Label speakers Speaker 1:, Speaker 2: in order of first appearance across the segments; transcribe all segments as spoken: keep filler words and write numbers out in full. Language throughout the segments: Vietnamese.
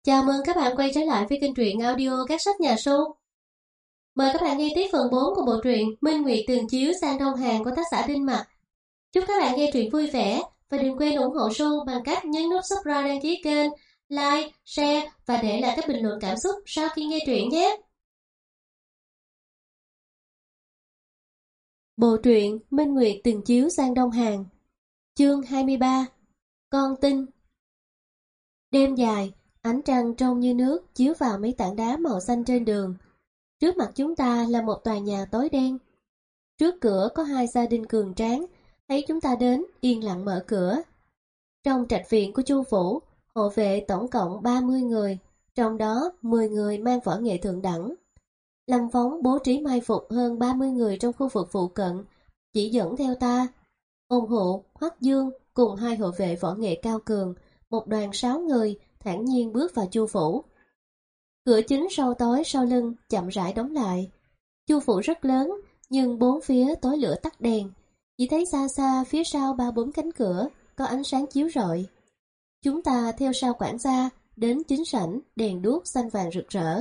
Speaker 1: Chào mừng các bạn quay trở lại với kênh truyện audio Các sách nhà Su. Mời các bạn nghe tiếp phần bốn của bộ truyện Minh Nguyệt Tường Chiếu Sang Đông Hàng của tác giả Đinh Mặc. Chúc các bạn nghe truyện vui vẻ và đừng quên ủng hộ Su bằng cách nhấn nút subscribe, đăng ký kênh, like, share và để lại các bình luận cảm xúc sau khi nghe truyện nhé. Bộ truyện Minh Nguyệt Tường Chiếu Sang Đông Hàng, chương hai mươi ba. Con tin. Đêm dài, ánh trăng trong như nước chiếu vào mấy tảng đá màu xanh trên đường. Trước mặt chúng ta là một tòa nhà tối đen. Trước cửa có hai gia đình cường tráng, thấy chúng ta đến, yên lặng mở cửa. Trong trạch viện của Chu phủ, hộ vệ tổng cộng ba mươi người, trong đó mười người mang võ nghệ thượng đẳng. Lâm Phóng bố trí mai phục hơn ba mươi người trong khu vực phụ cận, chỉ dẫn theo ta. Ôn Hụ, Hoắc Dương cùng hai hộ vệ võ nghệ cao cường, một đoàn sáu người thản nhiên bước vào Chu phủ. Cửa chính sau tối sau lưng chậm rãi đóng lại. Chu phủ rất lớn, nhưng bốn phía tối lửa tắt đèn, chỉ thấy xa xa phía sau ba bốn cánh cửa có ánh sáng chiếu rọi. Chúng ta theo sau quản gia đến chính sảnh, đèn đuốc xanh vàng rực rỡ.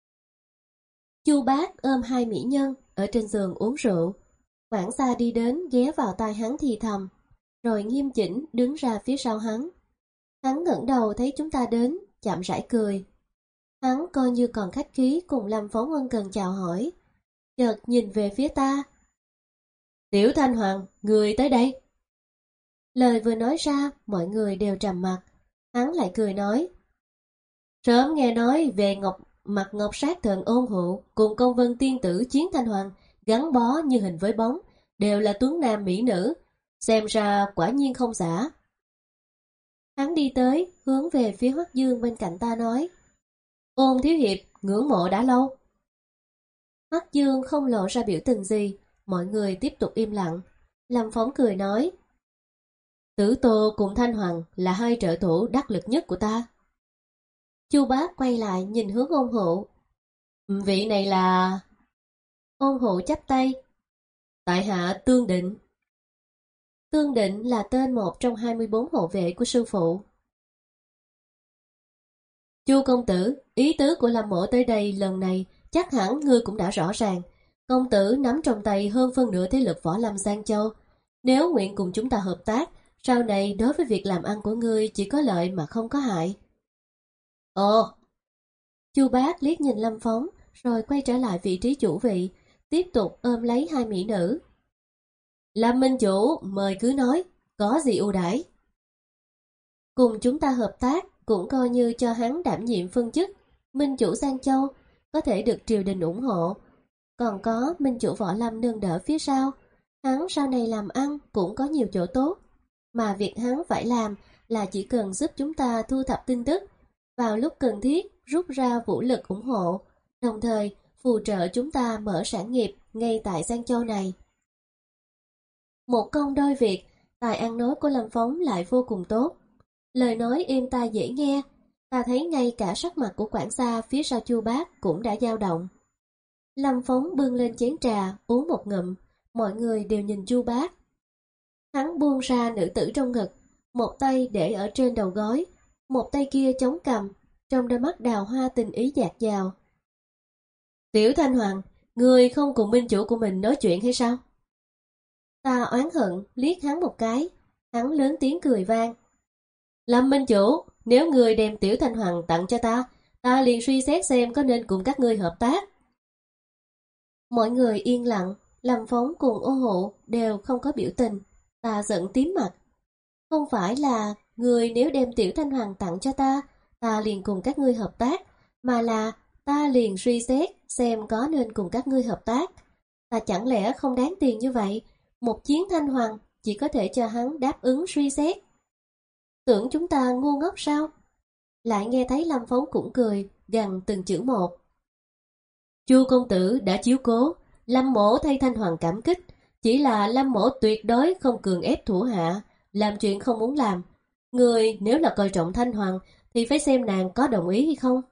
Speaker 1: Chu Bác ôm hai mỹ nhân ở trên giường uống rượu. Quản gia đi đến ghé vào tai hắn thì thầm, rồi nghiêm chỉnh đứng ra phía sau hắn. Hắn ngẩng đầu thấy chúng ta đến, chậm rãi cười. Hắn coi như còn khách khí cùng Lâm Phóng ân cần chào hỏi, chợt nhìn về phía ta. Tiểu Thanh Hoàng, người tới đây. Lời vừa nói ra, mọi người đều trầm mặc. Hắn lại cười nói, sớm nghe nói về ngọc mặt ngọc sát thần Ôn Hụ cùng công vân tiên tử Chiến Thanh Hoàng gắn bó như hình với bóng, đều là tuấn nam mỹ nữ, xem ra quả nhiên không giả. Hắn đi tới, hướng về phía Hoắc Dương bên cạnh ta nói, Ôn thiếu hiệp, ngưỡng mộ đã lâu. Hoắc Dương không lộ ra biểu tình gì, mọi người tiếp tục im lặng. Lâm Phóng cười nói, Tử Tô cùng Thanh Hoàng là hai trợ thủ đắc lực nhất của ta. Chu Bác quay lại nhìn hướng Ôn Hụ. Vị này là... Ôn Hụ chắp tay, tại hạ Tương Định. Tương Định là tên một trong hai mươi bốn hộ vệ của sư phụ. Chu công tử, ý tứ của Lâm mỗ tới đây lần này chắc hẳn ngươi cũng đã rõ ràng. Công tử nắm trong tay hơn phân nửa thế lực võ lâm Giang Châu. Nếu nguyện cùng chúng ta hợp tác, sau này đối với việc làm ăn của ngươi chỉ có lợi mà không có hại. Ồ! Chu Bác liếc nhìn Lâm Phóng, rồi quay trở lại vị trí chủ vị, tiếp tục ôm lấy hai mỹ nữ. Lâm minh chủ, mời cứ nói, có gì ưu đãi? Cùng chúng ta hợp tác, cũng coi như cho hắn đảm nhiệm phân chức minh chủ Giang Châu, có thể được triều đình ủng hộ. Còn có minh chủ võ lâm nương đỡ phía sau, hắn sau này làm ăn cũng có nhiều chỗ tốt. Mà việc hắn phải làm là chỉ cần giúp chúng ta thu thập tin tức, vào lúc cần thiết rút ra vũ lực ủng hộ, đồng thời phù trợ chúng ta mở sản nghiệp ngay tại Giang Châu này. Một công đôi việc, tài ăn nói của Lâm Phóng lại vô cùng tốt. Lời nói êm tai dễ nghe, ta thấy ngay cả sắc mặt của quản gia phía sau Chu Bác cũng đã dao động. Lâm Phóng bưng lên chén trà, uống một ngụm, mọi người đều nhìn Chu Bác. Hắn buông ra nữ tử trong ngực, một tay để ở trên đầu gối, một tay kia chống cằm, trong đôi mắt đào hoa tình ý dạt dào. Tiểu Thanh Hoàng, người không cùng minh chủ của mình nói chuyện hay sao? Ta oán hận liếc hắn một cái, hắn lớn tiếng cười vang. Lâm minh chủ, nếu người đem Tiểu Thanh Hoàng tặng cho ta, ta liền suy xét xem có nên cùng các ngươi hợp tác. Mọi người yên lặng, Lâm Phóng cùng Ô Hộ đều không có biểu tình, ta giận tím mặt. Không phải là người nếu đem Tiểu Thanh Hoàng tặng cho ta, ta liền cùng các ngươi hợp tác, mà là ta liền suy xét xem có nên cùng các ngươi hợp tác. Ta chẳng lẽ không đáng tiền như vậy, một Chiến Thanh Hoàng chỉ có thể cho hắn đáp ứng suy xét. Tưởng chúng ta ngu ngốc sao? Lại nghe thấy Lâm Phóng cũng cười, gằn từng chữ một. Chu công tử đã chiếu cố, Lâm mỗ thay Thanh Hoàng cảm kích, chỉ là Lâm mỗ tuyệt đối không cường ép thủ hạ, làm chuyện không muốn làm. Người nếu là coi trọng Thanh Hoàng thì phải xem nàng có đồng ý hay không.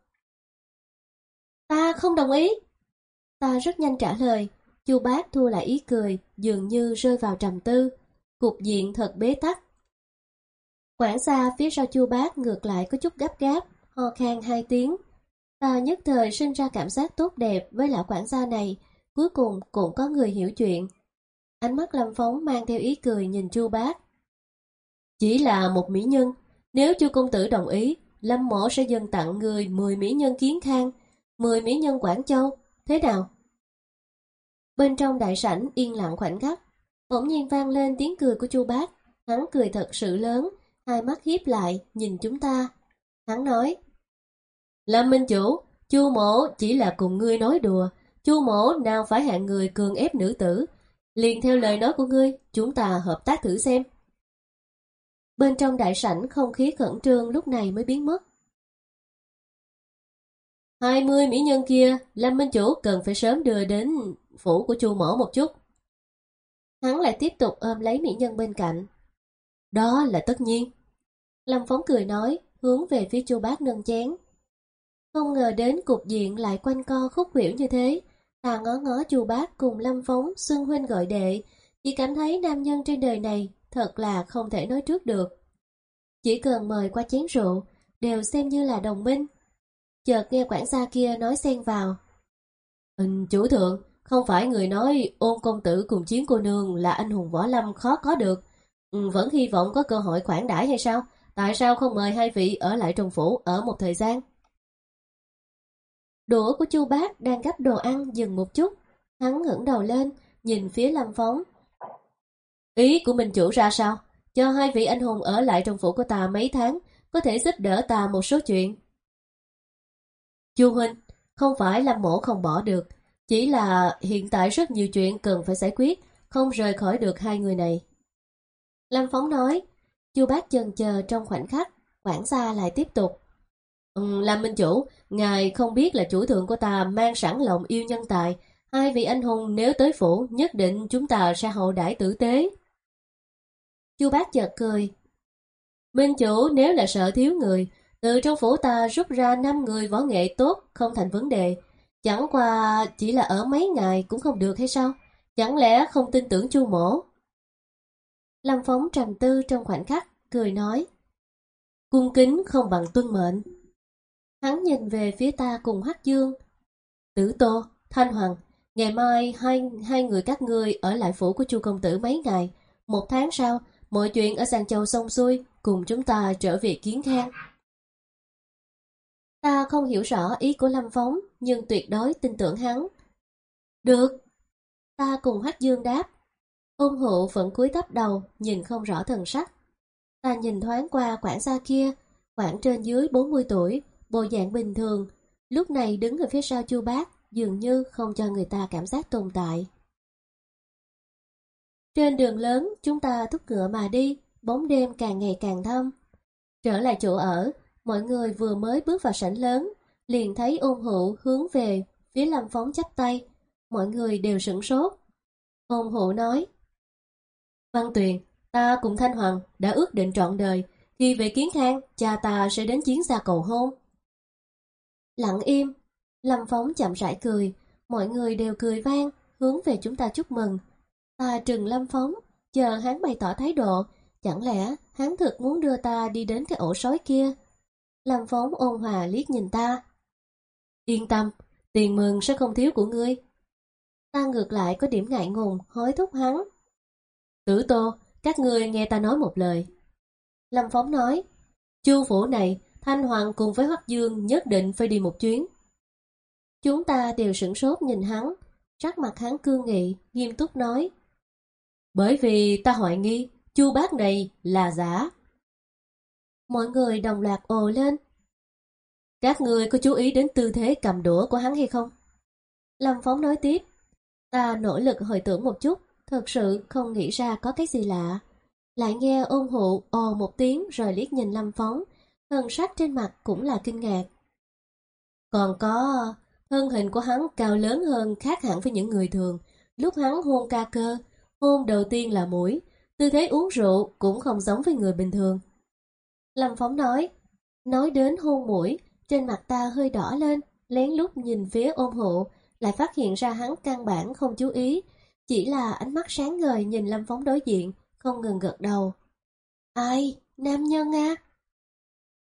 Speaker 1: Ta không đồng ý. Ta rất nhanh trả lời. Chu Bác thu lại ý cười, dường như rơi vào trầm tư. Cục diện thật bế tắc. Quản gia phía sau Chu Bác ngược lại có chút gấp gáp, ho khan hai tiếng. Ta nhất thời sinh ra cảm giác tốt đẹp với lão quản gia này, cuối cùng cũng có người hiểu chuyện. Ánh mắt Lâm Phong mang theo ý cười nhìn Chu Bác. Chỉ là một mỹ nhân, nếu Chu công tử đồng ý, Lâm mỗ sẽ dâng tặng người mười mỹ nhân Kiến Khang, mười mỹ nhân Quảng Châu, thế nào? Bên trong đại sảnh yên lặng khoảnh khắc, bỗng nhiên vang lên tiếng cười của Chu Bác. Hắn cười thật sự lớn, hai mắt híp lại nhìn chúng ta. Hắn nói: Lâm minh chủ, Chu mỗ chỉ là cùng ngươi nói đùa, Chu mỗ nào phải hạng người cường ép nữ tử, liền theo lời nói của ngươi, chúng ta hợp tác thử xem. Bên trong đại sảnh không khí khẩn trương lúc này mới biến mất. Hai mươi mỹ nhân kia, Lâm minh chủ cần phải sớm đưa đến phủ của Chu mỗ một chút. Hắn lại tiếp tục ôm lấy mỹ nhân bên cạnh. Đó là tất nhiên. Lâm Phong cười nói, hướng về phía Chu Bác nâng chén. Không ngờ đến cục diện lại quanh co khúc khuỷu như thế. Ta ngó ngó Chu Bác cùng Lâm Phong xưng huynh gọi đệ, chỉ cảm thấy nam nhân trên đời này thật là không thể nói trước được. Chỉ cần mời qua chén rượu, đều xem như là đồng minh. Chợt nghe quản gia kia nói xen vào. Ừ, chủ thượng, không phải người nói Ôn công tử cùng Chiến cô nương là anh hùng võ lâm khó có được, ừ, vẫn hy vọng có cơ hội khoản đãi hay sao? Tại sao không mời hai vị ở lại trong phủ ở một thời gian? Đũa của Chu Bác đang gắp đồ ăn dừng một chút, hắn ngẩng đầu lên, nhìn phía Lâm Phong. Ý của minh chủ ra sao? Cho hai vị anh hùng ở lại trong phủ của ta mấy tháng, có thể giúp đỡ ta một số chuyện. Chu huynh, không phải Lâm mỗ không bỏ được, chỉ là hiện tại rất nhiều chuyện cần phải giải quyết, không rời khỏi được hai người này. Lâm Phong nói. Chu Bác chần chờ trong khoảnh khắc, quản gia lại tiếp tục. Ừ, Lâm minh chủ, ngài không biết là chủ thượng của ta mang sẵn lòng yêu nhân tài, hai vị anh hùng nếu tới phủ nhất định chúng ta sẽ hậu đãi tử tế. Chu Bác chợt cười. Minh chủ nếu là sợ thiếu người, từ trong phủ ta rút ra năm người võ nghệ tốt không thành vấn đề, chẳng qua chỉ là ở mấy ngày cũng không được hay sao? Chẳng lẽ không tin tưởng Chu mỗ? Lâm Phong trầm tư trong khoảnh khắc, cười nói. Cung kính không bằng tuân mệnh. Hắn nhìn về phía ta cùng Hắc Dương. Tử Tô, Thanh Hoàng, ngày mai hai, hai người các ngươi ở lại phủ của Chu công tử mấy ngày. Một tháng sau, mọi chuyện ở Giang Châu xong xuôi, cùng chúng ta trở về Kiến Khang. Ta không hiểu rõ ý của Lâm Phong, nhưng tuyệt đối tin tưởng hắn. Được. Ta cùng Hắc Dương đáp. Ôn Hụ vẫn cúi thấp đầu, nhìn không rõ thần sắc. Ta nhìn thoáng qua quản gia kia, khoảng trên dưới bốn mươi tuổi, bộ dạng bình thường, lúc này đứng ở phía sau Chu Bác, dường như không cho người ta cảm giác tồn tại. Trên đường lớn, chúng ta thúc ngựa mà đi, bóng đêm càng ngày càng thâm. Trở lại chỗ ở, mọi người vừa mới bước vào sảnh lớn, liền thấy Ôn Hụ hướng về phía Lâm Phong chắp tay, mọi người đều sửng sốt. Ôn Hụ nói. Văn Tuyền, ta cùng Thanh Hoàng đã ước định trọn đời, khi về Kiến Khang, cha ta sẽ đến Chiến gia cầu hôn. Lặng im, Lâm Phong chậm rãi cười, mọi người đều cười vang, hướng về chúng ta chúc mừng. Ta trừng Lâm Phong, chờ hắn bày tỏ thái độ, chẳng lẽ hắn thực muốn đưa ta đi đến cái ổ sói kia? Lâm Phong ôn hòa liếc nhìn ta. Yên tâm, tiền mừng sẽ không thiếu của ngươi. Ta ngược lại có điểm ngại ngùng, hối thúc hắn. Tử Tô, các ngươi nghe ta nói một lời. Lâm Phong nói, Chu phủ này, Thanh Hoàng cùng với Hoắc Dương nhất định phải đi một chuyến. Chúng ta đều sửng sốt nhìn hắn, sắc mặt hắn cương nghị, nghiêm túc nói. Bởi vì ta hoài nghi, Chu bác này là giả. Mọi người đồng loạt ồ lên. Các ngươi có chú ý đến tư thế cầm đũa của hắn hay không? Lâm Phong nói tiếp. Ta nỗ lực hồi tưởng một chút, thật sự không nghĩ ra có cái gì lạ. Lại nghe Ôn Hụ ồ một tiếng rồi liếc nhìn Lâm Phong, thần sắc trên mặt cũng là kinh ngạc. Còn có, thân hình của hắn cao lớn hơn khác hẳn với những người thường. Lúc hắn hôn ca cơ, hôn đầu tiên là mũi, tư thế uống rượu cũng không giống với người bình thường. Lâm Phong nói, nói đến hôn mũi, trên mặt ta hơi đỏ lên, lén lút nhìn phía Ôn Hụ, lại phát hiện ra hắn căn bản không chú ý, chỉ là ánh mắt sáng ngời nhìn Lâm Phong đối diện, không ngừng gật đầu. Ai? Nam nhân à?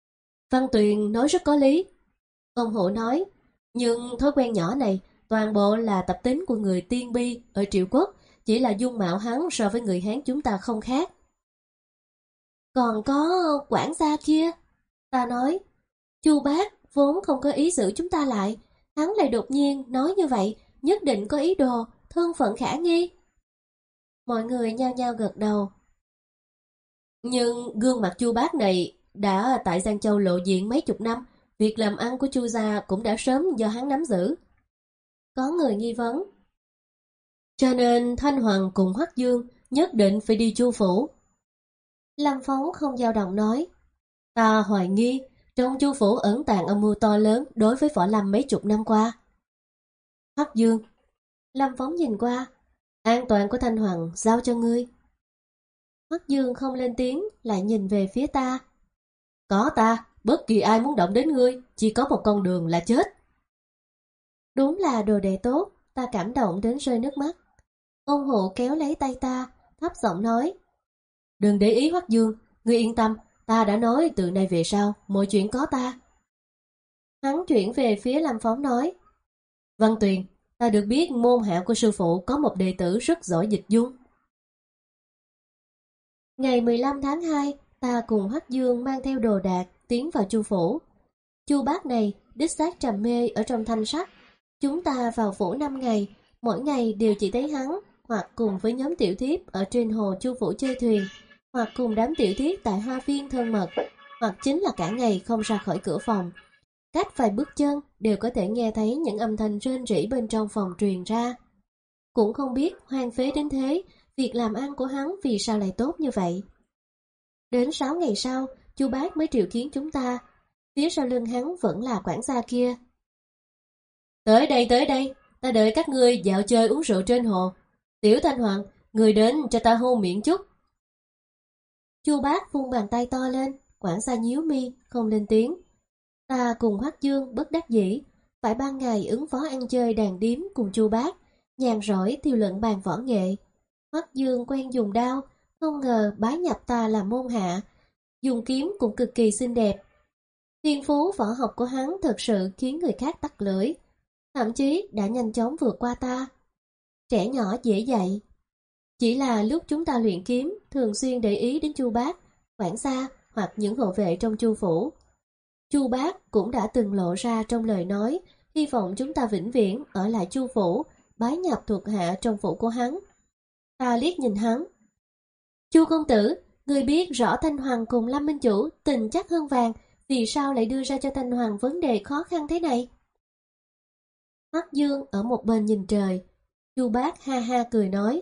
Speaker 1: Văn Tuyền nói rất có lý. Ông Hộ nói, nhưng thói quen nhỏ này toàn bộ là tập tính của người Tiên Bi ở Triệu Quốc, chỉ là dung mạo hắn so với người Hán chúng ta không khác. Còn có quản gia kia, ta nói, Chu Bác vốn không có ý giữ chúng ta lại, hắn lại đột nhiên nói như vậy, nhất định có ý đồ, thân phận khả nghi. Mọi người nhao nhao gật đầu. Nhưng gương mặt Chu Bác này đã tại Giang Châu lộ diện mấy chục năm, việc làm ăn của Chu gia cũng đã sớm do hắn nắm giữ. Có người nghi vấn. Cho nên Thanh Hoàng cùng Hoắc Dương nhất định phải đi Chu phủ. Lâm Phong không dao động nói, ta hoài nghi trong Chu phủ ẩn tàng âm mưu to lớn đối với Võ Lâm mấy chục năm qua. Hoắc Dương. Lâm Phong nhìn qua, an toàn của Thanh Hoàng giao cho ngươi. Hoắc Dương không lên tiếng, lại nhìn về phía ta. Có ta, bất kỳ ai muốn động đến ngươi, chỉ có một con đường là chết. Đúng là đồ đệ tốt, ta cảm động đến rơi nước mắt. Ôn Hộ kéo lấy tay ta, thấp giọng nói, đừng để ý Hoắc Dương, ngươi yên tâm, ta đã nói từ nay về sau, mọi chuyện có ta. Hắn chuyển về phía Lâm Phong nói, Văn Tuyền, ta được biết môn hạ của sư phụ có một đệ tử rất giỏi dịch dung. Ngày mười lăm tháng hai, ta cùng Hoắc Dương mang theo đồ đạc tiến vào Chu phủ. Chu Bác này đích xác trầm mê ở trong thanh sắc. Chúng ta vào phủ năm ngày, mỗi ngày đều chỉ thấy hắn hoặc cùng với nhóm tiểu thiếp ở trên hồ Chu phủ chơi thuyền, hoặc cùng đám tiểu thiếp tại hoa viên thân mật, hoặc chính là cả ngày không ra khỏi cửa phòng. Cách vài bước chân đều có thể nghe thấy những âm thanh rên rỉ bên trong phòng truyền ra. Cũng không biết hoang phế đến thế, việc làm ăn của hắn vì sao lại tốt như vậy. Đến sáu ngày sau, Chu Bác mới triệu kiến chúng ta. Phía sau lưng hắn vẫn là quản gia kia. Tới đây, tới đây, ta đợi các ngươi dạo chơi uống rượu trên hồ. Tiểu Thanh Hoàng, người đến cho ta hôn miệng chút. Chu Bác vung bàn tay to lên, quản gia nhíu mi, không lên tiếng. Ta cùng Hoắc Dương bất đắc dĩ, phải ban ngày ứng phó ăn chơi đàn điếm cùng Chu Bác, nhàn rỗi tiêu luận bàn võ nghệ. Hoắc Dương quen dùng đao, không ngờ bái nhập ta làm môn hạ, dùng kiếm cũng cực kỳ xinh đẹp. Thiên phú võ học của hắn thật sự khiến người khác tắc lưỡi, thậm chí đã nhanh chóng vượt qua ta. Trẻ nhỏ dễ dạy. Chỉ là lúc chúng ta luyện kiếm, thường xuyên để ý đến Chu Bác, quản gia hoặc những hộ vệ trong Chu phủ. Chu Bác cũng đã từng lộ ra trong lời nói, hy vọng chúng ta vĩnh viễn ở lại Chu phủ, bái nhập thuộc hạ trong phủ của hắn. Ta liếc nhìn hắn. Chu công tử, người biết rõ Thanh Hoàng cùng Lâm Minh Chủ tình chắc hơn vàng, vì sao lại đưa ra cho Thanh Hoàng vấn đề khó khăn thế này? Hoắc Dương ở một bên nhìn trời. Chu Bác ha ha cười nói,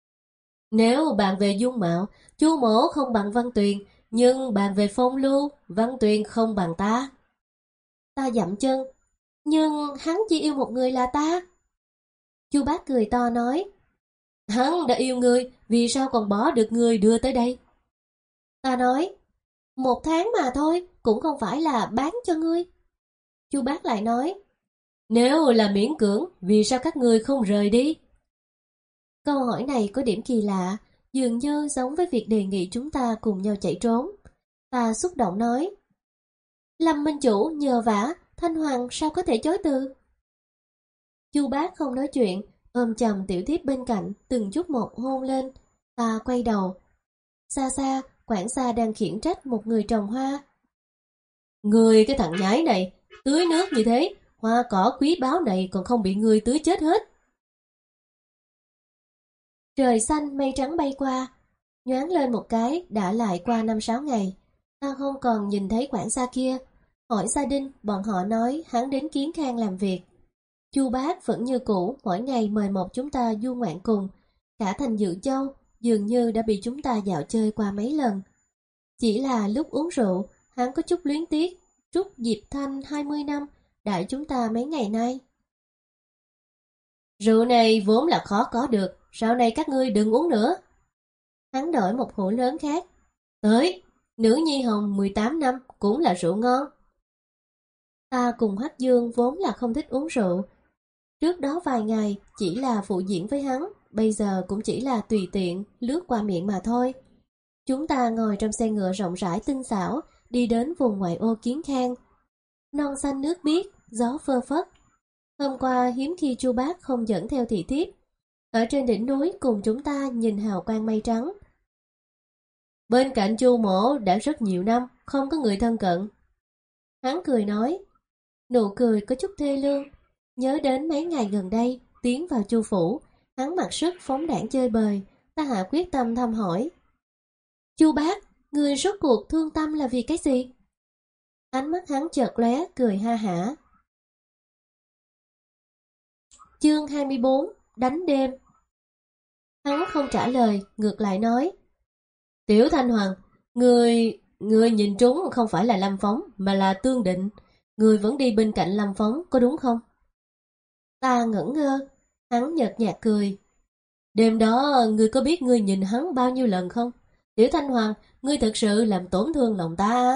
Speaker 1: nếu bàn về dung mạo, Chu mỗ không bằng Văn Tuyền, nhưng bàn về phong lưu, Văn Tuyền không bằng ta. Ta dậm chân, nhưng hắn chỉ yêu một người là ta. Chu Bác cười to nói, hắn đã yêu ngươi, vì sao còn bỏ được ngươi đưa tới đây? Ta nói, một tháng mà thôi, cũng không phải là bán cho ngươi. Chu Bác lại nói, nếu là miễn cưỡng, vì sao các ngươi không rời đi? Câu hỏi này có điểm kỳ lạ, dường như giống với việc đề nghị chúng ta cùng nhau chạy trốn. Ta xúc động nói, Lâm Minh Chủ nhờ vả, Thanh Hoàng sao có thể chối từ? Chu Bác không nói chuyện, ôm chầm tiểu thiếp bên cạnh, từng chút một hôn lên. Ta quay đầu. Xa xa, quản gia đang khiển trách một người trồng hoa. Người cái thằng nhái này, tưới nước như thế, hoa cỏ quý báu này còn không bị người tưới chết hết. Trời xanh mây trắng bay qua, nhoáng lên một cái đã lại qua năm sáu ngày. Ta không còn nhìn thấy quản gia kia. Hỏi gia đình, bọn họ nói hắn đến Kiến Khang làm việc. Chu Bác vẫn như cũ, mỗi ngày mời một chúng ta du ngoạn cùng. Cả thành Dự Châu dường như đã bị chúng ta dạo chơi qua mấy lần. Chỉ là lúc uống rượu, hắn có chút luyến tiếc, chúc Diệp Thanh hai mươi năm, đãi chúng ta mấy ngày nay. Rượu này vốn là khó có được, sau này các ngươi đừng uống nữa. Hắn đổi một hũ lớn khác. Tới, nữ nhi hồng mười tám năm cũng là rượu ngon. Ta cùng Hoắc Dương vốn là không thích uống rượu. Trước đó vài ngày chỉ là phụ diễn với hắn, bây giờ cũng chỉ là tùy tiện lướt qua miệng mà thôi. Chúng ta ngồi trong xe ngựa rộng rãi tinh xảo, đi đến vùng ngoại ô Kiến Khang. Non xanh nước biếc, gió phơ phất. Hôm qua hiếm khi Chu Bác không dẫn theo thị thiếp. Ở trên đỉnh núi cùng chúng ta nhìn hào quang mây trắng. Bên cạnh Chu mổ đã rất nhiều năm, không có người thân cận. Hắn cười nói, nụ cười có chút thê lương. Nhớ đến mấy ngày gần đây, tiến vào Chu phủ, hắn mặc sức phóng đãng chơi bời. Ta hạ quyết tâm thăm hỏi. Chu Bác, người rốt cuộc thương tâm là vì cái gì? Ánh mắt hắn chợt lóe, cười ha hả. Chương hai mươi bốn, đánh đêm. Hắn không trả lời, ngược lại nói. Tiểu Thanh Hoàng, người... người nhìn trúng không phải là Lâm Phóng, mà là Tương Định. Người vẫn đi bên cạnh Lâm Phóng, có đúng không? Ta ngẩn ngơ, hắn nhợt nhạt cười. Đêm đó, ngươi có biết ngươi nhìn hắn bao nhiêu lần không? Tiểu Thanh Hoàng, ngươi thật sự làm tổn thương lòng ta.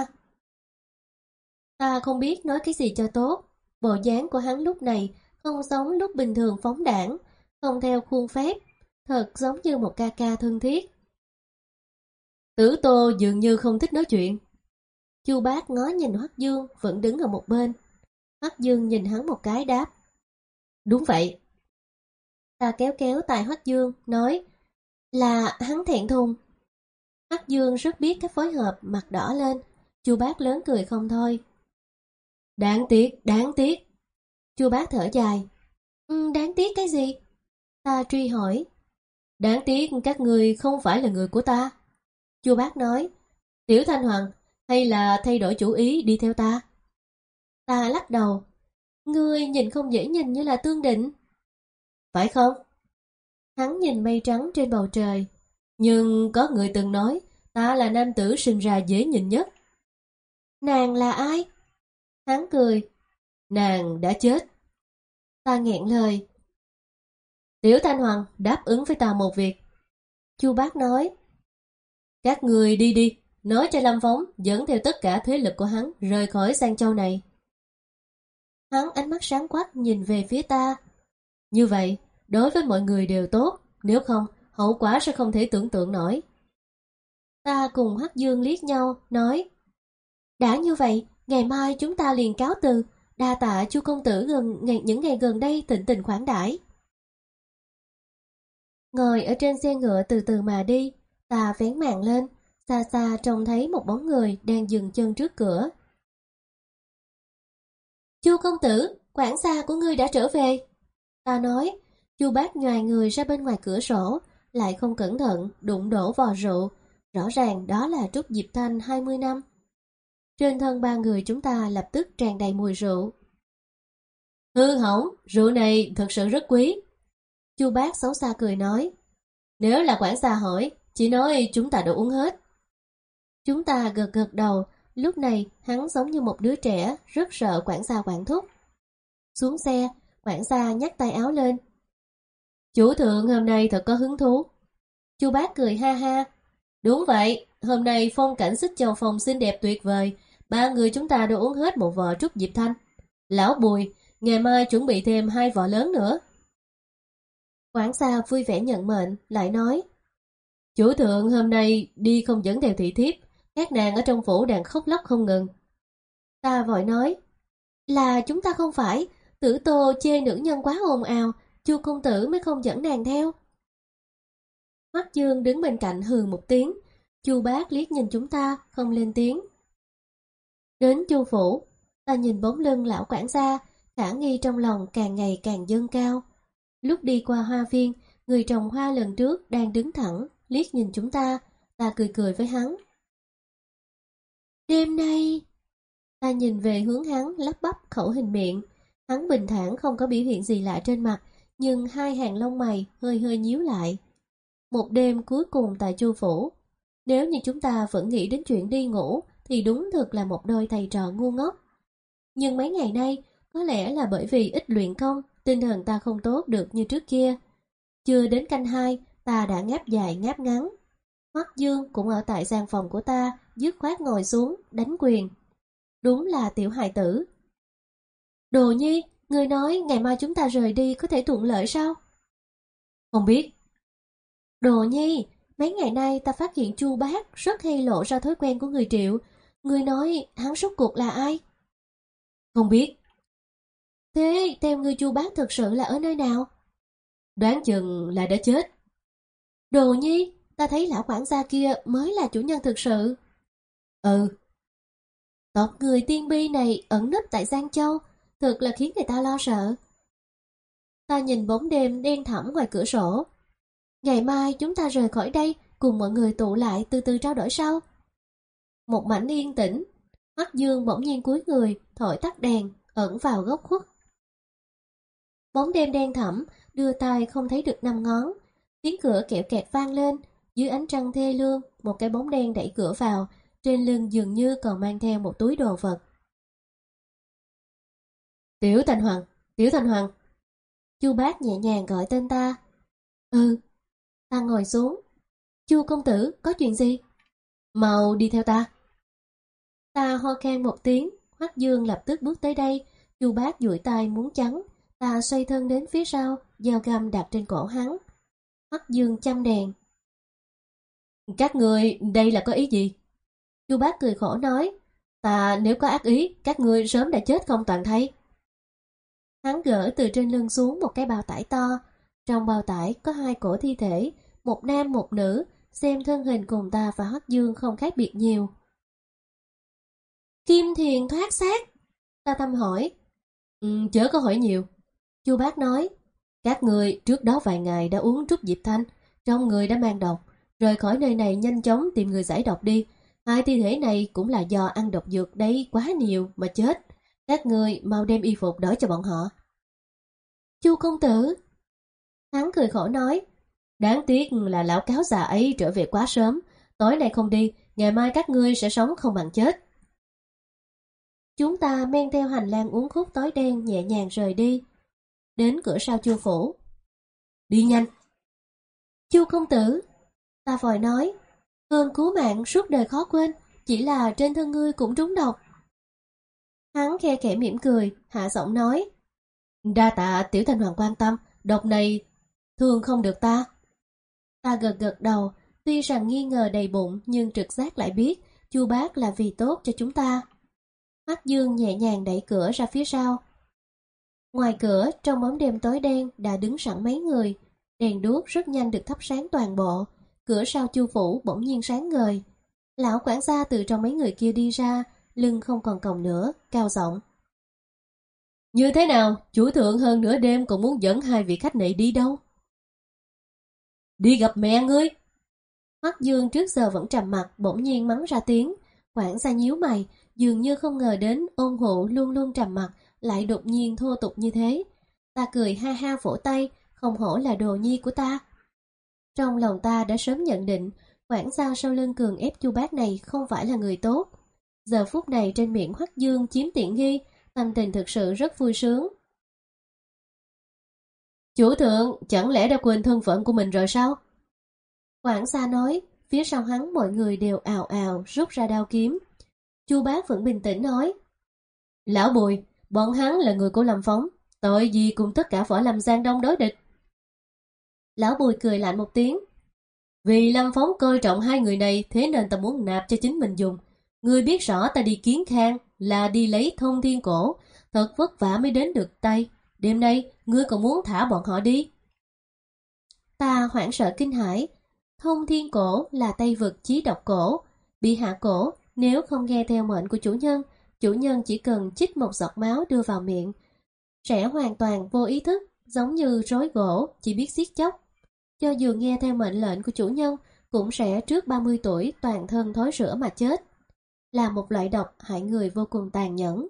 Speaker 1: Ta không biết nói cái gì cho tốt. Bộ dáng của hắn lúc này không giống lúc bình thường phóng đãng, không theo khuôn phép, thật giống như một ca ca thân thiết. Tử Tô dường như không thích nói chuyện. Chu Bác ngó nhìn Hoắc Dương vẫn đứng ở một bên. Hoắc Dương nhìn hắn một cái đáp. Đúng vậy. Ta kéo kéo tai Hoắc Dương, nói là hắn thẹn thùng. Hoắc Dương rất biết cách phối hợp, mặt đỏ lên. Chu Bác lớn cười không thôi. Đáng tiếc, đáng tiếc. Chu Bác thở dài. Ừ, đáng tiếc cái gì? Ta truy hỏi. Đáng tiếc các người không phải là người của ta. Chu Bác nói. Tiểu Thanh Hoàng, hay là thay đổi chủ ý đi theo ta? Ta lắc đầu. Ngươi nhìn không dễ nhìn như là Tương Định. Phải không? Hắn nhìn mây trắng trên bầu trời. Nhưng có người từng nói ta là nam tử sinh ra dễ nhìn nhất. Nàng là ai? Hắn cười. Nàng đã chết. Ta nghẹn lời. Tiểu Thanh Hoàng đáp ứng với ta một việc. Chu Bác nói. Các người đi đi, nói cho Lâm Phóng dẫn theo tất cả thế lực của hắn rời khỏi Sang Châu này. Hắn ánh mắt sáng quắc nhìn về phía ta. Như vậy, đối với mọi người đều tốt, nếu không, hậu quả sẽ không thể tưởng tượng nổi. Ta cùng Hắc Dương liếc nhau, nói. Đã như vậy, ngày mai chúng ta liền cáo từ, đa tạ Chu công tử gần ngày, những ngày gần đây tịnh tình khoản đãi. Ngồi ở trên xe ngựa từ từ mà đi, ta vén màn lên, xa xa trông thấy một bóng người đang dừng chân trước cửa. Chu công tử, quản gia của ngươi đã trở về. Ta nói. Chu Bác nhoài người ra bên ngoài cửa sổ, lại không cẩn thận đụng đổ vò rượu. Rõ ràng đó là Trúc Diệp Thanh hai mươi năm. Trên thân ba người chúng ta lập tức tràn đầy mùi rượu. Hư hỏng, rượu này thật sự rất quý. Chu Bác xấu xa cười nói. Nếu là quản gia hỏi, chỉ nói chúng ta đã uống hết. Chúng ta gật gật đầu. Lúc này hắn giống như một đứa trẻ, rất sợ quản gia quản thúc. Xuống xe, quản gia nhắc tay áo lên. Chủ thượng hôm nay thật có hứng thú. Chu Bác cười ha ha. Đúng vậy, hôm nay phong cảnh Xích Châu Phong xinh đẹp tuyệt vời. Ba người chúng ta đã uống hết một vò Trúc Diệp Thanh. Lão Bùi, ngày mai chuẩn bị thêm hai vò lớn nữa. Quản gia vui vẻ nhận mệnh, lại nói. Chủ thượng hôm nay đi không dẫn theo thị thiếp, các nàng ở trong phủ đang khóc lóc không ngừng. Ta vội nói. Là chúng ta không phải, Tử Tô chê nữ nhân quá ồn ào, Chu công tử mới không dẫn nàng theo. Hoắc Dương đứng bên cạnh hừ một tiếng. Chu Bác liếc nhìn chúng ta, không lên tiếng. Đến Chu phủ, ta nhìn bóng lưng lão quản gia, khả nghi trong lòng càng ngày càng dâng cao. Lúc đi qua hoa viên, người trồng hoa lần trước đang đứng thẳng, liếc nhìn chúng ta, ta cười cười với hắn. Đêm nay... Ta nhìn về hướng hắn, lắp bắp khẩu hình miệng. Hắn bình thản không có biểu hiện gì lạ trên mặt, nhưng hai hàng lông mày hơi hơi nhíu lại. Một đêm cuối cùng tại Chu phủ. Nếu như chúng ta vẫn nghĩ đến chuyện đi ngủ, thì đúng thực là một đôi thầy trò ngu ngốc. Nhưng mấy ngày nay, có lẽ là bởi vì ít luyện công, tinh thần ta không tốt được như trước kia. Chưa đến canh hai, ta đã ngáp dài ngáp ngắn. Hoắc Dương cũng ở tại gian phòng của ta, dứt khoát ngồi xuống, đánh quyền. Đúng là tiểu hài tử. Đồ Nhi, người nói ngày mai chúng ta rời đi có thể thuận lợi sao? Không biết. Đồ Nhi, mấy ngày nay ta phát hiện Chu Bác rất hay lộ ra thói quen của người Triệu. Ngươi nói hắn rốt cuộc là ai?
Speaker 2: Không biết.
Speaker 1: Thế theo ngươi Chu Bác thực sự là ở nơi nào?
Speaker 2: Đoán chừng là đã chết.
Speaker 1: Đồ nhi, ta thấy lão quản gia kia mới là chủ nhân thực sự.
Speaker 2: Ừ.
Speaker 1: Tộc người Tiên Bi này ẩn nấp tại Giang Châu, thực là khiến người ta lo sợ. Ta nhìn bóng đêm đen thẳm ngoài cửa sổ. Ngày mai chúng ta rời khỏi đây, cùng mọi người tụ lại từ từ trao đổi sau. Một mảnh yên tĩnh, Hoắc Dương bỗng nhiên cúi người, thổi tắt đèn, ẩn vào góc khuất. Bóng đêm đen thẳm, đưa tay không thấy được năm ngón. Tiếng cửa kẹo kẹt vang lên, dưới ánh trăng thê lương, một cái bóng đen đẩy cửa vào, trên lưng dường như còn mang theo một túi đồ vật.
Speaker 2: Tiểu Thành Hoàng, Tiểu Thành Hoàng.
Speaker 1: Chu Bác nhẹ nhàng gọi tên ta. Ừ. Ta ngồi xuống. Chu công tử, có chuyện gì?
Speaker 2: Mau đi theo ta.
Speaker 1: Ta ho khan một tiếng, Hoắc Dương lập tức bước tới đây. Chu Bác duỗi tay muốn chắn. Ta xoay thân đến phía sau, dao găm đặt trên cổ hắn. Hoắc Dương chăm đèn.
Speaker 2: Các người đây là có ý gì?
Speaker 1: Chu Bác cười khổ nói.
Speaker 2: Ta nếu có ác ý, các ngươi sớm đã chết không toàn thây.
Speaker 1: Hắn gỡ từ trên lưng xuống một cái bao tải to. Trong bao tải có hai cổ thi thể, một nam một nữ, xem thân hình cùng ta và Hoắc Dương không khác biệt nhiều. Kim Thiền thoát xác. Ta thăm hỏi.
Speaker 2: Ừ, chớ có hỏi nhiều.
Speaker 1: Chu Bác nói.
Speaker 2: Các người trước đó vài ngày đã uống trúc diệp thanh, trong người đã mang độc. Rời khỏi nơi này nhanh chóng tìm người giải độc đi. Hai thi thể này cũng là do ăn độc dược đấy quá nhiều mà chết. Các người mau đem y phục đỡ cho bọn họ.
Speaker 1: Chu công tử. Hắn cười khổ nói.
Speaker 2: Đáng tiếc là lão cáo già ấy trở về quá sớm. Tối nay không đi, ngày mai các ngươi sẽ sống không bằng chết.
Speaker 1: Chúng ta men theo hành lang uốn khúc tối đen nhẹ nhàng rời đi. Đến cửa sau Chu phủ.
Speaker 2: Đi nhanh.
Speaker 1: Chu công tử. Ta vội nói. Ơn cứu mạng suốt đời khó quên, chỉ là trên thân ngươi cũng trúng độc. Hắn khe khẽ mỉm cười, hạ giọng nói.
Speaker 2: Đa tạ Tiểu Thành Hoàng quan tâm, độc này thương không được ta.
Speaker 1: Ta gật gật đầu, tuy rằng nghi ngờ đầy bụng nhưng trực giác lại biết Chu Bác là vì tốt cho chúng ta. Hoắc Dương nhẹ nhàng đẩy cửa ra phía sau. Ngoài cửa, trong bóng đêm tối đen đã đứng sẵn mấy người. Đèn đuốc rất nhanh được thắp sáng toàn bộ. Cửa sau Chu phủ bỗng nhiên sáng ngời. Lão quản gia từ trong mấy người kia đi ra, lưng không còn còng nữa, cao giọng.
Speaker 2: Như thế nào, chủ thượng hơn nửa đêm còn muốn dẫn hai vị khách này đi đâu? Đi gặp mẹ ngươi.
Speaker 1: Hoắc Dương trước giờ vẫn trầm mặc, bỗng nhiên mắng ra tiếng. Quản gia nhíu mày, dường như không ngờ đến ôn hụ luôn luôn trầm mặc, lại đột nhiên thô tục như thế. Ta cười ha ha vỗ tay, không hổ là đồ nhi của ta. Trong lòng ta đã sớm nhận định, quản gia sau lưng cường ép Chu Bác này không phải là người tốt. Giờ phút này trên miệng Hoắc Dương chiếm tiện nghi, tâm tình thực sự rất vui sướng.
Speaker 2: Chủ thượng chẳng lẽ đã quên thân phận của mình rồi sao?
Speaker 1: Quản gia nói, phía sau hắn mọi người đều ào ào rút ra đao kiếm. Chu Bác vẫn bình tĩnh nói.
Speaker 2: Lão Bùi, bọn hắn là người của Lâm Phóng, tội gì cùng tất cả võ Lâm Giang Đông đối địch.
Speaker 1: Lão Bùi cười lạnh một tiếng.
Speaker 2: Vì Lâm Phóng coi trọng hai người này, thế nên ta muốn nạp cho chính mình dùng. Ngươi biết rõ ta đi Kiến Khang là đi lấy thông thiên cổ, thật vất vả mới đến được tay. Đêm nay, ngươi còn muốn thả bọn họ đi.
Speaker 1: Ta hoảng sợ kinh hãi. Thông thiên cổ là Tây vực chí độc cổ. Bị hạ cổ, nếu không nghe theo mệnh của chủ nhân, chủ nhân chỉ cần chích một giọt máu đưa vào miệng. Sẽ hoàn toàn vô ý thức, giống như rối gỗ, chỉ biết xiết chóc. Cho dù nghe theo mệnh lệnh của chủ nhân, cũng sẽ trước ba mươi tuổi toàn thân thối rữa mà chết. Là một loại độc hại người vô cùng tàn nhẫn.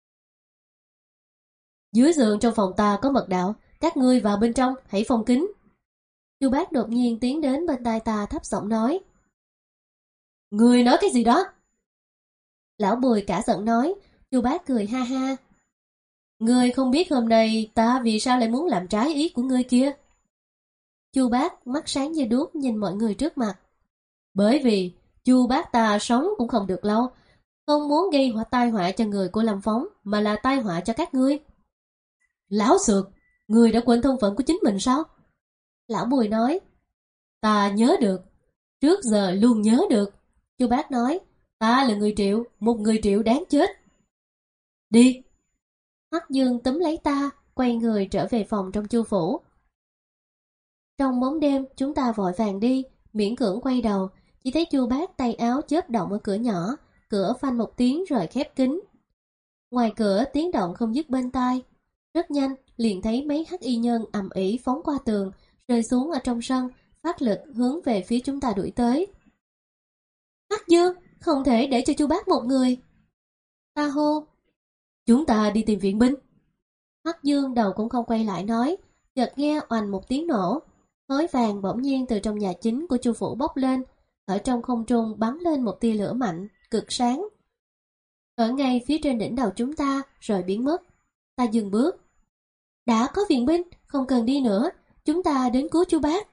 Speaker 2: Dưới giường trong phòng ta có mật đạo, các ngươi vào bên trong, hãy phong kín.
Speaker 1: Chu Bác đột nhiên tiến đến bên tai ta thấp giọng nói.
Speaker 2: Ngươi nói cái gì đó?
Speaker 1: Lão Bùi cả giận nói. Chu Bác cười ha ha.
Speaker 2: Ngươi không biết hôm nay ta vì sao lại muốn làm trái ý của ngươi kia?
Speaker 1: Chu Bác mắt sáng như đuốc nhìn mọi người trước mặt.
Speaker 2: Bởi vì Chu Bác ta sống cũng không được lâu, không muốn gây họa tai họa cho người của Lâm Phóng, mà là tai họa cho các ngươi. Lão Sược, ngươi đã quên thân phận của chính mình sao?
Speaker 1: Lão Bùi nói.
Speaker 2: Ta nhớ được, trước giờ luôn nhớ được.
Speaker 1: Chu Bác nói.
Speaker 2: Ta là người Triệu, một người Triệu đáng chết. Đi.
Speaker 1: Hoắc Dương túm lấy ta, quay người trở về phòng trong Chu phủ. Trong bóng đêm, chúng ta vội vàng đi, miễn cưỡng quay đầu, chỉ thấy Chu Bác tay áo chớp động ở cửa nhỏ, cửa phanh một tiếng rồi khép kín. Ngoài cửa tiếng động không dứt bên tai. Rất nhanh, liền thấy mấy hắc y nhân ầm ĩ phóng qua tường, rơi xuống ở trong sân, phát lực hướng về phía chúng ta đuổi tới. Hoắc Dương, không thể để cho Chu Bác một người. Ta hô.
Speaker 2: Chúng ta đi tìm viện binh.
Speaker 1: Hoắc Dương đầu cũng không quay lại nói, chợt nghe oành một tiếng nổ, khói vàng bỗng nhiên từ trong nhà chính của Chu phủ bốc lên, ở trong không trung bắn lên một tia lửa mạnh, cực sáng. Ở ngay phía trên đỉnh đầu chúng ta, rồi biến mất. Ta dừng bước. Đã có viện binh, không cần đi nữa, chúng ta đến cứu Chu Bác.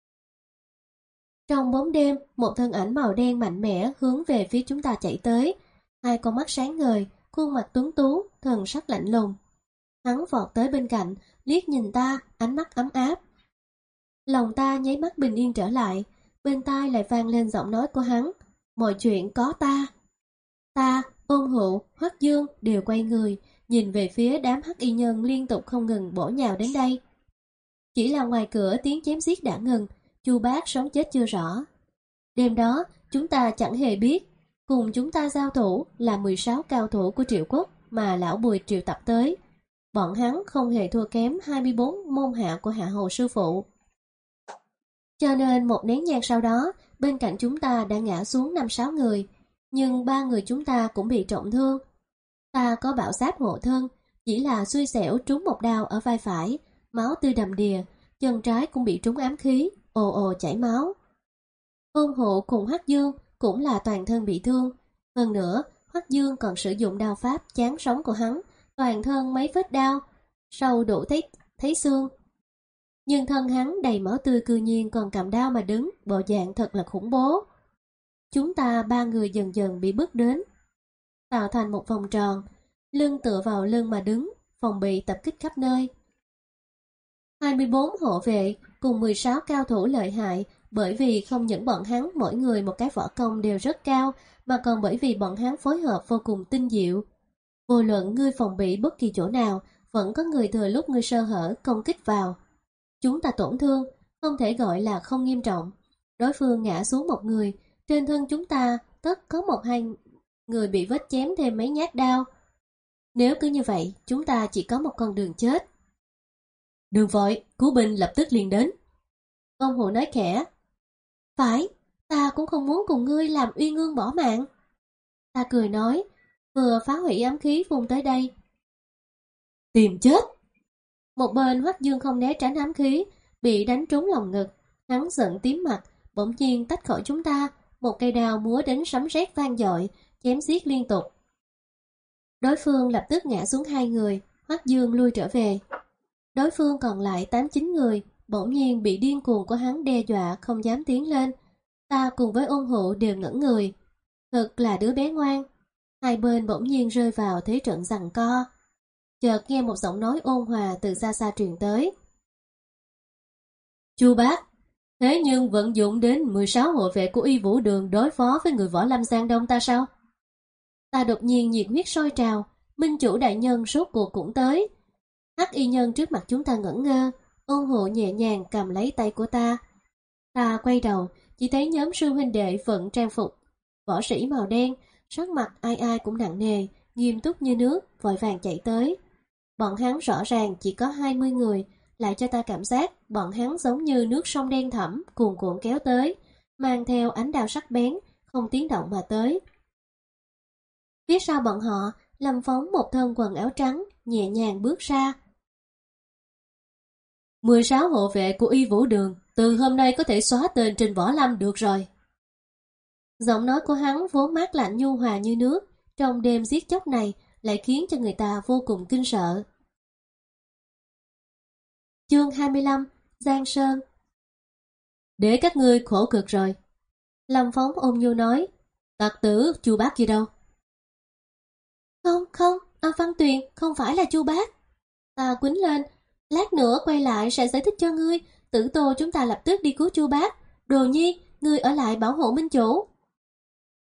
Speaker 1: Trong bóng đêm, một thân ảnh màu đen mạnh mẽ hướng về phía chúng ta chạy tới, hai con mắt sáng ngời, khuôn mặt tuấn tú, thần sắc lạnh lùng. Hắn vọt tới bên cạnh, liếc nhìn ta, ánh mắt ấm áp. Lòng ta nháy mắt bình yên trở lại, bên tai lại vang lên giọng nói của hắn. Mọi chuyện có ta. Ta, Ôn Hụ, Hoắc Dương đều quay người, nhìn về phía đám hắc y nhân liên tục không ngừng bổ nhào đến đây. Chỉ là ngoài cửa tiếng chém giết đã ngừng, Chu Bác sống chết chưa rõ. Đêm đó, chúng ta chẳng hề biết, cùng chúng ta giao thủ là mười sáu cao thủ của Triệu Quốc mà lão Bùi triệu tập tới. Bọn hắn không hề thua kém hai mươi bốn môn hạ của Hạ Hầu sư phụ. Cho nên một nén nhang sau đó, bên cạnh chúng ta đã ngã xuống năm sáu người, nhưng ba người chúng ta cũng bị trọng thương. Ta có bảo giáp hộ thân, chỉ là xui xẻo trúng một đao ở vai phải, máu tươi đầm đìa, chân trái cũng bị trúng ám khí, ồ ồ chảy máu. Ôn Hộ cùng Hoắc Dương cũng là toàn thân bị thương. Hơn nữa, Hoắc Dương còn sử dụng đao pháp chán sống của hắn, toàn thân mấy vết đao, sâu đủ thấy, thấy xương. Nhưng thân hắn đầy máu tươi cư nhiên còn cầm đao mà đứng, bộ dạng thật là khủng bố. Chúng ta ba người dần dần bị bước đến, tạo thành một vòng tròn, lưng tựa vào lưng mà đứng, phòng bị tập kích khắp nơi. hai mươi bốn hộ vệ cùng mười sáu cao thủ lợi hại, bởi vì không những bọn hắn mỗi người một cái võ công đều rất cao, mà còn bởi vì bọn hắn phối hợp vô cùng tinh diệu. Vô luận ngươi phòng bị bất kỳ chỗ nào, vẫn có người thừa lúc ngươi sơ hở công kích vào. Chúng ta tổn thương, không thể gọi là không nghiêm trọng. Đối phương ngã xuống một người, trên thân chúng ta tất có một hai người bị vết chém thêm mấy nhát đao. Nếu cứ như vậy, chúng ta chỉ có một con đường chết.
Speaker 2: Đừng vội, cứu binh lập tức liền đến.
Speaker 1: Ông Hụ nói khẽ. Phải, ta cũng không muốn cùng ngươi làm uyên ương bỏ mạng. Ta cười nói, vừa phá hủy ám khí vùng tới đây.
Speaker 2: Tìm chết.
Speaker 1: Một bên Hoắc Dương không né tránh ám khí, bị đánh trúng lòng ngực. Hắn giận tím mặt, bỗng nhiên tách khỏi chúng ta, một cây đao múa đến sấm sét vang dội, chém giết liên tục. Đối phương lập tức ngã xuống hai người, Hoắc Dương lui trở về. Đối phương còn lại tám chín người, bỗng nhiên bị điên cuồng của hắn đe dọa không dám tiến lên. Ta cùng với Ôn Hụ đều ngẩn người. Thật là đứa bé ngoan. Hai bên bỗng nhiên rơi vào thế trận giằng co. Chợt nghe một giọng nói ôn hòa từ xa xa truyền tới.
Speaker 2: Chu Bác, thế nhưng vận dụng đến mười sáu hộ vệ của Y Vũ Đường đối phó với người võ lâm Giang Đông ta sao?
Speaker 1: Ta đột nhiên nhiệt huyết sôi trào, minh chủ đại nhân rốt cuộc cũng tới. Hắc y nhân trước mặt chúng ta ngẩn ngơ, Ôn Hộ nhẹ nhàng cầm lấy tay của ta. Ta quay đầu, chỉ thấy nhóm sư huynh đệ vận trang phục võ sĩ màu đen, sắc mặt ai ai cũng nặng nề, nghiêm túc như nước, vội vàng chạy tới. Bọn hắn rõ ràng chỉ có hai mươi người, lại cho ta cảm giác bọn hắn giống như nước sông đen thẳm cuồn cuộn kéo tới, mang theo ánh đao sắc bén, không tiếng động mà tới. Phía sau bọn họ, Lâm Phóng một thân quần áo trắng, nhẹ nhàng bước ra.
Speaker 2: mười sáu hộ vệ của Y Vũ Đường, từ hôm nay có thể xóa tên trên võ lâm được rồi.
Speaker 1: Giọng nói của hắn vốn mát lạnh nhu hòa như nước, trong đêm giết chóc này lại khiến cho người ta vô cùng kinh sợ. Chương hai mươi lăm, Giang Sơn.
Speaker 2: Để các ngươi khổ cực rồi.
Speaker 1: Lâm Phóng ôn nhu nói.
Speaker 2: Tặc tử Chu Bác kia đâu?
Speaker 1: Không, không, An Văn Tuyền không phải là Chu Bác. Ta quýnh lên, lát nữa quay lại sẽ giải thích cho ngươi. Tử Tô chúng ta lập tức đi cứu Chu Bác. Đồ Nhi, ngươi ở lại bảo hộ minh chủ.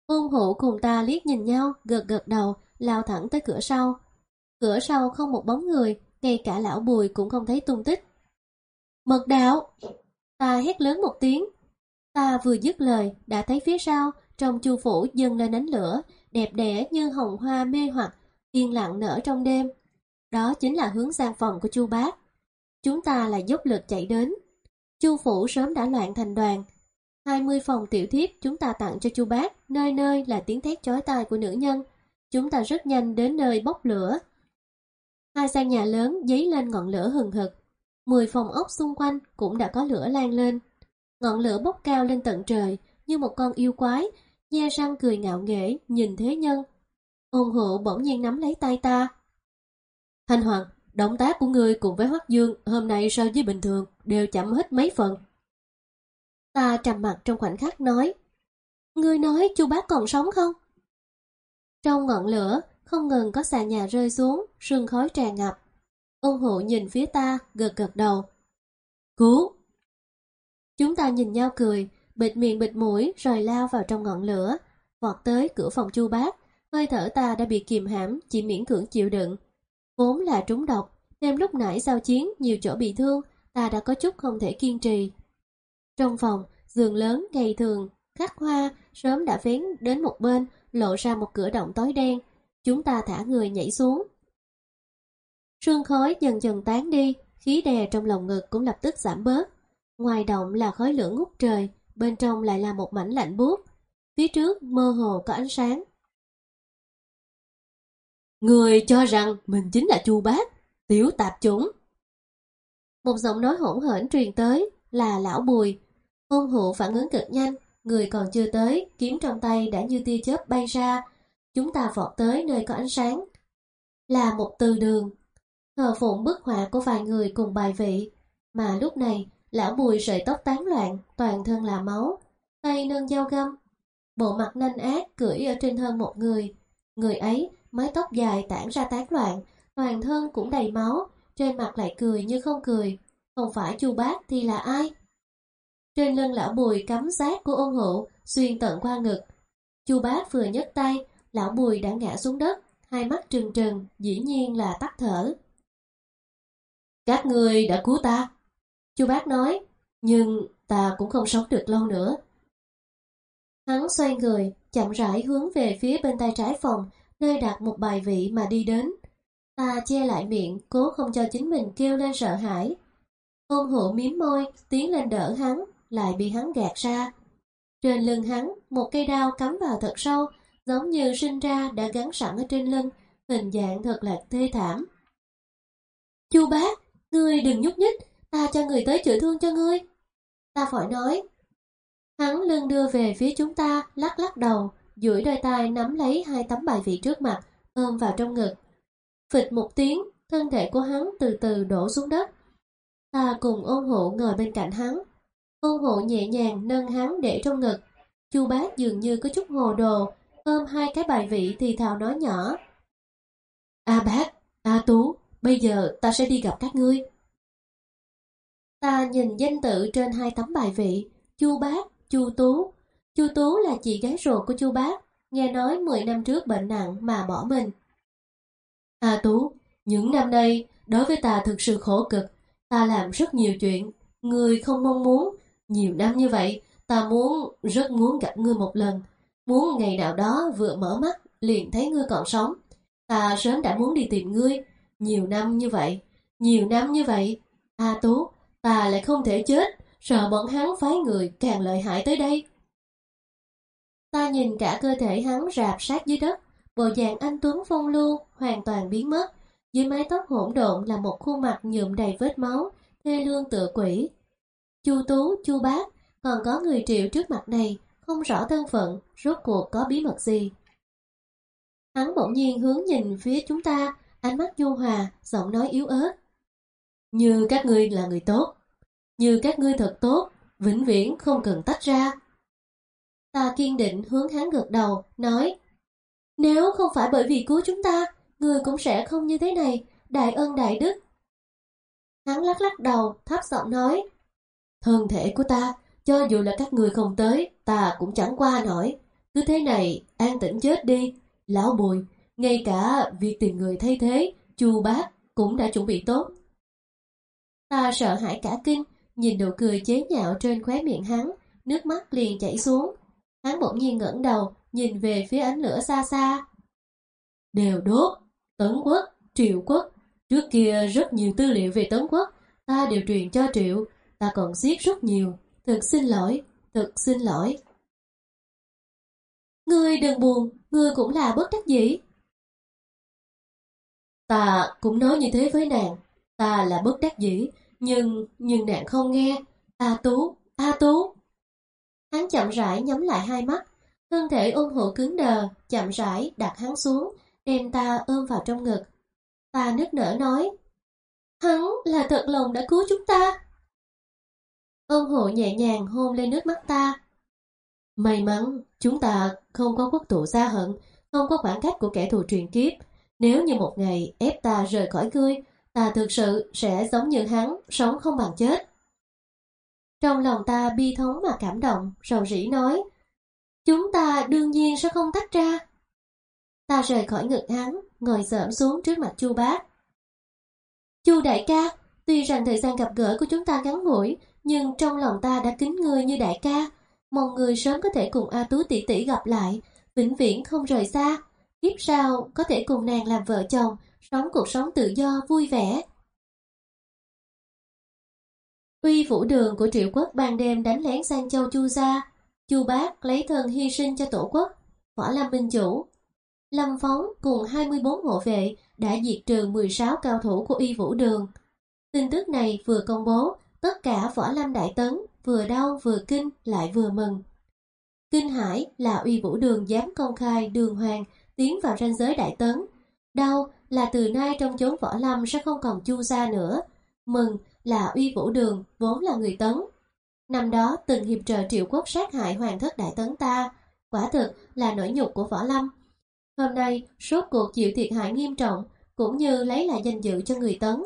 Speaker 1: Ôn Hụ cùng ta liếc nhìn nhau, gật gật đầu, lao thẳng tới cửa sau. Cửa sau không một bóng người, ngay cả lão Bùi cũng không thấy tung tích. Mật đạo! Ta hét lớn một tiếng. Ta vừa dứt lời, đã thấy phía sau, trong chu phủ dâng lên ánh lửa, đẹp đẽ như hồng hoa mê hoặc, yên lặng nở trong đêm. Đó chính là hướng sang phòng của Chu Bác. Chúng ta lại dốc lực chạy đến. Chu phủ sớm đã loạn thành đoàn. Hai mươi phòng tiểu thiếp chúng ta tặng cho Chu Bác, nơi nơi là tiếng thét chói tai của nữ nhân. Chúng ta rất nhanh đến nơi bốc lửa. Hai gian nhà lớn dấy lên ngọn lửa hừng hực. Mười phòng ốc xung quanh cũng đã có lửa lan lên. Ngọn lửa bốc cao lên tận trời, như một con yêu quái, nhe răng cười ngạo nghễ, nhìn thế nhân. Ôn Hụ bỗng nhiên nắm lấy tay ta. Thanh Hoàng, động tác của ngươi cùng với Hoắc Dương hôm nay so với bình thường đều chậm hết mấy phần. Ta trầm mặt trong khoảnh khắc nói, ngươi nói Chu Bác còn sống không? Trong ngọn lửa không ngừng có xà nhà rơi xuống, sương khói tràn ngập. Ôn Hụ nhìn phía ta, gật gật đầu. Cứu! Chúng ta nhìn nhau cười, bịt miệng bịt mũi rồi lao vào trong ngọn lửa, vọt tới cửa phòng Chu Bác. Hơi thở ta đã bị kìm hãm, chỉ miễn cưỡng chịu đựng. Vốn là trúng độc, thêm lúc nãy giao chiến nhiều chỗ bị thương, ta đã có chút không thể kiên trì. Trong phòng, giường lớn ngày thường, khắc hoa, sớm đã vén đến một bên, lộ ra một cửa động tối đen. Chúng ta thả người nhảy xuống. Sương khói dần dần tán đi, khí đè trong lồng ngực cũng lập tức giảm bớt. Ngoài động là khói lửa ngút trời, bên trong lại là một mảnh lạnh buốt. Phía trước mơ hồ có ánh sáng. Người cho rằng mình chính là Chu Bác, tiểu tạp chủng. Một giọng nói hỗn hển truyền tới, là lão Bùi. Ôn Hụ phản ứng cực nhanh, người còn chưa tới, kiếm trong tay đã như tia chớp bay ra. Chúng ta vọt tới nơi có ánh sáng. Là một từ đường, thờ phụng bức họa của vài người cùng bài vị. Mà lúc này, lão Bùi sợi tóc tán loạn, toàn thân là máu, tay nâng dao găm. Bộ mặt nanh ác cưỡi ở trên thân một người. Người ấy, mái tóc dài tản ra tán loạn, toàn thân cũng đầy máu, trên mặt lại cười như không cười. Không phải Chu Bác thì là ai? Trên lưng lão Bùi cắm xác của Ôn Hụ, xuyên tận qua ngực. Chu Bác vừa nhấc tay, lão Bùi đã ngã xuống đất, hai mắt trừng trừng, dĩ nhiên là tắt thở. Các ngươi đã cứu ta, Chu Bác nói, nhưng ta cũng không sống được lâu nữa. Hắn xoay người, chậm rãi hướng về phía bên tay trái phòng, nơi đặt một bài vị mà đi đến. Ta che lại miệng, cố không cho chính mình kêu lên sợ hãi. Ôn Hụ mím môi, tiến lên đỡ hắn, lại bị hắn gạt ra. Trên lưng hắn, một cây đao cắm vào thật sâu, giống như sinh ra đã gắn sẵn ở trên lưng, hình dạng thật là thê thảm. Chu Bác, ngươi đừng nhúc nhích, ta cho người tới chữa thương cho ngươi. Ta vội nói. Hắn lưng đưa về phía chúng ta, lắc lắc đầu, duỗi đôi tay nắm lấy hai tấm bài vị trước mặt, ôm vào trong ngực. Phịch một tiếng, thân thể của hắn từ từ đổ xuống đất. Ta cùng Ôn Hụ ngồi bên cạnh hắn. Ôn Hụ nhẹ nhàng nâng hắn để trong ngực. Chu Bác dường như có chút hồ đồ, ôm hai cái bài vị thì thào nói nhỏ. A Bác, A Tú, bây giờ ta sẽ đi gặp các ngươi. Ta nhìn danh tự trên hai tấm bài vị, Chu Bác, Chu Tú. Chu Tú là chị gái ruột của Chu Bác, nghe nói mười năm trước bệnh nặng mà bỏ mình. A Tú, những năm nay đối với ta thực sự khổ cực, ta làm rất nhiều chuyện, ngươi không mong muốn. Nhiều năm như vậy, ta muốn, rất muốn gặp ngươi một lần, muốn ngày nào đó vừa mở mắt liền thấy ngươi còn sống. Ta sớm đã muốn đi tìm ngươi, nhiều năm như vậy, nhiều năm như vậy. A Tú, ta lại không thể chết, sợ bọn hắn phái người càng lợi hại tới đây. Ta nhìn cả cơ thể hắn rạp sát dưới đất, bộ dạng anh tuấn phong lưu hoàn toàn biến mất. Dưới mái tóc hỗn độn là một khuôn mặt nhuộm đầy vết máu, thê lương tựa quỷ. Chu Tú, Chu Bác, còn có người Triệu trước mặt này, không rõ thân phận, rốt cuộc có bí mật gì. Hắn bỗng nhiên hướng nhìn phía chúng ta, ánh mắt nhu hòa, giọng nói yếu ớt. Như các ngươi là người tốt, như các ngươi thật tốt, vĩnh viễn không cần tách ra. Ta kiên định hướng hắn gật đầu, nói, nếu không phải bởi vì cứu chúng ta, người cũng sẽ không như thế này, đại ân đại đức. Hắn lắc lắc đầu, thấp giọng nói, thân thể của ta, cho dù là các người không tới, ta cũng chẳng qua nổi. Cứ thế này, an tĩnh chết đi. Lão Bùi, ngay cả việc tìm người thay thế, Chu Bác cũng đã chuẩn bị tốt.
Speaker 2: Ta sợ hãi cả kinh, nhìn nụ cười chế nhạo trên khóe miệng hắn, nước mắt liền chảy xuống. Hắn bỗng nhiên ngẩng đầu, nhìn về phía ánh lửa xa xa.
Speaker 1: Đều đốt, Tấn Quốc, Triệu Quốc. Trước kia rất nhiều tư liệu về Tấn Quốc, ta đều truyền cho Triệu, ta còn xiết rất nhiều. Thực xin lỗi, thực xin lỗi.
Speaker 2: Ngươi đừng buồn, ngươi cũng là bất đắc dĩ.
Speaker 1: Ta cũng nói như thế với nàng, ta là bất đắc dĩ, nhưng, nhưng nàng không nghe. A Tú, A Tú.
Speaker 2: Hắn chậm rãi nhắm lại hai mắt, thân thể ôn hộ cứng đờ, chậm rãi đặt hắn xuống, đem ta ôm vào trong ngực. Ta nức nở nói, hắn là thật lòng đã cứu chúng ta. Ôn hộ nhẹ nhàng hôn lên nước mắt ta.
Speaker 1: May mắn, chúng ta không có quốc thù xa hận, không có khoảng cách của kẻ thù truyền kiếp. Nếu như một ngày ép ta rời khỏi ngươi, ta thực sự sẽ giống như hắn, sống không bằng chết.
Speaker 2: Trong lòng ta bi thống mà cảm động, rầu rĩ nói, chúng ta đương nhiên sẽ không tách ra. Ta rời khỏi ngực hắn, ngồi xổm xuống trước mặt Chu Bác. Chu đại ca, tuy rằng thời gian gặp gỡ của chúng ta ngắn ngủi, nhưng trong lòng ta đã kính ngươi như đại ca, mong người sớm có thể cùng A Tú tỷ tỷ gặp lại, vĩnh viễn không rời xa. Tiếp sau có thể cùng nàng làm vợ chồng, sống cuộc sống tự do vui vẻ. Uy Vũ Đường của Triệu Quốc ban đêm đánh lén sang châu Chu gia. Chu Bác lấy thân hy sinh cho tổ quốc. Võ Lâm Minh Chủ Lâm Phóng cùng hai mươi bốn hộ vệ đã diệt trừ mười sáu cao thủ của Uy Vũ Đường. Tin tức này vừa công bố, tất cả Võ Lâm Đại Tấn vừa đau vừa kinh lại vừa mừng. Kinh hãi là Uy Vũ Đường dám công khai đường hoàng tiến vào ranh giới Đại Tấn. Đau là từ nay trong chốn Võ Lâm sẽ không còn Chu gia nữa. Mừng là Uy Vũ Đường vốn là người Tấn. Năm đó từng hiệp trợ Triệu Quốc sát hại hoàng thất Đại Tấn ta, quả thực là nỗi nhục của Võ Lâm. Hôm nay rốt cuộc chịu thiệt hại nghiêm trọng, cũng như lấy lại danh dự cho người Tấn.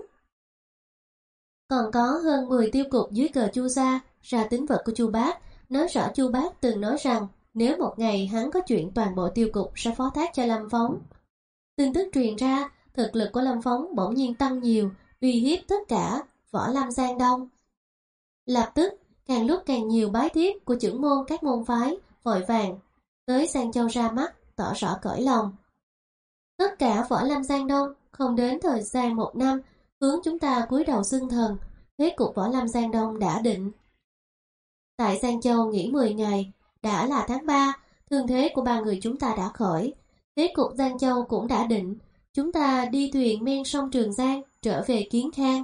Speaker 2: Còn có hơn mười tiêu cục dưới cờ Chu gia ra tín vật của Chu Bác, nói rõ Chu Bác từng nói rằng nếu một ngày hắn có chuyện toàn bộ tiêu cục sẽ phó thác cho Lâm Phóng. Tin tức truyền ra, thực lực của Lâm Phóng bỗng nhiên tăng nhiều, uy hiếp tất cả Võ Lâm Giang Đông. Lập tức, càng lúc càng nhiều bái thiếp của trưởng môn các môn phái vội vàng tới Sang Châu ra mắt, tỏ rõ cõi lòng. Tất cả Võ Lâm Giang Đông không đến thời gian một năm, hướng chúng ta cúi đầu xưng thần, thế cục Võ Lâm Giang Đông đã định. Tại Sang Châu nghỉ mười ngày, đã là tháng ba, thương thế của ba người chúng ta đã khỏi, thế cục Giang Châu cũng đã định, chúng ta đi thuyền men sông Trường Giang trở về Kiến Khang.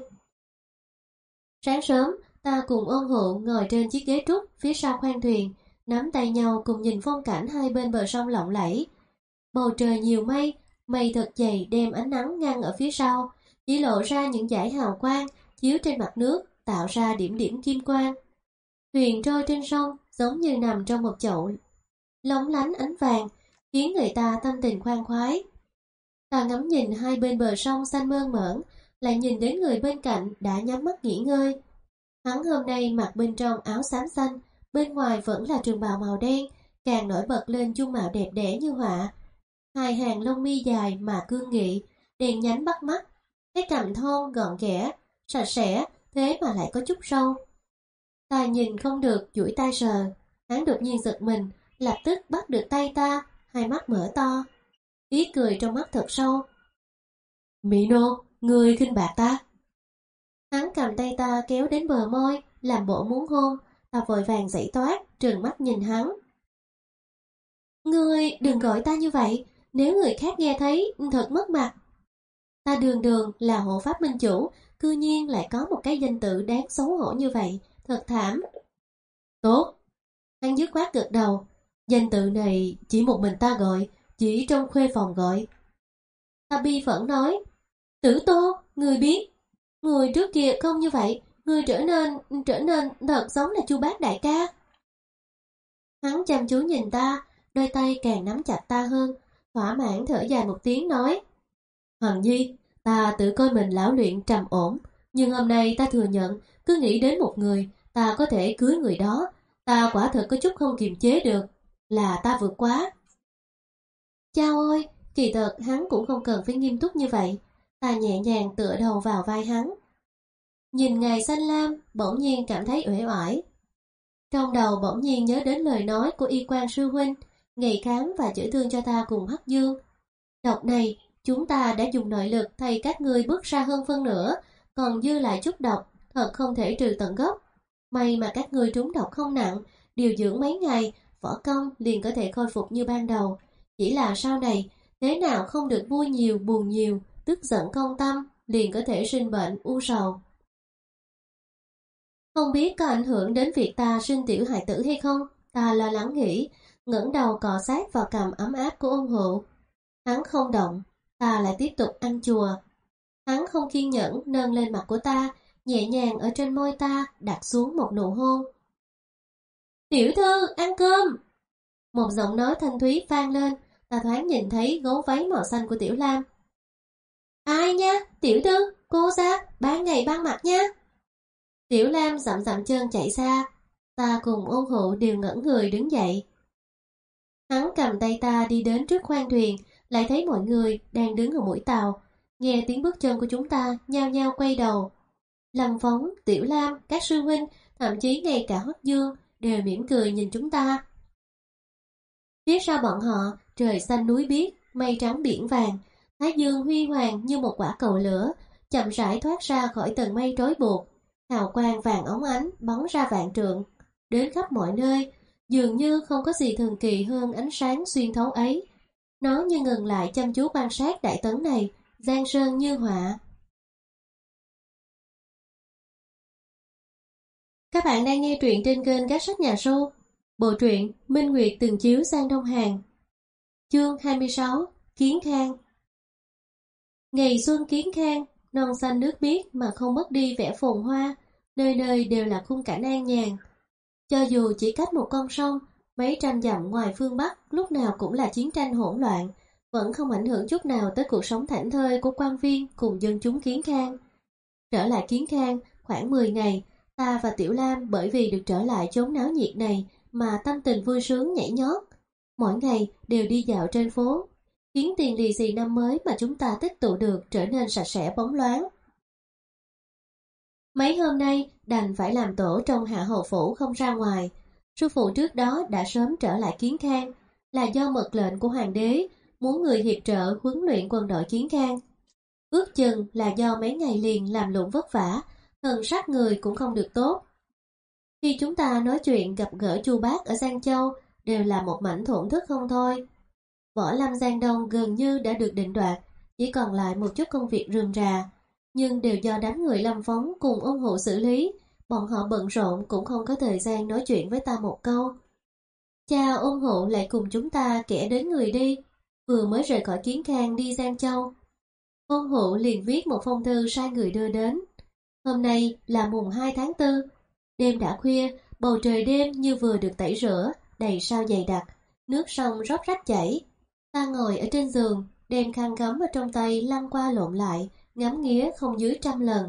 Speaker 2: Sáng sớm, ta cùng Ôn Hộ ngồi trên chiếc ghế trúc phía sau khoang thuyền, nắm tay nhau cùng nhìn phong cảnh hai bên bờ sông lộng lẫy. Bầu trời nhiều mây, mây thật dày đem ánh nắng ngăn ở phía sau, chỉ lộ ra những dải hào quang chiếu trên mặt nước, tạo ra điểm điểm kim quang. Thuyền trôi trên sông giống như nằm trong một chậu lóng lánh ánh vàng, khiến người ta tâm tình khoan khoái. Ta ngắm nhìn hai bên bờ sông xanh mơn mởn, lại nhìn đến người bên cạnh đã nhắm mắt nghỉ ngơi. Hắn hôm nay mặc bên trong áo xám xanh, bên ngoài vẫn là trường bào màu đen, càng nổi bật lên dung mạo đẹp đẽ như họa. Hai hàng lông mi dài mà cương nghị, đèn nhánh bắt mắt, cái cằm thon gọn ghẽ, sạch sẽ, thế mà lại có chút sâu. Ta nhìn không được, duỗi tay sờ, hắn đột nhiên giật mình, lập tức bắt được tay ta, hai mắt mở to, ý cười trong mắt thật sâu.
Speaker 1: Mỹ Nô, ngươi khinh bạc ta.
Speaker 2: Hắn cầm tay ta kéo đến bờ môi, làm bộ muốn hôn, ta vội vàng giãy toát, trừng mắt nhìn hắn. Ngươi đừng gọi ta như vậy, nếu người khác nghe thấy, thật mất mặt. Ta đường đường là hộ pháp minh chủ, cư nhiên lại có một cái danh tự đáng xấu hổ như vậy, thật thảm.
Speaker 1: Tốt.
Speaker 2: Hắn dứt khoát gật đầu.
Speaker 1: Danh tự này chỉ một mình ta gọi, chỉ trong khuê phòng gọi.
Speaker 2: Ta bi phẫn nói, Tử Tô, người biết, người trước kia không như vậy, người trở nên, trở nên thật giống là Chu Bác đại ca. Hắn chăm chú nhìn ta, đôi tay càng nắm chặt ta hơn, thỏa mãn thở dài một tiếng nói,
Speaker 1: Hằng Nhi, ta tự coi mình lão luyện trầm ổn, nhưng hôm nay ta thừa nhận, cứ nghĩ đến một người, ta có thể cưới người đó, ta quả thật có chút không kiềm chế được. là ta vượt quá. Chao ơi, kỳ thực hắn cũng không cần phải nghiêm túc như vậy. Ta nhẹ nhàng tựa đầu vào vai hắn. Nhìn ngài xanh lam, bỗng nhiên cảm thấy uể oải. Trong đầu bỗng nhiên nhớ đến lời nói của Y Quan sư huynh, ngày khám và chữa thương cho ta cùng Hắc Dương. Độc này, chúng ta đã dùng nội lực thay các ngươi bước ra hơn phân nửa, còn dư lại chút độc, thật không thể trừ tận gốc. May mà các ngươi trúng độc không nặng, điều dưỡng mấy ngày, võ công liền có thể khôi phục như ban đầu. Chỉ là sau này, thế nào không được vui nhiều, buồn nhiều, tức giận công tâm, liền có thể sinh bệnh, u sầu. Không biết có ảnh hưởng đến việc ta sinh tiểu hài tử hay không? Ta lo lắng nghĩ, ngẩng đầu cọ sát vào cằm ấm áp của ôn hộ. Hắn không động, ta lại tiếp tục ăn chùa. Hắn không kiên nhẫn nâng lên mặt của ta, nhẹ nhàng ở trên môi ta đặt xuống một nụ hôn. Tiểu thư, ăn cơm! Một giọng nói thanh thúy vang lên, ta thoáng nhìn thấy gấu váy màu xanh của Tiểu Lam. Ai nha, tiểu thư, cô ra, ban ngày ban mặt nha. Tiểu Lam dậm dậm chân chạy xa, ta cùng ôn hộ đều ngẩn người đứng dậy. Hắn cầm tay ta đi đến trước khoang thuyền, lại thấy mọi người đang đứng ở mũi tàu, nghe tiếng bước chân của chúng ta nhao nhao quay đầu. Lâm Phóng, Tiểu Lam, các sư huynh, thậm chí ngay cả Hoắc Dương đều mỉm cười nhìn chúng ta. Phía sau bọn họ, trời xanh núi biếc, mây trắng biển vàng, thái dương huy hoàng như một quả cầu lửa, chậm rãi thoát ra khỏi tầng mây rối buộc, hào quang vàng óng ánh bắn ra vạn trượng, đến khắp mọi nơi, dường như không có gì thần kỳ hơn ánh sáng xuyên thấu ấy. Nó như ngừng lại chăm chú quan sát đại tấn này, giang sơn như họa. Các bạn đang nghe truyện trên kênh Các Sách Nhà Sưu. Bộ truyện Minh Nguyệt từng chiếu sang Đông Hàn. Chương hai mươi sáu, Kiến Khang. Ngày xuân Kiến Khang, non xanh nước biếc mà không mất đi vẻ phồn hoa, nơi nơi đều là khung cảnh an nhàn. Cho dù chỉ cách một con sông, mấy trăm dặm ngoài phương Bắc lúc nào cũng là chiến tranh hỗn loạn, vẫn không ảnh hưởng chút nào tới cuộc sống thảnh thơi của quan viên cùng dân chúng Kiến Khang. Trở lại Kiến Khang, khoảng mười ngày, ta và Tiểu Lam bởi vì được trở lại chốn náo nhiệt này mà tâm tình vui sướng nhảy nhót. Mỗi ngày đều đi dạo trên phố, khiến tiền lì xì năm mới mà chúng ta tích tụ được trở nên sạch sẽ bóng loáng. Mấy hôm nay đành phải làm tổ trong Hạ Hầu Phủ không ra ngoài. Sư phụ trước đó đã sớm trở lại Kiến Khang, là do mật lệnh của hoàng đế muốn người hiệp trợ huấn luyện quân đội Kiến Khang. Ước chừng là do mấy ngày liền làm lụng vất vả, thần sắc người cũng không được tốt. Khi chúng ta nói chuyện gặp gỡ Chu Bác ở Giang Châu, đều là một mảnh thổn thức không thôi. Võ lâm Giang Đông gần như đã được định đoạt, chỉ còn lại một chút công việc rườm rà, nhưng đều do đám người Lâm Phóng cùng ôn hộ xử lý, bọn họ bận rộn cũng không có thời gian nói chuyện với ta một câu. Cha ôn hộ lại cùng chúng ta kẻ đến người đi, vừa mới rời khỏi Kiến Khang đi Giang Châu. Ôn hộ liền viết một phong thư sai người đưa đến. Hôm nay là mùng hai tháng tư, đêm đã khuya, bầu trời đêm như vừa được tẩy rửa, đầy sao dày đặc, nước sông róc rách chảy. Ta ngồi ở trên giường, đem khăn gấm ở trong tay lăn qua lộn lại, ngắm nghía không dưới trăm lần.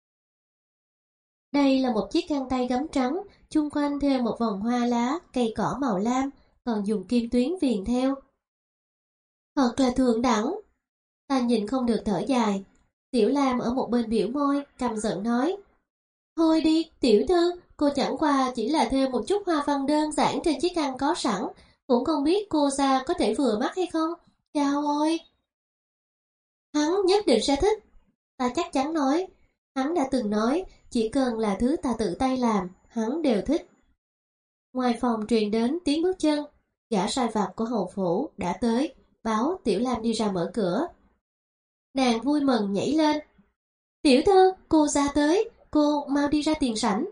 Speaker 1: Đây là một chiếc khăn tay gấm trắng, chung quanh thêu một vòng hoa lá, cây cỏ màu lam, còn dùng kim tuyến viền theo. Thật là thượng đẳng. Ta nhìn không được thở dài. Tiểu Lam ở một bên biểu môi, căm giận nói. Thôi đi, tiểu thư, cô chẳng qua chỉ là thêu một chút hoa văn đơn giản trên chiếc khăn có sẵn, cũng không biết cô ra có thể vừa mắt hay không. Chao ôi! Hắn nhất định sẽ thích. Ta chắc chắn nói. Hắn đã từng nói, chỉ cần là thứ ta tự tay làm, hắn đều thích. Ngoài phòng truyền đến tiếng bước chân, gã sai vặt của hầu phủ đã tới, báo Tiểu Lam đi ra mở cửa. Nàng vui mừng nhảy lên. Tiểu thư, cô ra tới, cô mau đi ra tiền sảnh.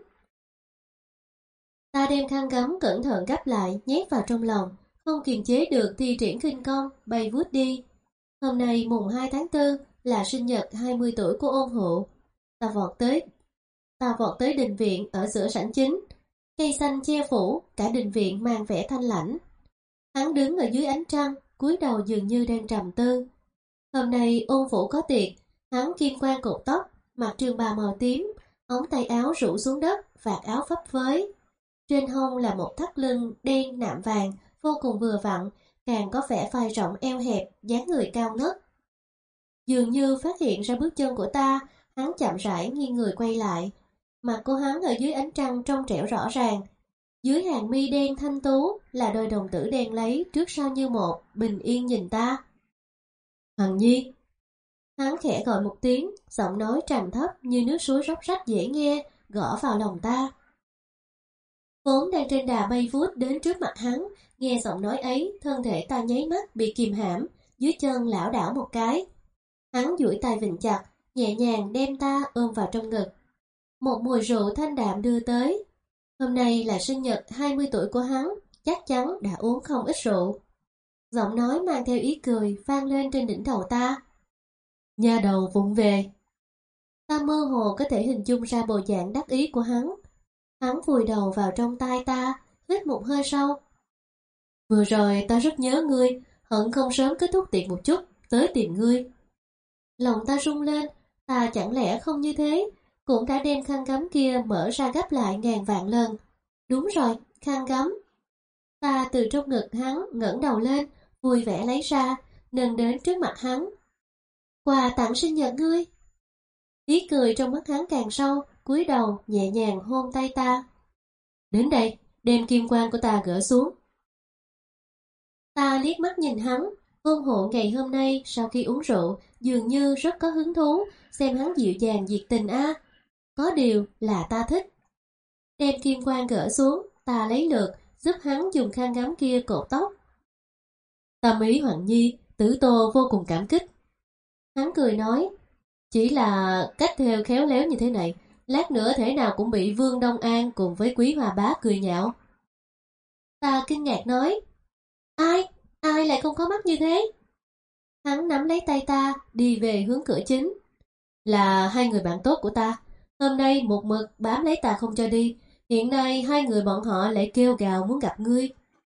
Speaker 1: Ta đem khăn gấm cẩn thận gấp lại, nhét vào trong lòng, không kiềm chế được thi triển khinh công, bay vút đi. Hôm nay mùng hai tháng tư là sinh nhật hai mươi tuổi của ôn hộ. Ta vọt tới, ta vọt tới đình viện ở giữa sảnh chính. Cây xanh che phủ, cả đình viện mang vẻ thanh lãnh. Hắn đứng ở dưới ánh trăng, cúi đầu dường như đang trầm tư. Hôm nay ôn phủ có tiệc, hắn kim quan cột tóc, mặc trường bào màu tím, ống tay áo rủ xuống đất, vạt áo phấp phới. Trên hông là một thắt lưng đen nạm vàng, vô cùng vừa vặn, càng có vẻ vai rộng eo hẹp, dáng người cao ngất. Dường như phát hiện ra bước chân của ta, hắn chậm rãi nghiêng người quay lại. Mặt của hắn ở dưới ánh trăng trong trẻo rõ ràng. Dưới hàng mi đen thanh tú là đôi đồng tử đen lấy trước sau như một, bình yên nhìn ta. Hằng Nhi. Hắn khẽ gọi một tiếng, giọng nói trầm thấp như nước suối róc rách dễ nghe, gõ vào lòng ta. Vốn đang trên đà bay vút đến trước mặt hắn, nghe giọng nói ấy, thân thể ta nháy mắt bị kìm hãm, dưới chân lảo đảo một cái. Hắn duỗi tay vịn chặt, nhẹ nhàng đem ta ôm vào trong ngực. Một mùi rượu thanh đạm đưa tới. Hôm nay là sinh nhật hai mươi tuổi của hắn, chắc chắn đã uống không ít rượu. Giọng nói mang theo ý cười vang lên trên đỉnh đầu ta. Nha đầu vụng về. Ta mơ hồ có thể hình dung ra bộ dạng đắc ý của hắn. Hắn vùi đầu vào trong tai ta, hít một hơi sâu. Vừa rồi ta rất nhớ ngươi, hận không sớm kết thúc tiệc một chút, tới tìm ngươi. Lòng ta rung lên, ta chẳng lẽ không như thế, cũng đã đem khăn gấm kia mở ra gấp lại ngàn vạn lần. Đúng rồi, khăn gấm. Ta từ trong ngực hắn ngẩng đầu lên, vui vẻ lấy ra, nâng đến trước mặt hắn. Quà tặng sinh nhật ngươi. Ý cười trong mắt hắn càng sâu, cúi đầu nhẹ nhàng hôn tay ta. Đến đây, đem kim quang của ta gỡ xuống. Ta liếc mắt nhìn hắn, hôn hộ ngày hôm nay sau khi uống rượu, dường như rất có hứng thú, xem hắn dịu dàng nhiệt tình a. À. Có điều là ta thích. Đem kim quang gỡ xuống, ta lấy lượt, giúp hắn dùng khăn gấm kia cột tóc. Tâm ý Hoàng Nhi, Tử Tô vô cùng cảm kích. Hắn cười nói, chỉ là cách thêu khéo léo như thế này, lát nữa thể nào cũng bị Vương Đông An cùng với Quý Hoa Bá cười nhạo. Ta kinh ngạc nói, ai, ai lại không có mắt như thế? Hắn nắm lấy tay ta, đi về hướng cửa chính. Là hai người bạn tốt của ta, hôm nay một mực bám lấy ta không cho đi, hiện nay hai người bọn họ lại kêu gào muốn gặp ngươi.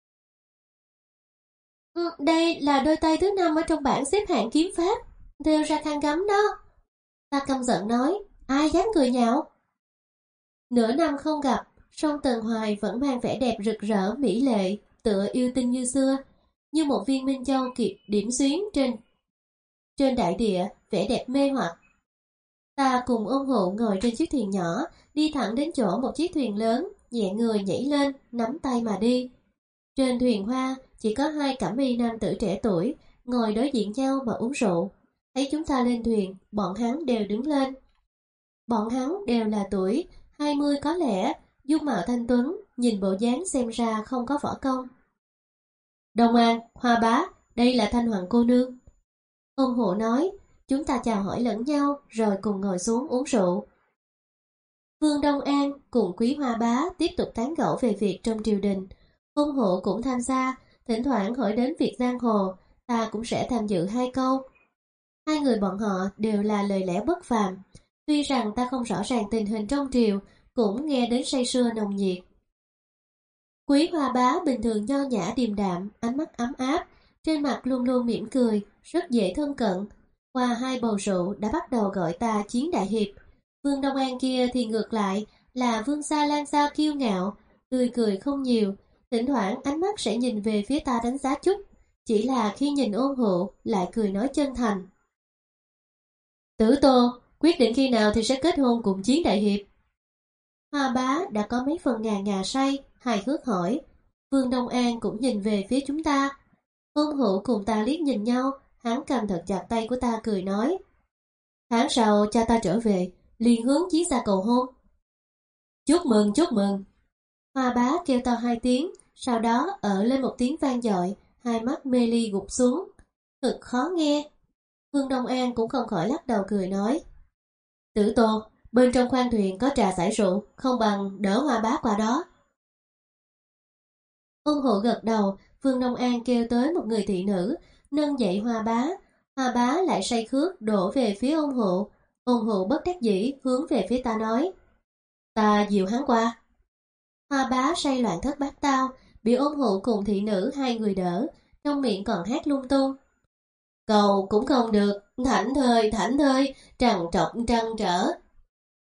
Speaker 1: Ừ, đây là đôi tay thứ năm ở trong bảng xếp hạng kiếm pháp, thêu ra khăn gấm đó. Ta căm giận nói, ai dám cười nhạo? Nửa năm không gặp, song Tần Hoài vẫn mang vẻ đẹp rực rỡ mỹ lệ, tựa yêu tinh như xưa, như một viên minh châu kịp điểm xuyến trên trên đại địa, vẻ đẹp mê hoặc. Ta cùng ôn hộ ngồi trên chiếc thuyền nhỏ, đi thẳng đến chỗ một chiếc thuyền lớn, nhẹ người nhảy lên, nắm tay mà đi. Trên thuyền hoa chỉ có hai cẩm y nam tử trẻ tuổi, ngồi đối diện nhau mà uống rượu. Thấy chúng ta lên thuyền, bọn hắn đều đứng lên. Bọn hắn đều là tuổi hai mươi có lẽ, dung mạo thanh tuấn, nhìn bộ dáng xem ra không có võ công. Đông An, Hoa Bá, đây là Thanh Hoàng cô nương. Ôn hộ nói, chúng ta chào hỏi lẫn nhau rồi cùng ngồi xuống uống rượu. Vương Đông An cùng Quý Hoa Bá tiếp tục tán gẫu về việc trong triều đình. Ôn hộ cũng tham gia, thỉnh thoảng hỏi đến việc giang hồ, ta cũng sẽ tham dự hai câu. Hai người bọn họ đều là lời lẽ bất phàm, tuy rằng ta không rõ ràng tình hình trong triều, cũng nghe đến say sưa nồng nhiệt. Quý Hoa Bá bình thường nho nhã điềm đạm, ánh mắt ấm áp, trên mặt luôn luôn mỉm cười, rất dễ thân cận. Qua hai bầu rượu đã bắt đầu gọi ta Chiến Đại Hiệp. Vương Đông An kia thì ngược lại là Vương Sa Lan Sao kiêu ngạo, tươi cười không nhiều, thỉnh thoảng ánh mắt sẽ nhìn về phía ta đánh giá chút, chỉ là khi nhìn ôn hộ lại cười nói chân thành. Tử Tô, quyết định khi nào thì sẽ kết hôn cùng Chiến Đại Hiệp? Hoa Bá đã có mấy phần ngà ngà say, hài hước hỏi. Vương Đông An cũng nhìn về phía chúng ta. Ôn hộ cùng ta liếc nhìn nhau, hắn cầm thật chặt tay của ta cười nói. Tháng sau cha ta trở về, liền hướng Chiến gia cầu hôn. Chúc mừng, chúc mừng. Hoa Bá kêu to hai tiếng, sau đó ở lên một tiếng vang dội, hai mắt mê ly gục xuống. Thật khó nghe. Vương Đông An cũng không khỏi lắc đầu cười nói. Tử Tô, bên trong khoang thuyền có trà giải rượu, không bằng đỡ Hoa Bá qua đó. Ôn hộ gật đầu, Vương Đông An kêu tới một người thị nữ, nâng dậy Hoa Bá. Hoa Bá lại say khước đổ về phía ôn hộ. Ôn hộ bất đắc dĩ hướng về phía ta nói. Ta dìu hắn qua. Hoa Bá say loạn thất bát tao, bị ôn hộ cùng thị nữ hai người đỡ, trong miệng còn hát lung tung. Cầu cũng không được, thảnh thơi, thảnh thơi, trằn trọc trăn trở.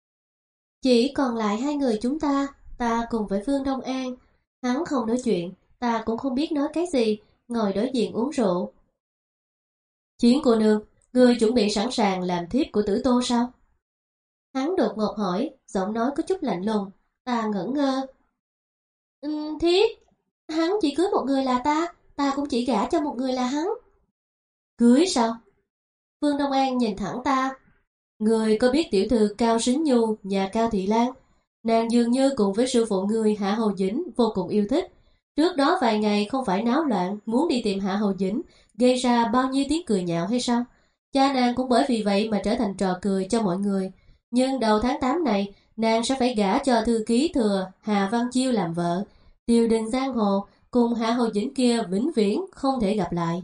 Speaker 1: Chỉ còn lại hai người chúng ta, ta cùng với Vương Đông An. Hắn không nói chuyện, ta cũng không biết nói cái gì, ngồi đối diện uống rượu. Chiến cô nương, ngươi chuẩn bị sẵn sàng làm thiếp của Tử Tô sao? Hắn đột ngột hỏi, giọng nói có chút lạnh lùng. Ta ngẩn ngơ. Um, thiếp, hắn chỉ cưới một người là ta, ta cũng chỉ gả cho một người là hắn. Cưới sao? Vương Đông An nhìn thẳng ta. Ngươi có biết tiểu thư Cao Sính Nhu, nhà Cao Thị Lan? Nàng dường như cùng với sư phụ ngươi Hạ Hầu Dĩnh vô cùng yêu thích. Trước đó vài ngày không phải náo loạn, muốn đi tìm Hạ Hầu Dĩnh, gây ra bao nhiêu tiếng cười nhạo hay sao? Cha nàng cũng bởi vì vậy mà trở thành trò cười cho mọi người. Nhưng đầu tháng tám này, nàng sẽ phải gả cho thư ký thừa Hà Văn Chiêu làm vợ. Tiêu đình giang hồ cùng Hạ Hầu Dĩnh kia vĩnh viễn không thể gặp lại.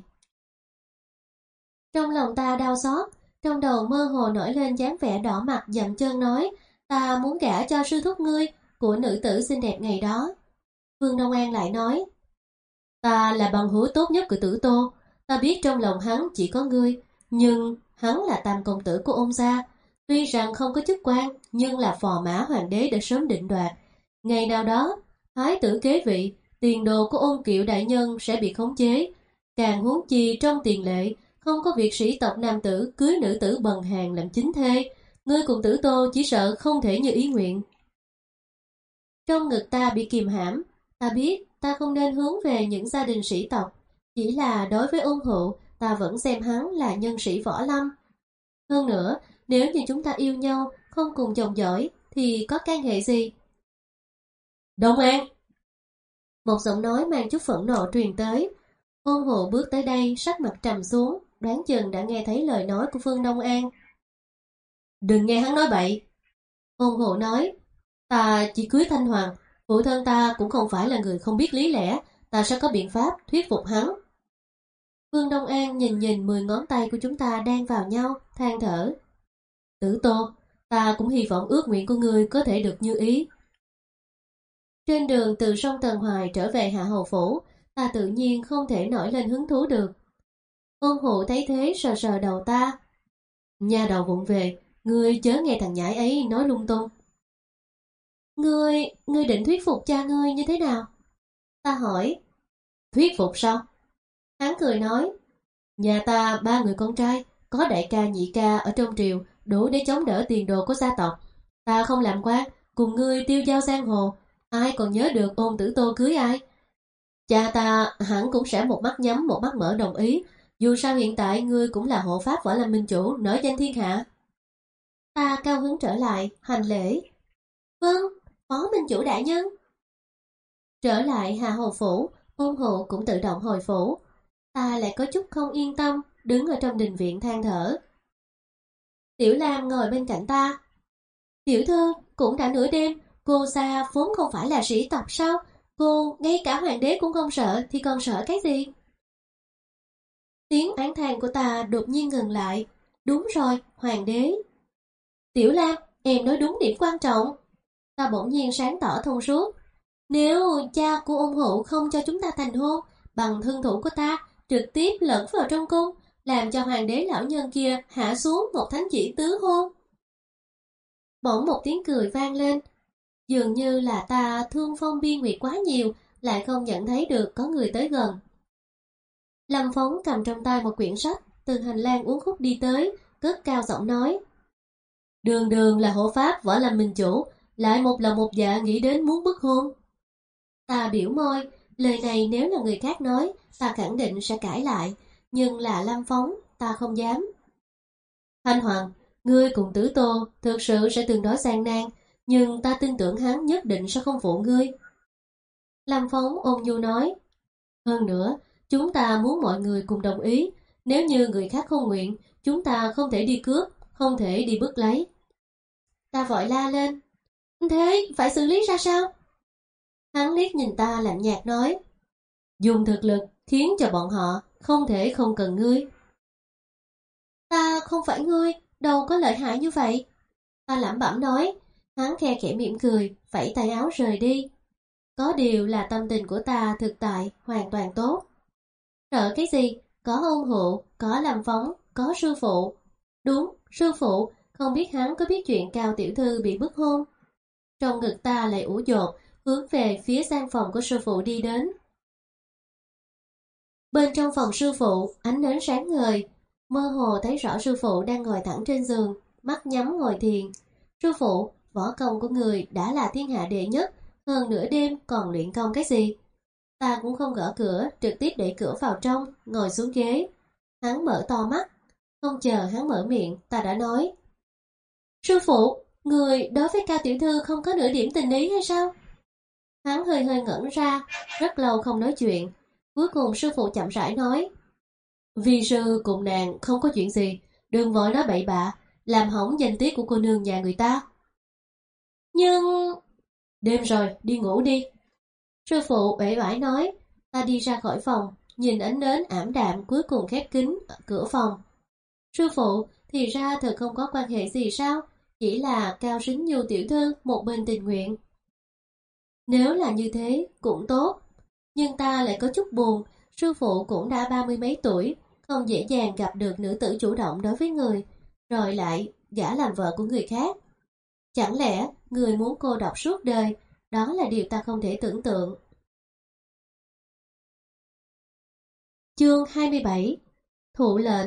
Speaker 1: Trong lòng ta đau xót, trong đầu mơ hồ nổi lên dáng vẻ đỏ mặt dậm chân nói, ta muốn gả cho sư thúc ngươi, của nữ tử xinh đẹp ngày đó. Vương Đông An lại nói, ta là bằng hữu tốt nhất của Tử Tô, ta biết trong lòng hắn chỉ có ngươi, nhưng hắn là tam công tử của ôn gia, tuy rằng không có chức quan, nhưng là phò mã hoàng đế đã sớm định đoạt. Ngày nào đó, thái tử kế vị, tiền đồ của ôn kiệu đại nhân sẽ bị khống chế. Càng huống chi trong tiền lệ, không có việc sĩ tộc nam tử cưới nữ tử bần hàn làm chính thê. Ngươi cùng Tử Tô chỉ sợ không thể như ý nguyện. Trong ngực ta bị kìm hãm, ta biết ta không nên hướng về những gia đình sĩ tộc. Chỉ là đối với ôn hữu, ta vẫn xem hắn là nhân sĩ võ lâm. Hơn nữa, nếu như chúng ta yêu nhau, không cùng dòng dõi, thì có can hệ gì? Đông An! Một giọng nói mang chút phẫn nộ truyền tới. Ôn hộ bước tới đây, sắc mặt trầm xuống, đoán chừng đã nghe thấy lời nói của Phương Đông An. Đừng nghe hắn nói bậy. Ôn hộ nói, ta chỉ cưới Thanh Hoàng, phụ thân ta cũng không phải là người không biết lý lẽ, ta sẽ có biện pháp thuyết phục hắn. Phương Đông An nhìn nhìn mười ngón tay của chúng ta đang vào nhau, than thở. Tử Tô, ta cũng hy vọng ước nguyện của ngươi có thể được như ý. Trên đường từ sông Tần Hoài trở về Hạ Hầu Phủ, ta tự nhiên không thể nổi lên hứng thú được. Ôn hộ thấy thế sờ sờ đầu ta. Nhà đầu vụng về, ngươi chớ nghe thằng nhãi ấy nói lung tung. Ngươi, ngươi định thuyết phục cha ngươi như thế nào? Ta hỏi. Thuyết phục sao? Hắn cười nói. Nhà ta ba người con trai, có đại ca nhị ca ở trong triều, đủ để chống đỡ tiền đồ của gia tộc. Ta không làm quan, cùng ngươi tiêu giao giang hồ, ai còn nhớ được Ôn Tử Tô cưới ai? Cha ta hẳn cũng sẽ một mắt nhắm một mắt mở đồng ý, dù sao hiện tại ngươi cũng là hộ pháp võ lâm minh chủ nổi danh thiên hạ. Ta cao hứng trở lại, hành lễ. Vâng, phó minh chủ đại nhân. Trở lại Hà Hầu Phủ, Ôn hộ cũng tự động hồi phủ. Ta lại có chút không yên tâm, đứng ở trong đình viện than thở. Tiểu Lam ngồi bên cạnh ta. Tiểu thư, cũng đã nửa đêm, cô xa vốn không phải là sĩ tộc sao? Cô, ngay cả hoàng đế cũng không sợ thì còn sợ cái gì? Tiếng oán than của ta đột nhiên ngừng lại. Đúng rồi, hoàng đế. Tiểu Lam, em nói đúng điểm quan trọng. Ta bỗng nhiên sáng tỏ thông suốt. Nếu cha của ôn hữu không cho chúng ta thành hôn, bằng thân thủ của ta, trực tiếp lẫn vào trong cung, làm cho hoàng đế lão nhân kia hạ xuống một thánh chỉ tứ hôn. Bỗng một tiếng cười vang lên. Dường như là ta thương phong biên nguyệt quá nhiều, lại không nhận thấy được có người tới gần. Lâm Phóng cầm trong tay một quyển sách, từ hành lang uốn khúc đi tới, cất cao giọng nói. Đường đường là hộ pháp võ lâm minh chủ, lại một lòng một dạ nghĩ đến muốn bức hôn. Ta biểu môi, lời này nếu là người khác nói, ta khẳng định sẽ cãi lại, nhưng là Lâm Phóng, ta không dám. Thanh Hoàng, ngươi cùng Tử Tô thực sự sẽ tương đối gian nan, nhưng ta tin tưởng hắn nhất định sẽ không phụ ngươi. Lâm Phóng ôn nhu nói. Hơn nữa, chúng ta muốn mọi người cùng đồng ý, nếu như người khác không nguyện, chúng ta không thể đi cướp, không thể đi bức lấy. Ta vội la lên. Thế, phải xử lý ra sao? Hắn liếc nhìn ta lạnh nhạt nói. Dùng thực lực khiến cho bọn họ không thể không cần ngươi. Ta không phải ngươi, đâu có lợi hại như vậy. Ta lẩm bẩm nói. Hắn khe khẽ mỉm cười, phẩy tay áo rời đi. Có điều là tâm tình của ta thực tại hoàn toàn tốt. Sợ cái gì? Có ôn hộ, có Lâm Phóng, có sư phụ. Đúng, sư phụ, không biết hắn có biết chuyện Cao tiểu thư bị bức hôn. Trong ngực ta lại ủ dột, hướng về phía gian phòng của sư phụ đi đến. Bên trong phòng sư phụ, ánh nến sáng ngời, mơ hồ thấy rõ sư phụ đang ngồi thẳng trên giường, mắt nhắm ngồi thiền. Sư phụ, võ công của người đã là thiên hạ đệ nhất, hơn nửa đêm còn luyện công cái gì? Ta cũng không gõ cửa, trực tiếp đẩy cửa vào trong, ngồi xuống ghế. Hắn mở to mắt, không chờ hắn mở miệng, ta đã nói. Sư phụ, người đối với Cao tiểu thư không có nửa điểm tình ý hay sao? Hắn hơi hơi ngẩn ra, rất lâu không nói chuyện. Cuối cùng sư phụ chậm rãi nói. Vi sư cùng nàng không có chuyện gì, đừng vội nói bậy bạ, làm hỏng danh tiết của cô nương nhà người ta. Nhưng... Đêm rồi, đi ngủ đi. Sư phụ uể oải nói. Ta đi ra khỏi phòng, nhìn ánh nến ảm đạm cuối cùng khép kín cửa phòng. Sư phụ, thì ra thật không có quan hệ gì sao? Chỉ là Cao Sính Nhu tiểu thư một bên tình nguyện. Nếu là như thế, cũng tốt. Nhưng ta lại có chút buồn, sư phụ cũng đã ba mươi mấy tuổi, không dễ dàng gặp được nữ tử chủ động đối với người, rồi lại gả làm vợ của người khác. Chẳng lẽ người muốn cô độc suốt đời? Đó là điều ta không thể tưởng tượng. Chương hai mươi bảy. Thụ lệnh.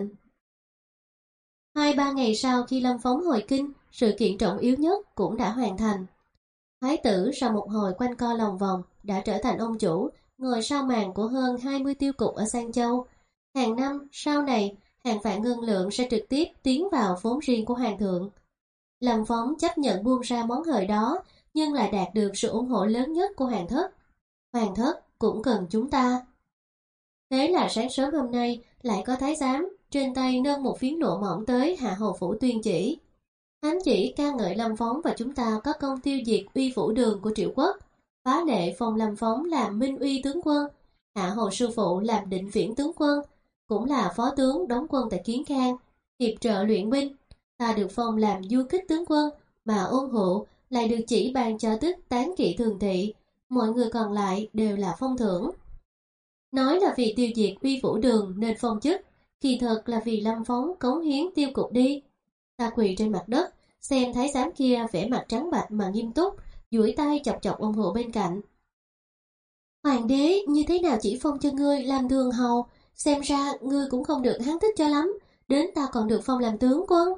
Speaker 1: Hai ba ngày sau khi Lâm Phóng hồi kinh, sự kiện trọng yếu nhất cũng đã hoàn thành. Thái tử sau một hồi quanh co lòng vòng đã trở thành ông chủ, ngồi sau màn của hơn hai mươi tiêu cục ở Sang Châu. Hàng năm, sau này, hàng vạn ngân lượng sẽ trực tiếp tiến vào vốn riêng của hoàng thượng. Lâm Phóng chấp nhận buông ra món hời đó, nhưng lại đạt được sự ủng hộ lớn nhất của hoàng thất. Hoàng thất cũng cần chúng ta. Thế là sáng sớm hôm nay lại có thái giám trên tay nâng một phiến lụa mỏng tới Hạ Hầu Phủ tuyên chỉ. Hắn chỉ ca ngợi Lâm Phóng và chúng ta có công tiêu diệt uy phủ đường của Triệu Quốc, phá lệ phong Lâm Phóng làm minh uy tướng quân, Hạ Hầu sư phụ làm định viễn tướng quân, cũng là phó tướng đóng quân tại Kiến Khang, hiệp trợ luyện binh. Ta được phong làm du kích tướng quân, mà Ôn Hụ lại được chỉ ban cho tước tán kỵ thường thị, mọi người còn lại đều là phong thưởng. Nói là vì tiêu diệt uy phủ đường nên phong chức, kỳ thật là vì Lâm Phóng cống hiến tiêu cục đi. Ta quỳ trên mặt đất, xem thái giám kia vẻ mặt trắng bạch mà nghiêm túc, duỗi tay chọc chọc Ôn Hụ bên cạnh. Hoàng đế như thế nào chỉ phong cho ngươi làm thường hầu, xem ra ngươi cũng không được hắn thích cho lắm, đến ta còn được phong làm tướng quân.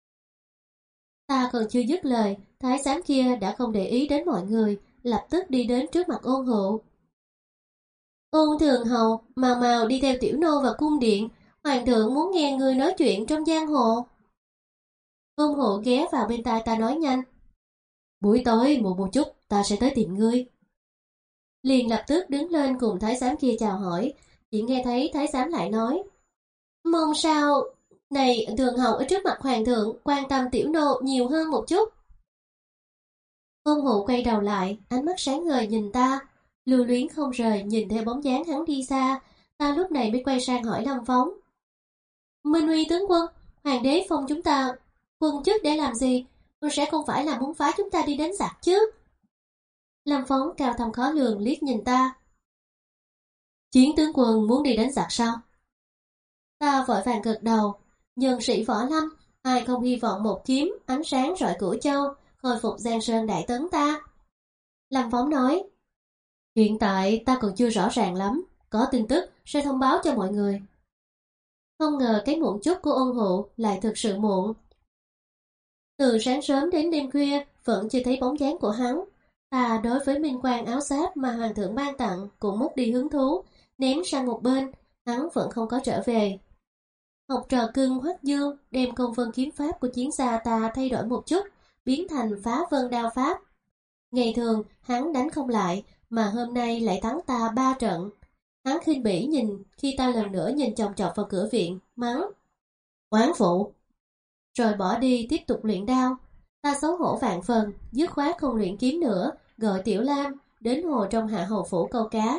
Speaker 1: Ta còn chưa dứt lời, thái giám kia đã không để ý đến mọi người, lập tức đi đến trước mặt Ôn Hụ. Ôn thường hầu, mau mau đi theo tiểu nô vào cung điện, hoàng thượng muốn nghe ngươi nói chuyện trong giang hồ. Ôn Hụ ghé vào bên tai ta nói nhanh. Buổi tối muộn một chút, ta sẽ tới tìm ngươi. Liền lập tức đứng lên cùng thái giám kia chào hỏi, chỉ nghe thấy thái giám lại nói. Mong sao, này thường hầu ở trước mặt hoàng thượng, quan tâm tiểu nô nhiều hơn một chút. Ôn Hụ quay đầu lại, ánh mắt sáng ngời nhìn ta, lưu luyến không rời nhìn theo bóng dáng hắn đi xa. Ta lúc này mới quay sang hỏi Lâm Phóng. Minh uy tướng quân, hoàng đế phong chúng ta quân chức để làm gì? Sẽ không phải là muốn phá chúng ta đi đến giặc chứ? Lâm Phóng cao thâm khó lường liếc nhìn ta. Chiến tướng quân muốn đi đến giặc sao? Ta vội vàng gật đầu. Nhân sĩ võ lâm, ai không hy vọng một kiếm ánh sáng rọi Cửu Châu, khôi phục Giang Sơn đại tấn ta? Lâm Phóng nói. Hiện tại ta còn chưa rõ ràng lắm, có tin tức sẽ thông báo cho mọi người. Không ngờ cái muộn chút của Ôn Hụ lại thực sự muộn. Từ sáng sớm đến đêm khuya vẫn chưa thấy bóng dáng của hắn. Ta đối với minh quan áo giáp mà hoàng thượng ban tặng cũng mất đi hứng thú, ném sang một bên, hắn vẫn không có trở về. Học trò cưng Hoắc Dương đem công vân kiếm pháp của chiến gia ta thay đổi một chút, biến thành phá vân đao pháp. Ngày thường hắn đánh không lại, mà hôm nay lại thắng ta ba trận. Hắn khinh bỉ nhìn khi ta lần nữa nhìn chòng chọc vào cửa viện, mắng. Oán phụ! Rồi bỏ đi tiếp tục luyện đao. Ta xấu hổ vạn phần, dứt khoát không luyện kiếm nữa, gọi Tiểu Lam đến hồ trong Hạ Hầu Phủ câu cá.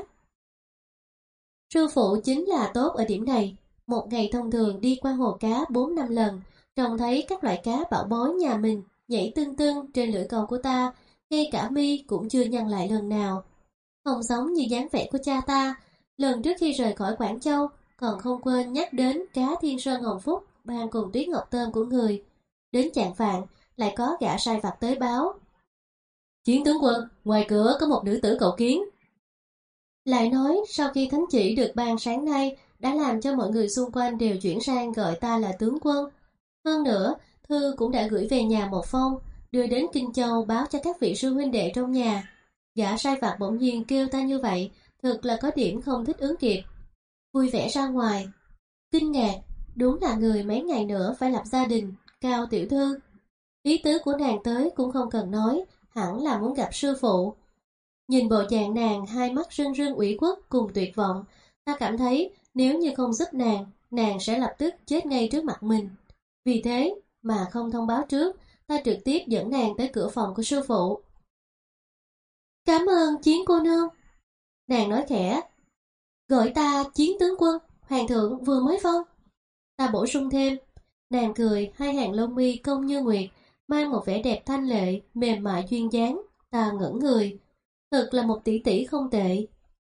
Speaker 1: Sư phụ chính là tốt ở điểm này. Một ngày thông thường đi qua hồ cá bốn năm lần, trông thấy các loại cá bảo bối nhà mình nhảy tưng tưng trên lưỡi câu của ta, ngay cả mi cũng chưa nhăn lại lần nào. Không giống như dáng vẻ của cha ta, lần trước khi rời khỏi Quảng Châu còn không quên nhắc đến cá Thiên Sơn Hồng Phúc ban cùng tuyết ngọc tôm của người. Đến chạng vạn lại có gã sai vặt tới báo. Chiến tướng quân, ngoài cửa có một nữ tử cầu kiến. Lại nói sau khi thánh chỉ được ban sáng nay, đã làm cho mọi người xung quanh đều chuyển sang gọi ta là tướng quân. Hơn nữa, thư cũng đã gửi về nhà một phong, đưa đến Kinh Châu báo cho các vị sư huynh đệ trong nhà. Gã sai vặt bỗng nhiên kêu ta như vậy, thực là có điểm không thích ứng kịp. Vui vẻ ra ngoài, kinh ngạc, đúng là người mấy ngày nữa phải lập gia đình, Cao tiểu thư. Ý tứ của nàng tới cũng không cần nói, hẳn là muốn gặp sư phụ. Nhìn bộ dạng nàng hai mắt rưng rưng ủy khuất cùng tuyệt vọng, ta cảm thấy nếu như không giúp nàng, nàng sẽ lập tức chết ngay trước mặt mình. Vì thế mà không thông báo trước, ta trực tiếp dẫn nàng tới cửa phòng của sư phụ. Cảm ơn Chiến cô nương. Nàng nói khẽ, gọi ta Chiến tướng quân, hoàng thượng vừa mới phong. Ta bổ sung thêm, nàng cười, hai hàng lông mi cong như nguyệt, mang một vẻ đẹp thanh lệ, mềm mại duyên dáng. Ta ngẩn người, thật là một tỷ tỷ không tệ.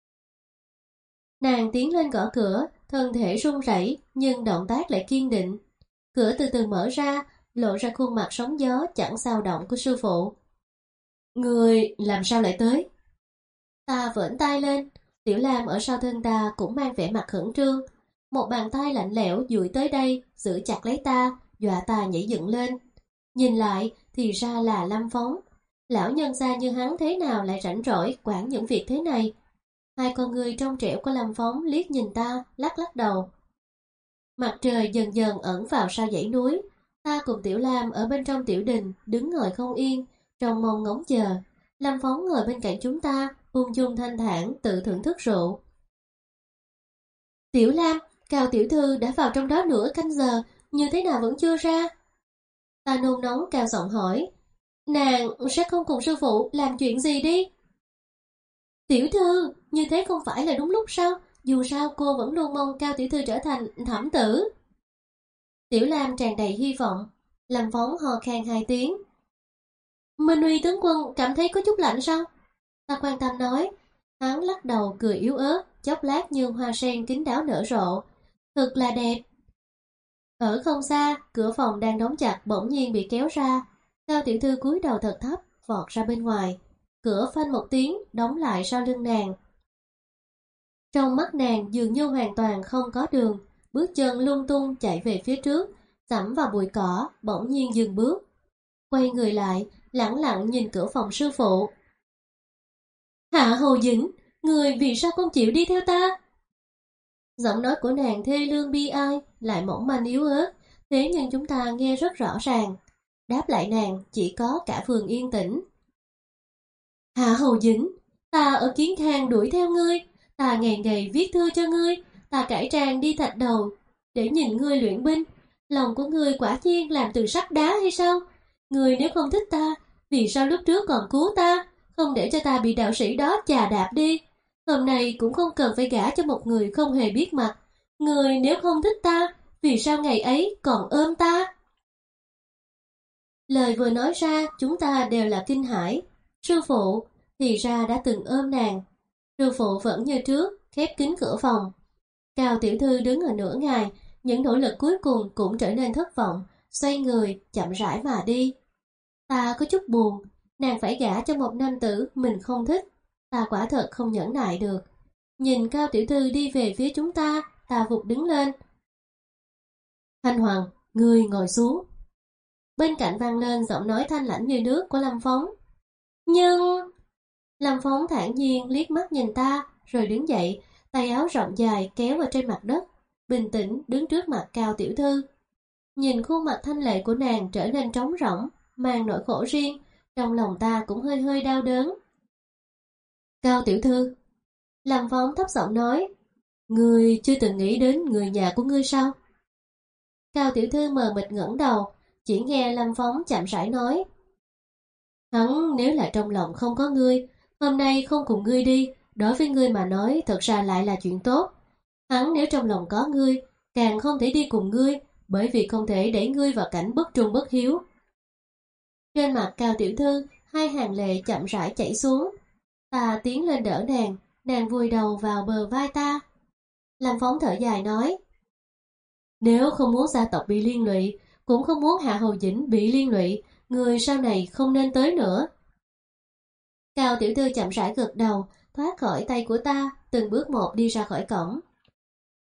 Speaker 1: Nàng tiến lên gõ cửa, thân thể run rẩy nhưng động tác lại kiên định. Cửa từ từ mở ra, lộ ra khuôn mặt sóng gió chẳng sao động của sư phụ. Người làm sao lại tới? Ta vểnh tay lên, Tiểu Lam ở sau thân ta cũng mang vẻ mặt khẩn trương. Một bàn tay lạnh lẽo duỗi tới đây, giữ chặt lấy ta, dọa ta nhảy dựng lên. Nhìn lại thì ra là Lâm Phóng. Lão nhân gia như hắn thế nào lại rảnh rỗi quản những việc thế này? Hai con người trong trẻo của Lâm Phóng liếc nhìn ta, lắc lắc đầu. Mặt trời dần dần ẩn vào sau dãy núi. Ta cùng Tiểu Lam ở bên trong tiểu đình, đứng ngồi không yên, trong mong ngóng chờ. Lâm Phóng ngồi bên cạnh chúng ta, ung dung thanh thản tự thưởng thức rượu. Tiểu Lam, Cao tiểu thư đã vào trong đó nửa canh giờ, như thế nào vẫn chưa ra? Ta nôn nóng cao giọng hỏi. Nàng sẽ không cùng sư phụ làm chuyện gì đi? Tiểu thư, như thế không phải là đúng lúc sao? Dù sao cô vẫn luôn mong Cao tiểu thư trở thành thẩm tử. Tiểu Lam tràn đầy hy vọng. Lâm Phóng ho khan hai tiếng. Minh Uy tướng quân cảm thấy có chút lạnh sao? Ta quan tâm nói. Hắn lắc đầu cười yếu ớt, chốc lát như hoa sen kín đáo nở rộ. Thật là đẹp. Ở không xa, cửa phòng đang đóng chặt bỗng nhiên bị kéo ra. Cao tiểu thư cúi đầu thật thấp, vọt ra bên ngoài. Cửa phanh một tiếng, đóng lại sau lưng nàng. Trong mắt nàng dường như hoàn toàn không có đường, bước chân lung tung chạy về phía trước, dẫm vào bụi cỏ, bỗng nhiên dừng bước. Quay người lại, lẳng lặng nhìn cửa phòng sư phụ. Hạ Hồ Dĩnh, người vì sao không chịu đi theo ta? Giọng nói của nàng thê lương bi ai, lại mỏng manh yếu ớt, thế nhưng chúng ta nghe rất rõ ràng. Đáp lại nàng chỉ có cả phường yên tĩnh. Hạ Hồ Dĩnh, ta ở Kiến Khang đuổi theo ngươi, ta ngày ngày viết thư cho ngươi, ta cải trang đi Thạch Đầu để nhìn ngươi luyện binh. Lòng của ngươi quả nhiên làm từ sắt đá hay sao? Ngươi nếu không thích ta, vì sao lúc trước còn cứu ta, không để cho ta bị đạo sĩ đó chà đạp đi? Hôm nay cũng không cần phải gả cho một người không hề biết mặt. Ngươi nếu không thích ta, vì sao ngày ấy còn ôm ta? Lời vừa nói ra, chúng ta đều là kinh hãi. Sư phụ thì ra đã từng ôm nàng. Sư phụ vẫn như trước, khép kín cửa phòng. Cao tiểu thư đứng ở nửa ngày, những nỗ lực cuối cùng cũng trở nên thất vọng, xoay người, chậm rãi mà đi. Ta có chút buồn, nàng phải gả cho một nam tử mình không thích. Ta quả thật không nhẫn nại được. Nhìn Cao tiểu thư đi về phía chúng ta, ta vụt đứng lên. Thanh Hoàng, ngươi ngồi xuống. Bên cạnh vang lên giọng nói thanh lãnh như nước của Lâm Phóng. Nhưng... Lâm Phóng thản nhiên liếc mắt nhìn ta, rồi đứng dậy, tay áo rộng dài kéo vào trên mặt đất, bình tĩnh đứng trước mặt Cao tiểu thư. Nhìn khuôn mặt thanh lệ của nàng trở nên trống rỗng, mang nỗi khổ riêng, trong lòng ta cũng hơi hơi đau đớn. Cao tiểu thư, Lâm Phóng thấp giọng nói, ngươi chưa từng nghĩ đến người nhà của ngươi sao? Cao tiểu thư mờ mịt ngẩng đầu, chỉ nghe Lâm Phóng chậm rãi nói, hắn nếu là trong lòng không có ngươi, hôm nay không cùng ngươi đi, đối với ngươi mà nói thật ra lại là chuyện tốt. Hắn nếu trong lòng có ngươi, càng không thể đi cùng ngươi, bởi vì không thể để ngươi vào cảnh bất trung bất hiếu. Trên mặt Cao tiểu thư, hai hàng lệ chậm rãi chảy xuống. Ta tiến lên đỡ nàng, nàng vùi đầu vào bờ vai ta. Lâm Phóng thở dài nói, nếu không muốn gia tộc bị liên lụy, cũng không muốn Hạ Hầu Dĩnh bị liên lụy, người sau này không nên tới nữa. Cao tiểu thư chậm rãi gật đầu, thoát khỏi tay của ta, từng bước một đi ra khỏi cổng.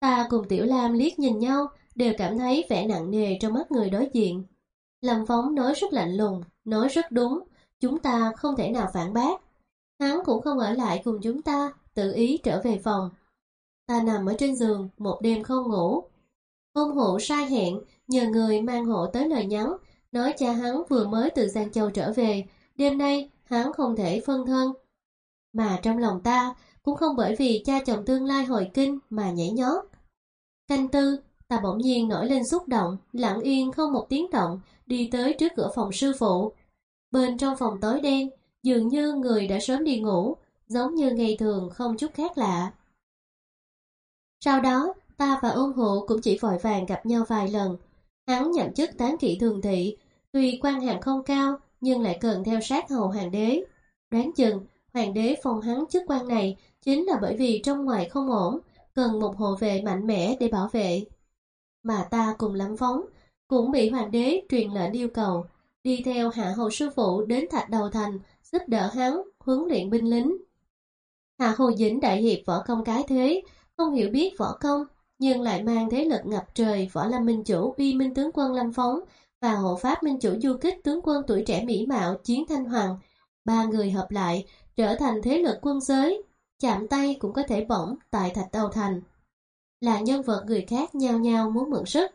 Speaker 1: Ta cùng Tiểu Lam liếc nhìn nhau, đều cảm thấy vẻ nặng nề trong mắt người đối diện. Lâm Phóng nói rất lạnh lùng, nói rất đúng, chúng ta không thể nào phản bác. Hắn cũng không ở lại cùng chúng ta, tự ý trở về phòng. Ta nằm ở trên giường, một đêm không ngủ. Ông Hộ sai hẹn, nhờ người mang hộ tới lời nhắn, nói cha hắn vừa mới từ Giang Châu trở về, đêm nay hắn không thể phân thân. Mà trong lòng ta, cũng không bởi vì cha chồng tương lai hồi kinh mà nhảy nhót. Canh tư, ta bỗng nhiên nổi lên xúc động, lặng yên không một tiếng động, đi tới trước cửa phòng sư phụ. Bên trong phòng tối đen, dường như người đã sớm đi ngủ, giống như ngày thường không chút khác lạ. Sau đó, ta và ôn hộ cũng chỉ vội vàng gặp nhau vài lần. Hắn nhậm chức tán kỵ thường thị, tuy quan hàm không cao, nhưng lại cần theo sát hầu hoàng đế. Đoán chừng, hoàng đế phong hắn chức quan này chính là bởi vì trong ngoài không ổn, cần một hộ vệ mạnh mẽ để bảo vệ. Mà ta cùng Lâm Phóng, cũng bị hoàng đế truyền lệnh yêu cầu, đi theo hạ hầu sư phụ đến Thạch Đầu Thành, giúp đỡ hắn huấn luyện binh lính. Hạ Hồ Dĩnh đại hiệp võ công cái thế, không hiểu biết võ công, nhưng lại mang thế lực ngập trời võ lâm minh chủ uy minh tướng quân Lâm Phóng và hộ pháp minh chủ du kích tướng quân tuổi trẻ mỹ mạo Chiến Thanh Hoàng. Ba người hợp lại, trở thành thế lực quân giới, chạm tay cũng có thể bổng tại Thạch Đầu Thành. Là nhân vật người khác nhao nhao muốn mượn sức.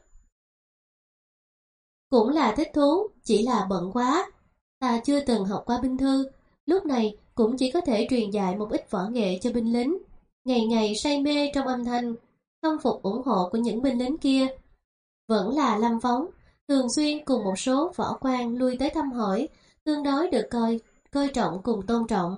Speaker 1: Cũng là thích thú, chỉ là bận quá. Ta chưa từng học qua binh thư, lúc này cũng chỉ có thể truyền dạy một ít võ nghệ cho binh lính. Ngày ngày say mê trong âm thanh, khâm phục ủng hộ của những binh lính kia. Vẫn là Lâm Phóng, thường xuyên cùng một số võ quan lui tới thăm hỏi, tương đối được coi, coi trọng cùng tôn trọng.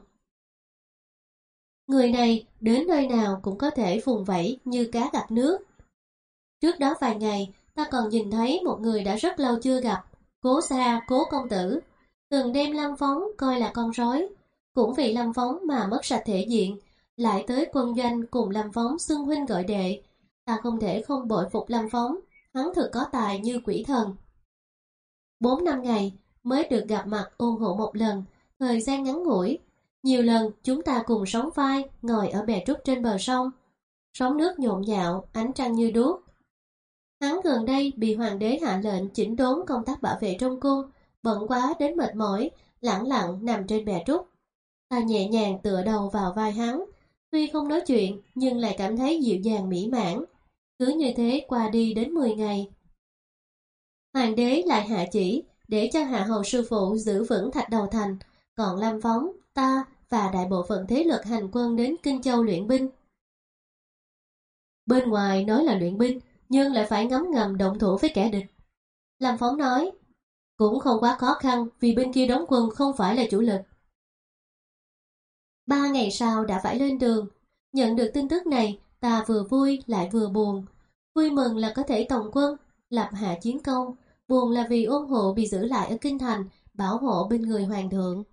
Speaker 1: Người này đến nơi nào cũng có thể vùng vẫy như cá gặp nước. Trước đó vài ngày, ta còn nhìn thấy một người đã rất lâu chưa gặp, Cố Sa, Cố công tử, từng đem Lâm Phóng coi là con rối, cũng vì Lâm Phóng mà mất sạch thể diện, lại tới quân doanh cùng Lâm Phóng xưng huynh gọi đệ. Ta không thể không bội phục Lâm Phóng, hắn thực có tài như quỷ thần. Bốn năm ngày mới được gặp mặt ôn hộ một lần, thời gian ngắn ngủi. Nhiều lần chúng ta cùng sóng vai, ngồi ở bè trúc trên bờ sông. Sóng nước nhộn nhạo, ánh trăng như đuốc. Hắn gần đây bị hoàng đế hạ lệnh chỉnh đốn công tác bảo vệ trong cung, bận quá đến mệt mỏi, lẳng lặng nằm trên bè trúc. Ta nhẹ nhàng tựa đầu vào vai hắn, tuy không nói chuyện nhưng lại cảm thấy dịu dàng mỹ mãn. Cứ như thế qua đi đến mười ngày. Hoàng đế lại hạ chỉ để cho hạ hầu sư phụ giữ vững Thạch Đầu Thành, còn Lâm Phóng, ta và đại bộ phận thế lực hành quân đến Kinh Châu luyện binh. Bên ngoài nói là luyện binh, nhưng lại phải ngấm ngầm động thủ với kẻ địch. Lâm Phóng nói, cũng không quá khó khăn vì bên kia đóng quân không phải là chủ lực. Ba ngày sau đã phải lên đường. Nhận được tin tức này, ta vừa vui lại vừa buồn. Vui mừng là có thể tổng quân, lập hạ chiến công. Buồn là vì ôn hộ bị giữ lại ở Kinh Thành, bảo hộ bên người hoàng thượng.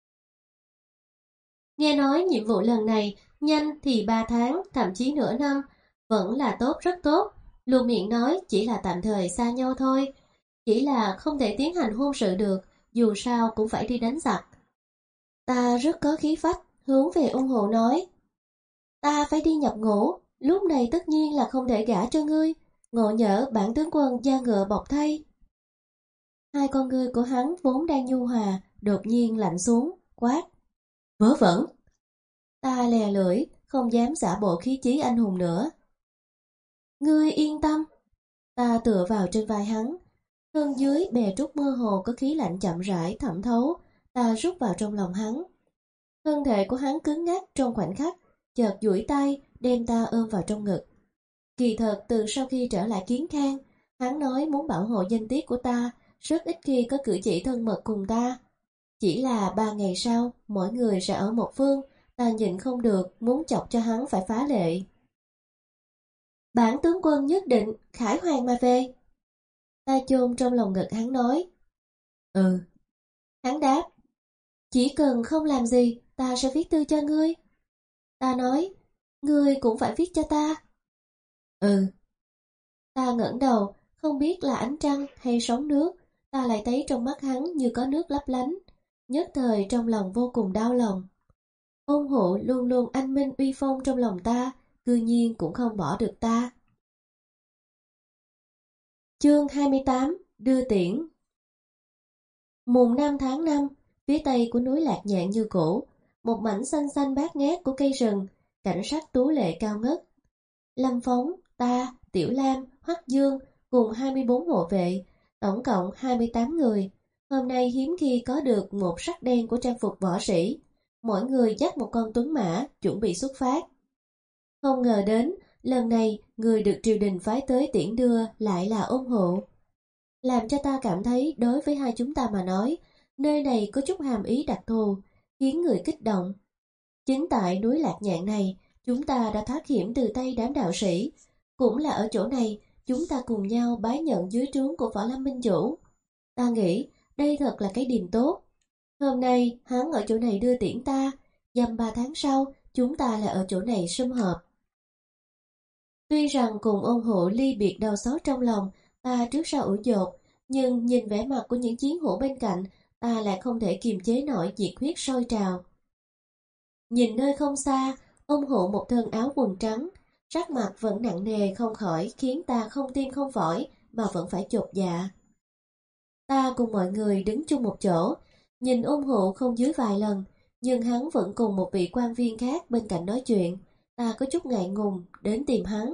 Speaker 1: Nghe nói nhiệm vụ lần này, nhanh thì ba tháng, thậm chí nửa năm, vẫn là tốt rất tốt. Luôn miệng nói chỉ là tạm thời xa nhau thôi. Chỉ là không thể tiến hành hôn sự được, dù sao cũng phải đi đánh giặc. Ta rất có khí phách, hướng về ôn hộ nói. Ta phải đi nhập ngũ, lúc này tất nhiên là không thể gả cho ngươi. Ngộ nhỡ bản tướng quân da ngựa bọc thay. Hai con ngươi của hắn vốn đang nhu hòa, đột nhiên lạnh xuống, quát. Vớ vẩn. Ta lè lưỡi, không dám giả bộ khí chí anh hùng nữa. Ngươi yên tâm. Ta tựa vào trên vai hắn. Hơn dưới bè trúc mơ hồ có khí lạnh chậm rãi thẩm thấu. Ta rút vào trong lòng hắn. Thân thể của hắn cứng ngắc trong khoảnh khắc, chợt duỗi tay đem ta ôm vào trong ngực. Kỳ thật từ sau khi trở lại Kiến Khang, hắn nói muốn bảo hộ danh tiết của ta, rất ít khi có cử chỉ thân mật cùng ta. Chỉ là ba ngày sau, mỗi người sẽ ở một phương, ta nhịn không được, muốn chọc cho hắn phải phá lệ. Bản tướng quân nhất định, khải hoàn mà về. Ta chôn trong lòng ngực hắn nói. Ừ. Hắn đáp. Chỉ cần không làm gì, ta sẽ viết thư cho ngươi. Ta nói, ngươi cũng phải viết cho ta. Ừ. Ta ngẩng đầu, không biết là ánh trăng hay sóng nước, ta lại thấy trong mắt hắn như có nước lấp lánh. Nhất thời trong lòng vô cùng đau lòng. Ôn hộ luôn luôn anh minh uy phong trong lòng ta, cư nhiên cũng không bỏ được ta. Chương hai mươi tám. Đưa tiễn. Mùng năm tháng năm, phía tây của núi Lạc Nhạn như cũ, một mảnh xanh xanh bát ngát của cây rừng, cảnh sắc tú lệ cao ngất. Lâm Phóng, ta, Tiểu Lam, Hoắc Dương cùng hai mươi bốn hộ vệ, tổng cộng hai mươi tám người. Hôm nay hiếm khi có được một sắc đen của trang phục võ sĩ. Mỗi người dắt một con tuấn mã, chuẩn bị xuất phát. Không ngờ đến, lần này người được triều đình phái tới tiễn đưa lại là Ôn Hộ. Làm cho ta cảm thấy đối với hai chúng ta mà nói, nơi này có chút hàm ý đặc thù, khiến người kích động. Chính tại núi Lạc Nhạn này, chúng ta đã thoát hiểm từ tay đám đạo sĩ. Cũng là ở chỗ này, chúng ta cùng nhau bái nhận dưới trướng của Võ Lâm Minh Chủ. Ta nghĩ đây thật là cái điềm tốt. Hôm nay hắn ở chỗ này đưa tiễn ta, dăm ba tháng sau chúng ta lại ở chỗ này sum họp. Tuy rằng cùng Ôn Hộ ly biệt đau xót trong lòng, ta trước sau ủ dột, nhưng nhìn vẻ mặt của những chiến hữu bên cạnh, ta lại không thể kiềm chế nổi nhiệt huyết sôi trào. Nhìn nơi không xa, Ôn Hộ một thân áo quần trắng, sắc mặt vẫn nặng nề không khỏi khiến ta không tim không phổi mà vẫn phải chột dạ. Ta cùng mọi người đứng chung một chỗ, nhìn Ôn Hộ không dưới vài lần, nhưng hắn vẫn cùng một vị quan viên khác bên cạnh nói chuyện. Ta có chút ngại ngùng đến tìm hắn.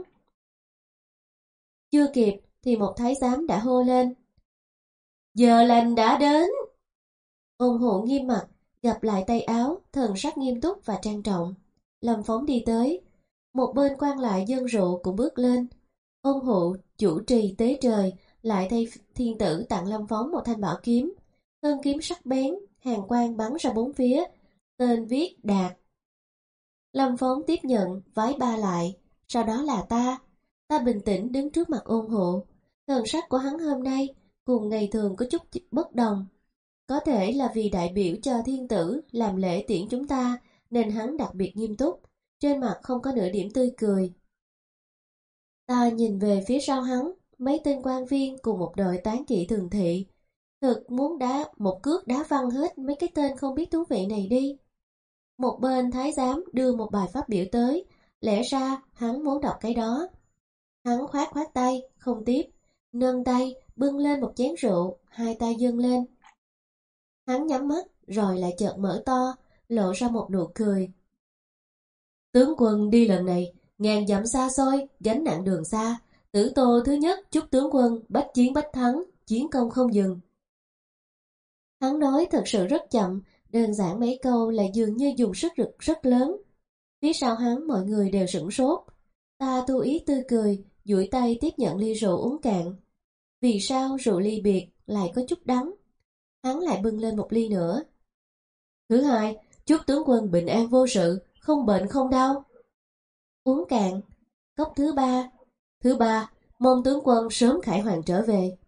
Speaker 1: Chưa kịp thì một thái giám đã hô lên: giờ lành đã đến. Ôn Hộ nghiêm mặt, gặp lại tay áo, thần sắc nghiêm túc và trang trọng. Lâm Phóng đi tới, một bên quan lại dân rượu cũng bước lên. Ôn Hộ chủ trì tế trời, lại thay thiên tử tặng Lâm Phóng một thanh bảo kiếm. Thân kiếm sắc bén, hàn quang bắn ra bốn phía, tên viết Đạt. Lâm Phóng tiếp nhận, vái ba lại, sau đó là ta. Ta bình tĩnh đứng trước mặt Ôn Hộ. Thần sắc của hắn hôm nay cùng ngày thường có chút bất đồng. Có thể là vì đại biểu cho thiên tử làm lễ tiễn chúng ta, nên hắn đặc biệt nghiêm túc, trên mặt không có nửa điểm tươi cười. Ta nhìn về phía sau hắn, mấy tên quan viên cùng một đội tán kỵ thường thị. Thực muốn đá một cước đá văng hết mấy cái tên không biết thú vị này đi. Một bên thái giám đưa một bài phát biểu tới, lẽ ra hắn muốn đọc cái đó. Hắn khoát khoát tay, không tiếp, nâng tay, bưng lên một chén rượu, hai tay dâng lên. Hắn nhắm mắt, rồi lại chợt mở to, lộ ra một nụ cười. Tướng quân đi lần này, ngàn dặm xa xôi, gánh nặng đường xa. Tử Tô thứ nhất chúc tướng quân bách chiến bách thắng, chiến công không dừng. Hắn nói thật sự rất chậm, đơn giản mấy câu lại dường như dùng sức lực rất lớn. Phía sau hắn mọi người đều sửng sốt. Ta tu ý tươi cười, duỗi tay tiếp nhận ly rượu uống cạn. Vì sao rượu ly biệt lại có chút đắng? Hắn lại bưng lên một ly nữa. Thứ hai, chúc tướng quân bình an vô sự, không bệnh không đau. Uống cạn. Cốc thứ ba. Thứ ba, mong tướng quân sớm khải hoàn trở về.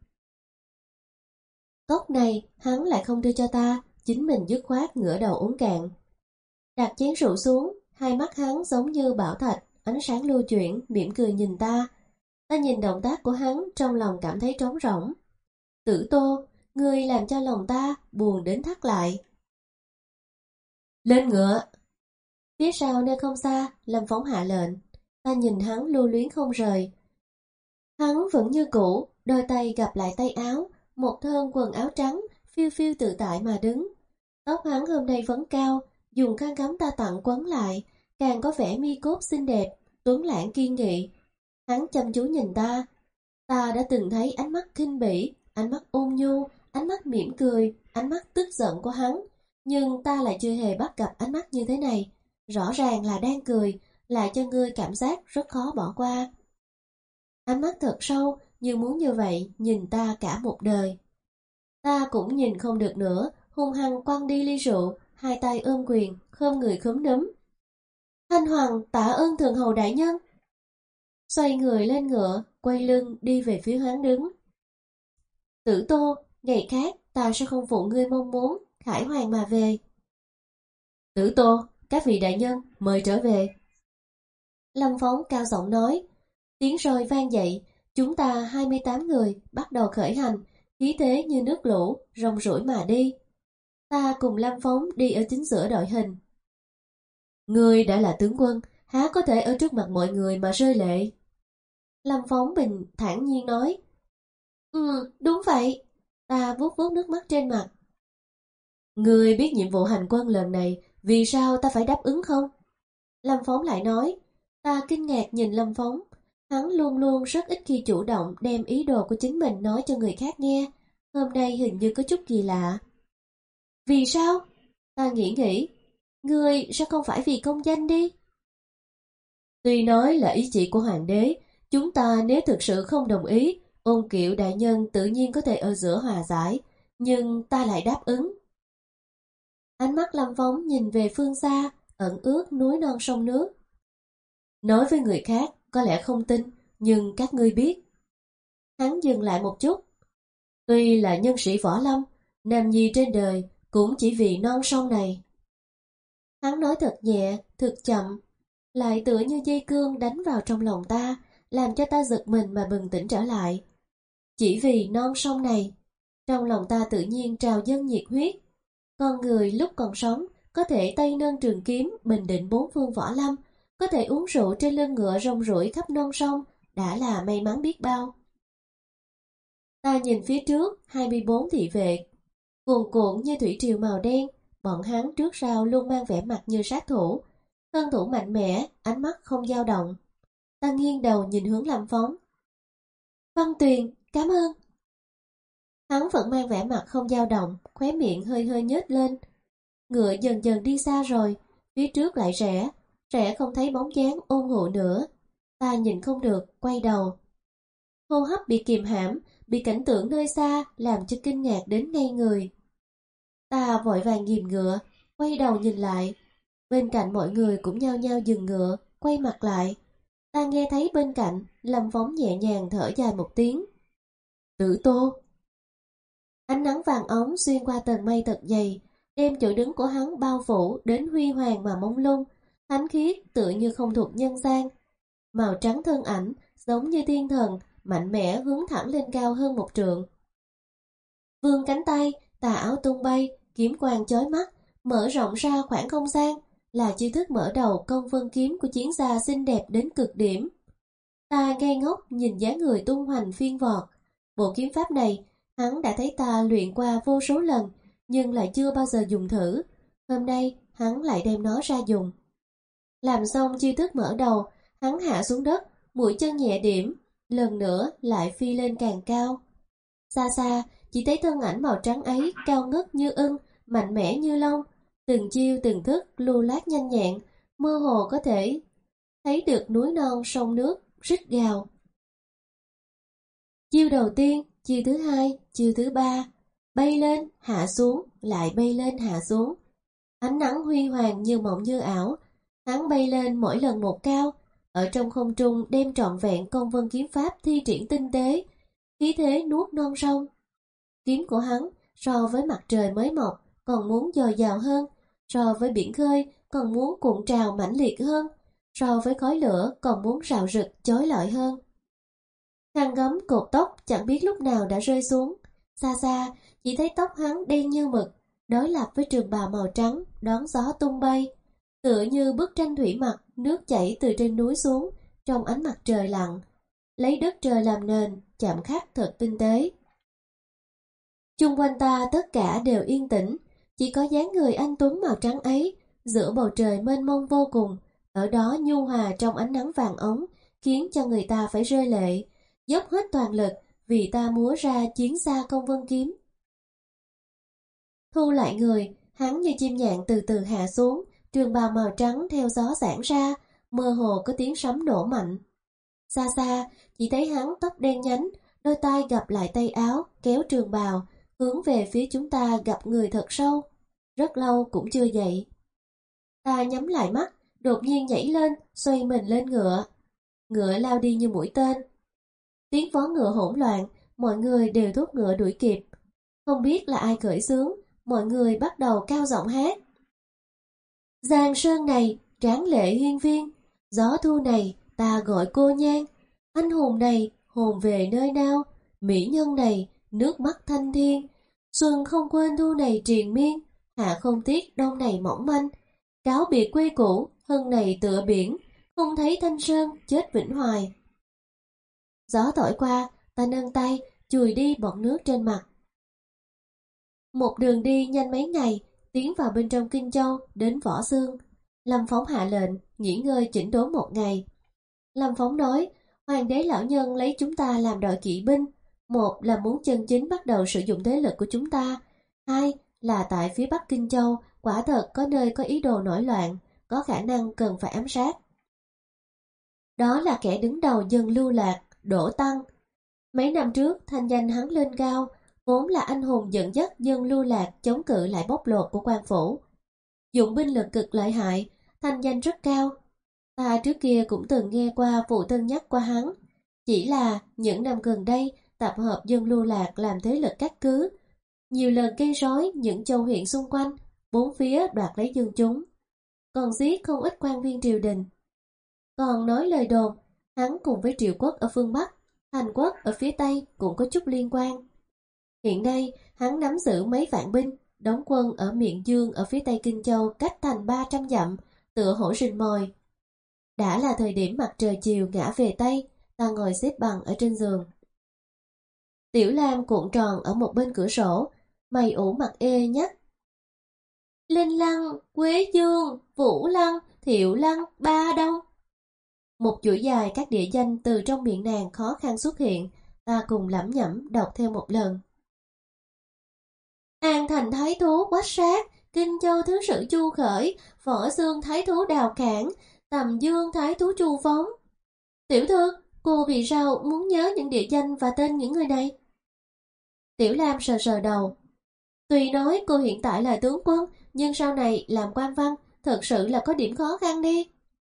Speaker 1: Cốc này hắn lại không đưa cho ta, chính mình dứt khoát ngửa đầu uống cạn. Đặt chén rượu xuống, hai mắt hắn giống như bảo thạch, ánh sáng lưu chuyển, mỉm cười nhìn ta. Ta nhìn động tác của hắn, trong lòng cảm thấy trống rỗng. Tử Tô, ngươi làm cho lòng ta buồn đến thắt lại. Lên ngựa. Phía sau nơi không xa, Lâm Phóng hạ lệnh. Ta nhìn hắn lưu luyến không rời. Hắn vẫn như cũ, đôi tay gặp lại tay áo, một thân quần áo trắng, phiêu phiêu tự tại mà đứng. Tóc hắn hôm nay vẫn cao, dùng khăn gấm ta tặng quấn lại, càng có vẻ mi cốt xinh đẹp, tuấn lãng kiên nghị. Hắn chăm chú nhìn ta. Ta đã từng thấy ánh mắt khinh bỉ, ánh mắt ôn nhu, ánh mắt mỉm cười, ánh mắt tức giận của hắn. Nhưng ta lại chưa hề bắt gặp ánh mắt như thế này. Rõ ràng là đang cười, lại cho ngươi cảm giác rất khó bỏ qua. Ánh mắt thật sâu, như muốn như vậy, nhìn ta cả một đời. Ta cũng nhìn không được nữa, hung hăng quăng đi ly rượu, hai tay ôm quyền, khom người khúm núm. Thanh Hoàng tạ ơn Thượng Hầu đại nhân. Xoay người lên ngựa, quay lưng đi về phía hắn đứng. Tử Tô, ngày khác ta sẽ không phụ ngươi mong muốn, khải hoàn mà về. Tử Tô, các vị đại nhân mời trở về. Lâm Phóng cao giọng nói. Tiếng roi vang dậy, chúng ta hai mươi tám người bắt đầu khởi hành, khí thế như nước lũ, rong ruổi mà đi. Ta cùng Lâm Phóng đi ở chính giữa đội hình. Ngươi đã là tướng quân, há có thể ở trước mặt mọi người mà rơi lệ. Lâm Phóng bình thản nhiên nói. Ừ, đúng vậy. Ta vuốt vuốt nước mắt trên mặt. Ngươi biết nhiệm vụ hành quân lần này, vì sao ta phải đáp ứng không? Lâm Phóng lại nói. Ta kinh ngạc nhìn Lâm Phóng. Hắn luôn luôn rất ít khi chủ động đem ý đồ của chính mình nói cho người khác nghe. Hôm nay hình như có chút kỳ lạ. Vì sao? Ta nghĩ nghĩ. Ngươi sao không phải vì công danh đi? Tuy nói là ý chỉ của hoàng đế, chúng ta nếu thực sự không đồng ý, Ôn Kiệu đại nhân tự nhiên có thể ở giữa hòa giải, nhưng ta lại đáp ứng. Ánh mắt Lâm Phong nhìn về phương xa, ẩn ước núi non sông nước. Nói với người khác, có lẽ không tin, nhưng các ngươi biết. Hắn dừng lại một chút. Tuy là nhân sĩ võ lâm, nam nhi trên đời cũng chỉ vì non sông này. Hắn nói thật nhẹ, thật chậm, lại tựa như dây cương đánh vào trong lòng ta, làm cho ta giật mình mà bừng tỉnh trở lại. Chỉ vì non sông này, trong lòng ta tự nhiên trào dâng nhiệt huyết. Con người lúc còn sống có thể tay nâng trường kiếm bình định bốn phương võ lâm, có thể uống rượu trên lưng ngựa rong ruổi khắp non sông, đã là may mắn biết bao. Ta nhìn phía trước, hai mươi bốn thị vệ, cuồn cuộn như thủy triều màu đen, bọn hắn trước sau luôn mang vẻ mặt như sát thủ. Thân thủ mạnh mẽ, ánh mắt không dao động. Ta nghiêng đầu nhìn hướng Lâm Phóng. Văn Tuyền, cảm ơn. Hắn vẫn mang vẻ mặt không dao động, khóe miệng hơi hơi nhếch lên. Ngựa dần dần đi xa rồi, phía trước lại rẽ, rẽ không thấy bóng dáng ôn hộ nữa. Ta nhìn không được, quay đầu. Hô hấp bị kìm hãm, bị cảnh tượng nơi xa làm cho kinh ngạc đến ngây người. Ta vội vàng ghìm ngựa, quay đầu nhìn lại. Bên cạnh mọi người cũng nhao nhao dừng ngựa, quay mặt lại. Ta nghe thấy bên cạnh, Lâm Phóng nhẹ nhàng thở dài một tiếng. Tử Tô. Ánh nắng vàng óng xuyên qua tầng mây thật dày, đem chỗ đứng của hắn bao phủ đến huy hoàng mà mông lung, thánh khiết tựa như không thuộc nhân gian. Màu trắng thân ảnh giống như thiên thần, mạnh mẽ hướng thẳng lên cao hơn một trượng. Vươn cánh tay, tà áo tung bay, kiếm quang chói mắt, mở rộng ra khoảng không gian, là chiêu thức mở đầu công vân kiếm của chiến gia xinh đẹp đến cực điểm. Ta ngây ngốc nhìn dáng người tung hoành phiên vọt. Bộ kiếm pháp này, hắn đã thấy ta luyện qua vô số lần, nhưng lại chưa bao giờ dùng thử. Hôm nay, hắn lại đem nó ra dùng. Làm xong chiêu thức mở đầu, hắn hạ xuống đất, mũi chân nhẹ điểm, lần nữa lại phi lên càng cao. Xa xa, chỉ thấy thân ảnh màu trắng ấy cao ngất như ưng, mạnh mẽ như long. Từng chiêu từng thức lưu loát nhanh nhẹn, mơ hồ có thể thấy được núi non sông nước rít gào. Chiêu đầu tiên, chiêu thứ hai, chiêu thứ ba, bay lên, hạ xuống, lại bay lên hạ xuống. Ánh nắng huy hoàng như mộng như ảo, hắn bay lên mỗi lần một cao, ở trong không trung đem trọn vẹn công vân kiếm pháp thi triển tinh tế, khí thế nuốt non sông. Kiếm của hắn so với mặt trời mới mọc còn muốn dồi dào hơn, so với biển khơi còn muốn cuộn trào mãnh liệt hơn, so với khói lửa còn muốn rạo rực chói lọi hơn. Khăn gấm cột tóc chẳng biết lúc nào đã rơi xuống, xa xa chỉ thấy tóc hắn đen như mực, đối lập với trường bào màu trắng đón gió tung bay, tựa như bức tranh thủy mặc nước chảy từ trên núi xuống trong ánh mặt trời lặn, lấy đất trời làm nền, chạm khắc thật tinh tế. Chung quanh ta tất cả đều yên tĩnh, chỉ có dáng người anh tuấn màu trắng ấy giữa bầu trời mênh mông vô cùng, ở đó nhu hòa trong ánh nắng vàng ống, khiến cho người ta phải rơi lệ, dốc hết toàn lực vì ta múa ra chiến xa công vân kiếm. Thu lại người, hắn như chim nhạn từ từ hạ xuống, trường bào màu trắng theo gió giãn ra, mơ hồ có tiếng sấm nổ mạnh. Xa xa, chỉ thấy hắn tóc đen nhánh, đôi tay gặp lại tay áo, kéo trường bào, hướng về phía chúng ta gặp người thật sâu. Rất lâu cũng chưa dậy. Ta nhắm lại mắt, đột nhiên nhảy lên, xoay mình lên ngựa. Ngựa lao đi như mũi tên. Tiếng vó ngựa hỗn loạn, mọi người đều thúc ngựa đuổi kịp. Không biết là ai khởi xướng, mọi người bắt đầu cao giọng hát. Giang sơn này, tráng lệ hiên viên, gió thu này, ta gọi cô nhan. Anh hùng này, hồn về nơi nào, mỹ nhân này, nước mắt thanh thiên. Xuân không quên thu này triền miên, hạ không tiếc đông này mỏng manh. Cáo biệt quê cũ, hân này tựa biển, không thấy thanh sơn, chết vĩnh hoài. Gió thổi qua, ta nâng tay, chùi đi bọt nước trên mặt. Một đường đi nhanh mấy ngày, tiến vào bên trong Kinh Châu, đến Võ Xương. Lâm Phóng hạ lệnh, nghỉ ngơi chỉnh đốn một ngày. Lâm Phóng nói, hoàng đế lão nhân lấy chúng ta làm đội kỵ binh. Một là muốn chân chính bắt đầu sử dụng thế lực của chúng ta. Hai là tại phía Bắc Kinh Châu, quả thật có nơi có ý đồ nổi loạn, có khả năng cần phải ám sát. Đó là kẻ đứng đầu dân lưu lạc, Đỗ Tăng. Mấy năm trước, thanh danh hắn lên cao, vốn là anh hùng dẫn dắt dân lưu lạc chống cự lại bóc lột của quan phủ. Dụng binh lực cực lợi hại, thanh danh rất cao. Ta trước kia cũng từng nghe qua phụ thân nhắc qua hắn. Chỉ là những năm gần đây, tập hợp dân lưu lạc làm thế lực cát cứ. Nhiều lần gây rối những châu huyện xung quanh, bốn phía đoạt lấy dân chúng. Còn giết không ít quan viên triều đình. Còn nói lời đồn, hắn cùng với Triệu Quốc ở phương Bắc, Thành Quốc ở phía Tây cũng có chút liên quan. Hiện nay, hắn nắm giữ mấy vạn binh, đóng quân ở Miện Dương ở phía Tây Kinh Châu cách thành ba trăm dặm, tựa hổ rình mồi. Đã là thời điểm mặt trời chiều ngã về Tây, ta ngồi xếp bằng ở trên giường. Tiểu Lam cuộn tròn ở một bên cửa sổ, mày ủ mặt ê nhắc. Linh Lăng, Quế Dương, Vũ Lăng, Thiệu Lăng, Ba Đông. Một chuỗi dài các địa danh từ trong miệng nàng khó khăn xuất hiện, ta cùng lẩm nhẩm đọc theo một lần. An Thành Thái Thú Quách Sát, Kinh Châu Thứ Sử Chu Khởi, Võ Xương Thái Thú Đào Cảng, Tầm Dương Thái Thú Chu Phóng. Tiểu thư, cô vì sao muốn nhớ những địa danh và tên những người này? Tiểu Lam sờ sờ đầu. Tuy nói cô hiện tại là tướng quân, nhưng sau này làm quan văn, thật sự là có điểm khó khăn đi.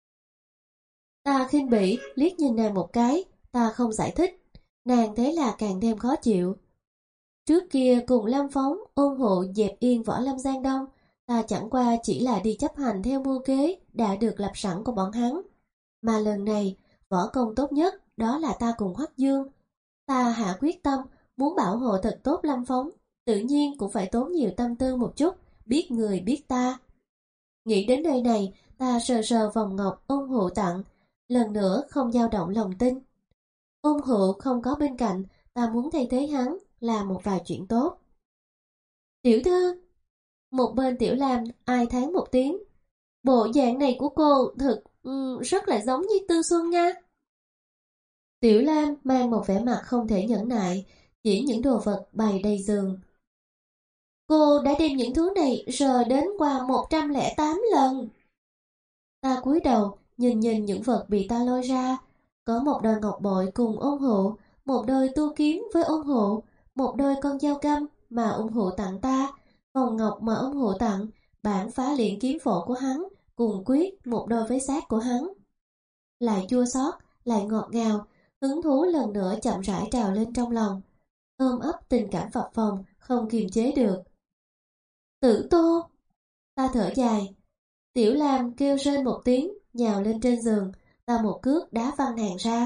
Speaker 1: Ta khinh bỉ, liếc nhìn nàng một cái, ta không giải thích. Nàng thế là càng thêm khó chịu. Trước kia cùng Lâm Phóng ôn hộ dẹp yên Võ Lâm Giang Đông, ta chẳng qua chỉ là đi chấp hành theo mưu kế đã được lập sẵn của bọn hắn. Mà lần này, võ công tốt nhất đó là ta cùng Hoắc Dương. Ta hạ quyết tâm muốn bảo hộ thật tốt Lâm Phóng, tự nhiên cũng phải tốn nhiều tâm tư một chút, biết người biết ta. Nghĩ đến nơi này, ta sờ sờ vòng ngọc ôn hộ tặng, lần nữa không dao động lòng tin. Ôn hộ không có bên cạnh, ta muốn thay thế hắn làm một vài chuyện tốt. Tiểu thư, một bên Tiểu Lam ai thán một tiếng. Bộ dạng này của cô thật um, rất là giống như Tư Xuân nha. Tiểu Lam mang một vẻ mặt không thể nhẫn nại, chỉ những đồ vật bày đầy giường. Cô đã đem những thứ này sờ đến qua một trăm lẻ tám lần. Ta cúi đầu nhìn nhìn những vật bị ta lôi ra. Có một đôi ngọc bội cùng ôn hộ, một đôi tu kiếm với ôn hộ, một đôi con dao găm mà ôn hộ tặng ta, vòng ngọc mà ôn hộ tặng, bản phá liễn kiếm phổ của hắn, cùng quyết một đôi với xác của hắn. Lại chua xót, lại ngọt ngào, hứng thú lần nữa chậm rãi trào lên trong lòng. Ôm ấp tình cảm phập phồng, không kiềm chế được. Tử Tô! Ta thở dài. Tiểu Lam kêu rên một tiếng, nhào lên trên giường, ta một cước đá văng nàng ra.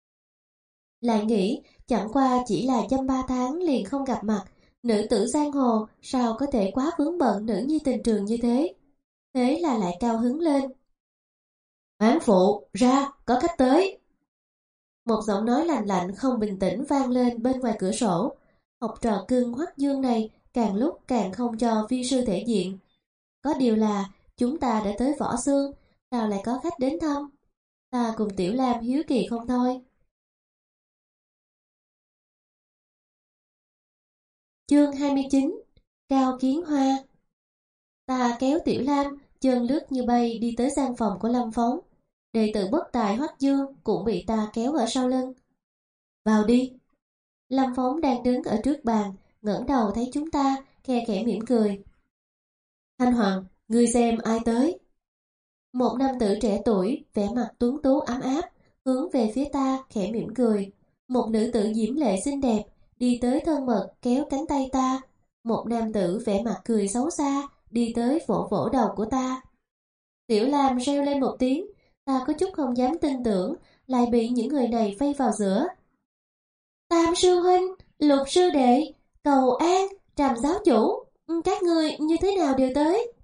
Speaker 1: Lại nghĩ, chẳng qua chỉ là dăm ba tháng liền không gặp mặt, nữ tử giang hồ sao có thể quá vướng bận nữ nhi tình trường như thế. Thế là lại cao hứng lên. Án phụ, ra, có khách tới. Một giọng nói lạnh lạnh không bình tĩnh vang lên bên ngoài cửa sổ. Học trò cưng Hoắc Dương này càng lúc càng không cho vi sư thể diện. Có điều là chúng ta đã tới Võ Xương, sao lại có khách đến thăm? Ta cùng Tiểu Lam hiếu kỳ không thôi. Chương hai mươi chín. Cao Kiến Hoa. Ta kéo Tiểu Lam, chân lướt như bay đi tới gian phòng của Lâm Phóng. Đệ tử bất tài Hoắc Dương cũng bị ta kéo ở sau lưng. Vào đi. Lâm Phóng đang đứng ở trước bàn, ngẩng đầu thấy chúng ta, khe khẽ mỉm cười. Thanh Hoàng, ngươi xem ai tới? Một nam tử trẻ tuổi, vẻ mặt tuấn tú ấm áp, hướng về phía ta, khẽ mỉm cười. Một nữ tử diễm lệ xinh đẹp, đi tới thân mật kéo cánh tay ta. Một nam tử vẻ mặt cười xấu xa, đi tới vỗ vỗ đầu của ta. Tiểu Lam reo lên một tiếng, ta có chút không dám tin tưởng, lại bị những người này vây vào giữa. Tam sư huynh, Lục sư đệ, Cầu An, Trầm giáo chủ, các ngươi như thế nào đều tới?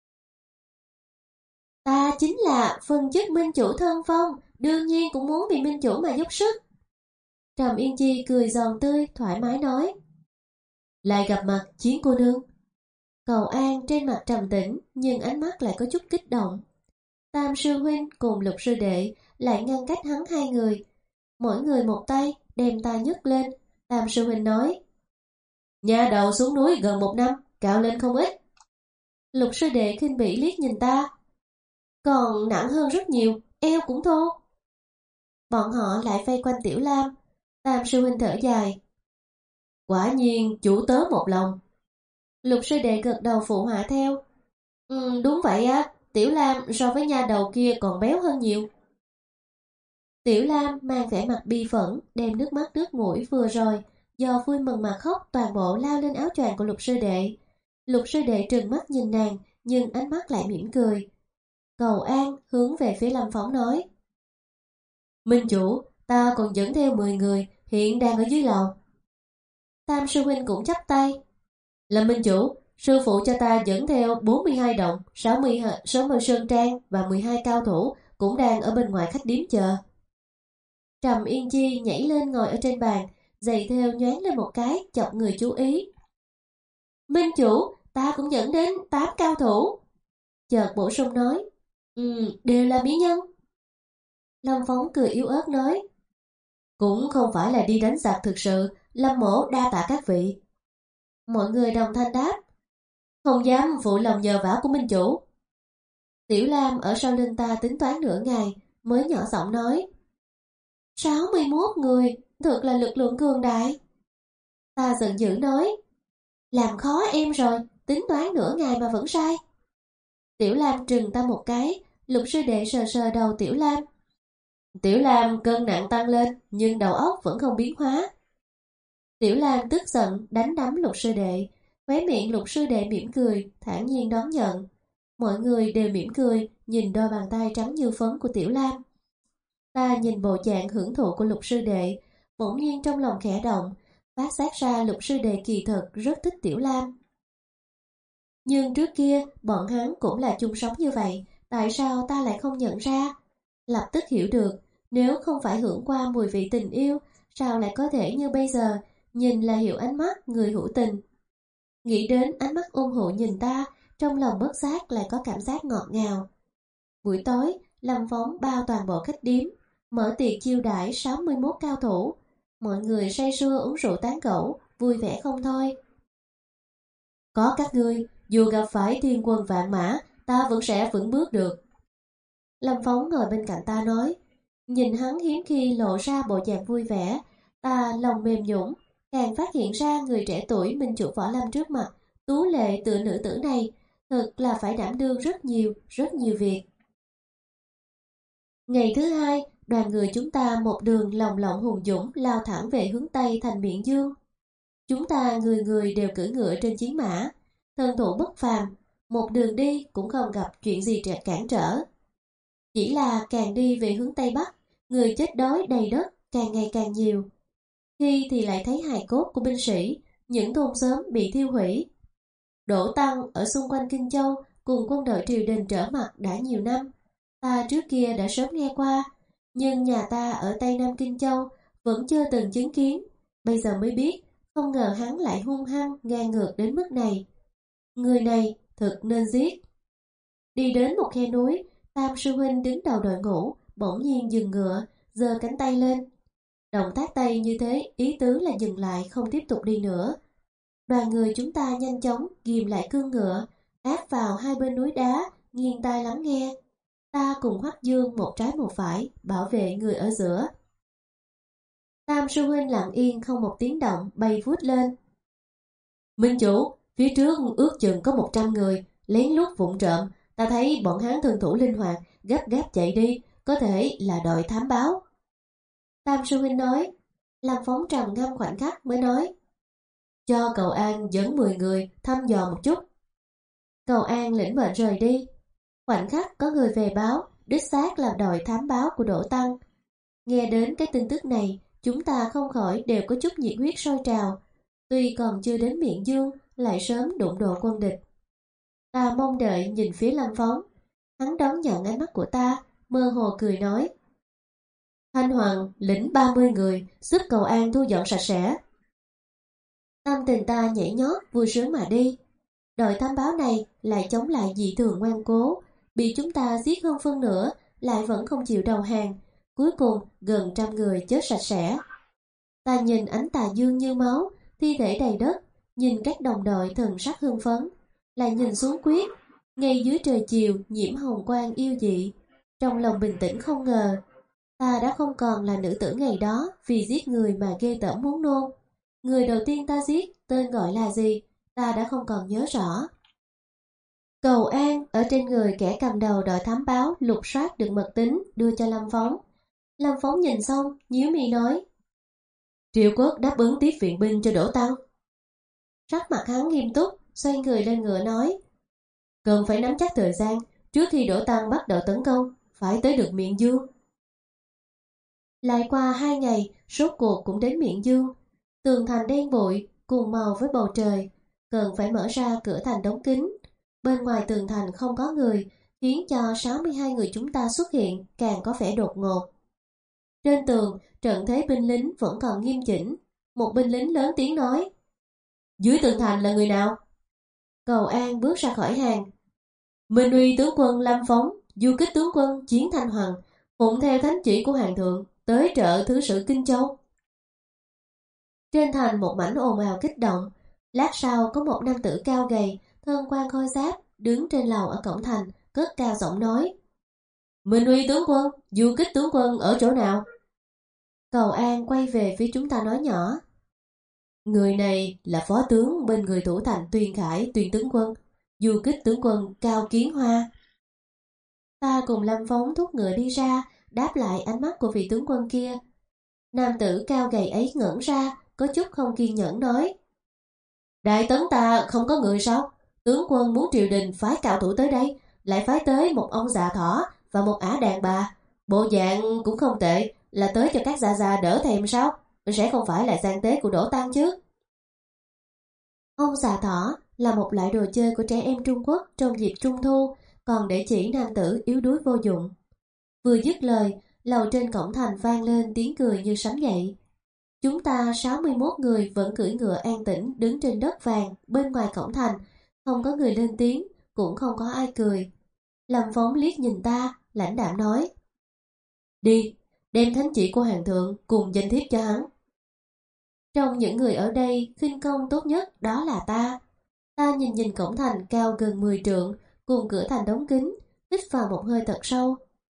Speaker 1: Ta chính là phần chức minh chủ thân phong, đương nhiên cũng muốn bị minh chủ mà giúp sức. Trầm Yên Chi cười giòn tươi, thoải mái nói. Lại gặp mặt, Chiến cô nương. Cầu An trên mặt trầm tĩnh, nhưng ánh mắt lại có chút kích động. Tam sư huynh cùng Lục sư đệ lại ngăn cách hắn hai người. Mỗi người một tay, đem ta nhấc lên. Tam sư huynh nói. Nhà đầu xuống núi gần một năm, cao lên không ít. Lục sư đệ khinh bỉ liếc nhìn ta. Còn nặng hơn rất nhiều, eo cũng thô. Bọn họ lại vây quanh Tiểu Lam. Tam sư huynh thở dài. Quả nhiên chủ tớ một lòng. Lục sư đệ gật đầu phụ họa theo. Ừ, đúng vậy á, Tiểu Lam so với nha đầu kia còn béo hơn nhiều. Tiểu Lam mang vẻ mặt bi phẫn, đem nước mắt nước mũi vừa rồi, do vui mừng mà khóc toàn bộ lao lên áo choàng của lục sư đệ. Lục sư đệ trừng mắt nhìn nàng, nhưng ánh mắt lại mỉm cười. Cầu An hướng về phía Lâm Phóng nói. Minh chủ, ta còn dẫn theo mười người, hiện đang ở dưới lầu. Tam sư huynh cũng chắp tay. Lâm Minh chủ, sư phụ cho ta dẫn theo bốn mươi hai động, sáu mươi, sáu mươi sơn trang và mười hai cao thủ cũng đang ở bên ngoài khách điếm chờ. Trầm Yên Chi nhảy lên ngồi ở trên bàn, giày theo nhoáng lên một cái, chọc người chú ý. Minh chủ, ta cũng dẫn đến tám cao thủ. Chợt bổ sung nói. Ừ, đều là mỹ nhân. Lâm Phóng cười yếu ớt nói. Cũng không phải là đi đánh giặc thực sự, Lâm mổ đa tạ các vị. Mọi người đồng thanh đáp. Không dám phụ lòng nhờ vả của Minh chủ. Tiểu Lam ở sau lưng ta tính toán nửa ngày, mới nhỏ giọng nói. sáu mươi mốt người, thật là lực lượng cường đại. Ta giận dữ nói. Làm khó em rồi, tính toán nửa ngày mà vẫn sai. Tiểu Lam trừng ta một cái, lục sư đệ sờ sờ đầu Tiểu Lam. Tiểu Lam cân nặng tăng lên, nhưng đầu óc vẫn không biến hóa. Tiểu Lam tức giận đánh đấm lục sư đệ, khóe miệng lục sư đệ mỉm cười, thản nhiên đón nhận. Mọi người đều mỉm cười, nhìn đôi bàn tay trắng như phấn của Tiểu Lam. Ta nhìn bộ dạng hưởng thụ của lục sư đệ, bỗng nhiên trong lòng khẽ động, phát giác ra lục sư đệ kỳ thực rất thích Tiểu Lam. Nhưng trước kia, bọn hắn cũng là chung sống như vậy, tại sao ta lại không nhận ra? Lập tức hiểu được, nếu không phải hưởng qua mùi vị tình yêu, sao lại có thể như bây giờ, nhìn là hiểu ánh mắt người hữu tình. Nghĩ đến ánh mắt ôn hộ nhìn ta, trong lòng bất giác lại có cảm giác ngọt ngào. Buổi tối, Lâm Phóng bao toàn bộ khách điếm, mở tiệc chiêu đãi sáu mươi mốt cao thủ. Mọi người say sưa uống rượu tán gẫu, vui vẻ không thôi. Có các ngươi, dù gặp phải thiên quân vạn mã, ta vẫn sẽ vững bước được. Lâm Phóng ngồi bên cạnh ta nói. Nhìn hắn hiếm khi lộ ra bộ dạng vui vẻ, ta lòng mềm nhũn, càng phát hiện ra người trẻ tuổi minh chủ võ lâm trước mặt, tú lệ tựa nữ tử này, thật là phải đảm đương rất nhiều, rất nhiều việc. Ngày thứ hai, đoàn người chúng ta một đường lồng lộng hùng dũng lao thẳng về hướng Tây thành Miện Dương. Chúng ta người người đều cưỡi ngựa trên chiến mã, thân thủ bất phàm, một đường đi cũng không gặp chuyện gì cản trở. Chỉ là càng đi về hướng Tây Bắc, người chết đói đầy đất càng ngày càng nhiều. Khi thì lại thấy hài cốt của binh sĩ, những thôn xóm bị thiêu hủy. Đỗ Tăng ở xung quanh Kinh Châu cùng quân đội triều đình trở mặt đã nhiều năm. Ta trước kia đã sớm nghe qua, nhưng nhà ta ở Tây Nam Kinh Châu vẫn chưa từng chứng kiến. Bây giờ mới biết, không ngờ hắn lại hung hăng, ngang ngược đến mức này. Người này thật nên giết. Đi đến một khe núi, Tam sư huynh đứng đầu đội ngũ, bỗng nhiên dừng ngựa, giơ cánh tay lên. Động tác tay như thế, ý tứ là dừng lại, không tiếp tục đi nữa. Đoàn người chúng ta nhanh chóng ghìm lại cương ngựa, áp vào hai bên núi đá, nghiêng tai lắng nghe. Ta cùng Hoắc Dương một trái một phải, bảo vệ người ở giữa. Tam sư huynh lặng yên không một tiếng động, bay vút lên. Minh chủ, phía trước ước chừng có một trăm người, lén lút vụng trộm. Ta thấy bọn hắn thân thủ linh hoạt, gấp gáp chạy đi, có thể là đội thám báo. Tam sư huynh nói. Lâm Phóng trầm ngâm khoảnh khắc mới nói. Cho Cầu An dẫn mười người thăm dò một chút. Cầu An lĩnh mệnh rời đi. Khoảnh khắc có người về báo, đích xác là đội thám báo của Đỗ Tăng. Nghe đến cái tin tức này, chúng ta không khỏi đều có chút nhiệt huyết sôi trào. Tuy còn chưa đến Miện Dương, lại sớm đụng độ quân địch. Ta mong đợi nhìn phía Lâm Phóng. Hắn đón nhận ánh mắt của ta, mơ hồ cười nói. Thanh Hoàng lĩnh ba mươi người, giúp cầu an thu dọn sạch sẽ. Tâm tình ta nhảy nhót, vui sướng mà đi. Đội thám báo này lại chống lại dị thường ngoan cố, bị chúng ta giết hơn phân nửa, lại vẫn không chịu đầu hàng. Cuối cùng gần trăm người chết sạch sẽ. Ta nhìn ánh tà dương như máu, thi thể đầy đất, nhìn các đồng đội thần sắc hưng phấn, lại nhìn xuống Quyết, ngay dưới trời chiều nhiễm hồng quang yêu dị. Trong lòng bình tĩnh không ngờ, ta đã không còn là nữ tử ngày đó vì giết người mà ghê tởm muốn nôn. Người đầu tiên ta giết, tên gọi là gì, ta đã không còn nhớ rõ. Cầu an ở trên người kẻ cầm đầu đội thám báo lục soát được mật tín đưa cho Lâm Phóng. Lâm Phóng nhìn xong, nhíu mi nói: Triệu Quốc đáp ứng tiếp viện binh cho Đỗ Tăng. Sắc mặt hắn nghiêm túc, xoay người lên ngựa nói: Cần phải nắm chắc thời gian, trước khi Đỗ Tăng bắt đầu tấn công, phải tới được Miện Dương. Lại qua hai ngày, rốt cuộc cũng đến Miện Dương. Tường thành đen bụi, cùng màu với bầu trời, cần phải mở ra cửa thành đóng kín. Bên ngoài tường thành không có người, khiến cho sáu mươi hai người chúng ta xuất hiện càng có vẻ đột ngột. Trên tường, trận thế binh lính vẫn còn nghiêm chỉnh. Một binh lính lớn tiếng nói: Dưới tường thành là người nào? Cầu an bước ra khỏi hàng: Minh uy tướng quân Lâm Phóng, du kích tướng quân Chiến Thanh Hoàng, phụng theo thánh chỉ của Hoàng thượng, tới trợ thứ sử Kinh Châu. Trên thành một mảnh ồn ào kích động. Lát sau có một nam tử cao gầy, thân quan khôi giáp, đứng trên lầu ở cổng thành, cất cao giọng nói: Minh uy tướng quân, du kích tướng quân ở chỗ nào? Cầu an quay về phía chúng ta nói nhỏ: Người này là phó tướng bên người thủ thành Tuyên Khải Tuyên tướng quân, du kích tướng quân Cao Kiến Hoa. Ta cùng Lâm Phóng thúc ngựa đi ra, đáp lại ánh mắt của vị tướng quân kia. Nam tử cao gầy ấy ngẩn ra, có chút không kiên nhẫn nói: Đại tấn ta không có người sao? Tướng quân muốn triều đình phái cao thủ tới đây, lại phái tới một ông già thỏ và một ả đàn bà. Bộ dạng cũng không tệ, là tới cho các già già đỡ thèm sao? Sẽ không phải là gian tế của Đỗ Tăng chứ? Ông già thỏ là một loại đồ chơi của trẻ em Trung Quốc trong dịp Trung Thu, còn để chỉ nam tử yếu đuối vô dụng. Vừa dứt lời, lầu trên cổng thành vang lên tiếng cười như sấm dậy. Chúng ta sáu mươi mốt người vẫn cưỡi ngựa an tĩnh đứng trên đất vàng bên ngoài cổng thành, không có người lên tiếng, cũng không có ai cười. Lâm Phóng liếc nhìn ta, lãnh đạm nói: Đi, đem thánh chỉ của Hoàng thượng cùng danh thiếp cho hắn. Trong những người ở đây, khinh công tốt nhất đó là ta. Ta nhìn nhìn cổng thành cao gần mười trượng, cùng cửa thành đóng kín, hít vào một hơi thật sâu.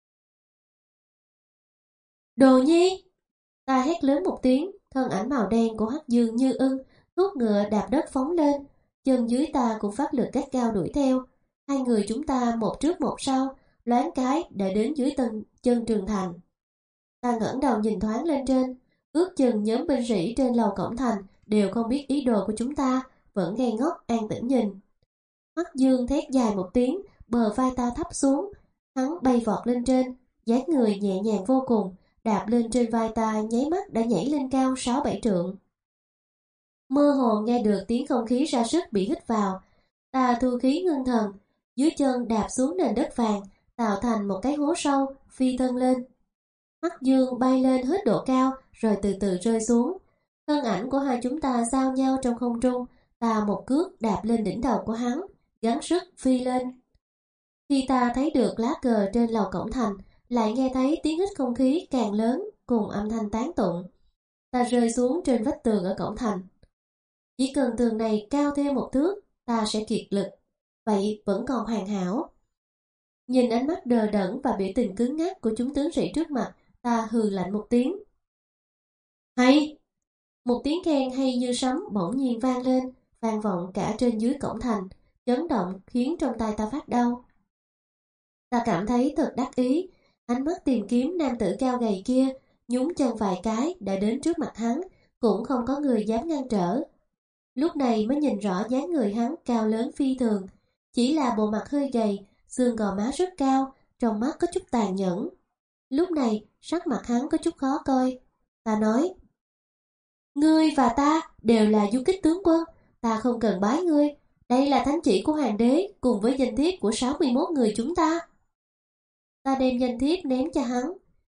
Speaker 1: Đồ Nhi! Ta hét lớn một tiếng, thân ảnh màu đen của Hắc Dương như ưng, thúc ngựa đạp đất phóng lên, chân dưới ta cũng phát lực gắt cao đuổi theo. Hai người chúng ta một trước một sau, loáng cái đã đến dưới tân chân tường thành. Ta ngẩng đầu nhìn thoáng lên trên, ước chừng nhóm binh sĩ trên lầu cổng thành đều không biết ý đồ của chúng ta, vẫn ngây ngốc an tĩnh nhìn. Hắc Dương thét dài một tiếng, bờ vai ta thấp xuống, hắn bay vọt lên trên, dáng người nhẹ nhàng vô cùng, đạp lên trên vai ta nháy mắt đã nhảy lên cao sáu bảy trượng. Mơ hồ nghe được tiếng không khí ra sức bị hít vào, ta thu khí ngưng thần, dưới chân đạp xuống nền đất vàng, tạo thành một cái hố sâu, phi thân lên. Hắc Dương bay lên hết độ cao, rồi từ từ rơi xuống. Thân ảnh của hai chúng ta giao nhau trong không trung, ta một cước đạp lên đỉnh đầu của hắn, gắng sức phi lên. Khi ta thấy được lá cờ trên lầu cổng thành, lại nghe thấy tiếng hít không khí càng lớn cùng âm thanh tán tụng. Ta rơi xuống trên vách tường ở cổng thành. Chỉ cần tường này cao thêm một thước, ta sẽ kiệt lực, vậy vẫn còn hoàn hảo. Nhìn ánh mắt đờ đẫn và biểu tình cứng ngắc của chúng tướng sĩ trước mặt, ta hừ lạnh một tiếng. Hay! Một tiếng khen hay như sấm bỗng nhiên vang lên, vang vọng cả trên dưới cổng thành, chấn động khiến trong tay ta phát đau. Ta cảm thấy thật đắc ý, ánh mắt tìm kiếm nam tử cao gầy kia, nhún chân vài cái đã đến trước mặt hắn, cũng không có người dám ngăn trở. Lúc này mới nhìn rõ dáng người hắn cao lớn phi thường, chỉ là bộ mặt hơi gầy, xương gò má rất cao, trong mắt có chút tàn nhẫn. Lúc này sắc mặt hắn có chút khó coi. Ta nói: Ngươi và ta đều là du kích tướng quân, ta không cần bái ngươi, đây là thánh chỉ của hoàng đế cùng với danh thiếp của sáu mươi mốt người chúng ta. Ta đem danh thiếp ném cho hắn,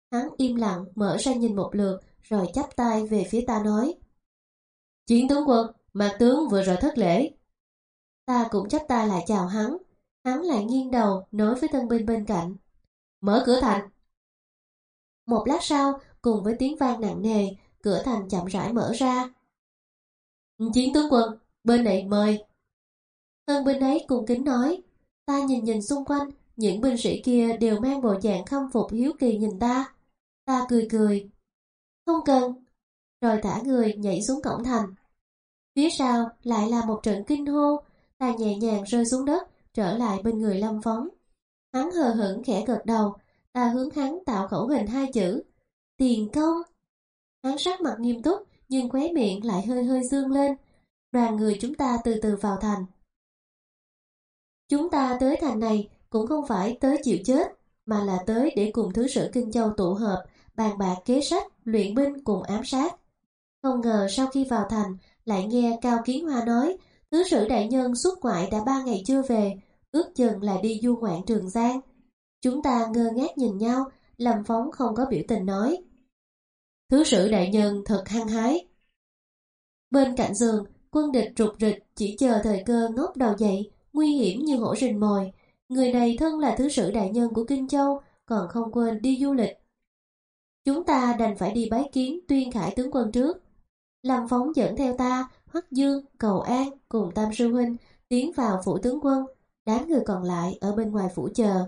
Speaker 1: Hắn im lặng mở ra nhìn một lượt rồi chắp tay về phía ta nói: Chiến tướng quân, mạc tướng vừa rồi thất lễ. Ta cũng chắp tay lại chào hắn. Hắn lại nghiêng đầu nói với tân binh bên cạnh: Mở cửa thành. Một lát sau, cùng với tiếng vang nặng nề, cửa thành chậm rãi mở ra. Chiến tướng quân, bên này mời. Tân binh ấy cung kính nói. Ta nhìn nhìn xung quanh, những binh sĩ kia đều mang bộ dạng khâm phục hiếu kỳ nhìn ta. Ta cười cười. Không cần. Rồi thả người nhảy xuống cổng thành. Phía sau lại là một trận kinh hô. Ta nhẹ nhàng rơi xuống đất, trở lại bên người Lâm Phóng. Hắn hờ hững khẽ gật đầu. Ta hướng hắn tạo khẩu hình hai chữ: tiền công. Hắn sắc mặt nghiêm túc, nhưng khóe miệng lại hơi hơi dương lên. Đoàn người chúng ta từ từ vào thành. Chúng ta tới thành này cũng không phải tới chịu chết, mà là tới để cùng thứ sử Kinh Châu tụ họp, bàn bạc kế sách, luyện binh cùng ám sát. Không ngờ sau khi vào thành, lại nghe Cao Kiến Hoa nói, thứ sử đại nhân xuất ngoại đã ba ngày chưa về, ước chừng là đi du ngoạn Trường Giang. Chúng ta ngơ ngác nhìn nhau, Lâm Phóng không có biểu tình nói: Thứ sử đại nhân thật hăng hái. Bên cạnh giường, quân địch rục rịch chỉ chờ thời cơ ngóc đầu dậy, nguy hiểm như hổ rình mồi. Người này thân là thứ sử đại nhân của Kinh Châu, còn không quên đi du lịch. Chúng ta đành phải đi bái kiến Tuyên Khải tướng quân trước. Lâm Phóng dẫn theo ta, Hoắc Dương, Cầu An cùng Tam sư huynh tiến vào phủ tướng quân, đám người còn lại ở bên ngoài phủ chờ.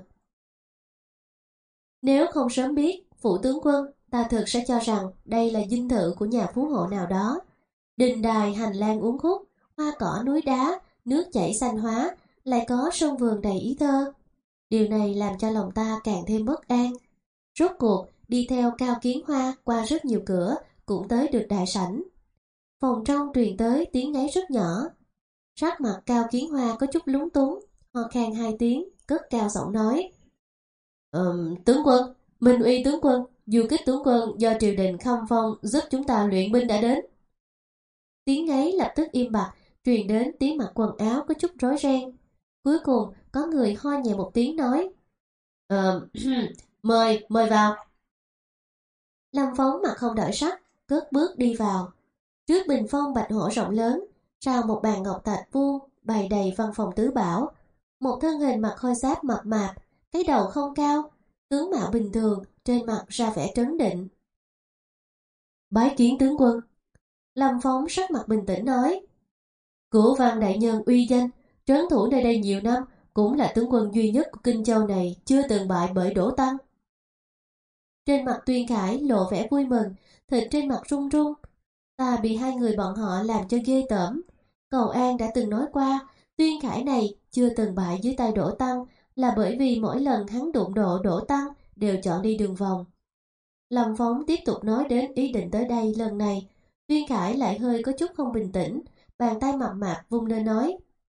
Speaker 1: Nếu không sớm biết phủ tướng quân, ta thực sẽ cho rằng đây là dinh thự của nhà phú hộ nào đó. Đình đài hành lang uốn khúc, hoa cỏ núi đá, nước chảy xanh hóa, lại có sân vườn đầy ý thơ. Điều này làm cho lòng ta càng thêm bất an. Rốt cuộc đi theo Cao Kiến Hoa qua rất nhiều cửa, cũng tới được đại sảnh. Phòng trong truyền tới tiếng ngáy rất nhỏ. Sắc mặt Cao Kiến Hoa có chút lúng túng, ho khan hai tiếng, cất cao giọng nói: Ừm, tướng quân, Minh Uy tướng quân, Du Kích tướng quân do triều đình khâm phong giúp chúng ta luyện binh đã đến. Tiếng ngáy lập tức im bặt, truyền đến tiếng mặc quần áo có chút rối ren. Cuối cùng có người ho nhẹ một tiếng nói: Ờ, mời, mời vào. Lâm Phóng mặt không đổi sắc, cất bước đi vào. Trước bình phong bạch hổ rộng lớn, sau một bàn ngọc thạch vuông bày đầy văn phòng tứ bảo. Một thân hình mặc khôi giáp mập mạp, cái đầu không cao, tướng mạo bình thường, trên mặt ra vẻ trấn định. Bái kiến tướng quân. Lâm Phóng sắc mặt bình tĩnh nói: Cửu Văn đại nhân uy danh, trấn thủ nơi đây nhiều năm, cũng là tướng quân duy nhất của Kinh Châu này chưa từng bại bởi Đỗ Tăng. Trên mặt Tuyên Khải lộ vẻ vui mừng, thịt trên mặt run run. Ta bị hai người bọn họ làm cho ghê tởm. Cầu An đã từng nói qua, Tuyên Khải này chưa từng bại dưới tay Đỗ Tăng là bởi vì mỗi lần hắn đụng độ Đỗ Tăng đều chọn đi đường vòng. Lâm Phóng tiếp tục nói đến ý định tới đây lần này. Tuyên Khải lại hơi có chút không bình tĩnh, bàn tay mập mạp vung lên nói: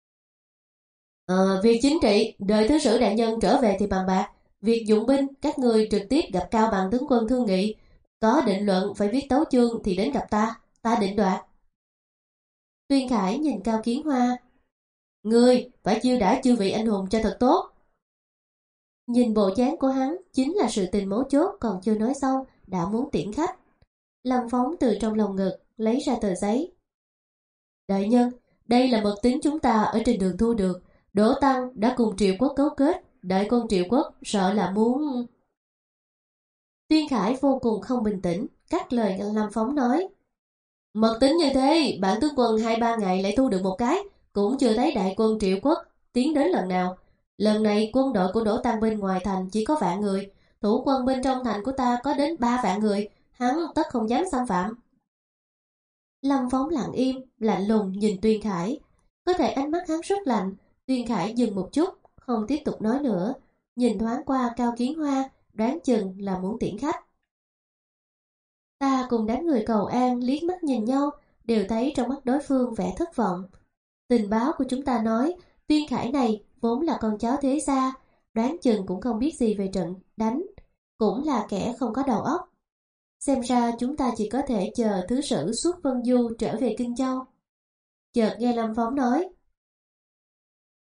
Speaker 1: Ờ, việc chính trị, đợi thứ sử đại nhân trở về thì bàn bạc. Việc dụng binh, các người trực tiếp gặp Cao Bằng tướng quân thương nghị. Có định luận phải viết tấu chương thì đến gặp ta, ta định đoạt. Tuyên Khải nhìn Cao Kiến Hoa: Ngươi phải chiêu đãi chư vị anh hùng cho thật tốt. Nhìn bộ dáng của hắn, chính là sự tình mấu chốt còn chưa nói xong, đã muốn tiễn khách. Lâm Phóng từ trong lòng ngực lấy ra tờ giấy. Đại nhân, đây là mật tín chúng ta ở trên đường thu được. Đỗ Tăng đã cùng Triệu Quốc cấu kết, đại quân Triệu Quốc sợ là muốn... Tuyên Khải vô cùng không bình tĩnh, cắt lời Lâm Phóng nói: Mật tín như thế, bản tướng quân hai ba ngày lại thu được một cái, cũng chưa thấy đại quân Triệu Quốc tiến đến lần nào. Lần này quân đội của Đỗ Tăng bên ngoài thành chỉ có vạn người, thủ quân bên trong thành của ta có đến ba vạn người, hắn tất không dám xâm phạm. Lâm Phóng lặng im, lạnh lùng nhìn Tuyên Khải. Có thể ánh mắt hắn rất lạnh. Tuyên Khải dừng một chút, không tiếp tục nói nữa, nhìn thoáng qua Cao Kiến Hoa, đoán chừng là muốn tiễn khách. Ta cùng đám người Cầu An liếc mắt nhìn nhau, đều thấy trong mắt đối phương vẻ thất vọng. Tình báo của chúng ta nói, Tuyên Khải này vốn là con cháu thế gia, đoán chừng cũng không biết gì về trận đánh, cũng là kẻ không có đầu óc. Xem ra chúng ta chỉ có thể chờ thứ sử xuất Vân Du trở về Kinh Châu. Chợt nghe Lâm Phóng nói: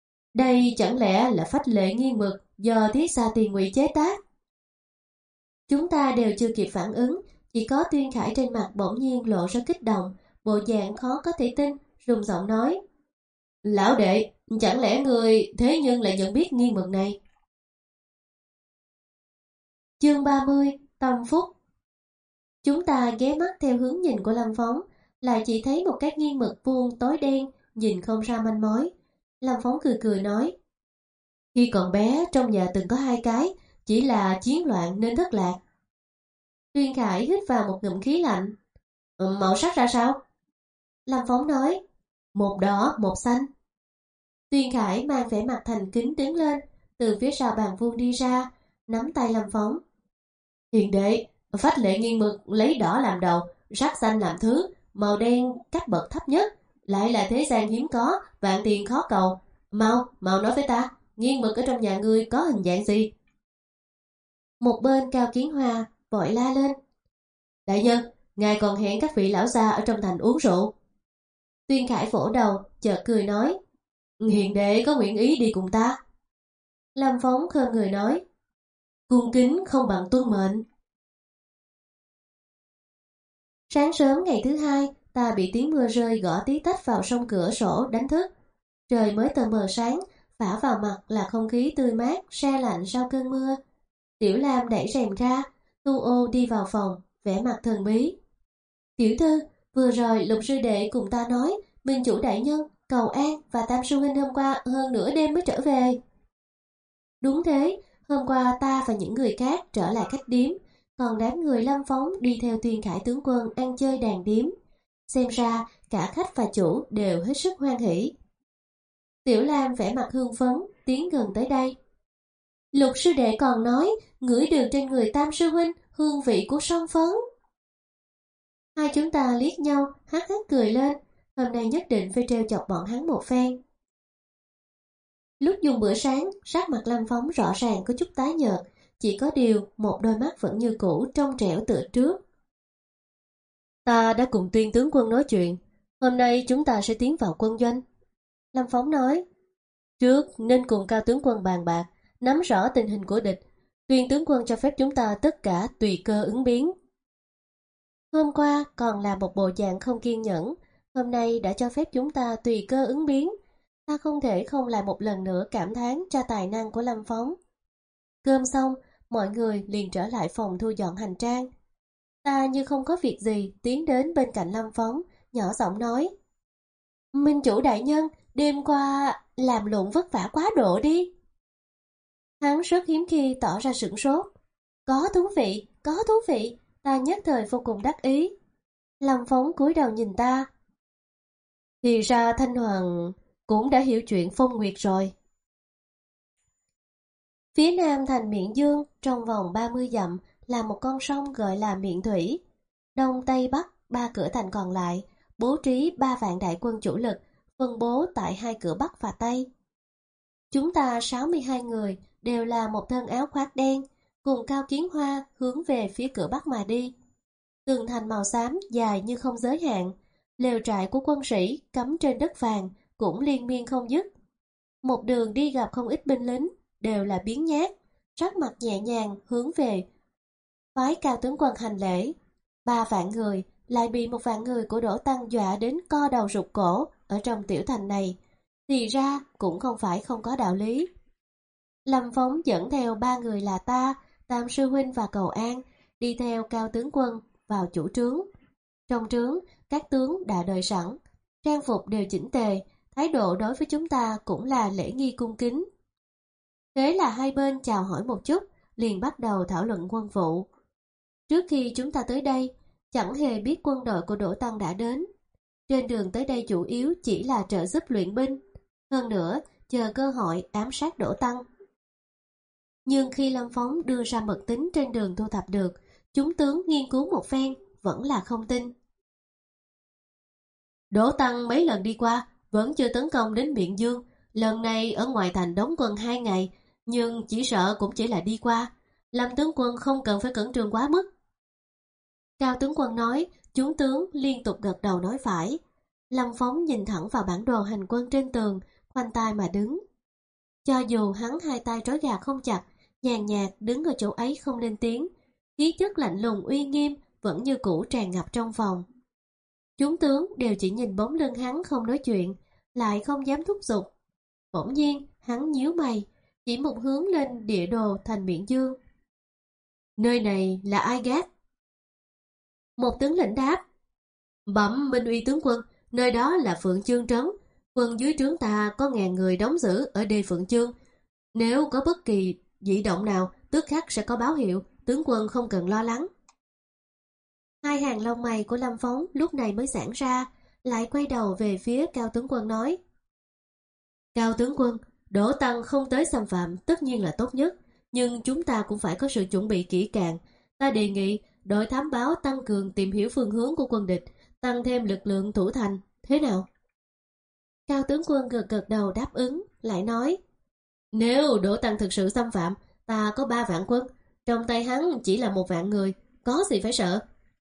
Speaker 1: Đây chẳng lẽ là phách lệ nghiêng mực do Thiết Xa Tiền Ngụy chế tác? Chúng ta đều chưa kịp phản ứng, chỉ có Tuyên Khải trên mặt bỗng nhiên lộ ra kích động, bộ dạng khó có thể tin, run giọng nói. Lão đệ, chẳng lẽ người thế nhưng lại nhận biết nghiêng mực này? Chương ba mươi, Tâm Phúc. Chúng ta ghé mắt theo hướng nhìn của Lâm Phóng, lại chỉ thấy một cái nghiêng mực vuông tối đen, nhìn không ra manh mối. Lâm Phóng cười cười nói. Khi còn bé, trong nhà từng có hai cái, chỉ là chiến loạn nên thất lạc. Tuyên Khải hít vào một ngụm khí lạnh. Ừ, màu sắc ra sao? Lâm Phóng nói. Một đỏ, một xanh. Tuyên Khải mang vẻ mặt thành kính đứng lên, từ phía sau bàn vuông đi ra, nắm tay Lâm Phóng. Hiền đệ, phách lệ nghiêng mực lấy đỏ làm đầu, sắc xanh làm thứ, màu đen cách bậc thấp nhất, lại là thế gian hiếm có, vạn tiền khó cầu. Mau, mau nói với ta, nghiêng mực ở trong nhà ngươi có hình dạng gì? Một bên Cao Kiến Hoa vội la lên. Đại nhân, ngài còn hẹn các vị lão gia ở trong thành uống rượu. Tuyên Khải vỗ đầu, chợt cười nói. Hiền đệ có nguyện ý đi cùng ta. Lâm Phóng khom người nói. Cung kính không bằng tuân mệnh. Sáng sớm ngày thứ hai, ta bị tiếng mưa rơi gõ tí tách vào song cửa sổ đánh thức. Trời mới tờ mờ sáng, phả vào mặt là không khí tươi mát, se lạnh sau cơn mưa. Tiểu Lam đẩy rèm ra, Tu Ô đi vào phòng, vẻ mặt thần bí. Tiểu thư, vừa rồi Lục sư đệ cùng ta nói, Minh chủ đại nhân, Cầu An và Tam sư huynh hôm qua hơn nửa đêm mới trở về. Đúng thế, hôm qua ta và những người khác trở lại khách điếm, còn đám người Lâm Phóng đi theo Tuyên Khải tướng quân ăn chơi đàn điếm. Xem ra cả khách và chủ đều hết sức hoan hỉ. Tiểu Lam vẻ mặt hưng phấn, tiến gần tới đây. Lục sư đệ còn nói, ngửi được trên người Tam sư huynh hương vị của son phấn. Hai chúng ta liếc nhau, hắc hắc cười lên, hôm nay nhất định phải trêu chọc bọn hắn một phen. Lúc dùng bữa sáng, sắc mặt Lâm Phóng rõ ràng có chút tái nhợt, chỉ có điều một đôi mắt vẫn như cũ trong trẻo tựa trước. Ta đã cùng Tuyên tướng quân nói chuyện, hôm nay chúng ta sẽ tiến vào quân doanh. Lâm Phóng nói, trước nên cùng Cao tướng quân bàn bạc, nắm rõ tình hình của địch. Tuyên tướng quân cho phép chúng ta tất cả tùy cơ ứng biến. Hôm qua còn là một bộ dạng không kiên nhẫn, hôm nay đã cho phép chúng ta tùy cơ ứng biến. Ta không thể không lại một lần nữa cảm thán cho tài năng của Lâm Phóng. Cơm xong, mọi người liền trở lại phòng thu dọn hành trang. Ta như không có việc gì tiến đến bên cạnh Lâm Phóng, nhỏ giọng nói. Minh chủ đại nhân, đêm qua làm lụng vất vả quá độ đi. Hắn rất hiếm khi tỏ ra sửng sốt. Có thú vị, có thú vị, ta nhất thời vô cùng đắc ý. Lâm Phóng cúi đầu nhìn ta. Thì ra Thanh Hoàng cũng đã hiểu chuyện Phong Nguyệt rồi. Phía nam thành Miện Dương, trong vòng ba mươi dặm, là một con sông gọi là Miện Thủy. Đông Tây Bắc, ba cửa thành còn lại, bố trí ba vạn đại quân chủ lực, phân bố tại hai cửa Bắc và Tây. Chúng ta sáu mươi hai người, đều là một thân áo khoác đen, cùng Cao Kiến Hoa hướng về phía cửa Bắc mà đi. Tường thành màu xám dài như không giới hạn, lều trại của quân sĩ cắm trên đất vàng cũng liên miên không dứt. Một đường đi gặp không ít binh lính, đều là biếng nhác, sắc mặt nhẹ nhàng hướng về phái Cao tướng quân hành lễ. Ba vạn người lại bị một vạn người của Đỗ Tăng dọa đến co đầu rụt cổ ở trong tiểu thành này, thì ra cũng không phải không có đạo lý. Lâm Phóng dẫn theo ba người là ta, Tam sư huynh và Cầu An, đi theo Cao tướng quân vào chủ trướng. Trong trướng, các tướng đã đợi sẵn, trang phục đều chỉnh tề, thái độ đối với chúng ta cũng là lễ nghi cung kính. Thế là hai bên chào hỏi một chút, liền bắt đầu thảo luận quân vụ. Trước khi chúng ta tới đây, chẳng hề biết quân đội của Đỗ Tăng đã đến. Trên đường tới đây chủ yếu chỉ là trợ giúp luyện binh, hơn nữa chờ cơ hội ám sát Đỗ Tăng. Nhưng khi Lâm Phóng đưa ra mật tín trên đường thu thập được, chúng tướng nghiên cứu một phen, vẫn là không tin. Đỗ Tăng mấy lần đi qua, vẫn chưa tấn công đến Miện Dương, lần này ở ngoài thành đóng quân hai ngày, nhưng chỉ sợ cũng chỉ là đi qua. Lâm tướng quân không cần phải cẩn trương quá mức. Cao tướng quân nói, chúng tướng liên tục gật đầu nói phải. Lâm Phóng nhìn thẳng vào bản đồ hành quân trên tường, khoanh tay mà đứng. Cho dù hắn hai tay trói gà không chặt, nhàn nhạt đứng ở chỗ ấy không lên tiếng, khí chất lạnh lùng uy nghiêm vẫn như cũ tràn ngập trong phòng. Chúng tướng đều chỉ nhìn bóng lưng hắn không nói chuyện, lại không dám thúc giục. Bỗng nhiên, hắn nhíu mày, chỉ một hướng lên địa đồ thành Miện Dương. Nơi này là ai gác? Một tướng lĩnh đáp. Bẩm Minh Uy tướng quân, nơi đó là Phượng Chương trấn. Quân dưới trướng ta có ngàn người đóng giữ ở đê Phượng Chương. Nếu có bất kỳ dị động nào, tức khắc sẽ có báo hiệu, tướng quân không cần lo lắng. Hai hàng lông mày của Lâm Phong lúc này mới giãn ra, lại quay đầu về phía Cao tướng quân nói. Cao tướng quân, Đỗ Tăng không tới xâm phạm tất nhiên là tốt nhất, nhưng chúng ta cũng phải có sự chuẩn bị kỹ càng. Ta đề nghị đội thám báo tăng cường tìm hiểu phương hướng của quân địch, tăng thêm lực lượng thủ thành, thế nào? Cao tướng quân gật gật đầu đáp ứng, lại nói. Nếu Đỗ Tăng thực sự xâm phạm, ta có ba vạn quân, trong tay hắn chỉ là một vạn người, có gì phải sợ?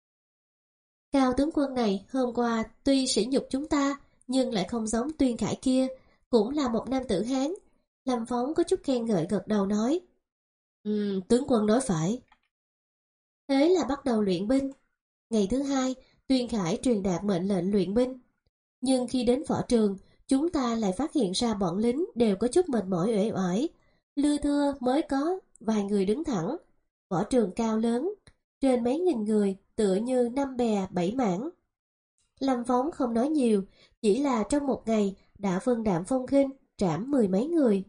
Speaker 1: Cao tướng quân này hôm qua tuy sỉ nhục chúng ta, nhưng lại không giống Tuyên Khải kia, cũng là một nam tử Hán. Lâm Phong có chút khen ngợi gật đầu nói. Ừ, tướng quân nói phải. Thế là bắt đầu luyện binh. Ngày thứ hai, Tuyên Khải truyền đạt mệnh lệnh luyện binh. Nhưng khi đến võ trường, chúng ta lại phát hiện ra bọn lính đều có chút mệt mỏi uể oải. Lưa thưa mới có vài người đứng thẳng. Võ trường cao lớn, trên mấy nghìn người tựa như năm bè bảy mảng. Lâm Phong không nói nhiều, chỉ là trong một ngày đã vân đạm phong khinh, trảm mười mấy người.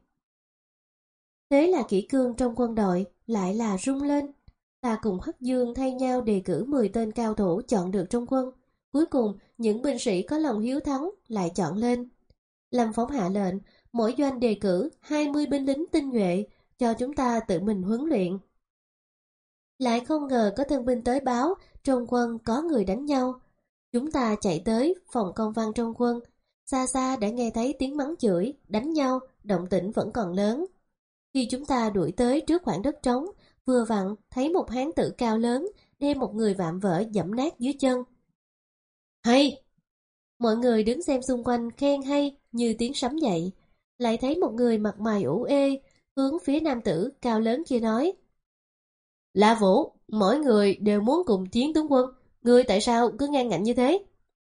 Speaker 1: Thế là kỷ cương trong quân đội lại là rung lên. Ta cùng Hắc Dương thay nhau đề cử mười tên cao thủ chọn được trong quân. Cuối cùng, những binh sĩ có lòng hiếu thắng lại chọn lên. Lâm Phong hạ lệnh, mỗi doanh đề cử hai mươi binh lính tinh nhuệ cho chúng ta tự mình huấn luyện. Lại không ngờ có thân binh tới báo trong quân có người đánh nhau. Chúng ta chạy tới phòng công văn trong quân. Xa xa đã nghe thấy tiếng mắng chửi, đánh nhau, động tĩnh vẫn còn lớn. Khi chúng ta đuổi tới trước khoảng đất trống, vừa vặn thấy một hán tử cao lớn đem một người vạm vỡ giẫm nát dưới chân. Hay! Mọi người đứng xem xung quanh khen hay như tiếng sấm dậy. Lại thấy một người mặt mày ủ ê, hướng phía nam tử cao lớn kia nói. La Vũ, mỗi người đều muốn cùng chiến tướng quân, ngươi tại sao cứ ngang ngạnh như thế?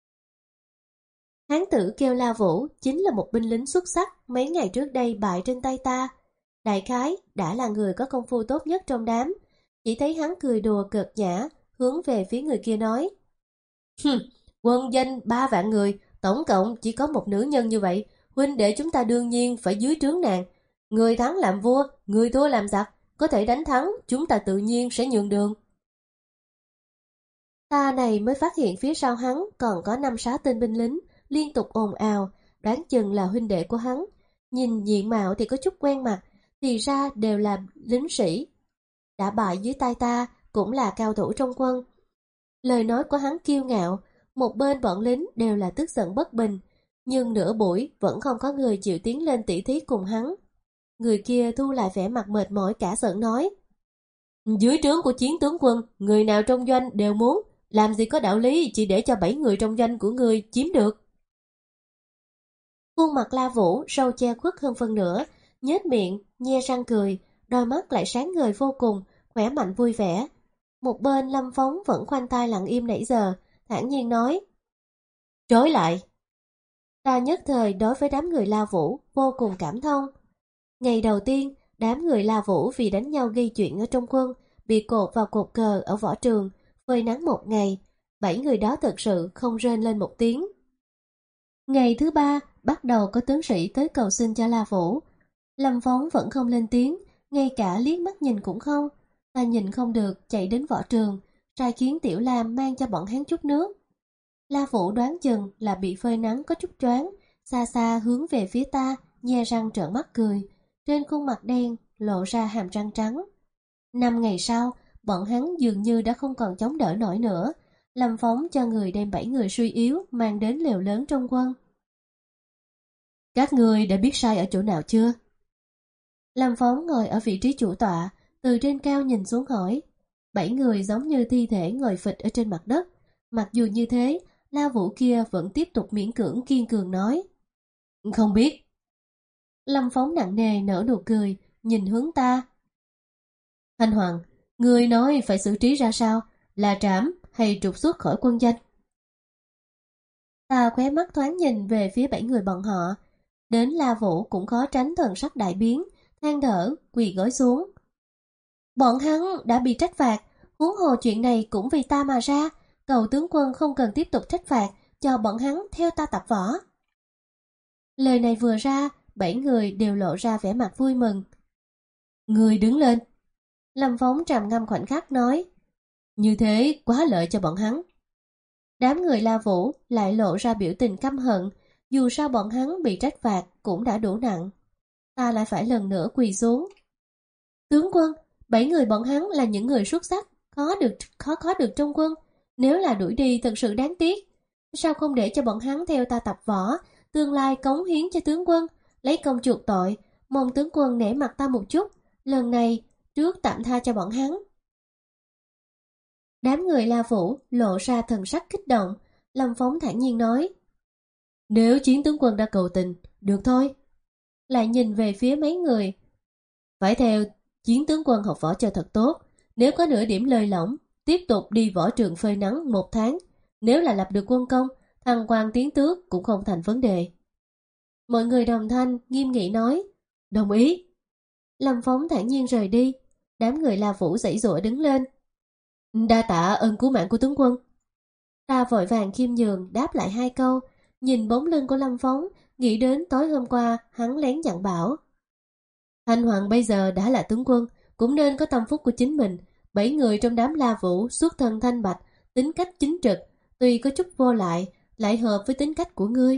Speaker 1: Hán tử kêu La Vũ chính là một binh lính xuất sắc mấy ngày trước đây bại trên tay ta. Đại khái đã là người có công phu tốt nhất trong đám. Chỉ thấy hắn cười đùa cợt nhã, hướng về phía người kia nói. Hừm, quân danh ba vạn người, tổng cộng chỉ có một nữ nhân như vậy, huynh đệ chúng ta đương nhiên phải dưới trướng nàng. Người thắng làm vua, người thua làm giặc, có thể đánh thắng, chúng ta tự nhiên sẽ nhường đường. Ta này mới phát hiện phía sau hắn còn có năm sáu tên binh lính, liên tục ồn ào, đoán chừng là huynh đệ của hắn. Nhìn diện mạo thì có chút quen mặt, thì ra đều là lính sĩ. Đã bại dưới tay ta, cũng là cao thủ trong quân. Lời nói của hắn kiêu ngạo, một bên bọn lính đều là tức giận bất bình, nhưng nửa buổi vẫn không có người chịu tiến lên tỉ thí cùng hắn. Người kia thu lại vẻ mặt mệt mỏi cả giận nói. Dưới trướng của chiến tướng quân, người nào trong doanh đều muốn, làm gì có đạo lý chỉ để cho bảy người trong doanh của người chiếm được. Khuôn mặt La Vũ râu che khuất hơn phân nửa, nhếch miệng, nhe răng cười, đôi mắt lại sáng ngời vô cùng, khỏe mạnh vui vẻ. Một bên Lâm Phong vẫn khoanh tay lặng im nãy giờ, thản nhiên nói. Trối lại. Ta nhất thời đối với đám người La Vũ vô cùng cảm thông. Ngày đầu tiên, đám người La Vũ vì đánh nhau gây chuyện ở trong quân, bị cột vào cột cờ ở võ trường, phơi nắng một ngày, bảy người đó thật sự không rên lên một tiếng. Ngày thứ ba, bắt đầu có tướng sĩ tới cầu xin cho La Vũ. Lâm Phong vẫn không lên tiếng, ngay cả liếc mắt nhìn cũng không. Ta nhìn không được, chạy đến võ trường, sai khiến Tiểu Lam mang cho bọn hắn chút nước. La Vũ đoán chừng là bị phơi nắng có chút choáng, xa xa hướng về phía ta, nhe răng trợn mắt cười. Trên khuôn mặt đen, lộ ra hàm răng trắng. Năm ngày sau, bọn hắn dường như đã không còn chống đỡ nổi nữa. Lâm Phong cho người đem bảy người suy yếu mang đến lều lớn trong quân. Các người đã biết sai ở chỗ nào chưa? Lâm Phong ngồi ở vị trí chủ tọa, từ trên cao nhìn xuống hỏi. Bảy người giống như thi thể ngồi phịch ở trên mặt đất. Mặc dù như thế, La Vũ kia vẫn tiếp tục miễn cưỡng kiên cường nói. Không biết. Lâm Phong nặng nề nở nụ cười, nhìn hướng ta. Thanh Hoàng,
Speaker 2: Người nói phải xử trí ra sao, là trảm hay trục xuất khỏi quân danh?
Speaker 1: Ta khóe mắt thoáng nhìn về phía bảy người bọn họ. Đến La Vũ cũng khó tránh thần sắc đại biến, than thở, quỳ gối xuống. Bọn hắn đã bị trách phạt, huống hồ chuyện này cũng vì ta mà ra, cầu tướng quân không cần tiếp tục trách phạt, cho bọn hắn theo ta tập võ. Lời này vừa ra, bảy người đều lộ ra vẻ mặt vui mừng.
Speaker 2: Người đứng lên.
Speaker 1: Lâm Phóng trầm ngâm khoảnh khắc nói.
Speaker 2: Như thế quá lợi cho bọn hắn.
Speaker 1: Đám người La Vũ lại lộ ra biểu tình căm hận, dù sao bọn hắn bị trách phạt cũng đã đủ nặng. Ta lại phải lần nữa quỳ xuống. Tướng quân, bảy người bọn hắn là những người xuất sắc, khó được khó khó được trong quân. Nếu là đuổi đi thật sự đáng tiếc. Sao không để cho bọn hắn theo ta tập võ, tương lai cống hiến cho tướng quân, lấy công chuộc tội, mong tướng quân nể mặt ta một chút, lần này trước tạm tha cho bọn hắn. Đám người La Vũ lộ ra thần sắc kích động, Lâm Phóng thản nhiên nói.
Speaker 2: Nếu Chiến tướng quân đã cầu tình, được thôi.
Speaker 1: Lại nhìn về phía mấy người.
Speaker 2: Phải theo Chiến tướng quân học võ cho thật tốt, nếu có nửa điểm lơi lỏng, tiếp tục đi võ trường phơi nắng một tháng, nếu là lập được quân công, thăng quan tiến tước cũng không thành vấn đề.
Speaker 1: Mọi người đồng thanh nghiêm nghị nói.
Speaker 2: Đồng ý.
Speaker 1: Lâm Phóng thản nhiên rời đi, đám người La Vũ giãy giụa đứng lên.
Speaker 2: Đa tạ ơn cứu mạng của tướng quân.
Speaker 1: Ta vội vàng khiêm nhường đáp lại hai câu, nhìn bóng lưng của Lâm Phóng, nghĩ đến tối hôm qua hắn lén dặn bảo.
Speaker 2: Thanh Hoàng bây giờ đã là tướng quân, cũng nên có tâm phúc của chính mình. Bảy người trong đám La Vũ xuất thân thanh bạch, tính cách chính trực, tuy có chút vô lại, lại hợp với tính cách của ngươi.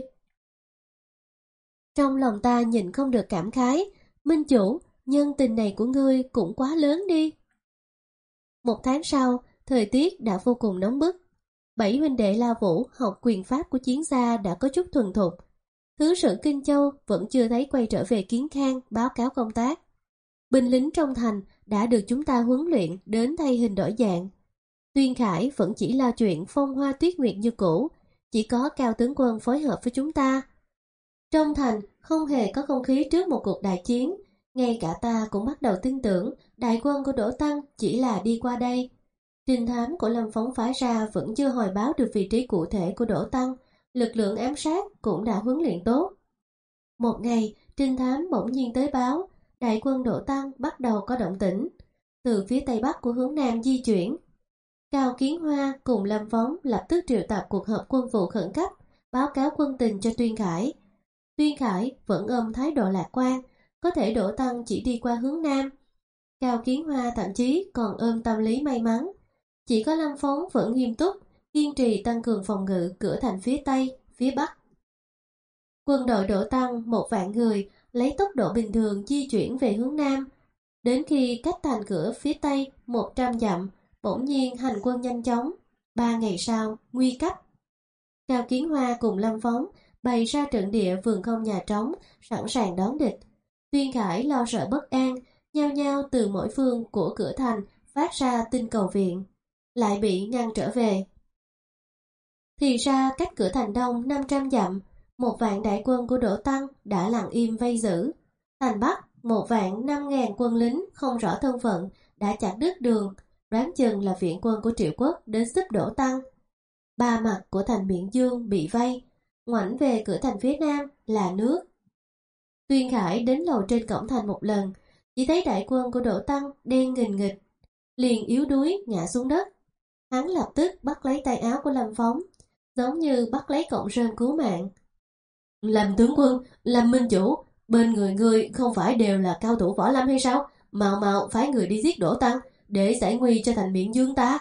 Speaker 1: Trong lòng ta nhìn không được cảm khái, Minh chủ, nhân tình này của ngươi cũng quá lớn đi. Một tháng sau, thời tiết đã vô cùng nóng bức. Bảy huynh đệ La Vũ học quyền pháp của chiến gia đã có chút thuần thục. Thứ sử Kinh Châu vẫn chưa thấy quay trở về Kiến Khang báo cáo công tác. Binh lính trong thành đã được chúng ta huấn luyện đến thay hình đổi dạng. Tuyên Khải vẫn chỉ là chuyện phong hoa tuyết nguyệt như cũ, chỉ có Cao tướng quân phối hợp với chúng ta. Trong thành không hề có không khí trước một cuộc đại chiến, ngay cả ta cũng bắt đầu tin tưởng đại quân của Đỗ Tăng chỉ là đi qua đây. Trinh thám của Lâm Phóng phái ra vẫn chưa hồi báo được vị trí cụ thể của Đỗ Tăng, lực lượng ám sát cũng đã huấn luyện tốt. Một ngày, trinh thám bỗng nhiên tới báo, đại quân Đỗ Tăng bắt đầu có động tĩnh, từ phía tây bắc của hướng nam di chuyển. Cao Kiến Hoa cùng Lâm Phóng lập tức triệu tập cuộc họp quân vụ khẩn cấp, báo cáo quân tình cho Tuyên Khải. Tuyên Khải vẫn ôm thái độ lạc quan, có thể Đỗ Tăng chỉ đi qua hướng nam. Cao Kiến Hoa thậm chí còn ôm tâm lý may mắn. Chỉ có Lâm Phóng vẫn nghiêm túc, kiên trì tăng cường phòng ngự cửa thành phía tây, phía bắc. Quân đội Đỗ Tăng một vạn người lấy tốc độ bình thường di chuyển về hướng nam. Đến khi cách thành cửa phía tây một trăm dặm, bỗng nhiên hành quân nhanh chóng. Ba ngày sau, nguy cấp. Cao Kiến Hoa cùng Lâm Phóng bày ra trận địa vườn không nhà trống, sẵn sàng đón địch. Tuyên Khải lo sợ bất an, nhao nhao từ mỗi phương của cửa thành phát ra tin cầu viện, lại bị ngăn trở về. Thì ra cách cửa thành đông năm trăm dặm, một vạn đại quân của Đỗ Tăng đã lặng im vây giữ. Thành bắc, một vạn năm ngàn quân lính không rõ thân phận đã chặt đứt đường, đoán chừng là viện quân của Triệu Quốc đến giúp Đỗ Tăng. Ba mặt của thành Miện Dương bị vây, ngoảnh về cửa thành phía nam là nước. Tuyên Khải đến lầu trên cổng thành một lần, chỉ thấy đại quân của Đỗ Tăng đen nghìn nghịch, liền yếu đuối ngã xuống đất. Hắn lập tức bắt lấy tay áo của Lâm Phóng, giống như bắt lấy cọng rơm cứu mạng.
Speaker 2: Lâm tướng quân, Lâm minh chủ, bên người ngươi không phải đều là cao thủ võ lâm hay sao? Mạo mạo phái người đi giết Đỗ Tăng để giải nguy cho thành Miện Dương ta.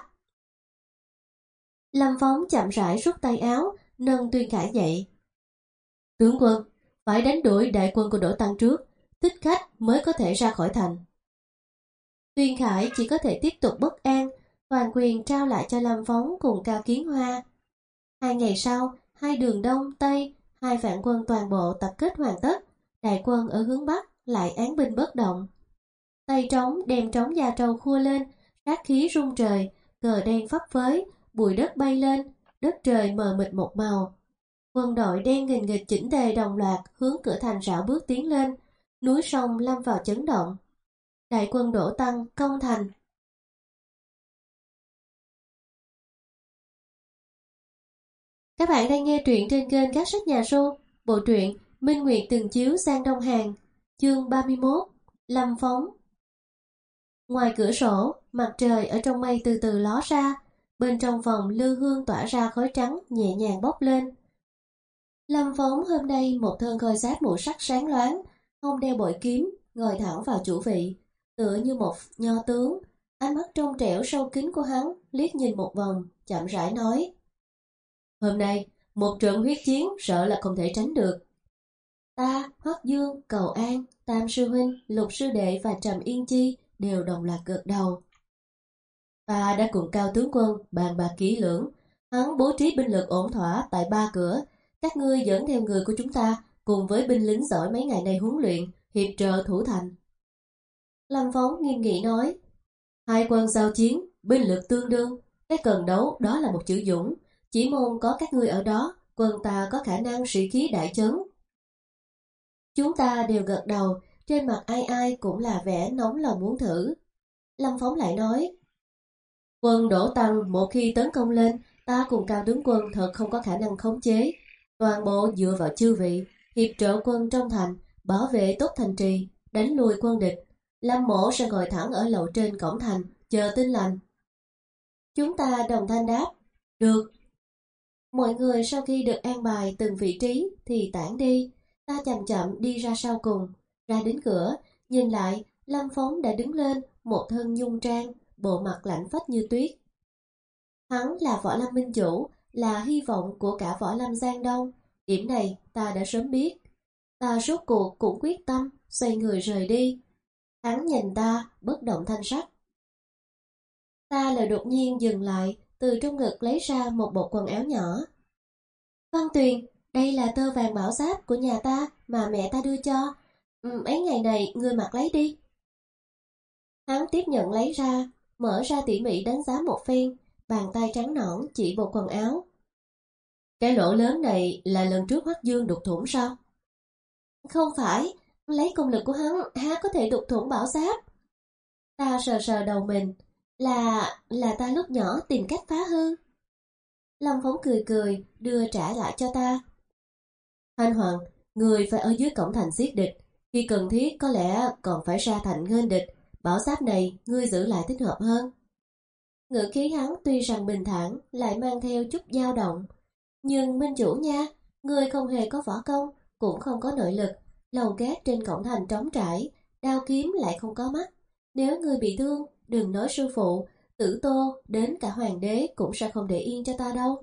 Speaker 1: Lâm Phóng chậm rãi rút tay áo, nâng Tuyên Khải dậy.
Speaker 2: Tướng quân, phải đánh đuổi đại quân của Đỗ Tăng trước, thích khách mới có thể ra khỏi thành.
Speaker 1: Tuyên Khải chỉ có thể tiếp tục bất an, toàn quyền trao lại cho Lâm Phóng cùng Cao Kiến Hoa. Hai ngày sau, hai đường đông, tây, hai vạn quân toàn bộ tập kết hoàn tất, đại quân ở hướng bắc lại án binh bất động. Tay trống đem trống da trâu khua lên, sát khí rung trời, cờ đen phấp phới, bụi đất bay lên, đất trời mờ mịt một màu. Quân đội đen nghìn nghịch chỉnh tề đồng loạt hướng cửa thành rảo bước tiến lên, núi sông lâm vào chấn động. Đại quân Đỗ Tăng công thành. Các bạn đang nghe truyện trên kênh Các Sách Nhà Su. Bộ truyện Minh Nguyệt từng chiếu sang Đông Hàn. Chương ba mươi mốt. Lâm Phóng. Ngoài cửa sổ, mặt trời ở trong mây từ từ ló ra. Bên trong phòng lư hương tỏa ra khói trắng nhẹ nhàng bốc lên. Lâm Phóng hôm nay một thân khôi giáp mũ sắt sáng loáng, không đeo bội kiếm, ngồi thẳng vào chủ vị, tựa như một nho tướng. Ánh mắt trong trẻo sâu kín của hắn liếc nhìn một vòng, chậm rãi nói: Hôm nay, một trận huyết chiến sợ là không thể tránh được. Ta, Hoắc Dương, Cầu An, Tam Sư Huynh, Lục Sư Đệ và Trầm Yên Chi đều đồng loạt gật đầu. Ta đã cùng Cao Tướng Quân bàn bạc kỹ lưỡng, hắn bố trí binh lực ổn thỏa tại ba cửa. Các ngươi dẫn theo người của chúng ta cùng với binh lính giỏi mấy ngày nay huấn luyện, hiệp trợ thủ thành. Lâm Phóng nghiêm nghị nói: Hai quân giao chiến, binh lực tương đương, cái cần đấu đó là một chữ dũng. Chỉ mong có các ngươi ở đó, quân ta có khả năng sĩ khí đại chấn. Chúng ta đều gật đầu, trên mặt ai ai cũng là vẻ nóng lòng muốn thử. Lâm Phóng lại nói: Quân Đỗ Tăng một khi tấn công lên, ta cùng Cao Tướng Quân thật không có khả năng khống chế. Toàn bộ dựa vào chư vị, hiệp trợ quân trong thành, bảo vệ tốt thành trì, đánh lùi quân địch. Lâm Mỗ sẽ ngồi thẳng ở lầu trên cổng thành, chờ tin lành. Chúng ta đồng thanh đáp: Được. Mọi người sau khi được an bài từng vị trí thì tản đi. Ta chậm chậm đi ra sau cùng, ra đến cửa, nhìn lại, Lâm Phóng đã đứng lên, một thân nhung trang, bộ mặt lạnh phách như tuyết. Hắn là Võ Lâm Minh Chủ, là hy vọng của cả Võ Lâm Giang Đông. Điểm này ta đã sớm biết. Ta rốt cuộc cũng quyết tâm, xoay người rời đi. Hắn nhìn ta, bất động thanh sắc. Ta lại đột nhiên dừng lại, từ trong ngực lấy ra một bộ quần áo nhỏ. Văn Tuyền, đây là tơ vàng bảo giáp của nhà ta mà mẹ ta đưa cho. Ừ, mấy ngày này ngươi mặc lấy đi. Hắn tiếp nhận lấy ra, mở ra tỉ mỉ đánh giá một phen, bàn tay trắng nõn chỉ bộ quần áo. Cái lỗ lớn này là lần trước Hoắc Dương đục thủng sao? Không phải, lấy công lực của hắn há có thể đục thủng bảo giáp. Ta sờ sờ đầu mình, là là ta lúc nhỏ tìm cách phá hư. Lâm Phóng cười cười, đưa trả lại cho ta. Thanh Hoàng, người phải ở dưới cổng thành giết địch, khi cần thiết có lẽ còn phải ra thành nghênh địch. Bảo giáp này ngươi giữ lại thích hợp hơn. Ngữ khí hắn tuy rằng bình thản, lại mang theo chút dao động. Nhưng Minh Chủ nha, ngươi không hề có võ công, cũng không có nội lực. Lầu gác trên cổng thành trống trải, đao kiếm lại không có mắt. Nếu ngươi bị thương, đừng nói sư phụ, Tử Tô, đến cả hoàng đế cũng sẽ không để yên cho ta đâu.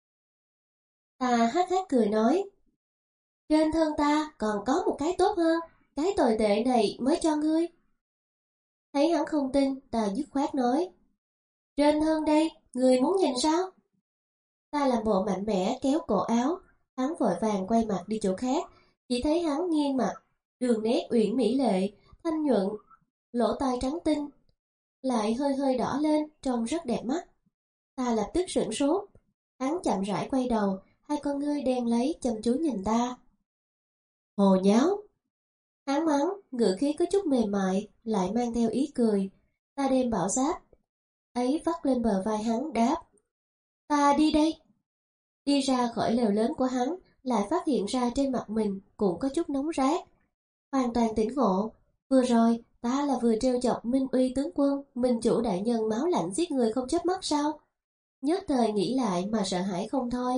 Speaker 1: Ta hát hát cười nói: Trên thân ta còn có một cái tốt hơn, cái tồi tệ này mới cho ngươi. Thấy hắn không tin, ta dứt khoát nói: Trên thân đây, ngươi muốn nhìn sao? Ta làm bộ mạnh mẽ kéo cổ áo, hắn vội vàng quay mặt đi chỗ khác, chỉ thấy hắn nghiêng mặt, đường nét uyển mỹ lệ, thanh nhuận, lỗ tai trắng tinh, lại hơi hơi đỏ lên, trông rất đẹp mắt. Ta lập tức sửng sốt, hắn chậm rãi quay đầu, hai con ngươi đen lấy chăm chú nhìn ta. Hồ nháo! Hắn mắng, ngữ khí có chút mềm mại, lại mang theo ý cười. Ta đem bảo giáp ấy vắt lên bờ vai hắn đáp: Ta đi đây. Đi ra khỏi lều lớn của hắn, lại phát hiện ra trên mặt mình cũng có chút nóng rát. Hoàn toàn tỉnh ngộ, vừa rồi ta là vừa trêu chọc Minh Uy tướng quân, Minh Chủ đại nhân máu lạnh giết người không chớp mắt sao? Nhất thời nghĩ lại mà sợ hãi không thôi.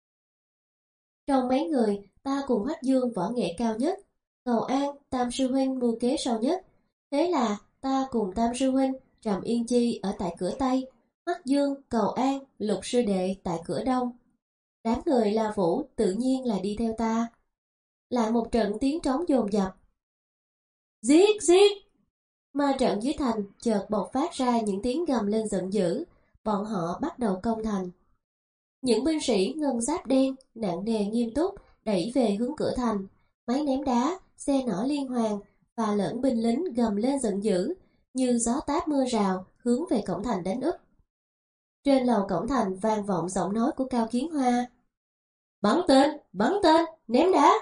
Speaker 1: Trong mấy người, ta cùng Hoắc Dương võ nghệ cao nhất, Cầu An, Tam Sư Huynh mưu kế sâu nhất. Thế là ta cùng Tam Sư Huynh, Trầm Yên Chi ở tại cửa Tây, Hoắc Dương, Cầu An, Lục Sư Đệ tại cửa Đông. Đám người La Vũ tự nhiên là đi theo ta. Lại một trận tiếng trống dồn dập. Giết, giết! Ma trận dưới thành chợt bộc phát ra những tiếng gầm lên giận dữ, bọn họ bắt đầu công thành. Những binh sĩ ngân giáp đen, nặng nề nghiêm túc, đẩy về hướng cửa thành, máy ném đá, xe nỏ liên hoàn và lẫn binh lính gầm lên giận dữ, như gió táp mưa rào hướng về cổng thành đánh úp. Trên lầu cổng thành vang vọng giọng nói của Cao Kiến Hoa: Bắn tên, bắn tên, ném đá!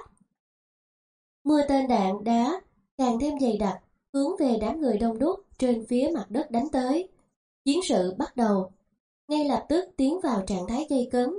Speaker 1: Mưa tên đạn đá càng thêm dày đặc, hướng về đám người đông đúc trên phía mặt đất đánh tới. Chiến sự bắt đầu, ngay lập tức tiến vào trạng thái gây cấn.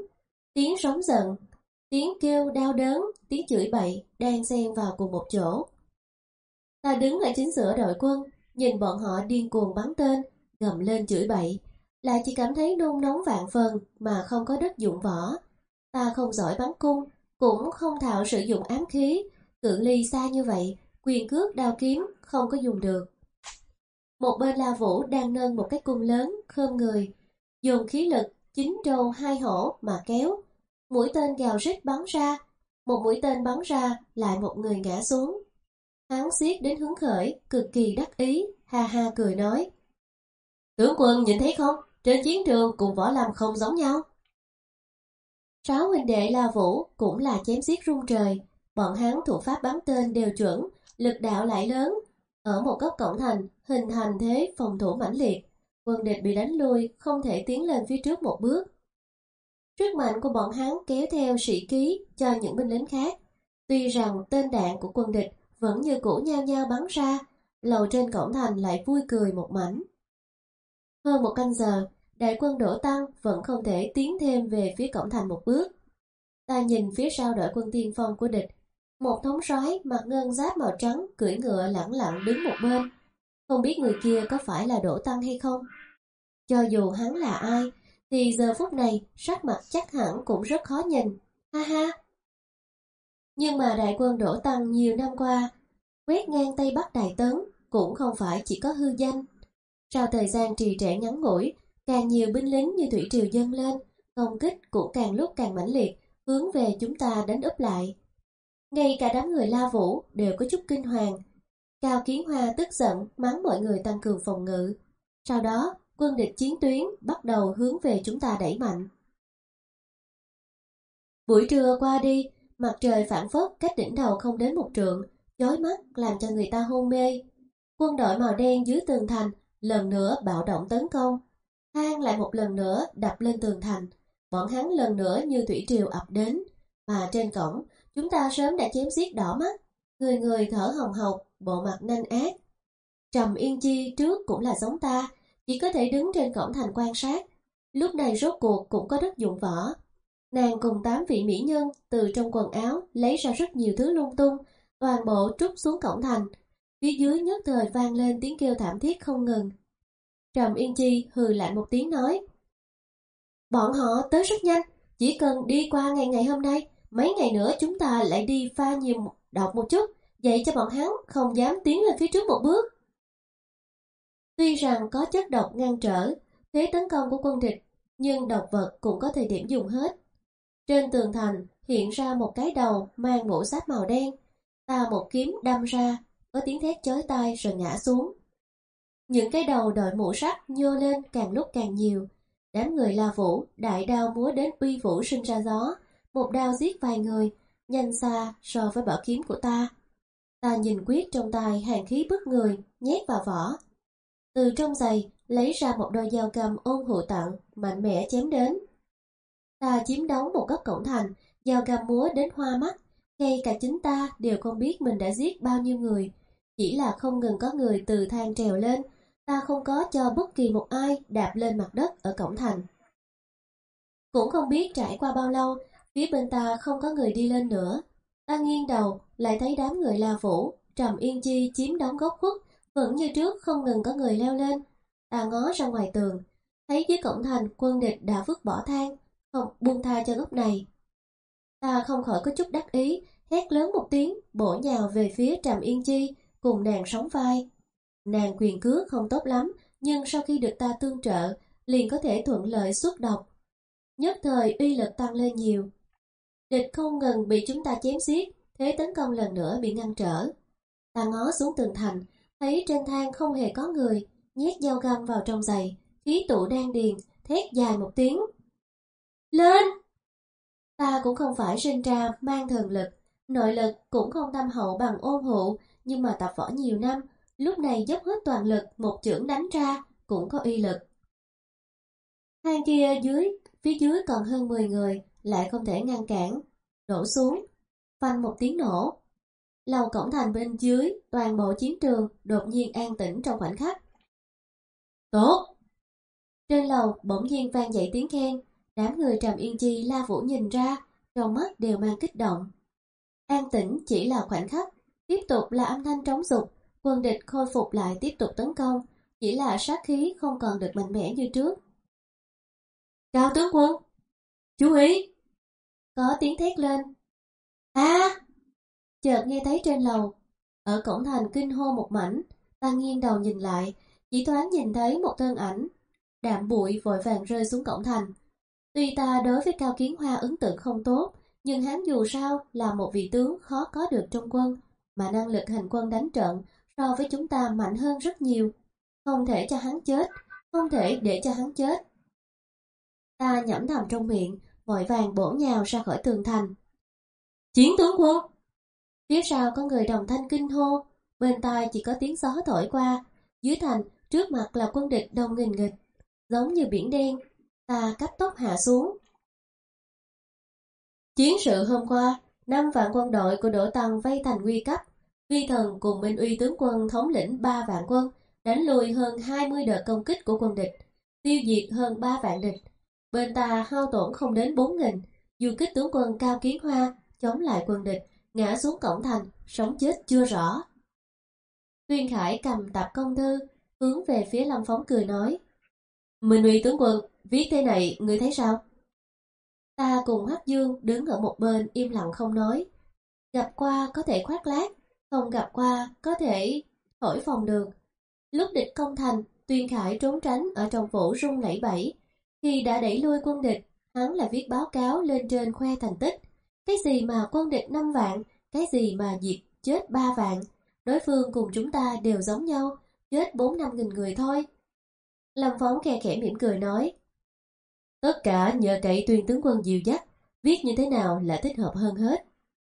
Speaker 1: Tiếng sóng giận, tiếng kêu đau đớn, tiếng chửi bậy đan xen vào cùng một chỗ. Ta đứng ở chính giữa đội quân, nhìn bọn họ điên cuồng bắn tên, gầm lên chửi bậy, lại chỉ cảm thấy nôn nóng vạn phần mà không có đất dụng võ. Ta không giỏi bắn cung, cũng không thạo sử dụng ám khí, cự ly xa như vậy, quyền cước đao kiếm không có dùng được. Một bên La Vũ đang nâng một cái cung lớn, khom người, dùng khí lực chín trâu hai hổ mà kéo. Mũi tên gào rít bắn ra, một mũi tên bắn ra lại một người ngã xuống. Hắn xiết đến hứng khởi, cực kỳ đắc ý, ha ha cười nói: Tướng quân nhìn thấy không, trên chiến trường cùng võ lâm không giống nhau. Sáu huynh đệ La Vũ cũng là chém xiết rung trời, bọn hắn thủ pháp bắn tên đều chuẩn, lực đạo lại lớn. Ở một góc cổng thành, hình thành thế phòng thủ mãnh liệt, quân địch bị đánh lui, không thể tiến lên phía trước một bước. Sức mạnh của bọn hắn kéo theo sĩ khí cho những binh lính khác. Tuy rằng tên đạn của quân địch vẫn như cũ nhao nhao bắn ra, lầu trên cổng thành lại vui cười một mảnh. Hơn một canh giờ, đại quân Đỗ Tăng vẫn không thể tiến thêm về phía cổng thành một bước. Ta nhìn phía sau đội quân tiên phong của địch, một thống soái mặc ngân giáp màu trắng cưỡi ngựa lẳng lặng đứng một bên. Không biết người kia có phải là Đỗ Tăng hay không? Cho dù hắn là ai, thì giờ phút này sắc mặt chắc hẳn cũng rất khó nhìn, ha ha. Nhưng mà đại quân Đỗ Tăng nhiều năm qua, quét ngang Tây Bắc Đại Tấn cũng không phải chỉ có hư danh. Sau thời gian trì trệ ngắn ngủi, càng nhiều binh lính như thủy triều dâng lên, công kích cũng càng lúc càng mãnh liệt, hướng về chúng ta đánh úp lại. Ngay cả đám người La Vũ đều có chút kinh hoàng. Cao Kiến Hoa tức giận mắng mọi người tăng cường phòng ngự. Sau đó, quân địch chiến tuyến bắt đầu hướng về chúng ta đẩy mạnh. Buổi trưa qua đi, mặt trời phản phất cách đỉnh đầu không đến một trượng, chói mắt làm cho người ta hôn mê. Quân đội màu đen dưới tường thành lần nữa bạo động tấn công. Thang lại một lần nữa đập lên tường thành. Bọn hắn lần nữa như thủy triều ập đến. Mà trên cổng, chúng ta sớm đã chém giết đỏ mắt, người người thở hồng hộc, bộ mặt nanh ác. Trầm Yên Chi trước cũng là giống ta, chỉ có thể đứng trên cổng thành quan sát. Lúc này rốt cuộc cũng có đất dụng võ. Nàng cùng tám vị mỹ nhân từ trong quần áo lấy ra rất nhiều thứ lung tung, toàn bộ trút xuống cổng thành. Phía dưới nhất thời vang lên tiếng kêu thảm thiết không ngừng. Trầm Yên Chi hừ lại một tiếng nói: Bọn họ tới rất nhanh, chỉ cần đi qua ngày ngày hôm nay, mấy ngày nữa chúng ta lại đi pha nhiều độc một chút, vậy cho bọn hắn không dám tiến lên phía trước một bước. Tuy rằng có chất độc ngăn trở thế tấn công của quân địch, nhưng độc vật cũng có thời điểm dùng hết. Trên tường thành hiện ra một cái đầu mang mũ giáp màu đen, ta một kiếm đâm ra, có tiếng thét chói tai rồi ngã xuống. Những cái đầu đội mũ sắt nhô lên càng lúc càng nhiều. Đám người La Vũ đại đao múa đến uy vũ sinh ra gió, một đao giết vài người, nhanh xa so với bảo kiếm của ta. Ta nhìn quyết trong tay hàn khí bức người, nhét vào vỏ. Từ trong giày lấy ra một đôi dao găm ôn hụ tặng, mạnh mẽ chém đến. Ta chiếm đóng một góc cổng thành, dao găm múa đến hoa mắt, ngay cả chính ta đều không biết mình đã giết bao nhiêu người. Chỉ là không ngừng có người từ thang trèo lên, ta không có cho bất kỳ một ai đạp lên mặt đất ở cổng thành. Cũng không biết trải qua bao lâu, phía bên ta không có người đi lên nữa. Ta nghiêng đầu, lại thấy đám người La Vũ, Trầm Yên Chi chiếm đóng góc khuất, vẫn như trước không ngừng có người leo lên. Ta ngó ra ngoài tường, thấy dưới cổng thành quân địch đã vứt bỏ thang, không buông tha cho góc này. Ta không khỏi có chút đắc ý, hét lớn một tiếng, bổ nhào về phía Trầm Yên Chi, cùng nàng sóng vai. Nàng quyền cước không tốt lắm, nhưng sau khi được ta tương trợ, liền có thể thuận lợi xuất độc. Nhất thời uy lực tăng lên nhiều. Địch không ngừng bị chúng ta chém giết, thế tấn công lần nữa bị ngăn trở. Ta ngó xuống tường thành, thấy trên thang không hề có người, nhét dao găm vào trong giày, khí tụ đan điền, thét dài một tiếng. Lên! Ta cũng không phải sinh ra mang thần lực, nội lực cũng không thâm hậu bằng ôn hụ, nhưng mà tập võ nhiều năm, lúc này dốc hết toàn lực một chưởng đánh ra cũng có uy lực. Thang kia dưới, phía dưới còn hơn mười người, lại không thể ngăn cản, đổ xuống, phanh một tiếng nổ. Lầu cổng thành bên dưới, toàn bộ chiến trường đột nhiên an tĩnh trong khoảnh khắc. Tốt! Trên lầu bỗng nhiên vang dậy tiếng khen, Đám người Trầm Yên Chi, La Vũ nhìn ra, trong mắt đều mang kích động. An tĩnh chỉ là khoảnh khắc, tiếp tục là âm thanh trống dục, quân địch khôi phục lại tiếp tục tấn công, chỉ là sát khí không còn được mạnh mẽ như trước. Cao tướng quân, chú ý! Có tiếng thét lên. A! À! Chợt nghe thấy trên lầu, ở cổng thành kinh hô một mảnh, ta nghiêng đầu nhìn lại, chỉ thoáng nhìn thấy một thân ảnh, đạm bụi vội vàng rơi xuống cổng thành. Tuy ta đối với Cao Kiến Hoa ấn tượng không tốt, nhưng hắn dù sao là một vị tướng khó có được trong quân, mà năng lực hành quân đánh trận so với chúng ta mạnh hơn rất nhiều. Không thể cho hắn chết, không thể để cho hắn chết. Ta nhẩm thầm trong miệng, vội vàng bổ nhào ra khỏi tường thành. Chiến tướng quân! Phía sau có người đồng thanh kinh hô, bên tai chỉ có tiếng gió thổi qua. Dưới thành, trước mặt là quân địch đông nghìn nghịch, giống như biển đen. Ta cấp tốc hạ xuống. Chiến sự hôm qua, năm vạn quân đội của Đỗ Tăng vây thành nguy cấp. Vi Thần cùng Minh Uy tướng quân thống lĩnh ba vạn quân, đánh lùi hơn hai mươi đợt công kích của quân địch, tiêu diệt hơn ba vạn địch. Bên ta hao tổn không đến bốn nghìn, du kích tướng quân Cao Kiến Hoa chống lại quân địch, ngã xuống cổng thành, sống chết chưa rõ. Tuyên Khải cầm tập công thư, hướng về phía Lâm Phóng cười nói. Minh Uy tướng quân, viết thế này, ngươi thấy sao? Ta cùng Hắc Dương đứng ở một bên im lặng không nói. Gặp qua có thể khoác lác, không gặp qua có thể thổi phồng được. Lúc địch công thành, Tuyên Khải trốn tránh ở trong phủ rung lẩy bẩy. Khi đã đẩy lui quân địch, hắn lại viết báo cáo lên trên khoe thành tích. Cái gì mà quân địch năm vạn, cái gì mà diệt chết ba vạn. Đối phương cùng chúng ta đều giống nhau, chết bốn năm nghìn người thôi. Lâm Phóng khe khẽ mỉm cười nói. Tất cả nhờ cậy Tuyên tướng quân dìu dắt, viết như thế nào là thích hợp hơn hết.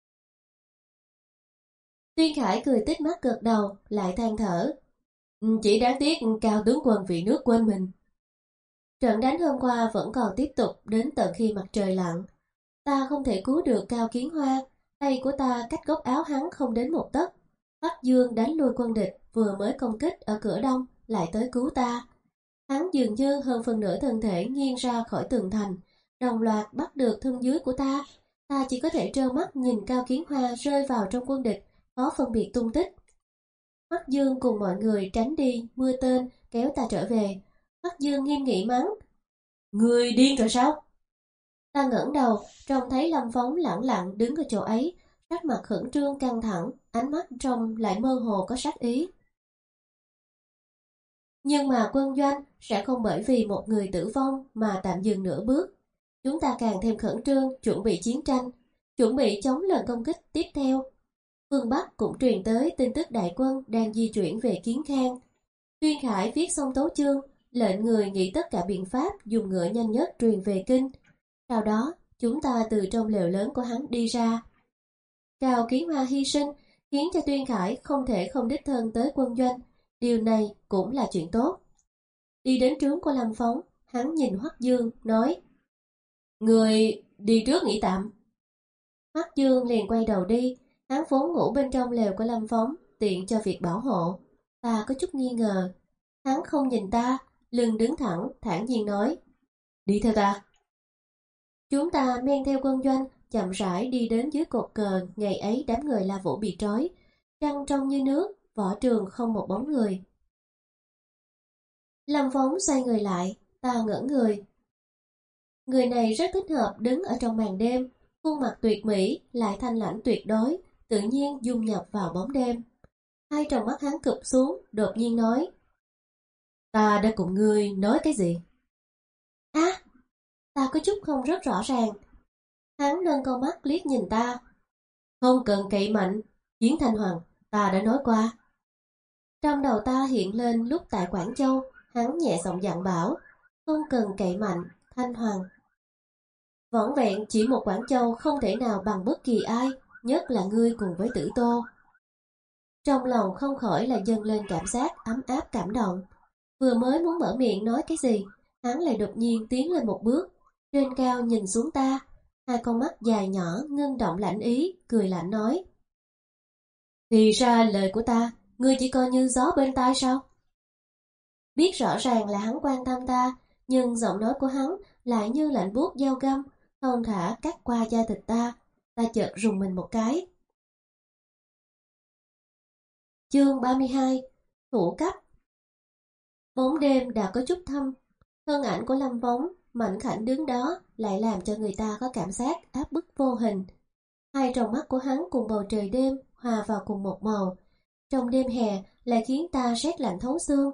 Speaker 1: Tuyên Khải cười tít mắt gật đầu, lại than thở. Chỉ đáng tiếc Cao tướng quân vì nước quên mình. Trận đánh hôm qua vẫn còn tiếp tục đến tận khi mặt trời lặn. Ta không thể cứu được Cao Kiến Hoa, tay của ta cách góc áo hắn không đến một tấc. Hắc Dương đánh lui quân địch vừa mới công kích ở cửa đông, lại tới cứu ta. Hắn dường như hơn phần nửa thân thể nghiêng ra khỏi tường thành, đồng loạt bắt được thân dưới của ta. Ta chỉ có thể trơ mắt nhìn Cao Kiến Hoa rơi vào trong quân địch, khó phân biệt tung tích. Hắc Dương cùng mọi người tránh đi, mưa tên, kéo ta trở về. Hắc Dương nghiêm nghị mắng. Người điên rồi sao? Ta ngẩng đầu, trông thấy Lâm Phóng lẳng lặng đứng ở chỗ ấy, sắc mặt khẩn trương căng thẳng, ánh mắt trông lại mơ hồ có sát ý. Nhưng mà quân doanh sẽ không bởi vì một người tử vong mà tạm dừng nửa bước. Chúng ta càng thêm khẩn trương, chuẩn bị chiến tranh, chuẩn bị chống lần công kích tiếp theo. Phương Bắc cũng truyền tới tin tức đại quân đang di chuyển về Kiến Khang. Tuyên Khải viết xong tấu chương, lệnh người nghĩ tất cả biện pháp dùng ngựa nhanh nhất truyền về kinh. Sau đó, chúng ta từ trong lều lớn của hắn đi ra. Cao Kiến Hoa hy sinh, khiến cho Tuyên Khải không thể không đích thân tới quân doanh. Điều này cũng là chuyện tốt. Đi đến trướng của Lâm Phóng, hắn nhìn Hoắc Dương, nói. Người đi trước nghỉ tạm. Hoắc Dương liền quay đầu đi, hắn vốn ngủ bên trong lều của Lâm Phóng, tiện cho việc bảo hộ. Ta có chút nghi ngờ. Hắn không nhìn ta, lưng đứng thẳng, thản nhiên nói. Đi theo ta. Chúng ta men theo quân doanh, chậm rãi đi đến dưới cột cờ. Ngày ấy đám người La Vũ bị trói, trăng trong như nước, võ trường không một bóng người. Lâm Phóng xoay người lại, ta ngỡ người. Người này rất thích hợp đứng ở trong màn đêm, khuôn mặt tuyệt mỹ, lại thanh lãnh tuyệt đối, tự nhiên dung nhập vào bóng đêm. Hai tròng mắt hắn cụp xuống, đột nhiên nói. Ta đã cùng ngươi nói cái gì? Á, à, ta có chút không rất rõ ràng. Hắn nâng con mắt liếc nhìn ta. Không cần cậy mạnh, Chiến Thanh Hoàng, ta đã nói qua. Trong đầu ta hiện lên lúc tại Quảng Châu, hắn nhẹ giọng dặn bảo. Không cần cậy mạnh, Thanh Hoàng. Vỏn vẹn chỉ một Quảng Châu không thể nào bằng bất kỳ ai, nhất là ngươi cùng với Tử Tô. Trong lòng không khỏi là dâng lên cảm giác ấm áp cảm động. Vừa mới muốn mở miệng nói cái gì, hắn lại đột nhiên tiến lên một bước, trên cao nhìn xuống ta, hai con mắt dài nhỏ ngưng động lãnh ý, cười lạnh nói. Thì ra lời của ta, ngươi chỉ coi như gió bên tai sao? Biết rõ ràng là hắn quan tâm ta, nhưng giọng nói của hắn lại như lạnh buốt dao găm, thon thả cắt qua da thịt ta. Ta chợt rùng mình một cái. Chương ba mươi hai. Thủ cấp. Bóng đêm đã có chút thâm, thân ảnh của Lâm Vóng mảnh khảnh đứng đó lại làm cho người ta có cảm giác áp bức vô hình. Hai tròng mắt của hắn cùng bầu trời đêm hòa vào cùng một màu, trong đêm hè lại khiến ta rét lạnh thấu xương.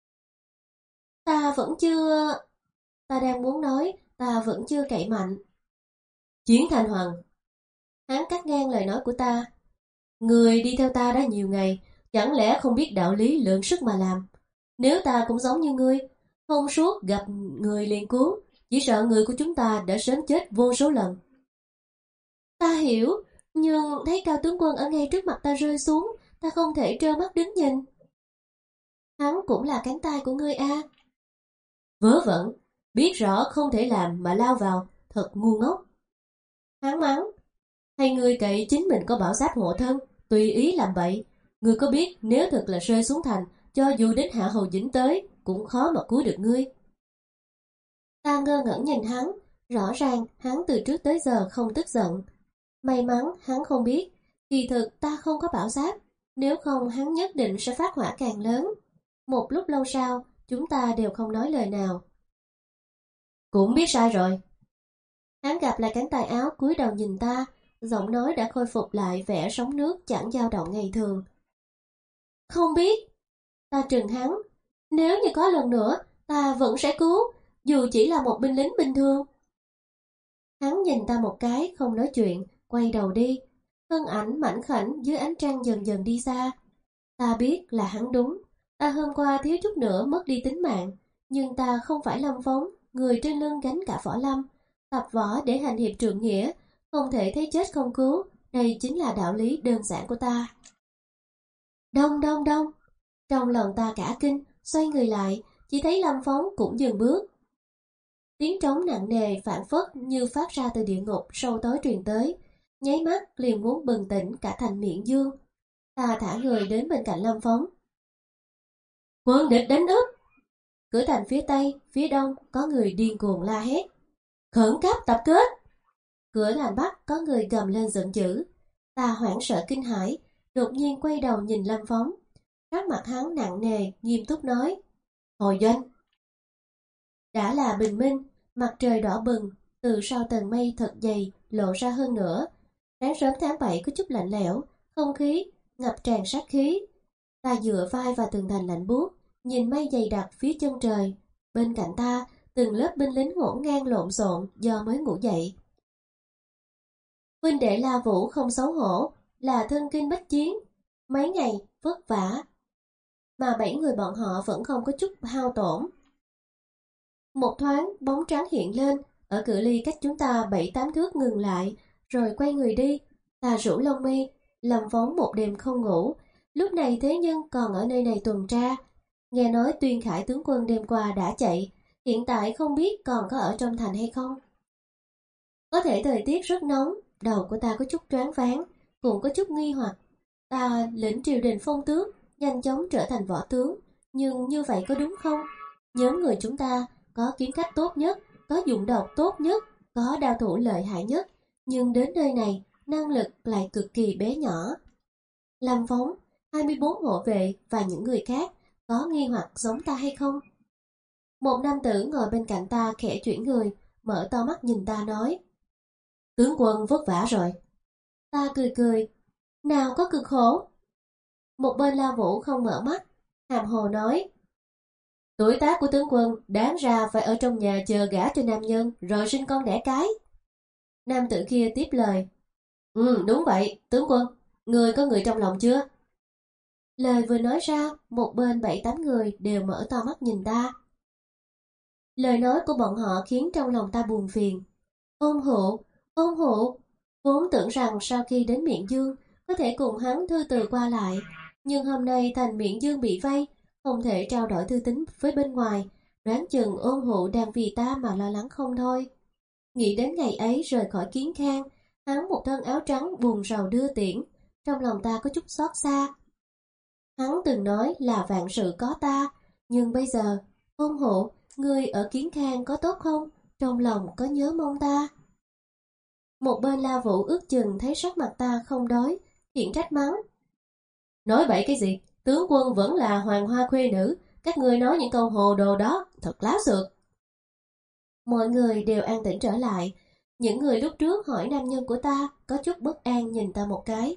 Speaker 1: Ta vẫn chưa... Ta đang muốn nói, ta vẫn chưa cậy mạnh. Chiến Thanh Hoàng. Hắn cắt ngang lời nói của ta. Người đi theo ta đã nhiều ngày, chẳng lẽ không biết đạo lý lượng sức mà làm? Nếu ta cũng giống như ngươi, không suốt gặp người liền cứu, chỉ sợ người của chúng ta đã sớm chết vô số lần. Ta hiểu, nhưng thấy Cao tướng quân ở ngay trước mặt ta rơi xuống, ta không thể trơ mắt đứng nhìn. Hắn cũng là cánh tay của ngươi a. À. Vớ vẩn, biết rõ không thể làm mà lao vào, thật ngu ngốc. Hắn mắng, hay ngươi cậy chính mình có bảo giáp hộ thân, tùy ý làm bậy. Ngươi có biết nếu thật là rơi xuống thành, cho dù đến Hạ Hầu Dĩnh tới, cũng khó mà cứu được ngươi. Ta ngơ ngẩn nhìn hắn, rõ ràng hắn từ trước tới giờ không tức giận. May mắn hắn không biết, kỳ thực ta không có bảo giáp, nếu không hắn nhất định sẽ phát hỏa càng lớn. Một lúc lâu sau, chúng ta đều không nói lời nào. Cũng biết sai rồi. Hắn gặp lại cánh tay áo cúi đầu nhìn ta, giọng nói đã khôi phục lại vẻ sóng nước chẳng dao động ngày thường. Không biết. Ta trừng hắn, nếu như có lần nữa, ta vẫn sẽ cứu, dù chỉ là một binh lính bình thường. Hắn nhìn ta một cái, không nói chuyện, quay đầu đi. Thân ảnh mảnh khảnh dưới ánh trăng dần dần đi xa. Ta biết là hắn đúng. Ta hôm qua thiếu chút nữa mất đi tính mạng, nhưng ta không phải Lâm Vóng, người trên lưng gánh cả võ lâm. Tập võ để hành hiệp trượng nghĩa, không thể thấy chết không cứu. Đây chính là đạo lý đơn giản của ta. Đông đông đông. Trong lòng ta cả kinh, xoay người lại, chỉ thấy Lâm Vóng cũng dừng bước. Tiếng trống nặng nề phảng phất như phát ra từ địa ngục sâu tối truyền tới, nháy mắt liền muốn bừng tỉnh cả thành Miện Dương. Ta thả người đến bên cạnh Lâm Vóng. Quân địch đánh úp! Cửa thành phía tây, phía đông có người điên cuồng la hét. Khẩn cấp tập kết! Cửa thành bắc có người gầm lên giận dữ. Ta hoảng sợ kinh hãi, đột nhiên quay đầu nhìn Lâm Vóng. Sắc mặt hắn nặng nề, nghiêm túc nói. Hồi doanh! Đã là bình minh, mặt trời đỏ bừng, từ sau tầng mây thật dày lộ ra hơn nữa. Sáng sớm tháng bảy có chút lạnh lẽo, không khí ngập tràn sát khí. Ta dựa vai vào tường thành lạnh buốt, nhìn mây dày đặc phía chân trời. Bên cạnh ta, từng lớp binh lính ngổn ngang lộn xộn do mới ngủ dậy. Huynh đệ La Vũ không xấu hổ, là thân kinh bách chiến. Mấy ngày vất vả, mà bảy người bọn họ vẫn không có chút hao tổn. Một thoáng bóng trắng hiện lên, ở cự ly cách chúng ta bảy tám thước ngừng lại, rồi quay người đi. Ta rủ lông mi, Lâm Vóng một đêm không ngủ, lúc này thế nhưng còn ở nơi này tuần tra. Nghe nói Tuyên Khải tướng quân đêm qua đã chạy, hiện tại không biết còn có ở trong thành hay không. Có thể thời tiết rất nóng, đầu của ta có chút choáng váng, cũng có chút nghi hoặc. Ta lĩnh triều đình phong tước, nhanh chóng trở thành võ tướng, nhưng như vậy có đúng không? Nhóm người chúng ta có kiếm khách tốt nhất, có dụng độc tốt nhất, có đao thủ lợi hại nhất, nhưng đến nơi này, năng lực lại cực kỳ bé nhỏ. Lâm Vóng, hai mươi bốn hộ vệ và những người khác có nghi hoặc giống ta hay không? Một nam tử ngồi bên cạnh ta khẽ chuyển người, mở to mắt nhìn ta nói. Tướng quân vất vả rồi. Ta cười cười. Nào có cực khổ. Một bên La Vũ không mở mắt, hàm hồ nói. Tuổi tác của tướng quân đáng ra phải ở trong nhà chờ gả cho nam nhân rồi sinh con đẻ cái. Nam tử kia tiếp lời. Ừ đúng vậy, tướng quân, người có người trong lòng chưa? Lời vừa nói ra, một bên bảy tám người đều mở to mắt nhìn ta. Lời nói của bọn họ khiến trong lòng ta buồn phiền. Ôn Hụ, Ôn Hụ, vốn tưởng rằng sau khi đến Miện Dương có thể cùng hắn thư từ qua lại, nhưng hôm nay thành Miện Dương bị vây, không thể trao đổi thư tín với bên ngoài, đoán chừng Ôn Hụ đang vì ta mà lo lắng không thôi. Nghĩ đến ngày ấy rời khỏi Kiến Khang, hắn một thân áo trắng buồn rầu đưa tiễn, trong lòng ta có chút xót xa. Hắn từng nói là vạn sự có ta, nhưng bây giờ, Ôn Hụ, ngươi ở Kiến Khang có tốt không? trong lòng có nhớ mong ta. Một bên La Vũ ước chừng thấy sắc mặt ta không đối, hiện trách mắng. Nói bậy cái gì, tướng quân vẫn là hoàng hoa khuê nữ, các ngươi nói những câu hồ đồ đó, thật láo xược. Mọi người đều an tĩnh trở lại, những người lúc trước hỏi nam nhân của ta có chút bất an nhìn ta một cái.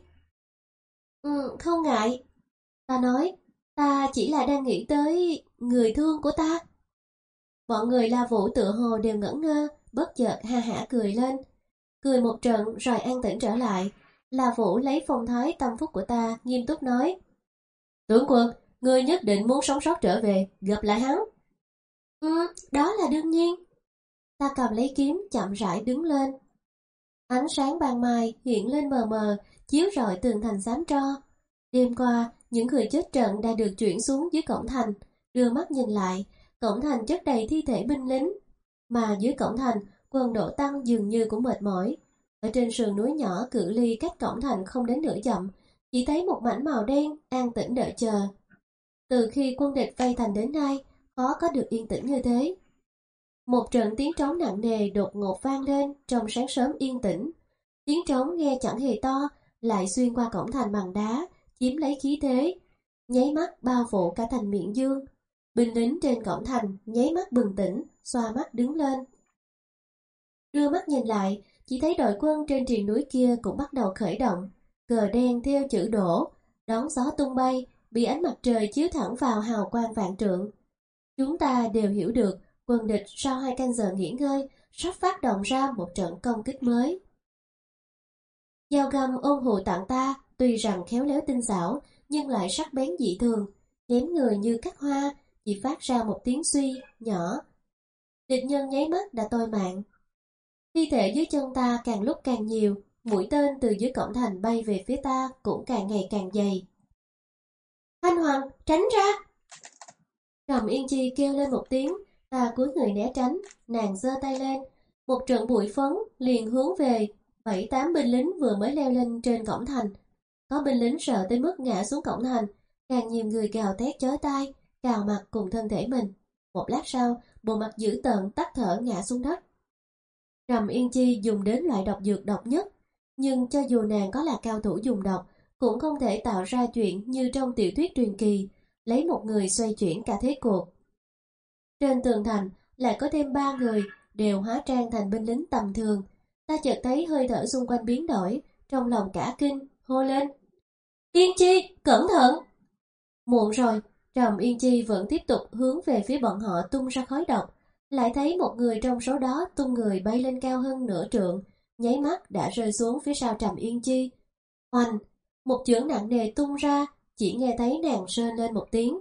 Speaker 1: Ừ, không ngại. Ta nói, ta chỉ là đang nghĩ tới người thương của ta. Bọn người La Vũ tựa hồ đều ngẩn ngơ, bất chợt ha hả cười lên. Cười một trận rồi an tĩnh trở lại. La Vũ lấy phong thái tâm phúc của ta, nghiêm túc nói. Tướng quân, ngươi nhất định muốn sống sót trở về, gặp lại hắn. Ừ, đó là đương nhiên. Ta cầm lấy kiếm chậm rãi đứng lên. Ánh sáng ban mai hiện lên mờ mờ, chiếu rọi tường thành xám tro. Đêm qua, những người chết trận đã được chuyển xuống dưới cổng thành. Đưa mắt nhìn lại, cổng thành chất đầy thi thể binh lính. Mà dưới cổng thành, quân Đỗ Tăng dường như cũng mệt mỏi. Ở trên sườn núi nhỏ cự ly cách cổng thành không đến nửa dặm, chỉ thấy một mảnh màu đen an tĩnh đợi chờ. Từ khi quân địch vây thành đến nay, khó có được yên tĩnh như thế. Một trận tiếng trống nặng nề đột ngột vang lên trong sáng sớm yên tĩnh. Tiếng trống nghe chẳng hề to, lại xuyên qua cổng thành bằng đá, chiếm lấy khí thế, nháy mắt bao phủ cả thành Miện Dương. Binh lính trên cổng thành nháy mắt bừng tỉnh, xoa mắt đứng lên. Đưa mắt nhìn lại, chỉ thấy đội quân trên triền núi kia cũng bắt đầu khởi động. Cờ đen theo chữ Đỗ, đón gió tung bay, bị ánh mặt trời chiếu thẳng vào hào quang vạn trượng. Chúng ta đều hiểu được, quân địch sau hai canh giờ nghỉ ngơi, sắp phát động ra một trận công kích mới. Dao găm ôn hù tặng ta, tuy rằng khéo léo tinh xảo, nhưng lại sắc bén dị thường, chém người như cắt hoa, chỉ phát ra một tiếng suy, nhỏ. Địch nhân nháy mắt đã tôi mạng. Thi thể dưới chân ta càng lúc càng nhiều, mũi tên từ dưới cổng thành bay về phía ta cũng càng ngày càng dày. Thanh Hoàng, tránh ra! Trầm Yên Chi kêu lên một tiếng, ta cúi người né tránh, nàng giơ tay lên. Một trận bụi phấn liền hướng về bảy tám binh lính vừa mới leo lên trên cổng thành. Có binh lính sợ tới mức ngã xuống cổng thành, càng nhiều người gào thét chói tai, cào mặt cùng thân thể mình. Một lát sau, bộ mặt dữ tợn tắt thở ngã xuống đất. Trầm Yên Chi dùng đến loại độc dược độc nhất, nhưng cho dù nàng có là cao thủ dùng độc, cũng không thể tạo ra chuyện như trong tiểu thuyết truyền kỳ, lấy một người xoay chuyển cả thế cuộc. Trên tường thành lại có thêm ba người, đều hóa trang thành binh lính tầm thường. Ta chợt thấy hơi thở xung quanh biến đổi, trong lòng cả kinh, hô lên. Yên Chi, cẩn thận! Muộn rồi, Trầm Yên Chi vẫn tiếp tục hướng về phía bọn họ tung ra khói độc. Lại thấy một người trong số đó tung người bay lên cao hơn nửa trượng, nháy mắt đã rơi xuống phía sau Trầm Yên Chi. Oanh! Một chưởng nặng nề tung ra, chỉ nghe thấy nàng rên lên một tiếng.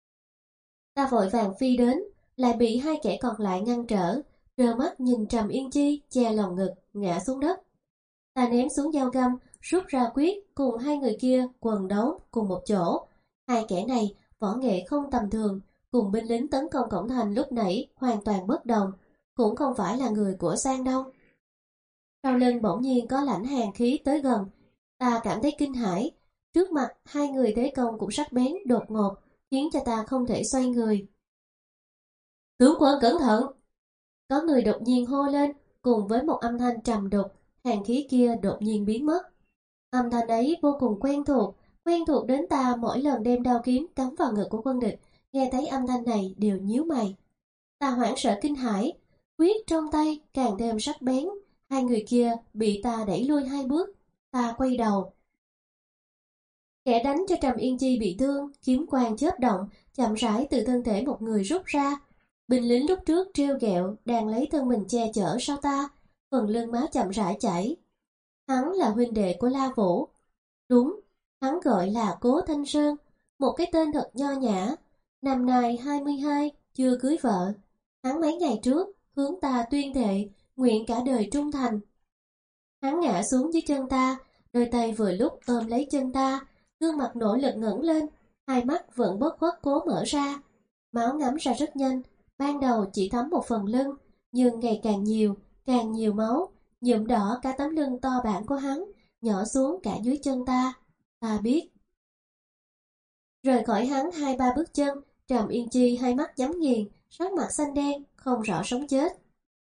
Speaker 1: Ta vội vàng phi đến, lại bị hai kẻ còn lại ngăn trở, trơ mắt nhìn Trầm Yên Chi che lòng ngực, ngã xuống đất. Ta ném xuống dao găm, rút ra quyết cùng hai người kia quần đấu cùng một chỗ. Hai kẻ này võ nghệ không tầm thường, cùng binh lính tấn công cổng thành lúc nãy hoàn toàn bất đồng, cũng không phải là người của Sang đâu. Sau lưng bỗng nhiên có lãnh hàn khí tới gần, ta cảm thấy kinh hãi. Trước mặt hai người thế công cũng sắc bén đột ngột, khiến cho ta không thể xoay người. Tướng quân cẩn thận! Có người đột nhiên hô lên, cùng với một âm thanh trầm đục, hàn khí kia đột nhiên biến mất. Âm thanh ấy vô cùng quen thuộc, quen thuộc đến ta mỗi lần đem đao kiếm cắm vào ngực của quân địch, nghe thấy âm thanh này đều nhíu mày. Ta hoảng sợ kinh hãi, quyết trong tay càng thêm sắc bén, hai người kia bị ta đẩy lui hai bước. Ta quay đầu. Kẻ đánh cho Trầm Yên Chi bị thương, kiếm quang chớp động, chậm rãi từ thân thể một người rút ra. Binh lính lúc trước trêu ghẹo đang lấy thân mình che chở sau ta, phần lưng máu chậm rãi chảy. Hắn là huynh đệ của La Vũ. Đúng, hắn gọi là Cố Thanh Sơn, một cái tên thật nho nhã. Năm nay hai mươi hai, chưa cưới vợ. Hắn mấy ngày trước hướng ta tuyên thệ, nguyện cả đời trung thành. Hắn ngã xuống dưới chân ta, đôi tay vừa lúc ôm lấy chân ta, gương mặt nỗ lực ngẩng lên, hai mắt vẫn bất khuất cố mở ra. Máu ngấm ra rất nhanh, ban đầu chỉ thấm một phần lưng, nhưng ngày càng nhiều, càng nhiều máu, nhuộm đỏ cả tấm lưng to bản của hắn, nhỏ xuống cả dưới chân ta. Ta biết. Rời khỏi hắn hai ba bước chân, Trầm Yên Chi hai mắt nhắm nghiền, sắc mặt xanh đen, không rõ sống chết.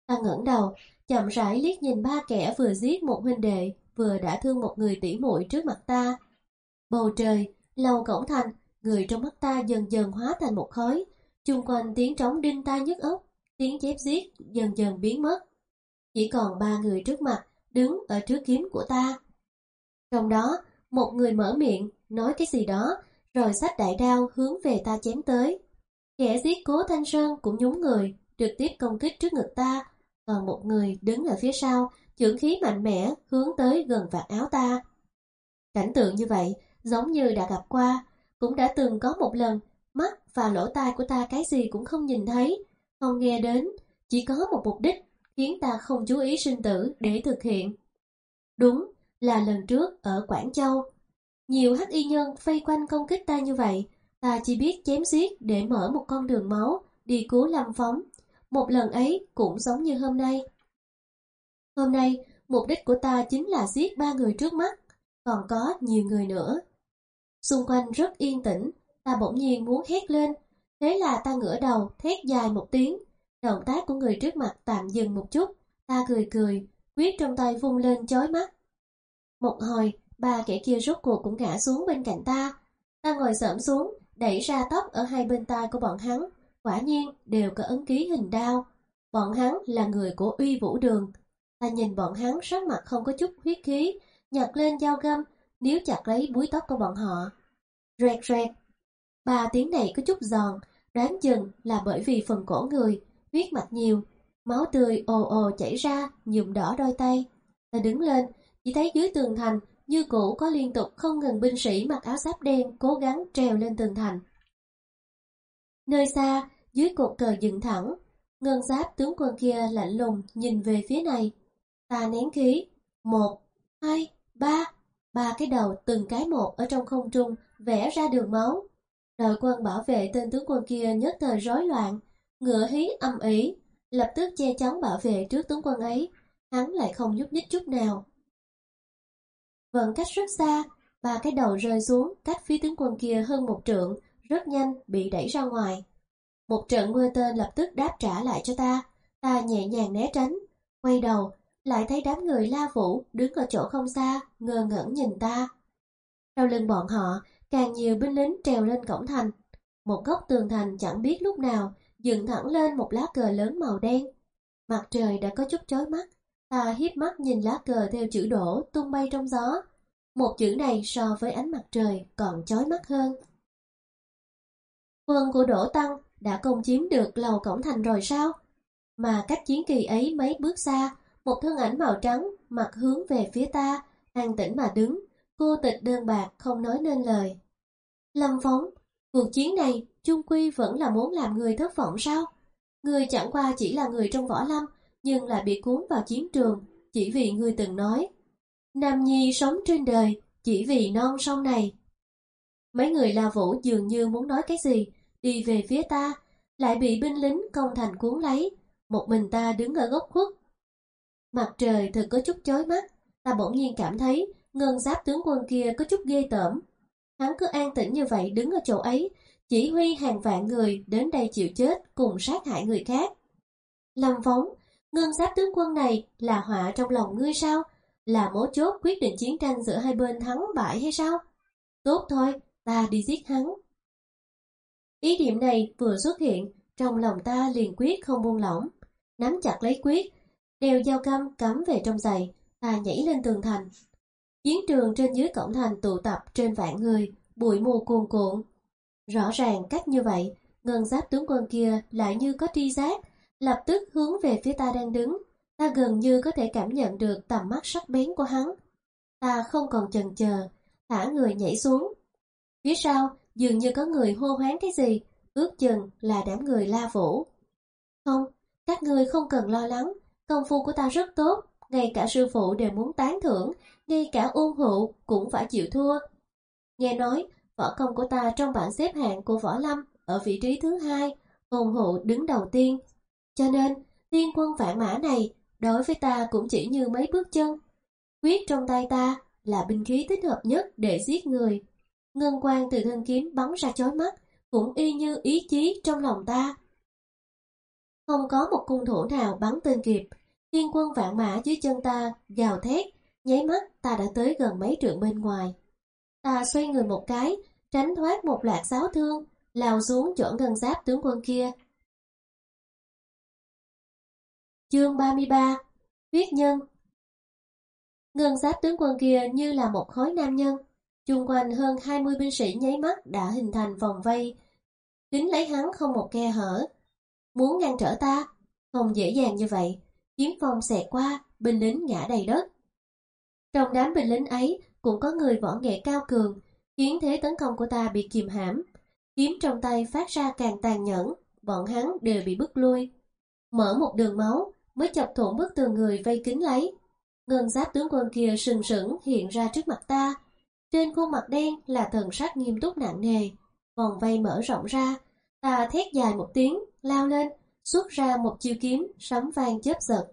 Speaker 1: Ta ngẩng đầu, chậm rãi liếc nhìn ba kẻ vừa giết một huynh đệ, vừa đã thương một người tỷ muội trước mặt ta. Bầu trời, lầu cổng thành, người trong mắt ta dần dần hóa thành một khói, chung quanh tiếng trống đinh tai nhức óc, tiếng chém giết dần dần biến mất. Chỉ còn ba người trước mặt, đứng ở trước kiếm của ta. Trong đó, một người mở miệng, nói cái gì đó, rồi xách đại đao hướng về ta chém tới. Kẻ giết Cố Thanh Sơn cũng nhún người, trực tiếp công kích trước ngực ta, còn một người đứng ở phía sau, chưởng khí mạnh mẽ hướng tới gần vạt áo ta. Cảnh tượng như vậy, giống như đã gặp qua, cũng đã từng có một lần, mắt và lỗ tai của ta cái gì cũng không nhìn thấy, không nghe đến, chỉ có một mục đích khiến ta không chú ý sinh tử để thực hiện. Đúng là lần trước ở Quảng Châu, nhiều hắc y nhân vây quanh công kích ta như vậy, ta chỉ biết chém giết để mở một con đường máu, đi cứu Lâm Phóng. Một lần ấy cũng giống như hôm nay. Hôm nay, mục đích của ta chính là giết ba người trước mắt, còn có nhiều người nữa. Xung quanh rất yên tĩnh, ta bỗng nhiên muốn hét lên, thế là ta ngửa đầu thét dài một tiếng. Động tác của người trước mặt tạm dừng một chút, ta cười cười, quyết trong tay vung lên chói mắt. Một hồi, ba kẻ kia rốt cuộc cũng ngã xuống bên cạnh ta. Ta ngồi xổm xuống, đẩy ra tóc ở hai bên tai của bọn hắn, quả nhiên đều có ấn ký hình đao. Bọn hắn là người của Uy Vũ Đường. Ta nhìn bọn hắn sắc mặt không có chút huyết khí, nhặt lên dao găm, níu chặt lấy búi tóc của bọn họ. Rẹt rẹt. Ba tiếng này có chút giòn, đoán chừng là bởi vì phần cổ người, huyết mạch nhiều, máu tươi ồ ồ chảy ra, nhuộm đỏ đôi tay. Ta đứng lên, chỉ thấy dưới tường thành, như cũ có liên tục không ngừng binh sĩ mặc áo giáp đen cố gắng trèo lên tường thành. Nơi xa, dưới cột cờ dựng thẳng, ngân giáp tướng quân kia lạnh lùng nhìn về phía này. Ta nén khí, một, hai, ba, ba cái đầu từng cái một ở trong không trung vẽ ra đường máu. Đội quân bảo vệ tên tướng quân kia nhất thời rối loạn, ngựa hí âm ỉ, lập tức che chắn bảo vệ trước tướng quân ấy, hắn lại không nhúc nhích chút nào. Vẫn cách rất xa, ba cái đầu rơi xuống cách phía tướng quân kia hơn một trượng, rất nhanh bị đẩy ra ngoài. Một trận mưa tên lập tức đáp trả lại cho ta, ta nhẹ nhàng né tránh, quay đầu, lại thấy đám người La Vũ đứng ở chỗ không xa, ngơ ngẩn nhìn ta. Sau lưng bọn họ, càng nhiều binh lính trèo lên cổng thành. Một góc tường thành chẳng biết lúc nào dựng thẳng lên một lá cờ lớn màu đen. Mặt trời đã có chút chói mắt, ta hiếp mắt nhìn lá cờ theo chữ đổ tung bay trong gió. Một chữ này so với ánh mặt trời còn chói mắt hơn. Quân của Đỗ Tăng đã công chiếm được lầu cổng thành rồi sao? Mà cách chiến kỳ ấy mấy bước xa, một thân ảnh màu trắng mặt hướng về phía ta, an tĩnh mà đứng, cô tịch đơn bạc không nói nên lời. Lâm Phóng, cuộc chiến này chung quy vẫn là muốn làm người thất vọng sao? Người chẳng qua chỉ là người trong võ lâm, nhưng lại bị cuốn vào chiến trường, chỉ vì người từng nói. Nam nhi sống trên đời, chỉ vì non sông này. Mấy người La Vũ dường như muốn nói cái gì, đi về phía ta, lại bị binh lính công thành cuốn lấy, một mình ta đứng ở góc khuất. Mặt trời thật có chút chói mắt, ta bỗng nhiên cảm thấy ngân giáp tướng quân kia có chút ghê tởm. Hắn cứ an tĩnh như vậy đứng ở chỗ ấy, chỉ huy hàng vạn người đến đây chịu chết cùng sát hại người khác. Lâm Phóng, ngân giáp tướng quân này là họa trong lòng ngươi sao? Là mấu chốt quyết định chiến tranh giữa hai bên thắng bại hay sao? Tốt thôi, ta đi giết hắn. Ý niệm này vừa xuất hiện, trong lòng ta liền quyết không buông lỏng, nắm chặt lấy quyết, đeo dao găm cắm về trong giày, ta nhảy lên tường thành. Chiến trường trên dưới cổng thành tụ tập trên vạn người, bụi mù cuồn cuộn. Rõ ràng cách như vậy, ngân giáp tướng quân kia lại như có tri giác, lập tức hướng về phía ta đang đứng. Ta gần như có thể cảm nhận được tầm mắt sắc bén của hắn. Ta không còn chần chờ, thả người nhảy xuống. Phía sau, dường như có người hô hoán cái gì, ước chừng là đám người La Vũ. Không, các ngươi không cần lo lắng, công phu của ta rất tốt, ngay cả sư phụ đều muốn tán thưởng, ngay cả Ôn Hữu cũng phải chịu thua. Nghe nói, võ công của ta trong bảng xếp hạng của võ lâm ở vị trí thứ hai, Ôn Hữu đứng đầu tiên. Cho nên, tiên quân vạn mã này đối với ta cũng chỉ như mấy bước chân. Quyết trong tay ta là binh khí thích hợp nhất để giết người. Ngân quang từ thân kiếm bắn ra chói mắt, cũng y như ý chí trong lòng ta. Không có một cung thủ nào bắn tên kịp. Thiên quân vạn mã dưới chân ta gào thét, nháy mắt ta đã tới gần mấy trượng bên ngoài. Ta xoay người một cái, tránh thoát một loạt giáo thương, lao xuống chỗ ngân giáp tướng quân kia. Chương ba mươi ba. Huyết nhân. Ngân giáp tướng quân kia như là một khối nam nhân, chung quanh hơn hai mươi binh sĩ nháy mắt đã hình thành vòng vây, kín lấy hắn không một khe hở. Muốn ngăn trở ta, không dễ dàng như vậy. Kiếm phong xẹt qua, binh lính ngã đầy đất. Trong đám binh lính ấy cũng có người võ nghệ cao cường, khiến thế tấn công của ta bị kìm hãm. Kiếm trong tay phát ra càng tàn nhẫn, bọn hắn đều bị bức lui. Mở một đường máu mới chọc thủng bức tường người vây kín lấy. Ngân giáp tướng quân kia sừng sững hiện ra trước mặt ta. Trên khuôn mặt đen là thần sắc nghiêm túc nặng nề. Vòng vây mở rộng ra, ta thét dài một tiếng, lao lên, xuất ra một chiêu kiếm, sấm vang chớp giật.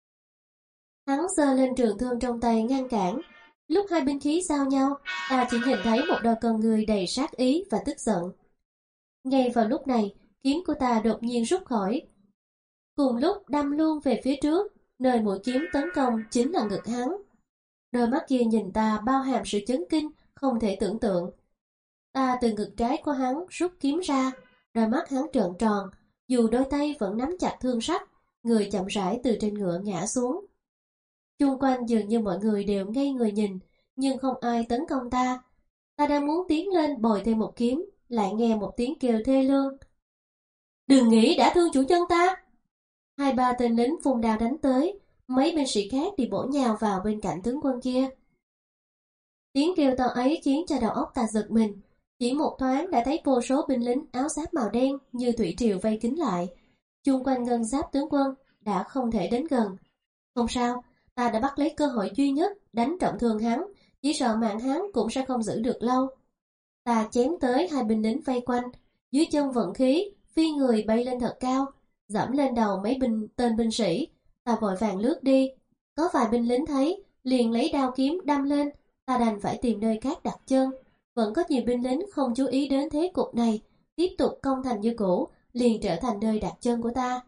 Speaker 1: Hắn giơ lên trường thương trong tay ngăn cản. Lúc hai binh khí giao nhau, ta chỉ nhìn thấy một đôi con người đầy sát ý và tức giận. Ngay vào lúc này, kiếm của ta đột nhiên rút khỏi. Cùng lúc đâm luôn về phía trước, nơi mũi kiếm tấn công chính là ngực hắn. Đôi mắt kia nhìn ta bao hàm sự chấn kinh, không thể tưởng tượng. Ta từ ngực trái của hắn rút kiếm ra, đôi mắt hắn trợn tròn, dù đôi tay vẫn nắm chặt thương sắt, người chậm rãi từ trên ngựa ngã xuống. Chung quanh dường như mọi người đều ngây người nhìn, nhưng không ai tấn công ta. Ta đang muốn tiến lên bồi thêm một kiếm, lại nghe một tiếng kêu thê lương. Đừng nghĩ đã thương chủ nhân ta! Hai ba tên lính phun đao đánh tới, mấy binh sĩ khác thì bổ nhào vào bên cạnh tướng quân kia. Tiếng kêu to ấy khiến cho đầu óc ta giật mình. Chỉ một thoáng đã thấy vô số binh lính áo giáp màu đen như thủy triều vây kín lại. Chung quanh ngân giáp tướng quân đã không thể đến gần. Không sao, ta đã bắt lấy cơ hội duy nhất đánh trọng thương hắn, chỉ sợ mạng hắn cũng sẽ không giữ được lâu. Ta chém tới hai binh lính vây quanh, dưới chân vận khí, phi người bay lên thật cao, dẫm lên đầu mấy binh tên binh sĩ. Ta vội vàng lướt đi, có vài binh lính thấy, liền lấy đao kiếm đâm lên. Ta đành phải tìm nơi khác đặt chân. Vẫn có nhiều binh lính không chú ý đến thế cục này, tiếp tục công thành như cũ, liền trở thành nơi đặt chân của ta.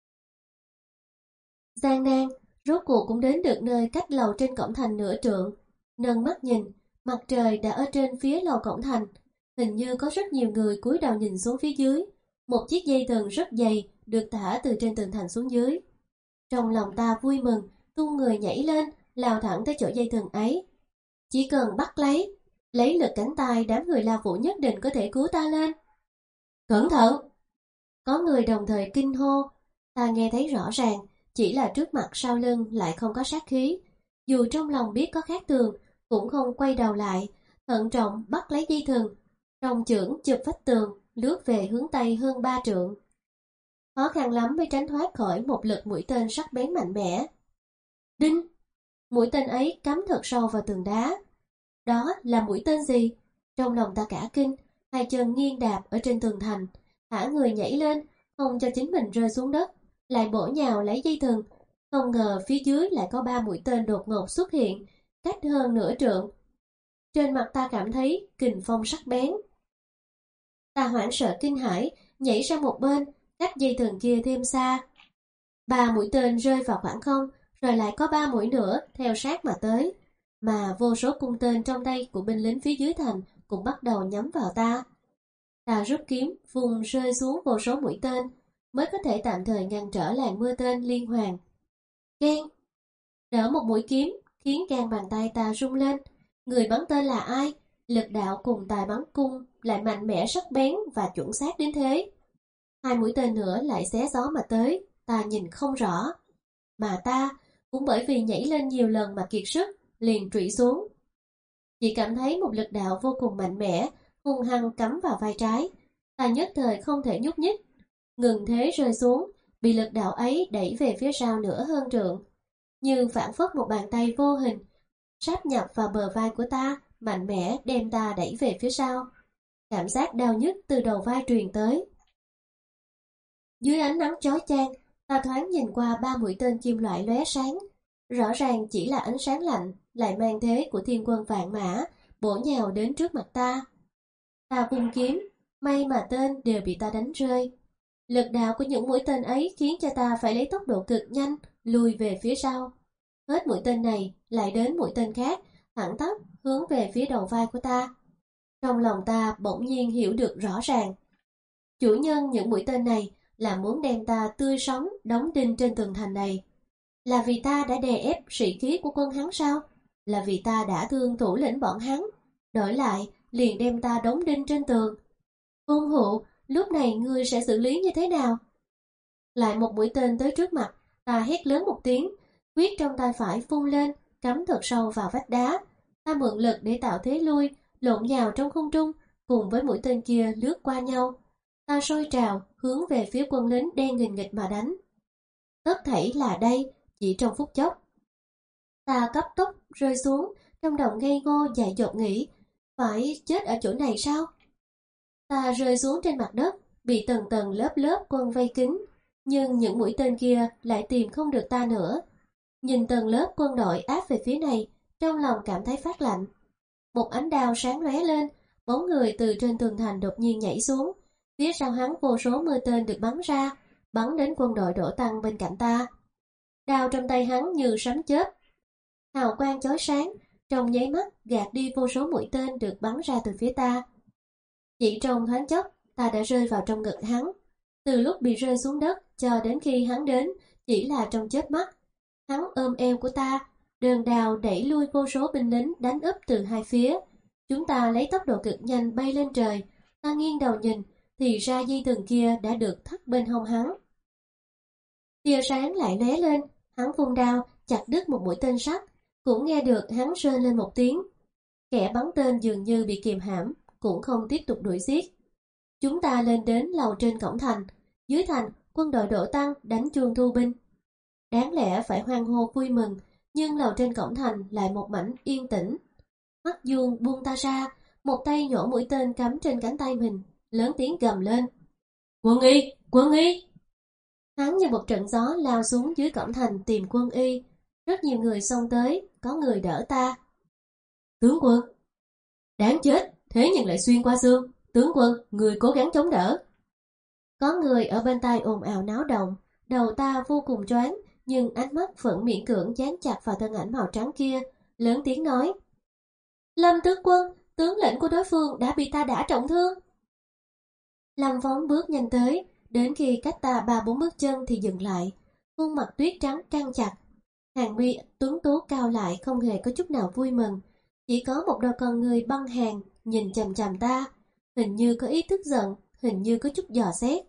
Speaker 1: Gian nan, rốt cuộc cũng đến được nơi cách lầu trên cổng thành nửa trượng. Nâng mắt nhìn, mặt trời đã ở trên phía lầu cổng thành. Hình như có rất nhiều người cúi đầu nhìn xuống phía dưới. Một chiếc dây thừng rất dày được thả từ trên tường thành xuống dưới. Trong lòng ta vui mừng, tung người nhảy lên, lao thẳng tới chỗ dây thừng ấy. Chỉ cần bắt lấy, lấy lực cánh tay, đám người La Vũ nhất định có thể cứu ta lên. Cẩn thận! Có người đồng thời kinh hô. Ta nghe thấy rõ ràng, chỉ là trước mặt sau lưng lại không có sát khí. Dù trong lòng biết có khác thường, cũng không quay đầu lại, thận trọng bắt lấy dây thừng. Trong chưởng chụp vách tường, lướt về hướng tây hơn ba trượng. Khó khăn lắm mới tránh thoát khỏi một lực mũi tên sắc bén mạnh mẽ. Đinh! Mũi tên ấy cắm thật sâu vào tường đá. Đó là mũi tên gì? Trong lòng ta cả kinh, hai chân nghiêng đạp ở trên tường thành, thả người nhảy lên, không cho chính mình rơi xuống đất, lại bổ nhào lấy dây thừng. Không ngờ phía dưới lại có ba mũi tên đột ngột xuất hiện, cách hơn nửa trượng. Trên mặt ta cảm thấy kình phong sắc bén. Ta hoảng sợ kinh hãi, nhảy sang một bên, cách dây thừng kia thêm xa. Ba mũi tên rơi vào khoảng không, rồi lại có ba mũi nữa theo sát mà tới. Mà vô số cung tên trong tay của binh lính phía dưới thành cũng bắt đầu nhắm vào ta. Ta rút kiếm, vùng rơi xuống vô số mũi tên, mới có thể tạm thời ngăn trở làn mưa tên liên hoàn. Keng! Đỡ một mũi kiếm, khiến gan bàn tay ta rung lên. Người bắn tên là ai? Lực đạo cùng tài bắn cung lại mạnh mẽ sắc bén và chuẩn xác đến thế. Hai mũi tên nữa lại xé gió mà tới, ta nhìn không rõ. Mà ta cũng bởi vì nhảy lên nhiều lần mà kiệt sức, liền trụy xuống. Chỉ cảm thấy một lực đạo vô cùng mạnh mẽ, hung hăng cắm vào vai trái. Ta nhất thời không thể nhúc nhích, ngừng thế rơi xuống, bị lực đạo ấy đẩy về phía sau nửa hơn trượng. Nhưng phản phất một bàn tay vô hình, sáp nhập vào bờ vai của ta, mạnh mẽ đem ta đẩy về phía sau. Cảm giác đau nhức từ đầu vai truyền tới. Dưới ánh nắng chói chang, ta thoáng nhìn qua ba mũi tên kim loại lóe sáng. Rõ ràng chỉ là ánh sáng lạnh, lại mang thế của thiên quân vạn mã, bổ nhào đến trước mặt ta. Ta vung kiếm, may mà tên đều bị ta đánh rơi. Lực đạo của những mũi tên ấy khiến cho ta phải lấy tốc độ cực nhanh, lùi về phía sau. Hết mũi tên này, lại đến mũi tên khác, thẳng tắp hướng về phía đầu vai của ta. Trong lòng ta bỗng nhiên hiểu được rõ ràng. Chủ nhân những mũi tên này là muốn đem ta tươi sống đóng đinh trên tường thành này. Là vì ta đã đè ép sĩ khí của quân hắn sao? Là vì ta đã thương thủ lĩnh bọn hắn, đổi lại liền đem ta đóng đinh trên tường. Hôn hụ, lúc này ngươi sẽ xử lý như thế nào? Lại một mũi tên tới trước mặt, ta hét lớn một tiếng, quyết trong tay phải phun lên, cắm thật sâu vào vách đá. Ta mượn lực để tạo thế lui, lộn nhào trong không trung, cùng với mũi tên kia lướt qua nhau. Ta sôi trào, hướng về phía quân lính đen nghìn nghịch mà đánh. Tất thảy là đây, chỉ trong phút chốc. Ta cấp tốc rơi xuống, trong đầu ngây ngô dại dột nghĩ, phải chết ở chỗ này sao? Ta rơi xuống trên mặt đất, bị tầng tầng lớp lớp quân vây kín, nhưng những mũi tên kia lại tìm không được ta nữa. Nhìn tầng lớp quân đội áp về phía này, trong lòng cảm thấy phát lạnh. Một ánh đao sáng lóe lên, bóng người từ trên tường thành đột nhiên nhảy xuống. Phía sau hắn vô số mưa tên được bắn ra, bắn đến quân đội Đỗ Tăng bên cạnh ta. Đao trong tay hắn như sấm chớp, hào quang chói sáng, trong nháy mắt gạt đi vô số mũi tên được bắn ra từ phía ta. Chỉ trong thoáng chốc, ta đã rơi vào trong ngực hắn. Từ lúc bị rơi xuống đất cho đến khi hắn đến, chỉ là trong chớp mắt. Hắn ôm eo của ta, đơn đào đẩy lui vô số binh lính đánh úp từ hai phía. Chúng ta lấy tốc độ cực nhanh bay lên trời. Ta nghiêng đầu nhìn, thì ra dây thừng kia đã được thắt bên hông hắn. Tia sáng lại lóe lên, hắn vung đao chặt đứt một mũi tên sắt, cũng nghe được hắn rên lên một tiếng. Kẻ bắn tên dường như bị kìm hãm, cũng không tiếp tục đuổi giết. Chúng ta lên đến lầu trên cổng thành. Dưới thành, quân đội Đỗ Tăng đánh chuông thu binh. Đáng lẽ phải hoan hô vui mừng, nhưng lầu trên cổng thành lại một mảnh yên tĩnh. Mắt Dương buông ta ra, một tay nhổ mũi tên cắm trên cánh tay mình, lớn tiếng gầm lên. Quân y! Quân y! Hắn như một trận gió lao xuống dưới cổng thành tìm quân y. Rất nhiều người xông tới, có người đỡ ta. Tướng quân! Đáng chết, thế nhưng lại xuyên qua xương. Tướng quân, người cố gắng chống đỡ. Có người ở bên tai ồn ào náo động, đầu ta vô cùng choáng, nhưng ánh mắt vẫn miễn cưỡng dán chặt vào thân ảnh màu trắng kia, lớn tiếng nói. Lâm tướng quân, tướng lĩnh của đối phương đã bị ta đả trọng thương. Lâm Phóng bước nhanh tới, đến khi cách ta ba bốn bước chân thì dừng lại, khuôn mặt tuyết trắng căng chặt. Hàng mi tuấn tú cao lại không hề có chút nào vui mừng, chỉ có một đôi con người băng hàng nhìn chằm chằm ta, hình như có ý tức giận, hình như có chút dò xét.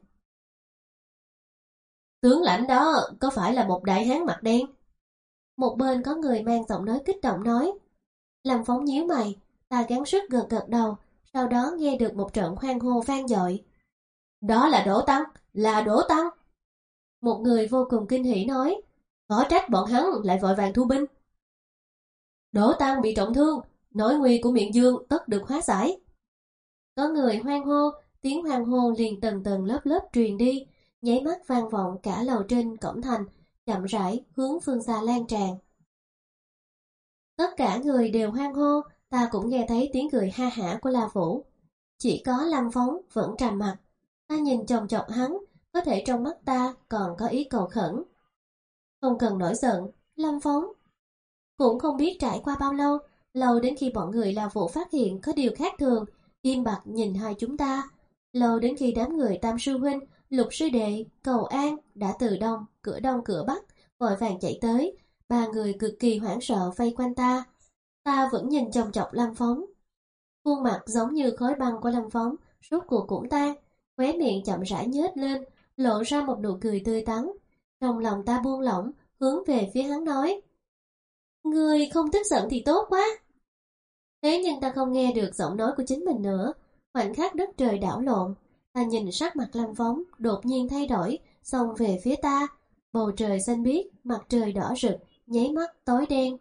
Speaker 1: Tướng lãnh đó có phải là một đại hán mặt đen? Một bên có người mang giọng nói kích động nói. Lâm Phóng nhíu mày, ta gắng sức gật gật đầu, sau đó nghe được một trận hoan hô vang dội. Đó là Đỗ Tăng, là Đỗ Tăng. Một người vô cùng kinh hỉ nói, khó trách bọn hắn lại vội vàng thu binh. Đỗ Tăng bị trọng thương, nỗi nguy của miệng Dương tất được hóa giải. Có người hoan hô, tiếng hoan hô liền tầng tầng lớp lớp truyền đi, nháy mắt vang vọng cả lầu trên cổng thành, chậm rãi hướng phương xa lan tràn. Tất cả người đều hoan hô, ta cũng nghe thấy tiếng cười ha hả của La Vũ. Chỉ có Lâm Phóng vẫn trầm mặt. Ta nhìn chòng chọc hắn, có thể trong mắt ta còn có ý cầu khẩn. Không cần nổi giận, Lâm Phóng. Cũng không biết trải qua bao lâu, lâu đến khi bọn người La Vũ phát hiện có điều khác thường, im bặt nhìn hai chúng ta. Lâu đến khi đám người Tam sư huynh, Lục sư đệ, Cầu An đã từ đông, cửa đông cửa bắc, vội vàng chạy tới. Ba người cực kỳ hoảng sợ vây quanh ta. Ta vẫn nhìn chòng chọc Lâm Phóng. Khuôn mặt giống như khói băng của Lâm Phóng, rốt cuộc cũng tan, khóe miệng chậm rãi nhếch lên, lộ ra một nụ cười tươi tắn. Trong lòng ta buông lỏng, hướng về phía hắn nói. Người không tức giận thì tốt quá. Thế nhưng ta không nghe được giọng nói của chính mình nữa. Khoảnh khắc đất trời đảo lộn, ta nhìn sắc mặt Lâm Phóng đột nhiên thay đổi, xông về phía ta. Bầu trời xanh biếc, mặt trời đỏ rực, nháy mắt tối đen.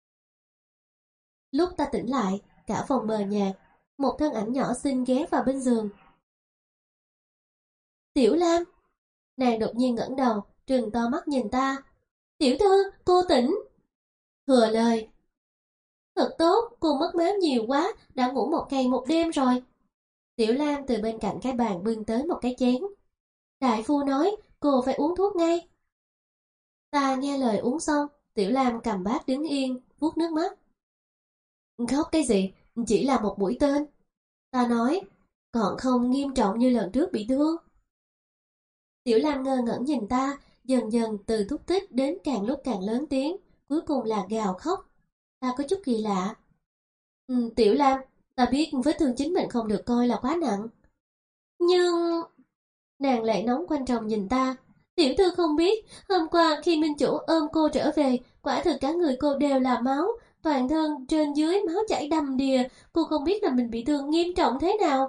Speaker 1: Lúc ta tỉnh lại, cả phòng mờ nhạt, một thân ảnh nhỏ xinh ghé vào bên giường. Tiểu Lam! Nàng đột nhiên ngẩng đầu, trừng to mắt nhìn ta. Tiểu thư, cô tỉnh! Thừa lời. Thật tốt, cô mất máu nhiều quá, đã ngủ một ngày một đêm rồi. Tiểu Lam từ bên cạnh cái bàn bưng tới một cái chén. Đại phu nói cô phải uống thuốc ngay. Ta nghe lời uống xong, Tiểu Lam cầm bát đứng yên, vuốt nước mắt. Khóc cái gì, chỉ là một mũi tên. Ta nói, còn không nghiêm trọng như lần trước bị thương. Tiểu Lam ngơ ngẩn nhìn ta, dần dần từ thúc thích đến càng lúc càng lớn tiếng, cuối cùng là gào khóc. Ta có chút kỳ lạ. Ừ, Tiểu Lam, ta biết vết thương chính mình không được coi là quá nặng. Nhưng... Nàng lệ nóng quanh tròng nhìn ta. Tiểu thư không biết, hôm qua khi Minh Chủ ôm cô trở về, quả thực cả người cô đều là máu, toàn thân trên dưới máu chảy đầm đìa, cô không biết là mình bị thương nghiêm trọng thế nào.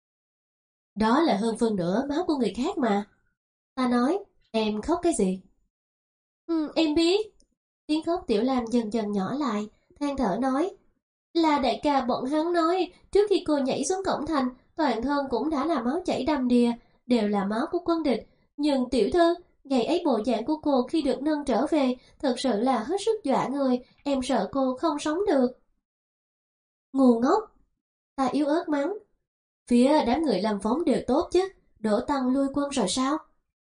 Speaker 1: Đó là hơn phân nửa máu của người khác mà. Ta nói, em khóc cái gì? Ừ, em biết. Tiếng khóc Tiểu Lam dần dần nhỏ lại, than thở nói. Là đại ca bọn hắn nói, trước khi cô nhảy xuống cổng thành, toàn thân cũng đã là máu chảy đầm đìa, đều là máu của quân địch. Nhưng tiểu thư, ngày ấy bộ dạng của cô khi được nâng trở về, thật sự là hết sức dọa người, em sợ cô không sống được. Ngu ngốc! Ta yếu ớt mắng. Phía đám người làm phóng đều tốt chứ, Đỗ Tăng lui quân rồi sao?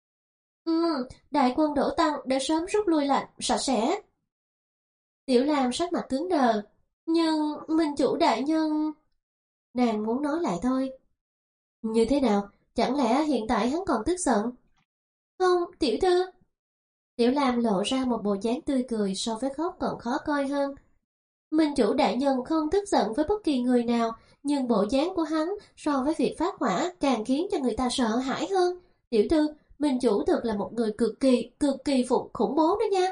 Speaker 1: Ừ, đại quân Đỗ Tăng đã sớm rút lui lạnh, sạch sẽ. Tiểu Lam sắc mặt cứng đờ. Nhưng Minh Chủ đại nhân... Nàng muốn nói lại thôi. Như thế nào? Chẳng lẽ hiện tại hắn còn tức giận? Không, tiểu thư. Tiểu Lam lộ ra một bộ dáng tươi cười so với khóc còn khó coi hơn. Minh Chủ đại nhân không tức giận với bất kỳ người nào, nhưng bộ dáng của hắn so với việc phát hỏa càng khiến cho người ta sợ hãi hơn. Tiểu thư, Minh Chủ thực là một người cực kỳ, cực kỳ phụ khủng bố đó nha.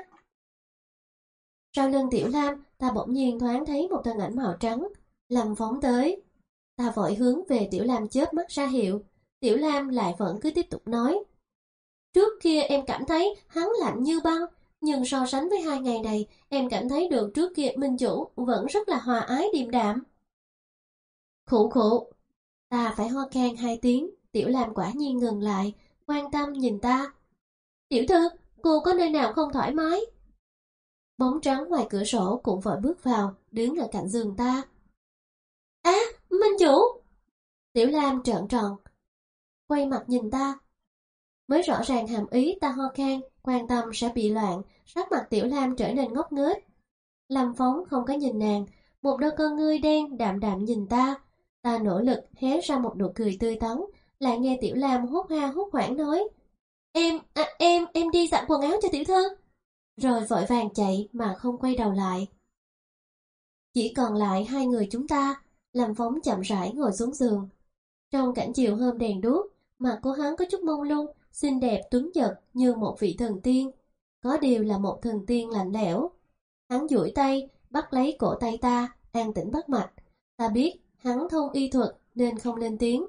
Speaker 1: Sau lưng Tiểu Lam, ta bỗng nhiên thoáng thấy một thân ảnh màu trắng, Lâm phóng tới. Ta vội hướng về Tiểu Lam chớp mắt ra hiệu. Tiểu Lam lại vẫn cứ tiếp tục nói. Trước kia em cảm thấy hắn lạnh như băng, nhưng so sánh với hai ngày này, em cảm thấy được trước kia Minh Chủ vẫn rất là hòa ái điềm đạm. Khụ khụ. Ta phải ho khan hai tiếng, Tiểu Lam quả nhiên ngừng lại, quan tâm nhìn ta. Tiểu thư, cô có nơi nào không thoải mái? Bóng trắng ngoài cửa sổ cũng vội bước vào, đứng ở cạnh giường ta. Á, à, Minh Chủ! Tiểu Lam trợn tròn, quay mặt nhìn ta. Mới rõ ràng hàm ý ta ho khan, quan tâm sẽ bị loạn, sắc mặt Tiểu Lam trở nên ngốc nghếch. Lâm Phóng không có nhìn nàng, một đôi con ngươi đen đạm đạm nhìn ta. Ta nỗ lực hé ra một nụ cười tươi tắn, lại nghe Tiểu Lam hốt ha hốt hoảng nói. Em, à, em, em đi giặt quần áo cho tiểu thư. Rồi vội vàng chạy mà không quay đầu lại. Chỉ còn lại hai người chúng ta. Lâm Phóng chậm rãi ngồi xuống giường. Trong cảnh chiều hôm đèn đuốc, mặt của hắn có chút mông lung, xinh đẹp tuấn giật như một vị thần tiên. Có điều là một thần tiên lạnh lẽo. Hắn duỗi tay, bắt lấy cổ tay ta, an tĩnh bắt mạch. Ta biết hắn thông y thuật nên không lên tiếng.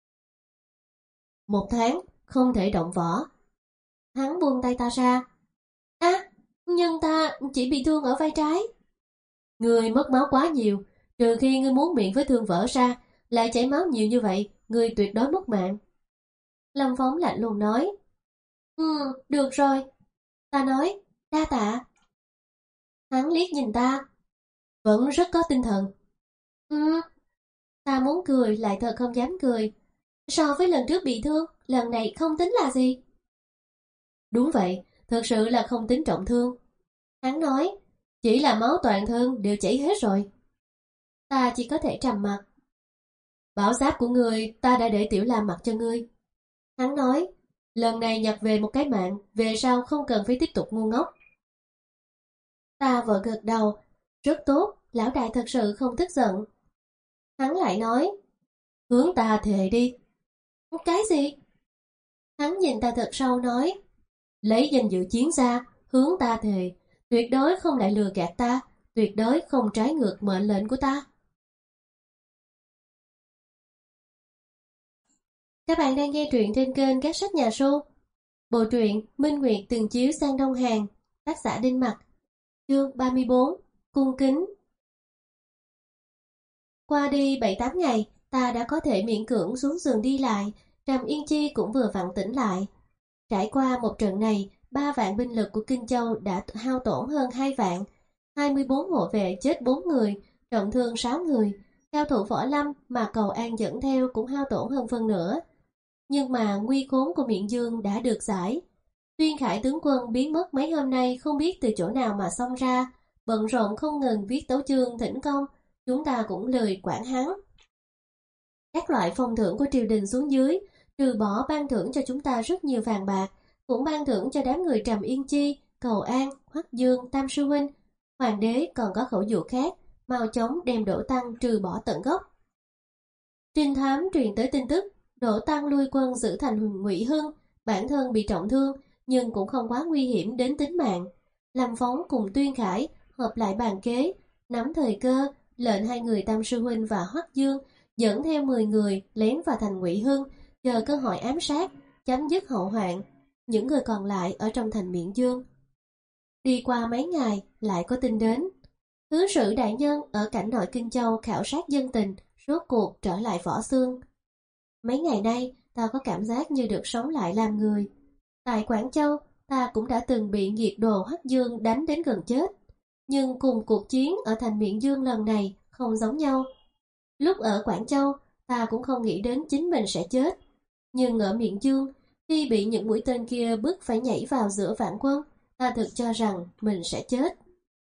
Speaker 1: Một tháng, không thể động võ. Hắn buông tay ta ra. À, nhưng ta chỉ bị thương ở vai trái. Người mất máu quá nhiều, trừ khi ngươi muốn miệng vết thương vỡ ra, lại chảy máu nhiều như vậy, ngươi tuyệt đối mất mạng. Lâm Phóng lạnh lùng nói. Ừ, được rồi. Ta nói, đa tạ. Hắn liếc nhìn ta. Vẫn rất có tinh thần. Ừ. Ta muốn cười lại thật không dám cười. So với lần trước bị thương, lần này không tính là gì. Đúng vậy, thật sự là không tính trọng thương. Hắn nói, chỉ là máu toàn thân đều chảy hết rồi. Ta chỉ có thể trầm mặc. Bảo giáp của ngươi ta đã để Tiểu Lam mặc cho ngươi. Hắn nói, lần này nhặt về một cái mạng, về sau không cần phải tiếp tục ngu ngốc. Ta vội gật đầu, rất tốt, lão đại thật sự không tức giận. Hắn lại nói, hướng ta thề đi. Cái gì? Hắn nhìn ta thật sâu nói, lấy danh dự chiến ra, hướng ta thề, tuyệt đối không lại lừa gạt ta, tuyệt đối không trái ngược mệnh lệnh của ta. Các bạn đang nghe truyện trên kênh Các Sách Nhà Su. Bộ truyện Minh Nguyệt từng chiếu sang Đông Hàn, tác giả Đinh Mặc. Chương ba mươi bốn, Cung kính. Qua đi bảy tám ngày, ta đã có thể miễn cưỡng xuống giường đi lại, Trầm Yên Chi cũng vừa vặn tỉnh lại. Trải qua một trận này, ba vạn binh lực của Kinh Châu đã hao tổn hơn hai vạn, hai mươi bốn hộ vệ chết bốn người, trọng thương sáu người, cao thủ võ lâm mà Cầu An dẫn theo cũng hao tổn hơn phân nửa. Nhưng mà nguy khốn của Miện Dương đã được giải. Tuyên Khải tướng quân biến mất mấy hôm nay không biết từ chỗ nào mà xông ra, bận rộn không ngừng viết tấu chương thỉnh công, chúng ta cũng lười quản hắn. Các loại phong thưởng của triều đình xuống dưới, trừ bỏ ban thưởng cho chúng ta rất nhiều vàng bạc, cũng ban thưởng cho đám người Trầm Yên Chi, Cầu An, Hoắc Dương, Tam Sư Huynh. Hoàng đế còn có khẩu dụ khác, mau chóng đem Đỗ Tăng trừ bỏ tận gốc. Trinh thám truyền tới tin tức, Đỗ Tăng lui quân giữ thành Ngụy Hưng, bản thân bị trọng thương, nhưng cũng không quá nguy hiểm đến tính mạng. Lâm Phong cùng Tuyên Khải hợp lại bàn kế, nắm thời cơ, lệnh hai người Tam Sư Huynh và Hoắc Dương dẫn theo mười người lén vào thành Ngụy Hưng, chờ cơ hội ám sát, chấm dứt hậu hoạn. Những người còn lại ở trong thành Miện Dương. Đi qua mấy ngày, lại có tin đến. Thứ sử đại nhân ở cảnh nội Kinh Châu khảo sát dân tình, rốt cuộc trở lại Võ Xương. Mấy ngày nay, ta có cảm giác như được sống lại làm người. Tại Quảng Châu, ta cũng đã từng bị nghiệt đồ Hoắc Dương đánh đến gần chết. Nhưng cùng cuộc chiến ở thành Miện Dương lần này không giống nhau. Lúc ở Quảng Châu, ta cũng không nghĩ đến chính mình sẽ chết. Nhưng ở Miện Dương, khi bị những mũi tên kia bức phải nhảy vào giữa vạn quân, ta thực cho rằng mình sẽ chết.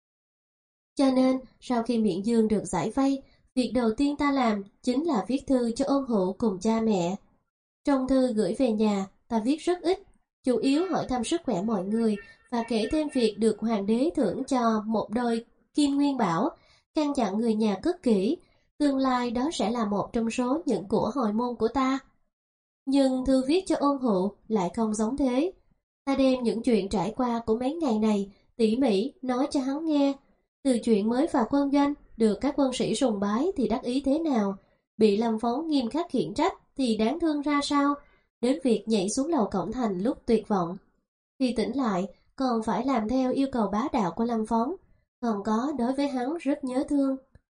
Speaker 1: Cho nên, sau khi Miện Dương được giải vây, việc đầu tiên ta làm chính là viết thư cho Ôn Hữu cùng cha mẹ. Trong thư gửi về nhà, ta viết rất ít, chủ yếu hỏi thăm sức khỏe mọi người và kể thêm việc được hoàng đế thưởng cho một đôi kim nguyên bảo, căn dặn người nhà cất kỹ, tương lai đó sẽ là một trong số những của hồi môn của ta. Nhưng thư viết cho Ôn Hữu lại không giống thế. Ta đem những chuyện trải qua của mấy ngày này tỉ mỉ nói cho hắn nghe. Từ chuyện mới vào quân doanh được các quân sĩ sùng bái thì đắc ý thế nào, bị Lâm Phong nghiêm khắc khiển trách thì đáng thương ra sao, đến việc nhảy xuống lầu cổng thành lúc tuyệt vọng. Khi tỉnh lại còn phải làm theo yêu cầu bá đạo của Lâm Phong, còn có đối với hắn rất nhớ thương.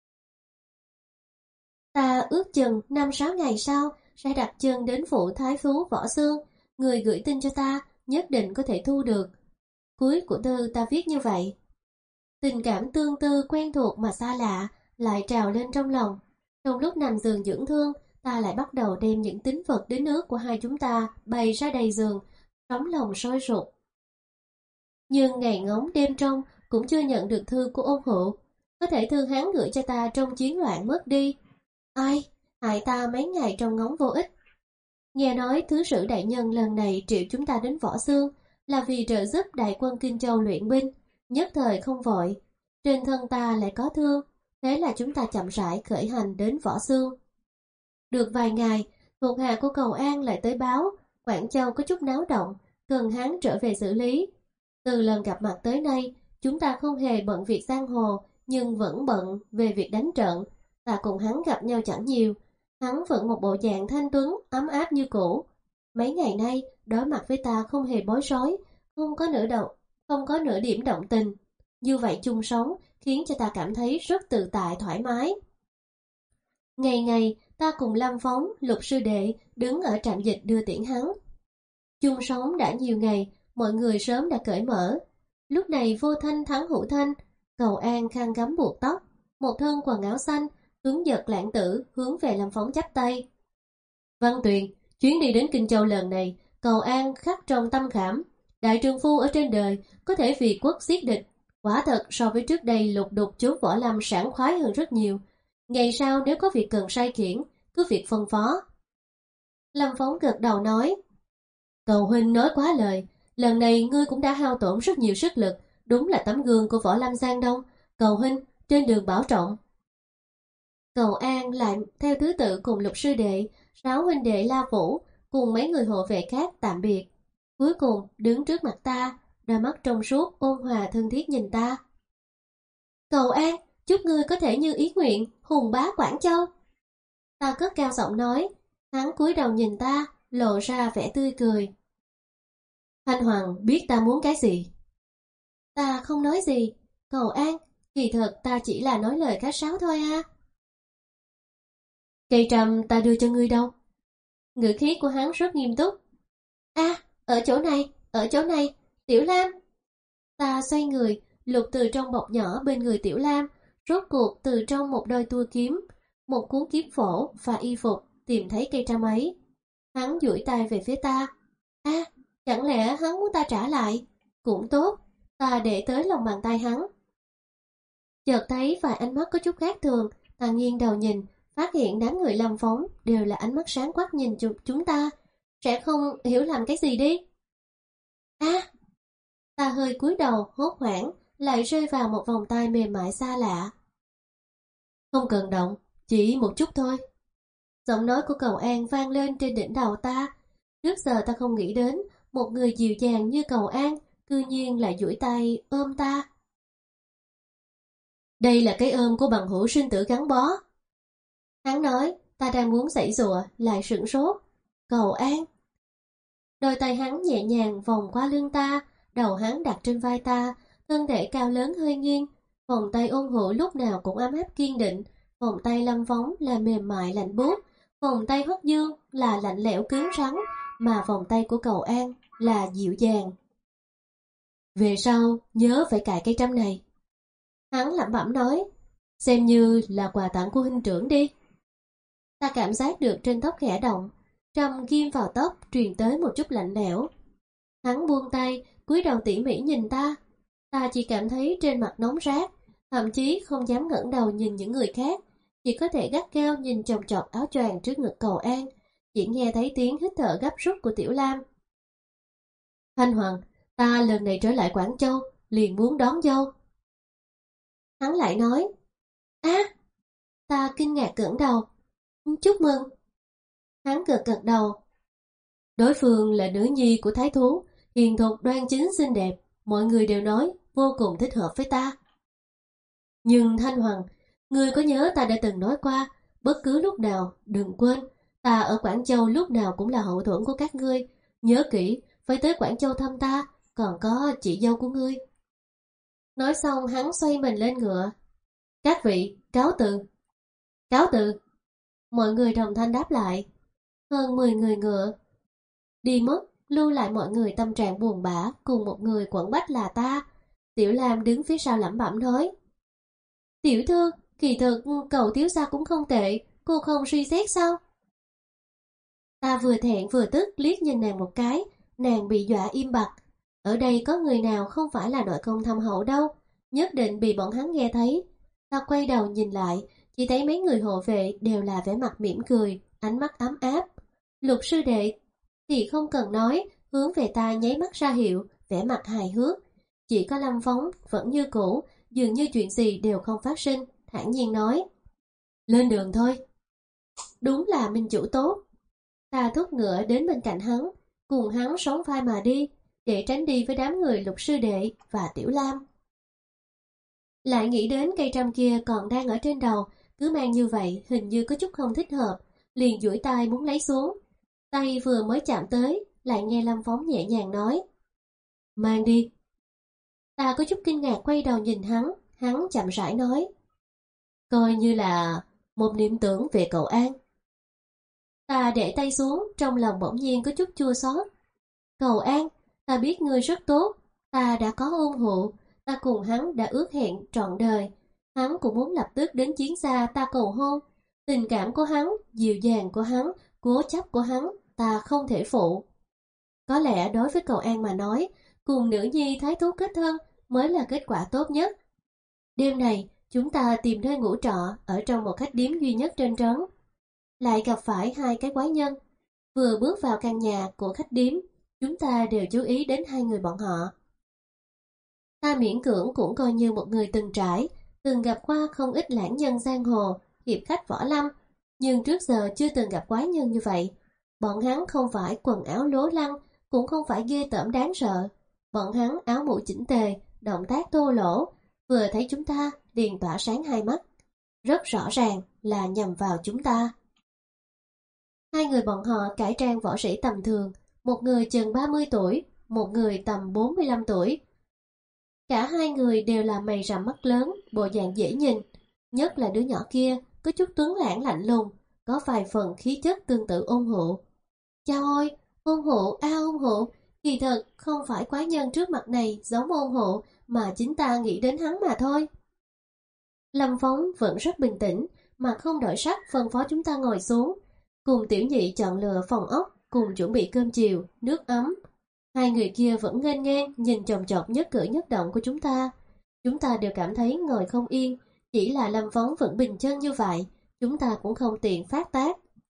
Speaker 1: Ta ước chừng năm sáu ngày sau sẽ đặt chân đến phủ thái thú Võ Xương, người gửi tin cho ta nhất định có thể thu được. Cuối của thư ta viết như vậy. Tình cảm tương tư quen thuộc mà xa lạ lại trào lên trong lòng. Trong lúc nằm giường dưỡng thương, ta lại bắt đầu đem những tín vật đến nước của hai chúng ta bày ra đầy giường, sống lòng sôi sục. Nhưng ngày ngóng đêm trong cũng chưa nhận được thư của Ôn Hữu. Có thể thư hắn gửi cho ta trong chiến loạn mất đi. Ai, hại ta mấy ngày trong ngóng vô ích. Nghe nói thứ sử đại nhân lần này triệu chúng ta đến Võ Xương là vì trợ giúp đại quân Kinh Châu luyện binh, nhất thời không vội. Trên thân ta lại có thương, thế là chúng ta chậm rãi khởi hành đến Võ Xương. Được vài ngày, thuộc hạ của Cầu An lại tới báo, Quảng Châu có chút náo động, cần hắn trở về xử lý. Từ lần gặp mặt tới nay, chúng ta không hề bận việc giang hồ, nhưng vẫn bận về việc đánh trận. Ta cùng hắn gặp nhau chẳng nhiều, hắn vẫn một bộ dạng thanh tuấn, ấm áp như cũ. Mấy ngày nay, đối mặt với ta không hề bối rối, không có nửa động, không có nửa điểm động tình. Như vậy chung sống khiến cho ta cảm thấy rất tự tại thoải mái. Ngày ngày, ta cùng Lâm Phong, Lục sư đệ đứng ở trạm dịch đưa tiễn hắn. Chung sống đã nhiều ngày, mọi người sớm đã cởi mở. Lúc này Vô Thanh thắng Hữu Thanh, Cầu An khăn gấm buộc tóc, một thân quần áo xanh, Tuấn Giật lãng tử hướng về Lâm Phong chắp tay. Văn Tuyền, chuyến đi đến Kinh Châu lần này, Cầu An khắc trong tâm khảm. Đại trường phu ở trên đời có thể vì quốc giết địch, quả thật so với trước đây lục đục chốt võ lâm sảng khoái hơn rất nhiều. Ngày sau nếu có việc cần sai khiển, cứ việc phân phó. Lâm Phong gật đầu nói, Cầu huynh nói quá lời, lần này ngươi cũng đã hao tổn rất nhiều sức lực, đúng là tấm gương của võ lâm Giang Đông. Cầu huynh trên đường bảo trọng. Cầu An lại theo thứ tự cùng Lục sư đệ, sáu huynh đệ La Vũ cùng mấy người hộ vệ khác tạm biệt. Cuối cùng đứng trước mặt ta, đôi mắt trong suốt ôn hòa thân thiết nhìn ta. Cầu An, chúc ngươi có thể như ý nguyện, hùng bá Quảng Châu. Ta cất cao giọng nói, hắn cúi đầu nhìn ta, lộ ra vẻ tươi cười. Thanh Hoàng biết ta muốn cái gì? Ta không nói gì, Cầu An, kỳ thật ta chỉ là nói lời khách sáo thôi à. Cây trầm ta đưa cho ngươi đâu? Ngữ khí của hắn rất nghiêm túc. À, ở chỗ này, ở chỗ này, Tiểu Lam. Ta xoay người, lục từ trong bọc nhỏ bên người Tiểu Lam, rốt cuộc từ trong một đôi tua kiếm, một cuốn kiếm phổ và y phục tìm thấy cây trăm ấy. Hắn duỗi tay về phía ta. A, à, chẳng lẽ hắn muốn ta trả lại? Cũng tốt, ta để tới lòng bàn tay hắn. Chợt thấy vài ánh mắt có chút khác thường, ta nghiêng đầu nhìn, phát hiện đám người Lâm Phóng đều là ánh mắt sáng quắc nhìn chúng ta. Sẽ không hiểu làm cái gì đi. A, à, ta hơi cúi đầu, hốt hoảng, lại rơi vào một vòng tay mềm mại xa lạ. Không cần động, chỉ một chút thôi. Giọng nói của Cầu An vang lên trên đỉnh đầu ta. Trước giờ ta không nghĩ đến một người dịu dàng như Cầu An, cư nhiên lại duỗi tay ôm ta. Đây là cái ôm của bằng hữu sinh tử gắn bó. Hắn nói, ta đang muốn giãy giụa, lại sửng sốt. Cầu An. Đôi tay hắn nhẹ nhàng vòng qua lưng ta, đầu hắn đặt trên vai ta, thân thể cao lớn hơi nghiêng. Vòng tay ôn hữu lúc nào cũng ấm áp kiên định, vòng tay Lâm Phóng là mềm mại lạnh buốt, vòng tay Hoắc Dương là lạnh lẽo cứng rắn, mà vòng tay của Cầu An là dịu dàng. Về sau, nhớ phải cài cây trăm này. Hắn lẩm bẩm nói, xem như là quà tặng của huynh trưởng đi. Ta cảm giác được trên tóc khẽ động, trầm ghim vào tóc truyền tới một chút lạnh lẽo. Hắn buông tay, cúi đầu tỉ mỉ nhìn ta. Ta chỉ cảm thấy trên mặt nóng rát, thậm chí không dám ngẩng đầu nhìn những người khác, chỉ có thể gắt gao nhìn chồng chọc áo choàng trước ngực Cầu An, chỉ nghe thấy tiếng hít thở gấp rút của Tiểu Lam. Thanh Hoàng, ta lần này trở lại Quảng Châu, liền muốn đón dâu. Hắn lại nói, á, à, ta kinh ngạc ngẩng đầu, chúc mừng. Hắn gật gật đầu. Đối phương là nữ nhi của thái thú, hiền thục đoan chính xinh đẹp, mọi người đều nói vô cùng thích hợp với ta. Nhưng Thanh Hoàng, ngươi có nhớ ta đã từng nói qua, bất cứ lúc nào, đừng quên, ta ở Quảng Châu lúc nào cũng là hậu thuẫn của các ngươi, nhớ kỹ, phải tới Quảng Châu thăm ta, còn có chị dâu của ngươi. Nói xong hắn xoay mình lên ngựa. Các vị, cáo từ. Cáo từ. Mọi người đồng thanh đáp lại. Hơn mười người ngựa đi mất, lưu lại mọi người tâm trạng buồn bã, cùng một người quẩn bách là ta. Tiểu Lam đứng phía sau lẩm bẩm nói, tiểu thư, kỳ thực Cầu thiếu gia cũng không tệ, cô không suy xét sao? Ta vừa thẹn vừa tức liếc nhìn nàng một cái, nàng bị dọa im bặt. Ở đây có người nào không phải là nội công thâm hậu đâu, nhất định bị bọn hắn nghe thấy. Ta quay đầu nhìn lại, chỉ thấy mấy người hộ vệ đều là vẻ mặt mỉm cười, ánh mắt ấm áp. Lục sư đệ thì không cần nói, hướng về ta nháy mắt ra hiệu, vẻ mặt hài hước. Chỉ có Lâm Phóng vẫn như cũ, dường như chuyện gì đều không phát sinh, thản nhiên nói, lên đường thôi. Đúng là minh chủ tốt. Ta thúc ngựa đến bên cạnh hắn, cùng hắn sóng vai mà đi, để tránh đi với đám người Lục sư đệ và Tiểu Lam. Lại nghĩ đến cây trăm kia còn đang ở trên đầu, cứ mang như vậy hình như có chút không thích hợp, liền duỗi tay muốn lấy xuống. Tay vừa mới chạm tới, lại nghe Lâm Phóng nhẹ nhàng nói, mang đi. Ta có chút kinh ngạc quay đầu nhìn hắn, hắn chậm rãi nói, coi như là một niệm tưởng về Cầu An. Ta để tay xuống, trong lòng bỗng nhiên có chút chua xót. Cầu An, ta biết ngươi rất tốt, ta đã có ôn hộ, ta cùng hắn đã ước hẹn trọn đời. Hắn cũng muốn lập tức đến chiến xa ta cầu hôn. Tình cảm của hắn, dịu dàng của hắn, cố chấp của hắn, ta không thể phụ. Có lẽ đối với Cầu An mà nói, cùng nữ nhi thái thú kết thân mới là kết quả tốt nhất. Đêm này, chúng ta tìm nơi ngủ trọ ở trong một khách điếm duy nhất trên trấn. Lại gặp phải hai cái quái nhân. Vừa bước vào căn nhà của khách điếm, chúng ta đều chú ý đến hai người bọn họ. Ta miễn cưỡng cũng coi như một người từng trải, từng gặp qua không ít lãng nhân giang hồ, hiệp khách võ lâm, nhưng trước giờ chưa từng gặp quái nhân như vậy. Bọn hắn không phải quần áo lố lăng, cũng không phải ghê tởm đáng sợ. Bọn hắn áo mũ chỉnh tề, động tác thô lỗ, vừa thấy chúng ta liền tỏa sáng hai mắt. Rất rõ ràng là nhằm vào chúng ta. Hai người bọn họ cải trang võ sĩ tầm thường, một người chừng ba mươi tuổi, một người tầm bốn mươi lăm tuổi. Cả hai người đều là mày rậm mắt lớn, bộ dạng dễ nhìn, nhất là đứa nhỏ kia có chút tuấn lãng lạnh lùng, có vài phần khí chất tương tự Ôn Hụ. Chao ôi, Ôn Hụ, a à, Ôn Hụ, kỳ thật không phải quái nhân trước mặt này giống Ôn Hụ, mà chính ta nghĩ đến hắn mà thôi. Lâm Phóng vẫn rất bình tĩnh, mà không đổi sắc phân phó chúng ta ngồi xuống, cùng tiểu nhị chọn lựa phòng ốc cùng chuẩn bị cơm chiều, nước ấm. Hai người kia vẫn nghênh ngang nhìn chòng chọc nhất cử nhất động của chúng ta. Chúng ta đều cảm thấy ngồi không yên, chỉ là Lâm Phóng vẫn bình chân như vậy, chúng ta cũng không tiện phát tác.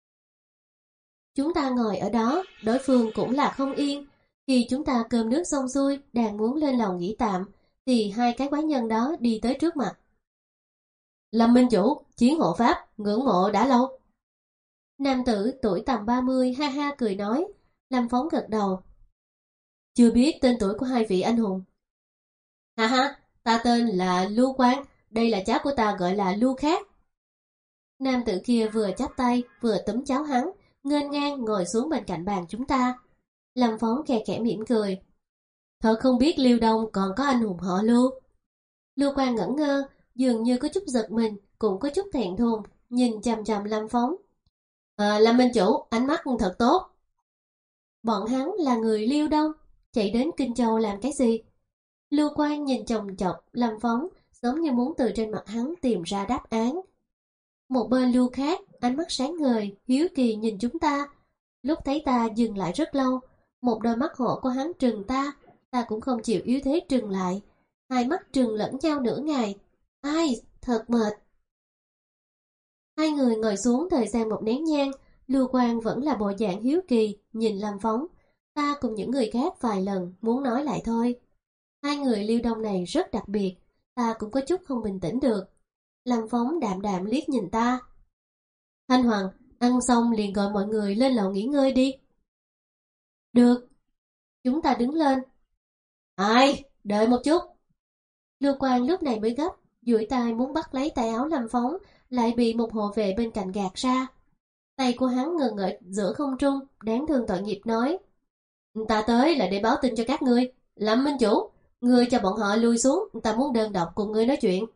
Speaker 1: Chúng ta ngồi ở đó, đối phương cũng là không yên. Khi chúng ta cơm nước xong xuôi, đang muốn lên lầu nghỉ tạm, thì hai cái quái nhân đó đi tới trước mặt. Lâm Minh Chủ, chiến hộ Pháp, ngưỡng mộ đã lâu. Nam tử tuổi tầm ba mươi ha ha cười nói. Lâm Phóng gật đầu. Chưa biết tên tuổi của hai vị anh hùng. Ha ha, ta tên là Lưu Quang, đây là cháu của ta gọi là Lưu Khác. Nam tử kia vừa chắp tay, vừa túm cháu hắn, nghênh ngang ngồi xuống bên cạnh bàn chúng ta. Lâm Phóng khe khẽ mỉm cười. Thật không biết Liêu Đông còn có anh hùng họ Lưu. Lưu Quang ngẩn ngơ, dường như có chút giật mình, cũng có chút thẹn thùng, nhìn chằm chằm Lâm Phóng. À, Lâm Minh Chủ, ánh mắt thật tốt. Bọn hắn là người Liêu Đông, chạy đến Kinh Châu làm cái gì? Lưu Quang nhìn chòng chọc Lâm Phóng, giống như muốn từ trên mặt hắn tìm ra đáp án. Một bên Lưu Khác, ánh mắt sáng ngời, hiếu kỳ nhìn chúng ta. Lúc thấy ta dừng lại rất lâu, một đôi mắt hổ của hắn trừng ta, ta cũng không chịu yếu thế trừng lại. Hai mắt trừng lẫn nhau nửa ngày. Ai, thật mệt. Hai người ngồi xuống thời gian một nén nhang, Lưu Quang vẫn là bộ dạng hiếu kỳ, nhìn Lâm Phóng. Ta cùng những người khác vài lần muốn nói lại thôi. Hai người Liêu Đông này rất đặc biệt, ta cũng có chút không bình tĩnh được. Lâm Phóng đạm đạm liếc nhìn ta. Thanh Hoàng, ăn xong liền gọi mọi người lên lầu nghỉ ngơi đi. Được. Chúng ta đứng lên. Ai, đợi một chút. Lưu Quang lúc này mới gấp, duỗi tay muốn bắt lấy tay áo Lâm Phóng, lại bị một hộ vệ bên cạnh gạt ra. Tay của hắn ngừng ở giữa không trung, đáng thương tội nghiệp nói. Ta tới là để báo tin cho các ngươi. Lâm Minh Chủ, ngươi cho bọn họ lui xuống, ta muốn đơn độc cùng ngươi nói chuyện.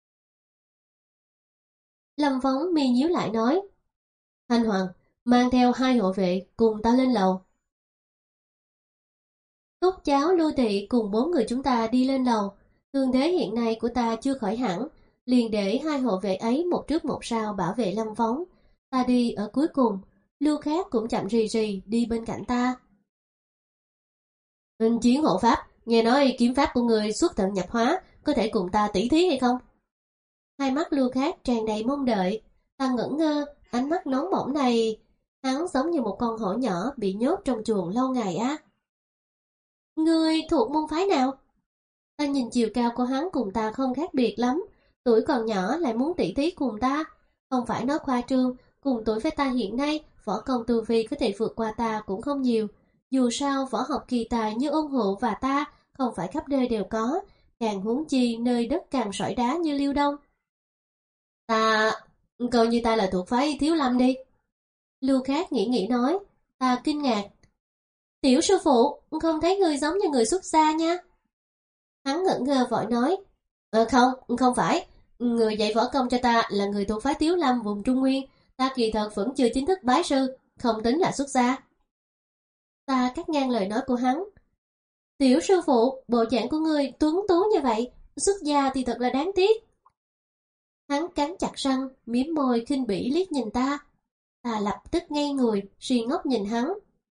Speaker 1: Lâm Phóng mi nhíu lại nói. Thanh Hoàng, mang theo hai hộ vệ cùng ta lên lầu. Thúc cháu Lưu Thị cùng bốn người chúng ta đi lên lầu. Thương thế hiện nay của ta chưa khỏi hẳn, liền để hai hộ vệ ấy một trước một sau bảo vệ Lâm Phóng. Ta đi ở cuối cùng, Lưu Khác cũng chậm rì rì đi bên cạnh ta. Hình chiến hộ Pháp, nghe nói kiếm pháp của người xuất thần nhập hóa, có thể cùng ta tỉ thí hay không? Hai mắt Lưu Khác tràn đầy mong đợi, ta ngẩn ngơ, ánh mắt nóng bỏng này, hắn giống như một con hổ nhỏ bị nhốt trong chuồng lâu ngày á. Ngươi thuộc môn phái nào? Ta nhìn chiều cao của hắn cùng ta không khác biệt lắm, tuổi còn nhỏ lại muốn tỉ thí cùng ta, không phải nói khoa trương, cùng tuổi với ta hiện nay, võ công tu vi có thể vượt qua ta cũng không nhiều. Dù sao võ học kỳ tài như Ôn Hữu và ta không phải khắp nơi đều có, càng huống chi nơi đất càng sỏi đá như Liêu Đông. Ta, coi như ta là thuộc phái Thiếu Lâm đi. Lưu Khác nghĩ nghĩ nói, ta kinh ngạc. Tiểu sư phụ, không thấy người giống như người xuất gia nha. Hắn ngẩn ngơ vội nói, ờ không, không phải, người dạy võ công cho ta là người thuộc phái Thiếu Lâm vùng Trung Nguyên, ta kỳ thật vẫn chưa chính thức bái sư, không tính là xuất gia. Ta cắt ngang lời nói của hắn. Tiểu sư phụ, bộ dạng của ngươi tuấn tú như vậy, xuất gia thì thật là đáng tiếc. Hắn cắn chặt răng, mím môi khinh bỉ liếc nhìn ta. Ta lập tức ngây người, suy ngốc nhìn hắn.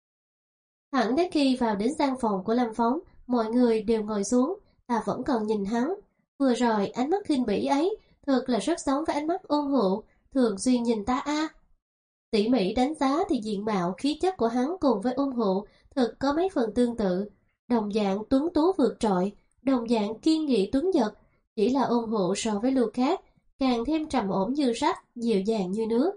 Speaker 1: Hẳn đến khi vào đến gian phòng của Lâm Phóng, mọi người đều ngồi xuống, ta vẫn còn nhìn hắn. Vừa rồi ánh mắt khinh bỉ ấy, thật là rất giống với ánh mắt Ôn Hữu, thường xuyên nhìn ta a. Tỉ mỉ đánh giá thì diện mạo khí chất của hắn cùng với Ôn Hữu thật có mấy phần tương tự, đồng dạng tuấn tú vượt trội, đồng dạng kiên nghị tuấn giật, chỉ là Ôn Hữu so với Lưu Khác càng thêm trầm ổn như sắt, dịu dàng như nước.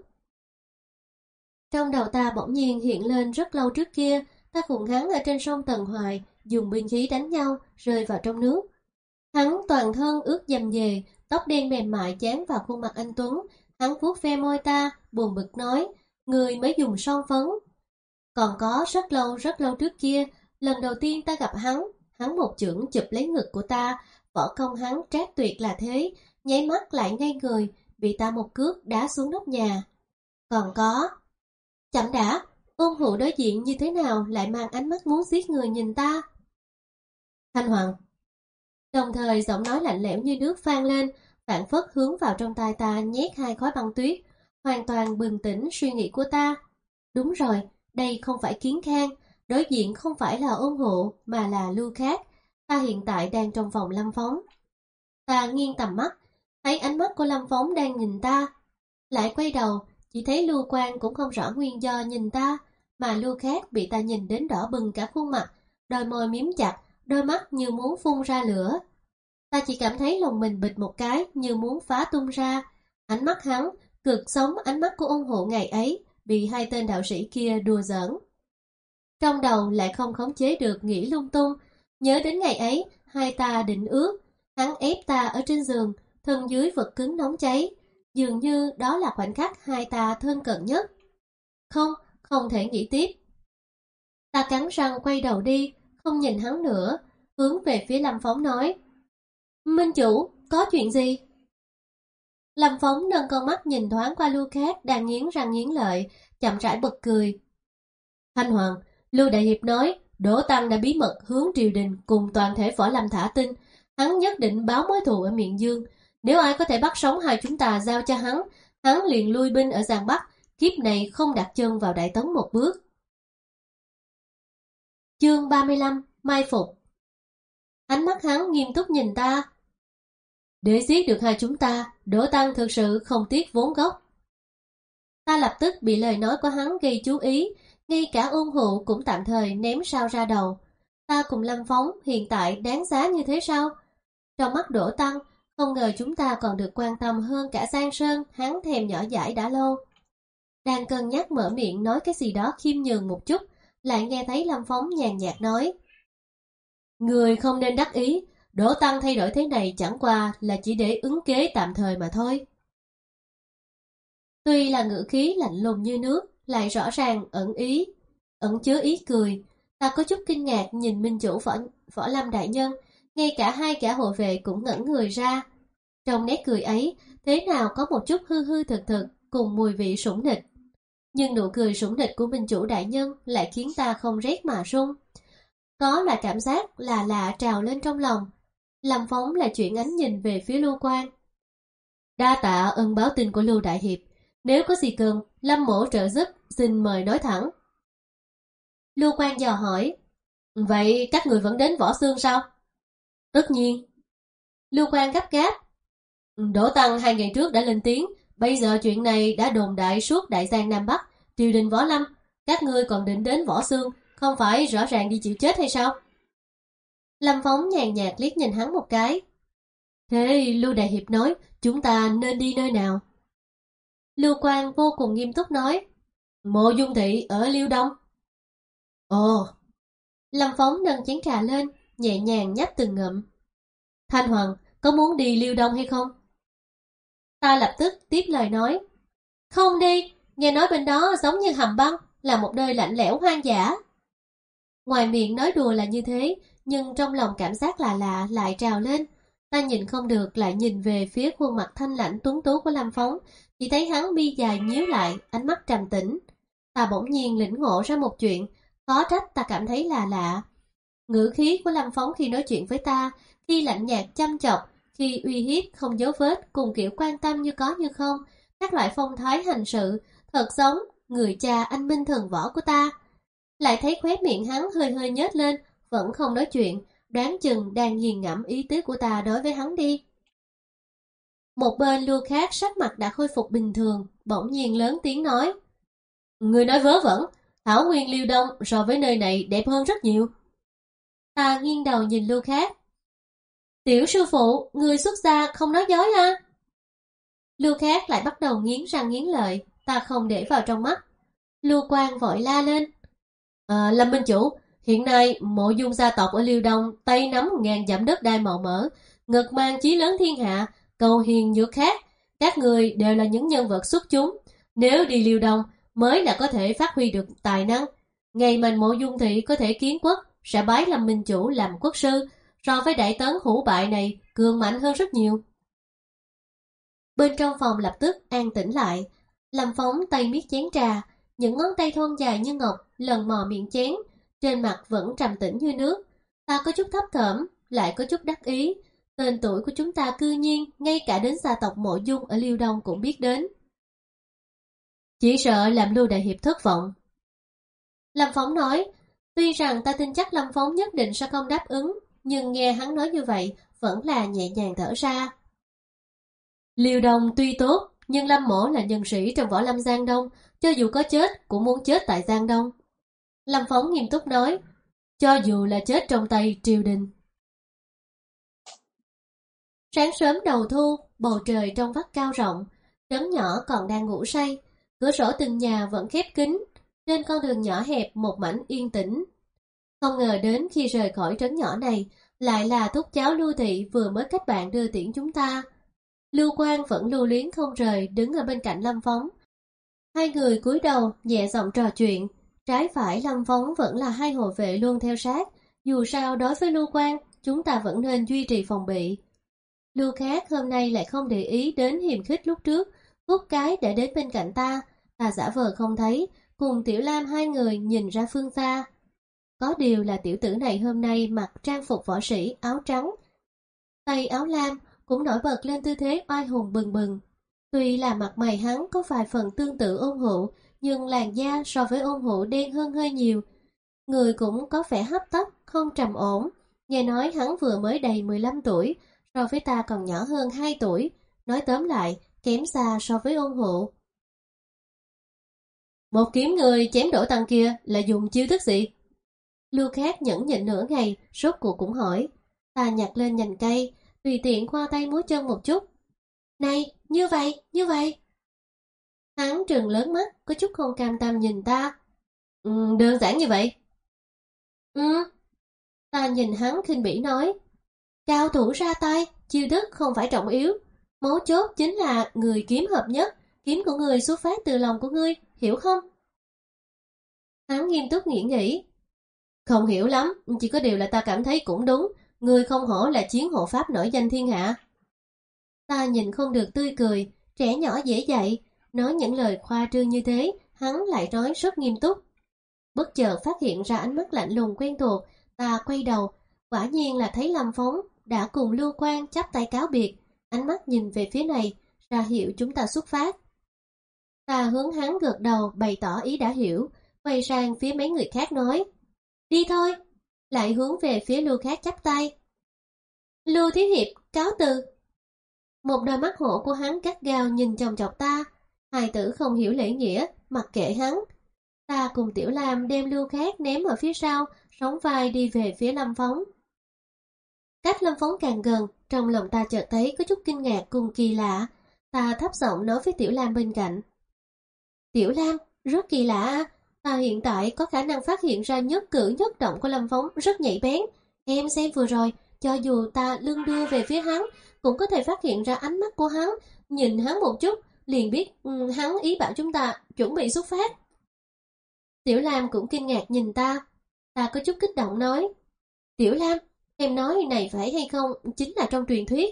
Speaker 1: Trong đầu ta bỗng nhiên hiện lên rất lâu trước kia, ta cùng hắn ở trên sông Tần Hoài dùng binh khí đánh nhau, rơi vào trong nước. Hắn toàn thân ướt dầm dề, tóc đen mềm mại dán vào khuôn mặt anh tuấn, hắn vuốt ve môi ta, buồn bực nói, người mới dùng son phấn. Còn có rất lâu rất lâu trước kia, lần đầu tiên ta gặp hắn, hắn một chưởng chụp lấy ngực của ta, võ công hắn trác tuyệt là thế, nháy mắt lại ngây người, bị ta một cước đá xuống nóc nhà. Còn có, chậm đã, Ôn Hữu đối diện như thế nào lại mang ánh mắt muốn giết người nhìn ta? Thanh Hoàng. Đồng thời giọng nói lạnh lẽo như nước vang lên, phảng phất hướng vào trong tai ta nhét hai khối băng tuyết, hoàn toàn bừng tỉnh suy nghĩ của ta. Đúng rồi, đây không phải Kiến Khang, đối diện không phải là ôn hộ mà là Lưu Khác. Ta hiện tại đang trong phòng Lâm Phóng. Ta nghiêng tầm mắt, thấy ánh mắt của Lâm Phóng đang nhìn ta. Lại quay đầu, chỉ thấy Lưu Quang cũng không rõ nguyên do nhìn ta, mà Lưu Khác bị ta nhìn đến đỏ bừng cả khuôn mặt, đôi môi miếm chặt, đôi mắt như muốn phun ra lửa. Ta chỉ cảm thấy lòng mình bịch một cái như muốn phá tung ra. Ánh mắt hắn, cực giống ánh mắt của ôn hộ ngày ấy, bị hai tên đạo sĩ kia đùa giỡn. Trong đầu lại không khống chế được nghĩ lung tung, nhớ đến ngày ấy, hai ta định ước, hắn ép ta ở trên giường, thân dưới vật cứng nóng cháy, dường như đó là khoảnh khắc hai ta thân cận nhất. Không, không thể nghĩ tiếp. Ta cắn răng quay đầu đi, không nhìn hắn nữa, hướng về phía Lâm Phóng nói: Minh chủ, có chuyện gì? Lâm Phóng nâng con mắt nhìn thoáng qua Lưu Khác đang nghiến răng nghiến lợi, chậm rãi bật cười. Thanh Hoàng, Lưu Đại Hiệp nói Đỗ Tăng đã bí mật hướng triều đình cùng toàn thể võ lâm thả tin, hắn nhất định báo mối thù ở Miện Dương. Nếu ai có thể bắt sống hai chúng ta giao cho hắn, hắn liền lui binh ở Giang Bắc, kiếp này không đặt chân vào Đại Tấn một bước. Chương ba mươi lăm, Mai Phục. Ánh mắt hắn nghiêm túc nhìn ta. Để giết được hai chúng ta, Đỗ Tăng thực sự không tiếc vốn gốc. Ta lập tức bị lời nói của hắn gây chú ý, ngay cả ôn hụ cũng tạm thời ném sao ra đầu. Ta cùng Lâm Phóng hiện tại đáng giá như thế sao? Trong mắt Đỗ Tăng, không ngờ chúng ta còn được quan tâm hơn cả Giang Sơn, hắn thèm nhỏ dãi đã lâu. Đang cân nhắc mở miệng nói cái gì đó khiêm nhường một chút, lại nghe thấy Lâm Phóng nhàn nhạt nói: Người không nên đắc ý, Đỗ Tăng thay đổi thế này chẳng qua là chỉ để ứng kế tạm thời mà thôi. Tuy là ngữ khí lạnh lùng như nước, lại rõ ràng ẩn ý, ẩn chứa ý cười. Ta có chút kinh ngạc nhìn minh chủ võ, võ lâm đại nhân, ngay cả hai gã hộ vệ cũng ngẩn người ra. Trong nét cười ấy, thế nào có một chút hư hư thực thực cùng mùi vị sủng nịch. Nhưng nụ cười sủng nịch của minh chủ đại nhân lại khiến ta không rét mà run. Có loại cảm giác là lạ trào lên trong lòng. Lâm Phóng là chuyển ánh nhìn về phía Lưu Quang. Đa tạ ơn báo tin của Lưu Đại Hiệp. Nếu có gì cần, Lâm mỗ trợ giúp, xin mời nói thẳng. Lưu Quang dò hỏi. Vậy các người vẫn đến Võ Xương sao? Tất nhiên. Lưu Quang gấp gáp. Đỗ Tăng hai ngày trước đã lên tiếng, bây giờ chuyện này đã đồn đại suốt Đại Giang Nam Bắc, triều đình võ lâm. Các ngươi còn định đến Võ Xương, không phải rõ ràng đi chịu chết hay sao? Lâm Phóng nhàn nhạt liếc nhìn hắn một cái. Thế Lưu Đại Hiệp nói, chúng ta nên đi nơi nào? Lưu Quang vô cùng nghiêm túc nói. Mộ Dung Thị ở Liêu Đông. Ồ. Lâm Phóng nâng chén trà lên, nhẹ nhàng nhấp từng ngụm. Thanh Hoàng, có muốn đi Liêu Đông hay không? Ta lập tức tiếp lời nói. Không đi, nghe nói bên đó giống như hầm băng, là một nơi lạnh lẽo hoang dã. Ngoài miệng nói đùa là như thế, nhưng trong lòng cảm giác lạ lạ lại trào lên. Ta nhìn không được lại nhìn về phía khuôn mặt thanh lãnh tuấn tú của Lâm Phóng, chỉ thấy hắn mi dài nhíu lại, ánh mắt trầm tĩnh. Ta bỗng nhiên lĩnh ngộ ra một chuyện, khó trách ta cảm thấy là lạ. Ngữ khí của Lâm Phóng khi nói chuyện với ta, khi lạnh nhạt chăm chọc, khi uy hiếp không dấu vết, cùng kiểu quan tâm như có như không, các loại phong thái hành sự, thật giống người cha anh minh thần võ của ta. Lại thấy khóe miệng hắn hơi hơi nhếch lên, vẫn không nói chuyện, đoán chừng đang nghiền ngẫm ý tứ của ta đối với hắn đi. Một bên Lưu Khác sắc mặt đã khôi phục bình thường, bỗng nhiên lớn tiếng nói. Người nói vớ vẩn, Thảo Nguyên Liêu Đông so với nơi này đẹp hơn rất nhiều. Ta nghiêng đầu nhìn Lưu Khác. Tiểu sư phụ, người xuất gia không nói dối à? Lưu Khác lại bắt đầu nghiến răng nghiến lợi, ta không để vào trong mắt. Lưu Quang vội la lên. À, Lâm Minh Chủ, hiện nay Mộ Dung gia tộc ở Liêu Đông tay nắm ngàn dặm đất đai màu mỡ, ngực mang chí lớn thiên hạ, cầu hiền nhược khác. Các người đều là những nhân vật xuất chúng. Nếu đi Liêu Đông mới là có thể phát huy được tài năng. Ngày mà Mộ Dung Thị có thể kiến quốc, sẽ bái Lâm Minh Chủ làm quốc sư, so với Đại Tấn hủ bại này cường mạnh hơn rất nhiều. Bên trong phòng lập tức an tĩnh lại. Lâm Phóng tay miết chén trà, những ngón tay thon dài như ngọc lần mò miệng chén, trên mặt vẫn trầm tĩnh như nước. Ta có chút thấp thỏm, lại có chút đắc ý. Tên tuổi của chúng ta cư nhiên ngay cả đến gia tộc Mộ Dung ở Liêu Đông cũng biết đến. Chỉ sợ làm Lưu Đại Hiệp thất vọng. Lâm Phóng nói, tuy rằng ta tin chắc Lâm Phóng nhất định sẽ không đáp ứng, nhưng nghe hắn nói như vậy, vẫn là nhẹ nhàng thở ra. Liêu Đông tuy tốt, nhưng Lâm Mỗ là nhân sĩ trong võ lâm Giang Đông, cho dù có chết cũng muốn chết tại Giang Đông. Lâm Phóng nghiêm túc nói, cho dù là chết trong tay triều đình. Sáng sớm đầu thu, bầu trời trong vắt cao rộng, trấn nhỏ còn đang ngủ say, cửa sổ từng nhà vẫn khép kín, trên con đường nhỏ hẹp một mảnh yên tĩnh. Không ngờ đến khi rời khỏi trấn nhỏ này, lại là thúc cháu Lưu Thị vừa mới kết bạn đưa tiễn chúng ta. Lưu Quang vẫn lưu luyến không rời đứng ở bên cạnh Lâm Phóng. Hai người cúi đầu nhẹ giọng trò chuyện, trái phải Lâm Phóng vẫn là hai hộ vệ luôn theo sát, dù sao đối với Lưu Quang, chúng ta vẫn nên duy trì phòng bị. Lưu Khác hôm nay lại không để ý đến hiềm khích lúc trước, hút cái để đến bên cạnh ta, ta giả vờ không thấy, cùng Tiểu Lam hai người nhìn ra phương xa. Có điều là tiểu tử này hôm nay mặc trang phục võ sĩ áo trắng, tay áo lam cũng nổi bật lên tư thế oai hùng bừng bừng. Tuy là mặt mày hắn có vài phần tương tự Ôn Hữu, nhưng làn da so với Ôn Hữu đen hơn hơi nhiều. Người cũng có vẻ hấp tấp, không trầm ổn. Nghe nói hắn vừa mới đầy mười lăm tuổi, so với ta còn nhỏ hơn hai tuổi. Nói tóm lại, kém xa so với Ôn Hữu. Một kiếm người chém đổ tăng kia là dùng chiêu thức gì? Lưu Khác nhẫn nhịn nửa ngày, rốt cuộc cũng hỏi. Ta nhặt lên nhành cây, tùy tiện khoa tay múa chân một chút. Này, như vậy, như vậy. Hắn trừng lớn mắt, có chút không cam tâm nhìn ta. Ừ, đơn giản như vậy. Ừ. Ta nhìn hắn khinh bỉ nói. Cao thủ ra tay, chiêu thức không phải trọng yếu. Mấu chốt chính là người kiếm hợp nhất, kiếm của người xuất phát từ lòng của ngươi, hiểu không? Hắn nghiêm túc nghĩ nghĩ. Không hiểu lắm, chỉ có điều là ta cảm thấy cũng đúng, người không hổ là chiến hộ pháp nổi danh thiên hạ. Ta nhìn không được tươi cười, trẻ nhỏ dễ dạy, nói những lời khoa trương như thế, hắn lại nói rất nghiêm túc. Bất chợt phát hiện ra ánh mắt lạnh lùng quen thuộc, ta quay đầu, quả nhiên là thấy Lâm Phóng đã cùng Lưu Quang chắp tay cáo biệt, ánh mắt nhìn về phía này, ra hiệu chúng ta xuất phát. Ta hướng hắn gật đầu bày tỏ ý đã hiểu, quay sang phía mấy người khác nói, đi thôi, lại hướng về phía Lưu Khác chắp tay. Lưu Thiếu Hiệp, cáo từ. Một đôi mắt hổ của hắn gắt gao nhìn chòng chọc ta, hài tử không hiểu lễ nghĩa, mặc kệ hắn. Ta cùng Tiểu Lam đem Lưu Khác ném ở phía sau, sóng vai đi về phía Lâm Phóng. Cách Lâm Phóng càng gần, trong lòng ta chợt thấy có chút kinh ngạc cùng kỳ lạ. Ta thấp giọng nói với Tiểu Lam bên cạnh. Tiểu Lam, rất kỳ lạ, ta hiện tại có khả năng phát hiện ra nhất cử nhất động của Lâm Phóng rất nhạy bén. Em xem vừa rồi, cho dù ta lưng đưa về phía hắn, cũng có thể phát hiện ra ánh mắt của hắn, nhìn hắn một chút, liền biết um, hắn ý bảo chúng ta chuẩn bị xuất phát. Tiểu Lam cũng kinh ngạc nhìn ta, ta có chút kích động nói, Tiểu Lam, em nói này phải hay không, chính là trong truyền thuyết.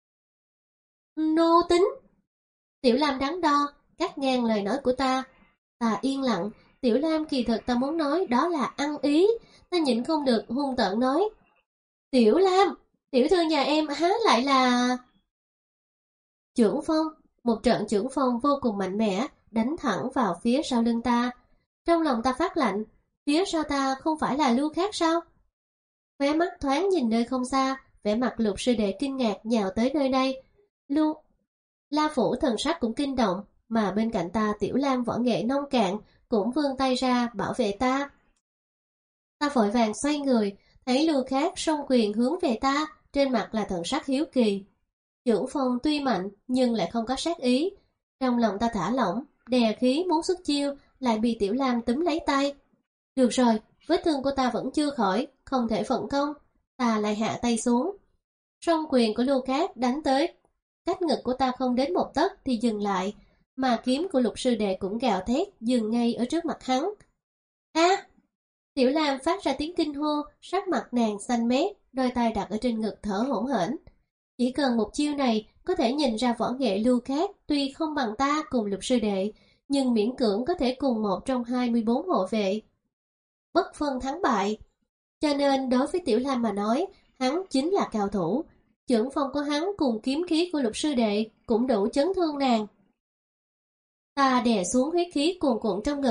Speaker 1: Nô tính. Tiểu Lam đắn đo, cắt ngang lời nói của ta. Ta yên lặng, Tiểu Lam kỳ thực ta muốn nói đó là ăn ý, ta nhịn không được hung tợn nói. Tiểu Lam, tiểu thư nhà em há lại là... Chưởng phong, một trận chưởng phong vô cùng mạnh mẽ, đánh thẳng vào phía sau lưng ta. Trong lòng ta phát lạnh, phía sau ta không phải là Lưu Khác sao? Khóe mắt thoáng nhìn nơi không xa, vẻ mặt Lục sư đệ kinh ngạc nhào tới nơi đây. Lưu... La Phủ thần sắc cũng kinh động, mà bên cạnh ta Tiểu Lam võ nghệ nông cạn, cũng vươn tay ra bảo vệ ta. Ta vội vàng xoay người, thấy Lưu Khác song quyền hướng về ta, trên mặt là thần sắc hiếu kỳ. Chưởng phong tuy mạnh nhưng lại không có sát ý. Trong lòng ta thả lỏng, đè khí muốn xuất chiêu, lại bị Tiểu Lam túm lấy tay. Được rồi, vết thương của ta vẫn chưa khỏi, không thể phận công. Ta lại hạ tay xuống. Song quyền của Lưu Khác đánh tới, cách ngực của ta không đến một tấc thì dừng lại, mà kiếm của Lục sư đệ cũng gào thét dừng ngay ở trước mặt hắn. A! Tiểu Lam phát ra tiếng kinh hô, sắc mặt nàng xanh mét, đôi tay đặt ở trên ngực thở hổn hển. Chỉ cần một chiêu này có thể nhìn ra võ nghệ Lưu Khác tuy không bằng ta cùng Lục sư đệ, nhưng miễn cưỡng có thể cùng một trong hai mươi bốn hộ vệ. Bất phân thắng bại. Cho nên đối với Tiểu Lam mà nói, hắn chính là cao thủ. Chưởng phong của hắn cùng kiếm khí của Lục sư đệ cũng đủ chấn thương nàng. Ta đè xuống huyết khí cuồn cuộn trong ngực,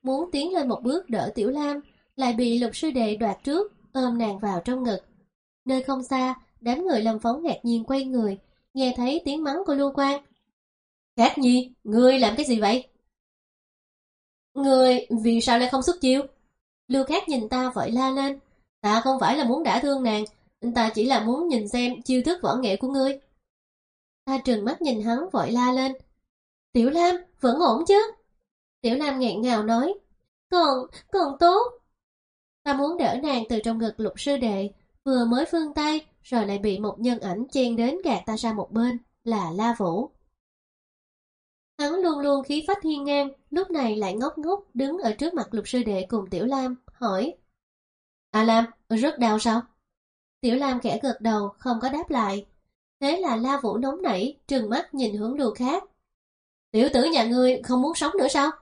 Speaker 1: muốn tiến lên một bước đỡ Tiểu Lam, lại bị Lục sư đệ đoạt trước, ôm nàng vào trong ngực. Nơi không xa, đám người Lâm Phóng ngạc nhiên quay người, nghe thấy tiếng mắng của Lưu Quang. Khát Nhi, ngươi làm cái gì vậy? Ngươi vì sao lại không xuất chiêu? Lưu Khát nhìn ta vội la lên. Ta không phải là muốn đả thương nàng, ta chỉ là muốn nhìn xem chiêu thức võ nghệ của ngươi. Ta trừng mắt nhìn hắn vội la lên. Tiểu Lam, vẫn ổn chứ? Tiểu Lam nghẹn ngào nói. Còn, còn tốt. Ta muốn đỡ nàng từ trong ngực Lục sư đệ, vừa mới vươn tay, rồi lại bị một nhân ảnh chen đến gạt ta ra một bên, là La Vũ. Hắn luôn luôn khí phách hiên ngang, lúc này lại ngốc ngốc đứng ở trước mặt Lục sư đệ cùng Tiểu Lam, hỏi. A Lam, rất đau sao? Tiểu Lam khẽ gật đầu, không có đáp lại. Thế là La Vũ nóng nảy, trừng mắt nhìn hướng Lưu Khát. Tiểu tử nhà ngươi không muốn sống nữa sao?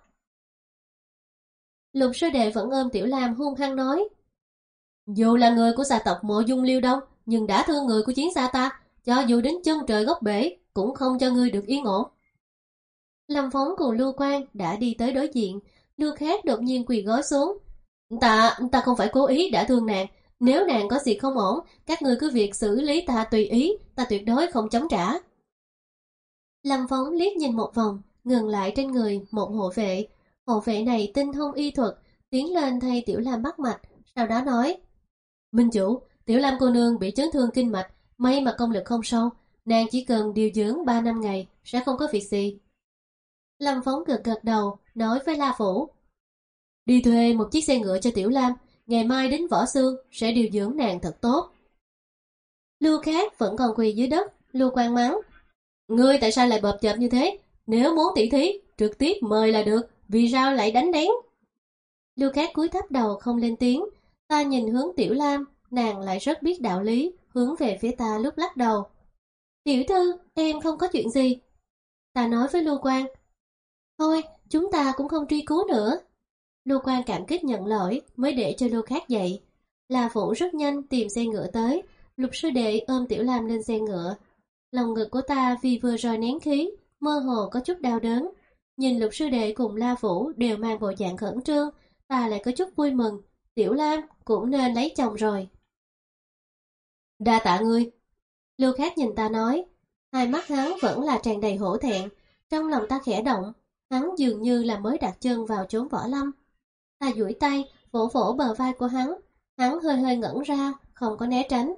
Speaker 1: Lục sư đệ vẫn ôm Tiểu Lam hung hăng nói. Dù là người của gia tộc Mộ Dung Liêu Đông, nhưng đã thương người của chiến gia ta, cho dù đến chân trời góc bể, cũng không cho ngươi được yên ổn. Lâm Phóng cùng Lưu Quang đã đi tới đối diện, Lưu Khát đột nhiên quỳ gối xuống. Ta, ta không phải cố ý đã thương nàng, nếu nàng có gì không ổn, các ngươi cứ việc xử lý ta tùy ý, ta tuyệt đối không chống trả. Lâm Phóng liếc nhìn một vòng, ngừng lại trên người một hộ vệ. Hộ vệ này tinh thông y thuật, tiến lên thay Tiểu Lam bắt mạch, sau đó nói. Minh chủ, Tiểu Lam cô nương bị chấn thương kinh mạch, may mà công lực không sâu, nàng chỉ cần điều dưỡng ba năm ngày, sẽ không có việc gì. Lâm Phóng gật gật đầu, nói với La Vũ. Đi thuê một chiếc xe ngựa cho Tiểu Lam, ngày mai đến Võ Xương, sẽ điều dưỡng nàng thật tốt. Lưu Khát vẫn còn quỳ dưới đất, Lưu Quang mắng. Ngươi tại sao lại bợp chợp như thế? Nếu muốn tỉ thí, trực tiếp mời là được, vì sao lại đánh đén? Lưu Khát cúi thấp đầu không lên tiếng, ta nhìn hướng Tiểu Lam, nàng lại rất biết đạo lý, hướng về phía ta lúc lắc đầu. Tiểu thư, em không có chuyện gì. Ta nói với Lưu Quang. Thôi, chúng ta cũng không truy cứu nữa. Lưu Quang cảm kích nhận lỗi, mới để cho Lưu Khát dậy. La Vũ rất nhanh tìm xe ngựa tới, Lục sư đệ ôm Tiểu Lam lên xe ngựa. Lòng ngực của ta vì vừa rồi nén khí, mơ hồ có chút đau đớn. Nhìn Lục sư đệ cùng La Vũ đều mang bộ dạng khẩn trương, ta lại có chút vui mừng. Tiểu Lam cũng nên lấy chồng rồi. Đa tạ ngươi. Lưu Khát nhìn ta nói. Hai mắt hắn vẫn là tràn đầy hổ thẹn. Trong lòng ta khẽ động, hắn dường như là mới đặt chân vào chốn võ lâm. Ta duỗi tay, vỗ vỗ bờ vai của hắn. Hắn hơi hơi ngẩn ra, không có né tránh.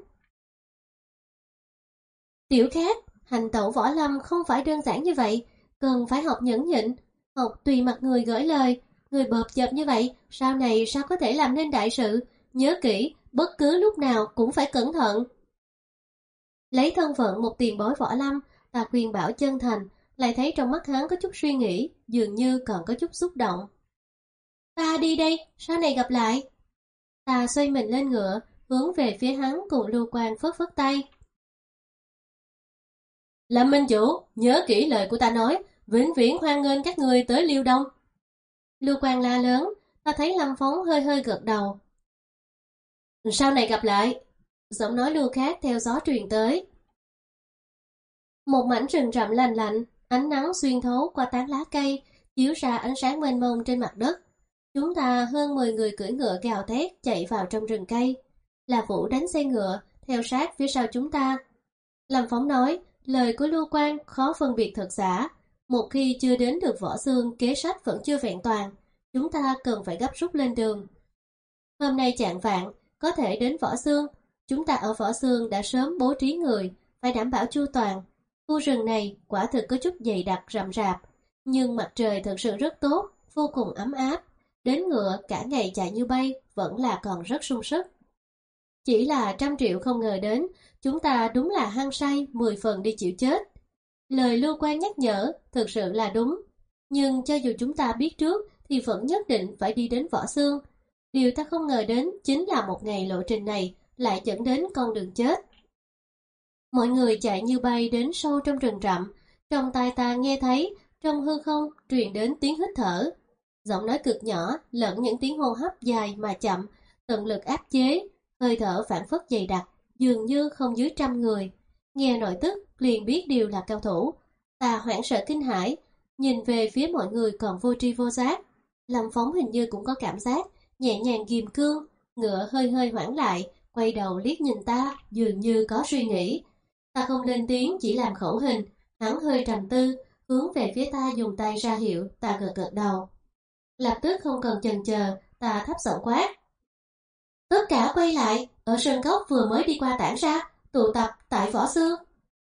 Speaker 1: Tiểu Khát, hành tẩu võ lâm không phải đơn giản như vậy, cần phải học nhẫn nhịn, học tùy mặt người gửi lời. Người bợp chợp như vậy, sau này sao có thể làm nên đại sự, nhớ kỹ, bất cứ lúc nào cũng phải cẩn thận. Lấy thân phận một tiền bối võ lâm, ta khuyên bảo chân thành, lại thấy trong mắt hắn có chút suy nghĩ, dường như còn có chút xúc động. Ta đi đây, sau này gặp lại. Ta xoay mình lên ngựa, hướng về phía hắn cùng Lưu Quang phất phất tay. Lâm minh chủ, nhớ kỹ lời của ta nói, vĩnh viễn hoan nghênh các ngươi tới Liêu Đông. Lưu Quang la lớn, ta thấy Lâm Phóng hơi hơi gật đầu. Sau này gặp lại. Giọng nói Lưu Khát theo gió truyền tới. Một mảnh rừng rậm lành lạnh, ánh nắng xuyên thấu qua tán lá cây, chiếu ra ánh sáng mênh mông trên mặt đất. Chúng ta hơn mười người cưỡi ngựa gào thét chạy vào trong rừng cây. La Vũ đánh xe ngựa, theo sát phía sau chúng ta. Lâm Phóng nói, lời của Lưu Quang khó phân biệt thật giả. Một khi chưa đến được Võ Xương, kế sách vẫn chưa vẹn toàn. Chúng ta cần phải gấp rút lên đường. Hôm nay chạng vạng, có thể đến Võ Xương. Chúng ta ở Võ Xương đã sớm bố trí người, phải đảm bảo chu toàn. Khu rừng này quả thực có chút dày đặc rậm rạp, nhưng mặt trời thật sự rất tốt, vô cùng ấm áp. Đến ngựa cả ngày chạy như bay vẫn là còn rất sung sức. Chỉ là trăm triệu không ngờ đến, chúng ta đúng là hăng say mười phần đi chịu chết. Lời Lưu Quang nhắc nhở thực sự là đúng, nhưng cho dù chúng ta biết trước thì vẫn nhất định phải đi đến Võ Xương. Điều ta không ngờ đến chính là một ngày lộ trình này lại dẫn đến con đường chết. Mọi người chạy như bay đến sâu trong rừng rậm, trong tai ta nghe thấy trong hư không truyền đến tiếng hít thở. Giọng nói cực nhỏ lẫn những tiếng hô hấp dài mà chậm, tận lực áp chế, hơi thở phản phất dày đặc, dường như không dưới trăm người. Nghe nội tức liền biết đều là cao thủ. Ta hoảng sợ kinh hãi, nhìn về phía mọi người còn vô tri vô giác. Lâm Phóng hình như cũng có cảm giác, nhẹ nhàng ghim cương, ngựa hơi hơi hoãn lại, quay đầu liếc nhìn ta, dường như có suy nghĩ. Ta không lên tiếng, chỉ làm khẩu hình, hắn hơi trầm tư, hướng về phía ta dùng tay ra hiệu, ta gật gật đầu. Lập tức không cần chần chờ, ta thấp giọng quát. Tất cả quay lại, ở sân cốc vừa mới đi qua tản ra, tụ tập tại Võ Xương.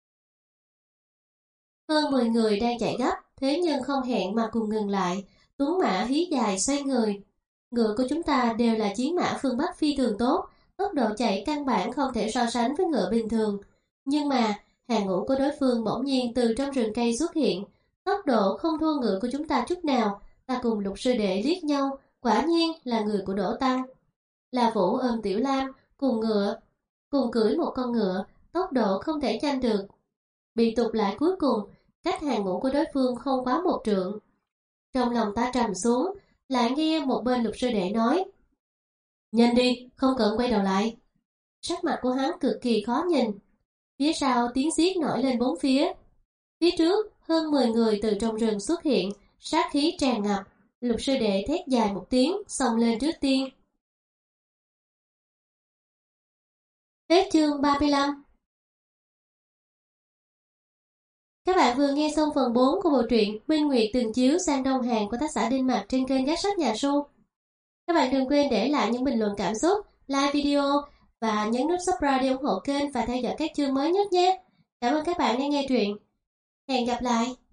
Speaker 1: Hơn mười người đang chạy gấp, thế nhưng không hẹn mà cùng ngừng lại, tuấn mã hí dài xoay người. Ngựa của chúng ta đều là chiến mã phương Bắc phi thường tốt, tốc độ chạy căn bản không thể so sánh với ngựa bình thường. Nhưng mà, hàng ngũ của đối phương bỗng nhiên từ trong rừng cây xuất hiện, tốc độ không thua ngựa của chúng ta chút nào. Ta cùng Lục sư đệ liếc nhau, quả nhiên là người của Đỗ Tăng. Là Vũ ôm Tiểu Lam, cùng ngựa, cùng cưỡi một con ngựa, tốc độ không thể tranh được. Bị tụt lại cuối cùng, cách hàng ngũ của đối phương không quá một trượng. Trong lòng ta trầm xuống, lại nghe một bên Lục sư đệ nói. Nhanh đi, không cần quay đầu lại. Sắc mặt của hắn cực kỳ khó nhìn. Phía sau tiếng xiết nổi lên bốn phía. Phía trước, hơn mười người từ trong rừng xuất hiện, sát khí tràn ngập. Lục sư đệ thét dài một tiếng, xông lên trước tiên. Hết chương ba mươi lăm. Các bạn vừa nghe xong phần bốn của bộ truyện Minh Nguyệt Từng Chiếu Sang Đông Hàn của tác giả Đinh Mặc trên kênh Gác Sách Nhà Su. Các bạn đừng quên để lại những bình luận cảm xúc, like video và nhấn nút subscribe để ủng hộ kênh và theo dõi các chương mới nhất nhé. Cảm ơn các bạn đã nghe truyện. Hẹn gặp lại.